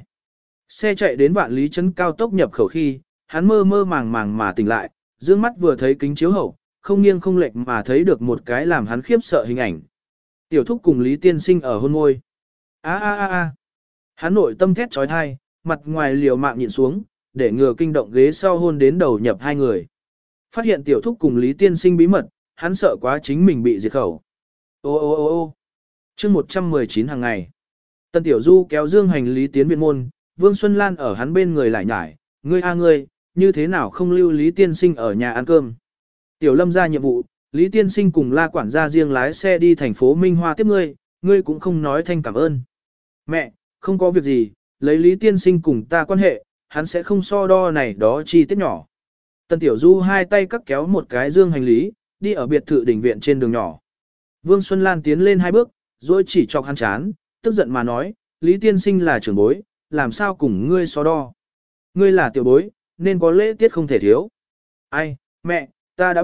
Xe chạy đến Vạn Lý Trấn cao tốc nhập khẩu khi, hắn mơ mơ màng màng mà tỉnh lại, dương mắt vừa thấy kính chiếu hậu, không nghiêng không lệch mà thấy được một cái làm hắn khiếp sợ hình ảnh. Tiểu Thúc cùng Lý Tiên Sinh ở hôn môi. Hắn nội tâm thét trói thai, mặt ngoài liều mạng nhịn xuống, để ngừa kinh động ghế sau hôn đến đầu nhập hai người. Phát hiện Tiểu Thúc cùng Lý Tiên Sinh bí mật, hắn sợ quá chính mình bị diệt khẩu. Chương 119 hàng ngày. Tần Tiểu Du kéo dương hành lý tiến viện môn, Vương Xuân Lan ở hắn bên người lại nhải, ngươi, như thế nào không lưu Lý Tiên Sinh ở nhà ăn cơm. Tiểu Lâm ra nhiệm vụ, Lý Tiên Sinh cùng La quản gia riêng lái xe đi thành phố Minh Hoa tiếp ngươi cũng không nói thanh cảm ơn. Mẹ, không có việc gì, lấy Lý Tiên Sinh cùng ta quan hệ, hắn sẽ không so đo này đó chi tiết nhỏ. Tần Tiểu Du hai tay cắt kéo một cái dương hành lý, đi ở biệt thự đỉnh viện trên đường nhỏ. Vương Xuân Lan tiến lên 2 bước, rồi chỉ chọc hắn chán, tức giận mà nói, Lý Tiên Sinh là trưởng bối, làm sao cùng ngươi so đo. Ngươi là tiểu bối, nên có lễ tiết không thể thiếu. Ai, mẹ, ta đã biết,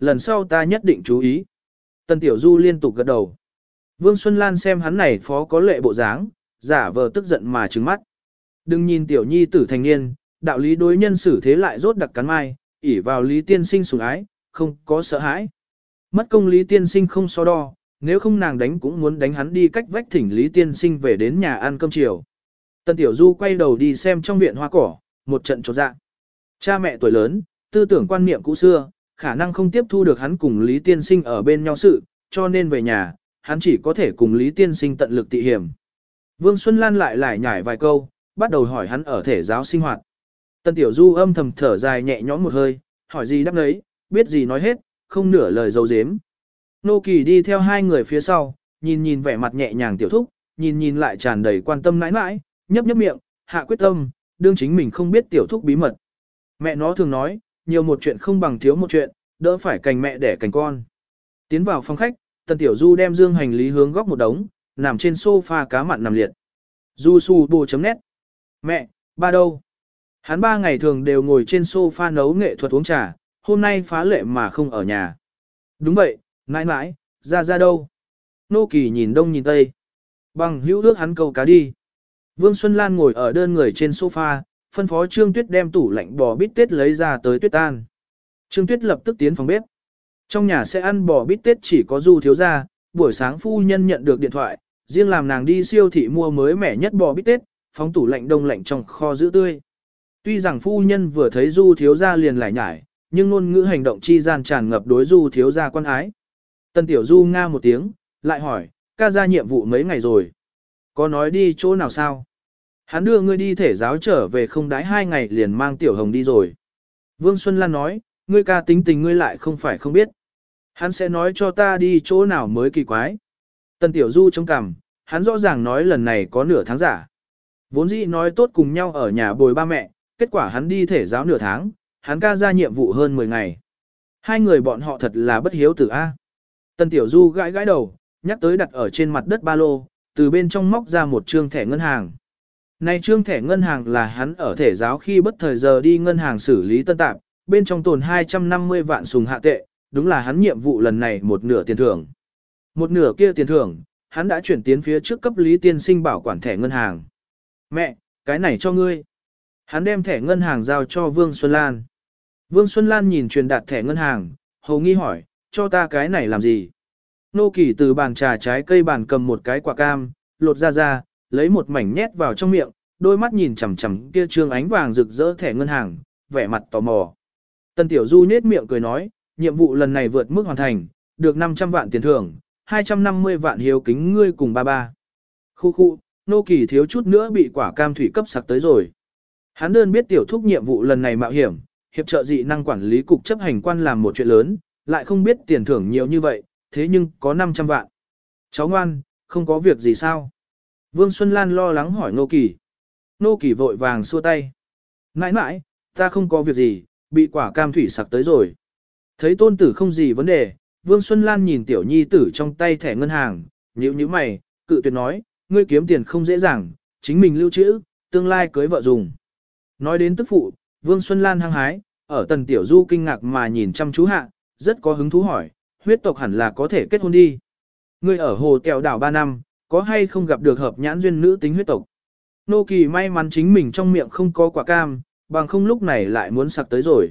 lần sau ta nhất định chú ý. Tần Tiểu Du liên tục gật đầu. Vương Xuân Lan xem hắn này phó có lệ bộ dáng, giả vờ tức giận mà trừng mắt. Đừng nhìn tiểu nhi tử thành niên, đạo lý đối nhân xử thế lại rốt đặc cắn mai, ỉ vào Lý Tiên Sinh sủng ái, không có sợ hãi. Mất công Lý Tiên Sinh không so đo, nếu không nàng đánh cũng muốn đánh hắn đi cách vách thỉnh Lý Tiên Sinh về đến nhà ăn cơm chiều. Tần Tiểu Du quay đầu đi xem trong viện hoa cỏ, một trận chột dạ. Cha mẹ tuổi lớn, tư tưởng quan niệm cũ xưa, khả năng không tiếp thu được hắn cùng Lý Tiên Sinh ở bên nhau sự, cho nên về nhà, hắn chỉ có thể cùng Lý Tiên Sinh tận lực tị hiểm. Vương Xuân Lan lại lải nhải vài câu, bắt đầu hỏi hắn ở thể giáo sinh hoạt. Tần Tiểu Du âm thầm thở dài nhẹ nhõm một hơi, hỏi gì đáp nấy, biết gì nói hết, không nửa lời dấu dếm. Nô Kỳ đi theo hai người phía sau, nhìn nhìn vẻ mặt nhẹ nhàng tiểu thúc, nhìn nhìn lại tràn đầy quan tâm nãi nãi, nhấp nhấp miệng, hạ quyết tâm, đương chính mình không biết tiểu thúc bí mật. Mẹ nó thường nói, nhiều một chuyện không bằng thiếu một chuyện, đỡ phải cành mẹ đẻ cành con. Tiến vào phòng khách, Tần Tiểu Du đem dương hành lý hướng góc một đống, nằm trên sofa cá mặn nằm liệt. Du su bù.net. Mẹ, ba đâu? Hắn 3 ngày thường đều ngồi trên sofa nấu nghệ thuật uống trà, hôm nay phá lệ mà không ở nhà. Đúng vậy, nãi nãi, ra đâu? Nô Kỳ nhìn đông nhìn tây. Bằng hữu ước hắn câu cá đi. Vương Xuân Lan ngồi ở đơn người trên sofa, phân phó Trương Tuyết đem tủ lạnh bò bít tết lấy ra tới tuyết tan. Trương Tuyết lập tức tiến phòng bếp. Trong nhà sẽ ăn bò bít tết chỉ có Du thiếu gia, buổi sáng phu nhân nhận được điện thoại, riêng làm nàng đi siêu thị mua mới mẻ nhất bò bít tết, phóng tủ lạnh đông lạnh trong kho giữ tươi. Tuy rằng phu nhân vừa thấy Du thiếu gia liền lải nhải, nhưng ngôn ngữ hành động chi gian tràn ngập đối Du thiếu gia quan ái. Tần Tiểu Du nga một tiếng, lại hỏi, ca ra nhiệm vụ mấy ngày rồi? Có nói đi chỗ nào sao? Hắn đưa ngươi đi thể giáo trở về không đái 2 ngày liền mang Tiểu Hồng đi rồi. Vương Xuân Lan nói, ngươi ca tính tình ngươi lại không phải không biết. Hắn sẽ nói cho ta đi chỗ nào mới kỳ quái. Tần Tiểu Du trong cằm, hắn rõ ràng nói lần này có nửa tháng giả. Vốn dĩ nói tốt cùng nhau ở nhà bồi ba mẹ, kết quả hắn đi thể giáo nửa tháng, hắn ca ra nhiệm vụ hơn 10 ngày. Hai người bọn họ thật là bất hiếu tử A. Tần Tiểu Du gãi gãi đầu, nhắc tới đặt ở trên mặt đất ba lô, từ bên trong móc ra một trương thẻ ngân hàng. Này trương thẻ ngân hàng là hắn ở thể giáo khi bất thời giờ đi ngân hàng xử lý tân tạp, bên trong tồn 250 vạn sùng hạ tệ, đúng là hắn nhiệm vụ lần này một nửa tiền thưởng. Một nửa kia tiền thưởng, hắn đã chuyển tiến phía trước cấp Lý Tiên Sinh bảo quản thẻ ngân hàng. Mẹ, cái này cho ngươi. Hắn đem thẻ ngân hàng giao cho Vương Xuân Lan. Vương Xuân Lan nhìn truyền đạt thẻ ngân hàng, hầu nghi hỏi, cho ta cái này làm gì? Nô Kỳ từ bàn trà trái cây bàn cầm một cái quả cam, lột ra, lấy một mảnh nhét vào trong miệng, đôi mắt nhìn chằm chằm kia trương ánh vàng rực rỡ thẻ ngân hàng, vẻ mặt tò mò. Tần Tiểu Du nhếch miệng cười nói, nhiệm vụ lần này vượt mức hoàn thành, được 500 vạn tiền thưởng, 250 vạn hiếu kính ngươi cùng ba. Khu, Nô Kỳ thiếu chút nữa bị quả cam thủy cấp sặc tới rồi. Hắn đơn biết tiểu thúc nhiệm vụ lần này mạo hiểm, hiệp trợ dị năng quản lý cục chấp hành quan làm một chuyện lớn, lại không biết tiền thưởng nhiều như vậy, thế nhưng có 500 vạn. Cháu ngoan, không có việc gì sao? Vương Xuân Lan lo lắng hỏi Nô Kỳ. Nô Kỳ vội vàng xua tay. Mãi, ta không có việc gì, bị quả cam thủy sặc tới rồi. Thấy tôn tử không gì vấn đề, Vương Xuân Lan nhìn tiểu nhi tử trong tay thẻ ngân hàng, nhíu mày, cự tuyệt nói, ngươi kiếm tiền không dễ dàng, chính mình lưu trữ, tương lai cưới vợ dùng. Nói đến tức phụ, Vương Xuân Lan hăng hái, ở Tần Tiểu Du kinh ngạc mà nhìn chăm chú hạ, rất có hứng thú hỏi, huyết tộc hẳn là có thể kết hôn đi. Ngươi ở hồ Tèo đảo 3 năm, có hay không gặp được hợp nhãn duyên nữ tính huyết tộc? Nô Kỳ may mắn chính mình trong miệng không có quả cam, bằng không lúc này lại muốn sặc tới rồi.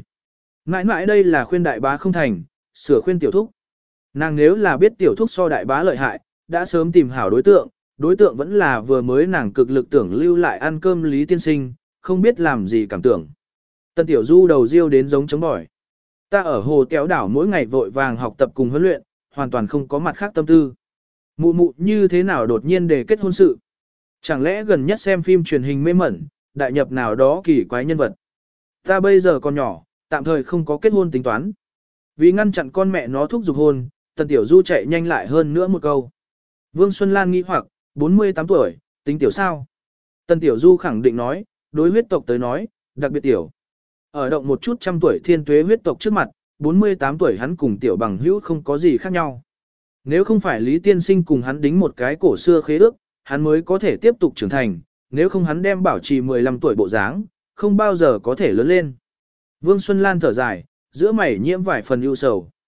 Mãi đây là khuyên đại bá không thành, sửa khuyên tiểu thúc. Nàng nếu là biết tiểu thúc so đại bá lợi hại, đã sớm tìm hảo đối tượng vẫn là vừa mới nàng cực lực tưởng lưu lại ăn cơm Lý Tiên Sinh, không biết làm gì cảm tưởng. Tần Tiểu Du đầu riêu đến giống chống bỏi. Ta ở hồ Kéo đảo mỗi ngày vội vàng học tập cùng huấn luyện, hoàn toàn không có mặt khác tâm tư. Mụ như thế nào đột nhiên để kết hôn sự? Chẳng lẽ gần nhất xem phim truyền hình mê mẩn, đại nhập nào đó kỳ quái nhân vật? Ta bây giờ còn nhỏ, tạm thời không có kết hôn tính toán. Vì ngăn chặn con mẹ nó thúc giục hôn, Tần Tiểu Du chạy nhanh lại hơn nữa một câu. Vương Xuân Lan nghi hoặc, 48 tuổi, tính tiểu sao? Tần Tiểu Du khẳng định nói, đối huyết tộc tới nói, đặc biệt tiểu. Ở động một chút trăm tuổi thiên tuế huyết tộc trước mặt, 48 tuổi hắn cùng tiểu bằng hữu không có gì khác nhau. Nếu không phải Lý Tiên Sinh cùng hắn đính một cái cổ xưa khế ước, hắn mới có thể tiếp tục trưởng thành, nếu không hắn đem bảo trì 15 tuổi bộ dáng, không bao giờ có thể lớn lên. Vương Xuân Lan thở dài, giữa mày nhiễm vài phần ưu sầu.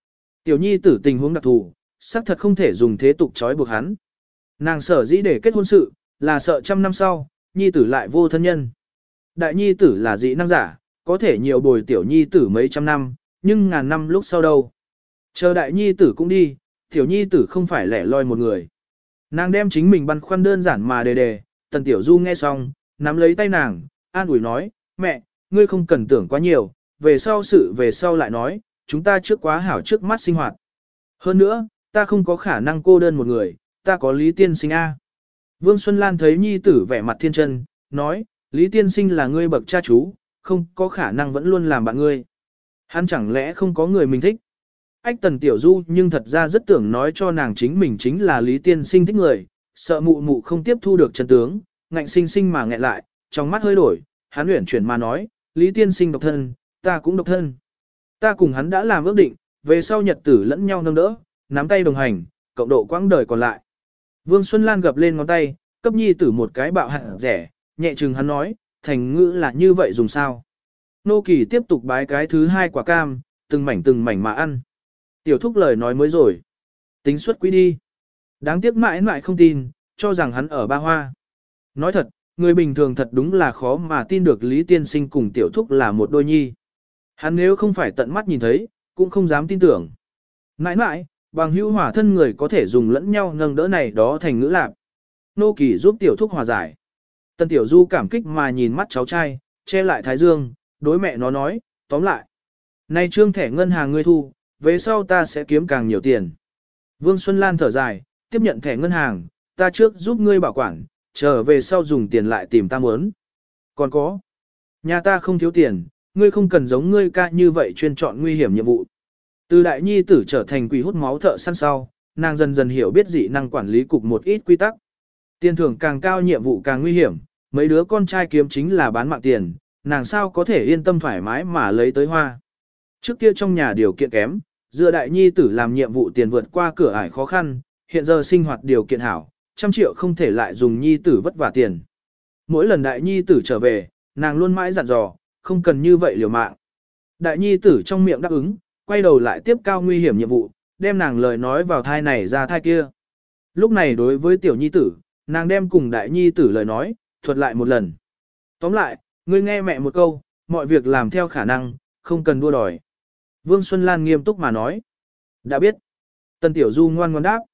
Tiểu nhi tử tình huống đặc thù, xác thật không thể dùng thế tục trói buộc hắn. Nàng sở dĩ để kết hôn sự, là sợ trăm năm sau, nhi tử lại vô thân nhân. Đại nhi tử là dị năng giả, có thể nhiều bồi tiểu nhi tử mấy trăm năm, nhưng ngàn năm lúc sau đâu. Chờ đại nhi tử cũng đi, tiểu nhi tử không phải lẻ loi một người. Nàng đem chính mình băn khoăn đơn giản mà đề, Tần Tiểu Du nghe xong, nắm lấy tay nàng, an ủi nói, mẹ, ngươi không cần tưởng quá nhiều, về sau lại nói, chúng ta trước quá hảo trước mắt sinh hoạt. Hơn nữa, ta không có khả năng cô đơn một người, ta có Lý Tiên Sinh A. Vương Xuân Lan thấy nhi tử vẻ mặt thiên chân, nói, Lý Tiên Sinh là ngươi bậc cha chú, không có khả năng vẫn luôn làm bạn ngươi. Hắn chẳng lẽ không có người mình thích? Ách Tần Tiểu Du nhưng thật ra rất tưởng nói cho nàng chính mình chính là Lý Tiên Sinh thích người, sợ mụ mụ không tiếp thu được chân tướng, ngạnh sinh sinh mà nghẹn lại, trong mắt hơi đổi, hắn uyển chuyển mà nói, Lý Tiên Sinh độc thân, ta cũng độc thân. Ta cùng hắn đã làm ước định, về sau nhật tử lẫn nhau nâng đỡ, nắm tay đồng hành, cộng độ quãng đời còn lại. Vương Xuân Lan gập lên ngón tay, cấp nhi tử một cái bạo hạt rẻ, nhẹ chừng hắn nói, thành ngữ là như vậy dùng sao. Nô Kỳ tiếp tục bái cái thứ hai quả cam, từng mảnh mà ăn. Tiểu thúc lời nói mới rồi. Tính suất quý đi. Đáng tiếc mãi mãi không tin, cho rằng hắn ở Ba Hoa. Nói thật, người bình thường thật đúng là khó mà tin được Lý Tiên Sinh cùng tiểu thúc là một đôi nhi. Hắn nếu không phải tận mắt nhìn thấy, cũng không dám tin tưởng. Mãi mãi, bằng hữu hỏa thân người có thể dùng lẫn nhau nâng đỡ này đó thành ngữ lạc. Nô Kỳ giúp tiểu thúc hòa giải. Tân Tiểu Du cảm kích mà nhìn mắt cháu trai, che lại thái dương, đối mẹ nó nói, tóm lại. Nay trương thẻ ngân hàng ngươi thu, về sau ta sẽ kiếm càng nhiều tiền. Vương Xuân Lan thở dài, tiếp nhận thẻ ngân hàng, ta trước giúp ngươi bảo quản, trở về sau dùng tiền lại tìm ta muốn. Còn có, nhà ta không thiếu tiền, ngươi không cần giống ngươi ca như vậy chuyên chọn nguy hiểm nhiệm vụ. Từ đại nhi tử trở thành quỷ hút máu thợ săn sau, nàng dần dần hiểu biết dị năng quản lý cục một ít quy tắc. Tiền thưởng càng cao nhiệm vụ càng nguy hiểm, mấy đứa con trai kiếm chính là bán mạng tiền, nàng sao có thể yên tâm thoải mái mà lấy tới hoa. Trước kia trong nhà điều kiện kém, dựa đại nhi tử làm nhiệm vụ tiền vượt qua cửa ải khó khăn, hiện giờ sinh hoạt điều kiện hảo, 100 triệu không thể lại dùng nhi tử vất vả tiền. Mỗi lần đại nhi tử trở về, nàng luôn mãi dặn dò, không cần như vậy liều mạng. Đại nhi tử trong miệng đáp ứng, quay đầu lại tiếp cao nguy hiểm nhiệm vụ, đem nàng lời nói vào thai này ra thai kia. Lúc này đối với tiểu nhi tử, nàng đem cùng đại nhi tử lời nói, thuật lại một lần. Tóm lại, ngươi nghe mẹ một câu, mọi việc làm theo khả năng, không cần đua đòi. Vương Xuân Lan nghiêm túc mà nói. Đã biết. Tần Tiểu Du ngoan ngoãn đáp.